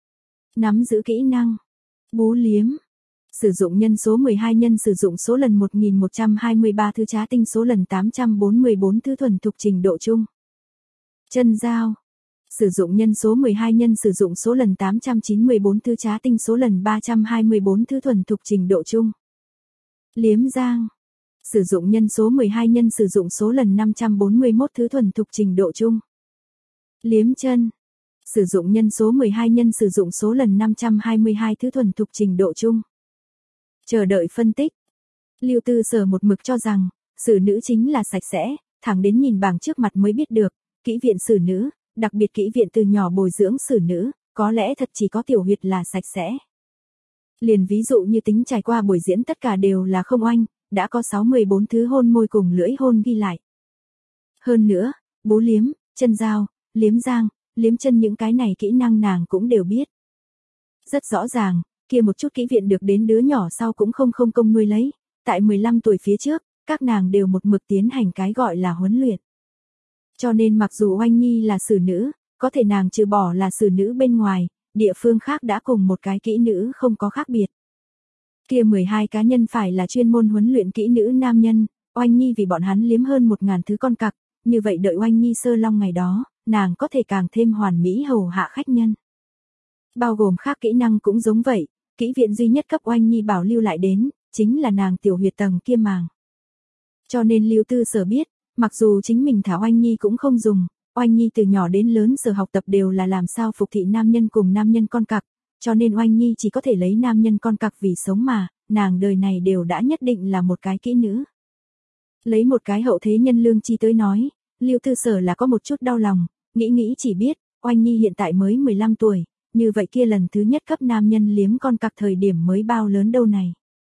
Nắm giữ kỹ năng. Bú liếm. Sử dụng nhân số mười hai nhân sử dụng số lần một nghìn một trăm hai mươi ba thứ trá tinh số lần tám trăm bốn mươi bốn thứ thuần thục trình độ chung. Chân dao. Sử dụng nhân số mười hai nhân sử dụng số lần tám trăm chín mươi bốn thứ trá tinh số lần ba trăm hai mươi bốn thứ thuần thục trình độ chung. Liếm giang. Sử dụng nhân số mười hai nhân sử dụng số lần năm trăm bốn mươi mốt thứ thuần thục trình độ chung. Liếm chân. Sử dụng nhân số mười hai nhân sử dụng số lần năm trăm hai mươi hai thứ thuần thục trình độ chung. Chờ đợi phân tích. Lưu Tư Sở một mực cho rằng, xử nữ chính là sạch sẽ, thẳng đến nhìn bảng trước mặt mới biết được, kỹ viện xử nữ, đặc biệt kỹ viện từ nhỏ bồi dưỡng xử nữ, có lẽ thật chỉ có tiểu huyệt là sạch sẽ. Liền ví dụ như tính trải qua buổi diễn tất cả đều là không oanh, đã có sáu mươi bốn thứ hôn môi cùng lưỡi hôn ghi lại. Hơn nữa, bú liếm, chân dao, liếm giang, liếm chân những cái này kỹ năng nàng cũng đều biết. Rất rõ ràng, kia một chút kỹ viện được đến đứa nhỏ sau cũng không không công nuôi lấy, tại mười lăm tuổi phía trước, các nàng đều một mực tiến hành cái gọi là huấn luyện. Cho nên mặc dù Oanh Nhi là xử nữ, có thể nàng trừ bỏ là xử nữ bên ngoài, địa phương khác đã cùng một cái kỹ nữ không có khác biệt. Kia mười hai cá nhân phải là chuyên môn huấn luyện kỹ nữ nam nhân, Oanh Nhi vì bọn hắn liếm hơn một ngàn thứ con cặc, như vậy đợi Oanh Nhi sơ long ngày đó, nàng có thể càng thêm hoàn mỹ hầu hạ khách nhân. Bao gồm khác kỹ năng cũng giống vậy, kỹ viện duy nhất cấp Oanh Nhi bảo lưu lại đến, chính là nàng tiểu huyệt tầng kia màng. Cho nên Lưu Tư Sở biết, mặc dù chính mình thả Oanh Nhi cũng không dùng, Oanh Nhi từ nhỏ đến lớn sở học tập đều là làm sao phục thị nam nhân cùng nam nhân con cặc, cho nên Oanh Nhi chỉ có thể lấy nam nhân con cặc vì sống mà, nàng đời này đều đã nhất định là một cái kỹ nữ. Lấy một cái hậu thế nhân lương chi tới nói, Lưu Tư Sở là có một chút đau lòng, nghĩ nghĩ chỉ biết, Oanh Nhi hiện tại mới mười lăm tuổi, như vậy kia lần thứ nhất cấp nam nhân liếm con cặc thời điểm mới bao lớn đâu này.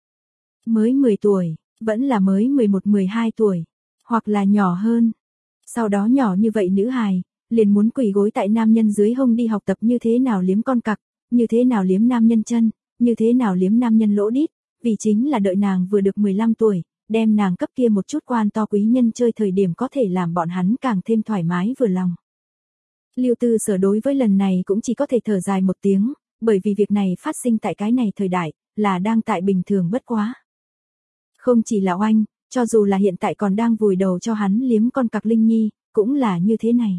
Mới mười tuổi, vẫn là mới mười một mười hai tuổi, hoặc là nhỏ hơn. Sau đó nhỏ như vậy nữ hài, liền muốn quỳ gối tại nam nhân dưới hông đi học tập như thế nào liếm con cặc, như thế nào liếm nam nhân chân, như thế nào liếm nam nhân lỗ đít, vì chính là đợi nàng vừa được mười lăm tuổi, đem nàng cấp kia một chút quan to quý nhân chơi thời điểm có thể làm bọn hắn càng thêm thoải mái vừa lòng. Lưu Tư Sở đối với lần này cũng chỉ có thể thở dài một tiếng, bởi vì việc này phát sinh tại cái này thời đại, là đang tại bình thường bất quá. Không chỉ là Oanh, cho dù là hiện tại còn đang vùi đầu cho hắn liếm con cặc Linh Nhi, cũng là như thế này.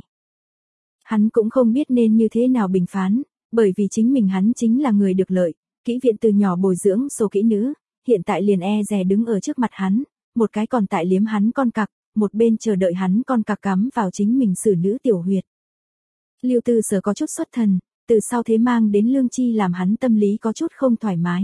Hắn cũng không biết nên như thế nào bình phán, bởi vì chính mình hắn chính là người được lợi, kỹ viện từ nhỏ bồi dưỡng số kỹ nữ, hiện tại liền e dè đứng ở trước mặt hắn, một cái còn tại liếm hắn con cặc, một bên chờ đợi hắn con cặc cắm vào chính mình xử nữ tiểu huyệt. Lưu Tư Sở có chút xuất thần, từ sau thế mang đến lương chi làm hắn tâm lý có chút không thoải mái.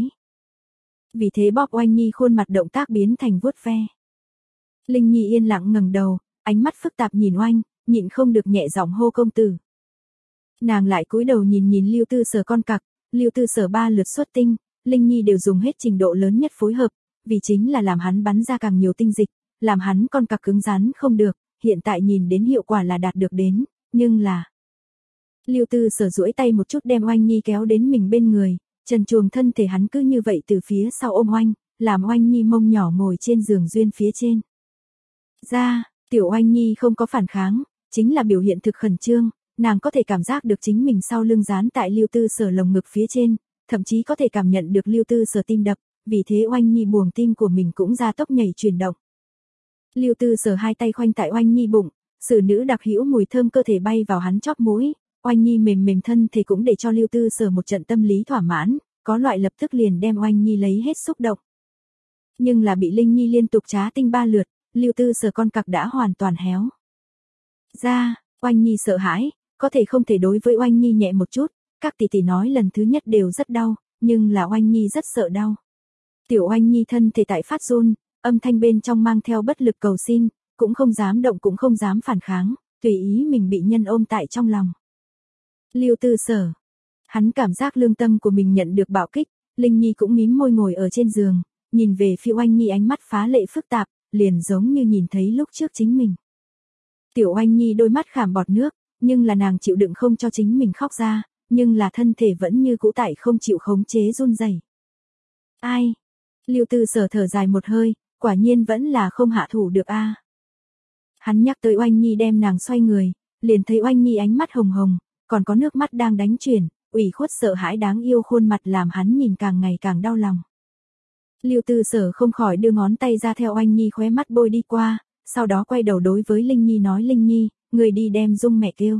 Vì thế bóp Oanh Nhi khuôn mặt động tác biến thành vuốt ve. Linh Nhi yên lặng ngẩng đầu, ánh mắt phức tạp nhìn Oanh, nhịn không được nhẹ giọng hô công tử. Nàng lại cúi đầu nhìn nhìn Lưu Tư Sở con cặc, Lưu Tư Sở ba lượt xuất tinh, Linh Nhi đều dùng hết trình độ lớn nhất phối hợp, vì chính là làm hắn bắn ra càng nhiều tinh dịch, làm hắn con cặc cứng rắn không được, hiện tại nhìn đến hiệu quả là đạt được đến, nhưng là Lưu Tư Sở duỗi tay một chút đem Oanh Nhi kéo đến mình bên người, trần truồng thân thể hắn cứ như vậy từ phía sau ôm Oanh, làm Oanh Nhi mông nhỏ ngồi trên giường duyên phía trên. Ra, tiểu Oanh Nhi không có phản kháng, chính là biểu hiện thực khẩn trương, nàng có thể cảm giác được chính mình sau lưng dán tại Lưu Tư Sở lồng ngực phía trên, thậm chí có thể cảm nhận được Lưu Tư Sở tim đập, vì thế Oanh Nhi buồng tim của mình cũng ra tốc nhảy chuyển động. Lưu Tư Sở hai tay khoanh tại Oanh Nhi bụng, xử nữ đặc hữu mùi thơm cơ thể bay vào hắn chóp mũi, Oanh Nhi mềm mềm thân thể cũng để cho Lưu Tư Sở một trận tâm lý thỏa mãn, có loại lập tức liền đem Oanh Nhi lấy hết xúc động. Nhưng là bị Linh Nhi liên tục trá tinh ba lượt, Lưu Tư Sở con cặc đã hoàn toàn héo. Ra, Oanh Nhi sợ hãi, có thể không thể đối với Oanh Nhi nhẹ một chút, các tỷ tỷ nói lần thứ nhất đều rất đau, nhưng là Oanh Nhi rất sợ đau. Tiểu Oanh Nhi thân thể tại phát run, âm thanh bên trong mang theo bất lực cầu xin, cũng không dám động cũng không dám phản kháng, tùy ý mình bị nhân ôm tại trong lòng. Lưu Tư Sở, hắn cảm giác lương tâm của mình nhận được bạo kích, Linh Nhi cũng mím môi ngồi ở trên giường, nhìn về phía Oanh Nhi ánh mắt phá lệ phức tạp, liền giống như nhìn thấy lúc trước chính mình. Tiểu Oanh Nhi đôi mắt khảm bọt nước, nhưng là nàng chịu đựng không cho chính mình khóc ra, nhưng là thân thể vẫn như cũ tại không chịu khống chế run rẩy. Ai? Lưu Tư Sở thở dài một hơi, quả nhiên vẫn là không hạ thủ được a. À. Hắn nhắc tới Oanh Nhi đem nàng xoay người, liền thấy Oanh Nhi ánh mắt hồng hồng, còn có nước mắt đang đánh chuyển, ủy khuất sợ hãi đáng yêu khuôn mặt làm hắn nhìn càng ngày càng đau lòng. Lưu Tư Sở không khỏi đưa ngón tay ra theo Oanh Nhi khóe mắt bôi đi qua, sau đó quay đầu đối với Linh Nhi nói Linh Nhi, người đi đem Dung mẹ kêu.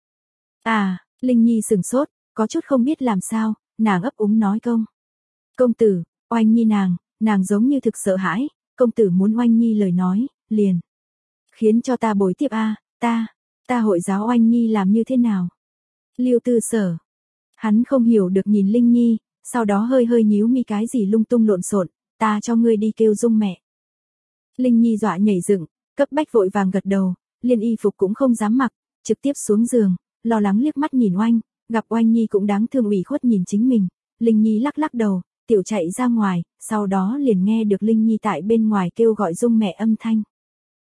À, Linh Nhi sửng sốt, có chút không biết làm sao, nàng ấp úng nói công. Công tử, Oanh Nhi nàng, nàng giống như thực sợ hãi, công tử muốn Oanh Nhi lời nói, liền. Khiến cho ta bồi tiếp a, ta, ta hội giáo Oanh Nhi làm như thế nào. Lưu Tư Sở, hắn không hiểu được nhìn Linh Nhi, sau đó hơi hơi nhíu mi cái gì lung tung lộn xộn, ta cho ngươi đi kêu Dung mẹ. Linh Nhi dọa nhảy dựng, cấp bách vội vàng gật đầu, liền y phục cũng không dám mặc, trực tiếp xuống giường, lo lắng liếc mắt nhìn Oanh, gặp Oanh Nhi cũng đáng thương ủy khuất nhìn chính mình, Linh Nhi lắc lắc đầu, tiểu chạy ra ngoài, sau đó liền nghe được Linh Nhi tại bên ngoài kêu gọi Dung mẹ âm thanh.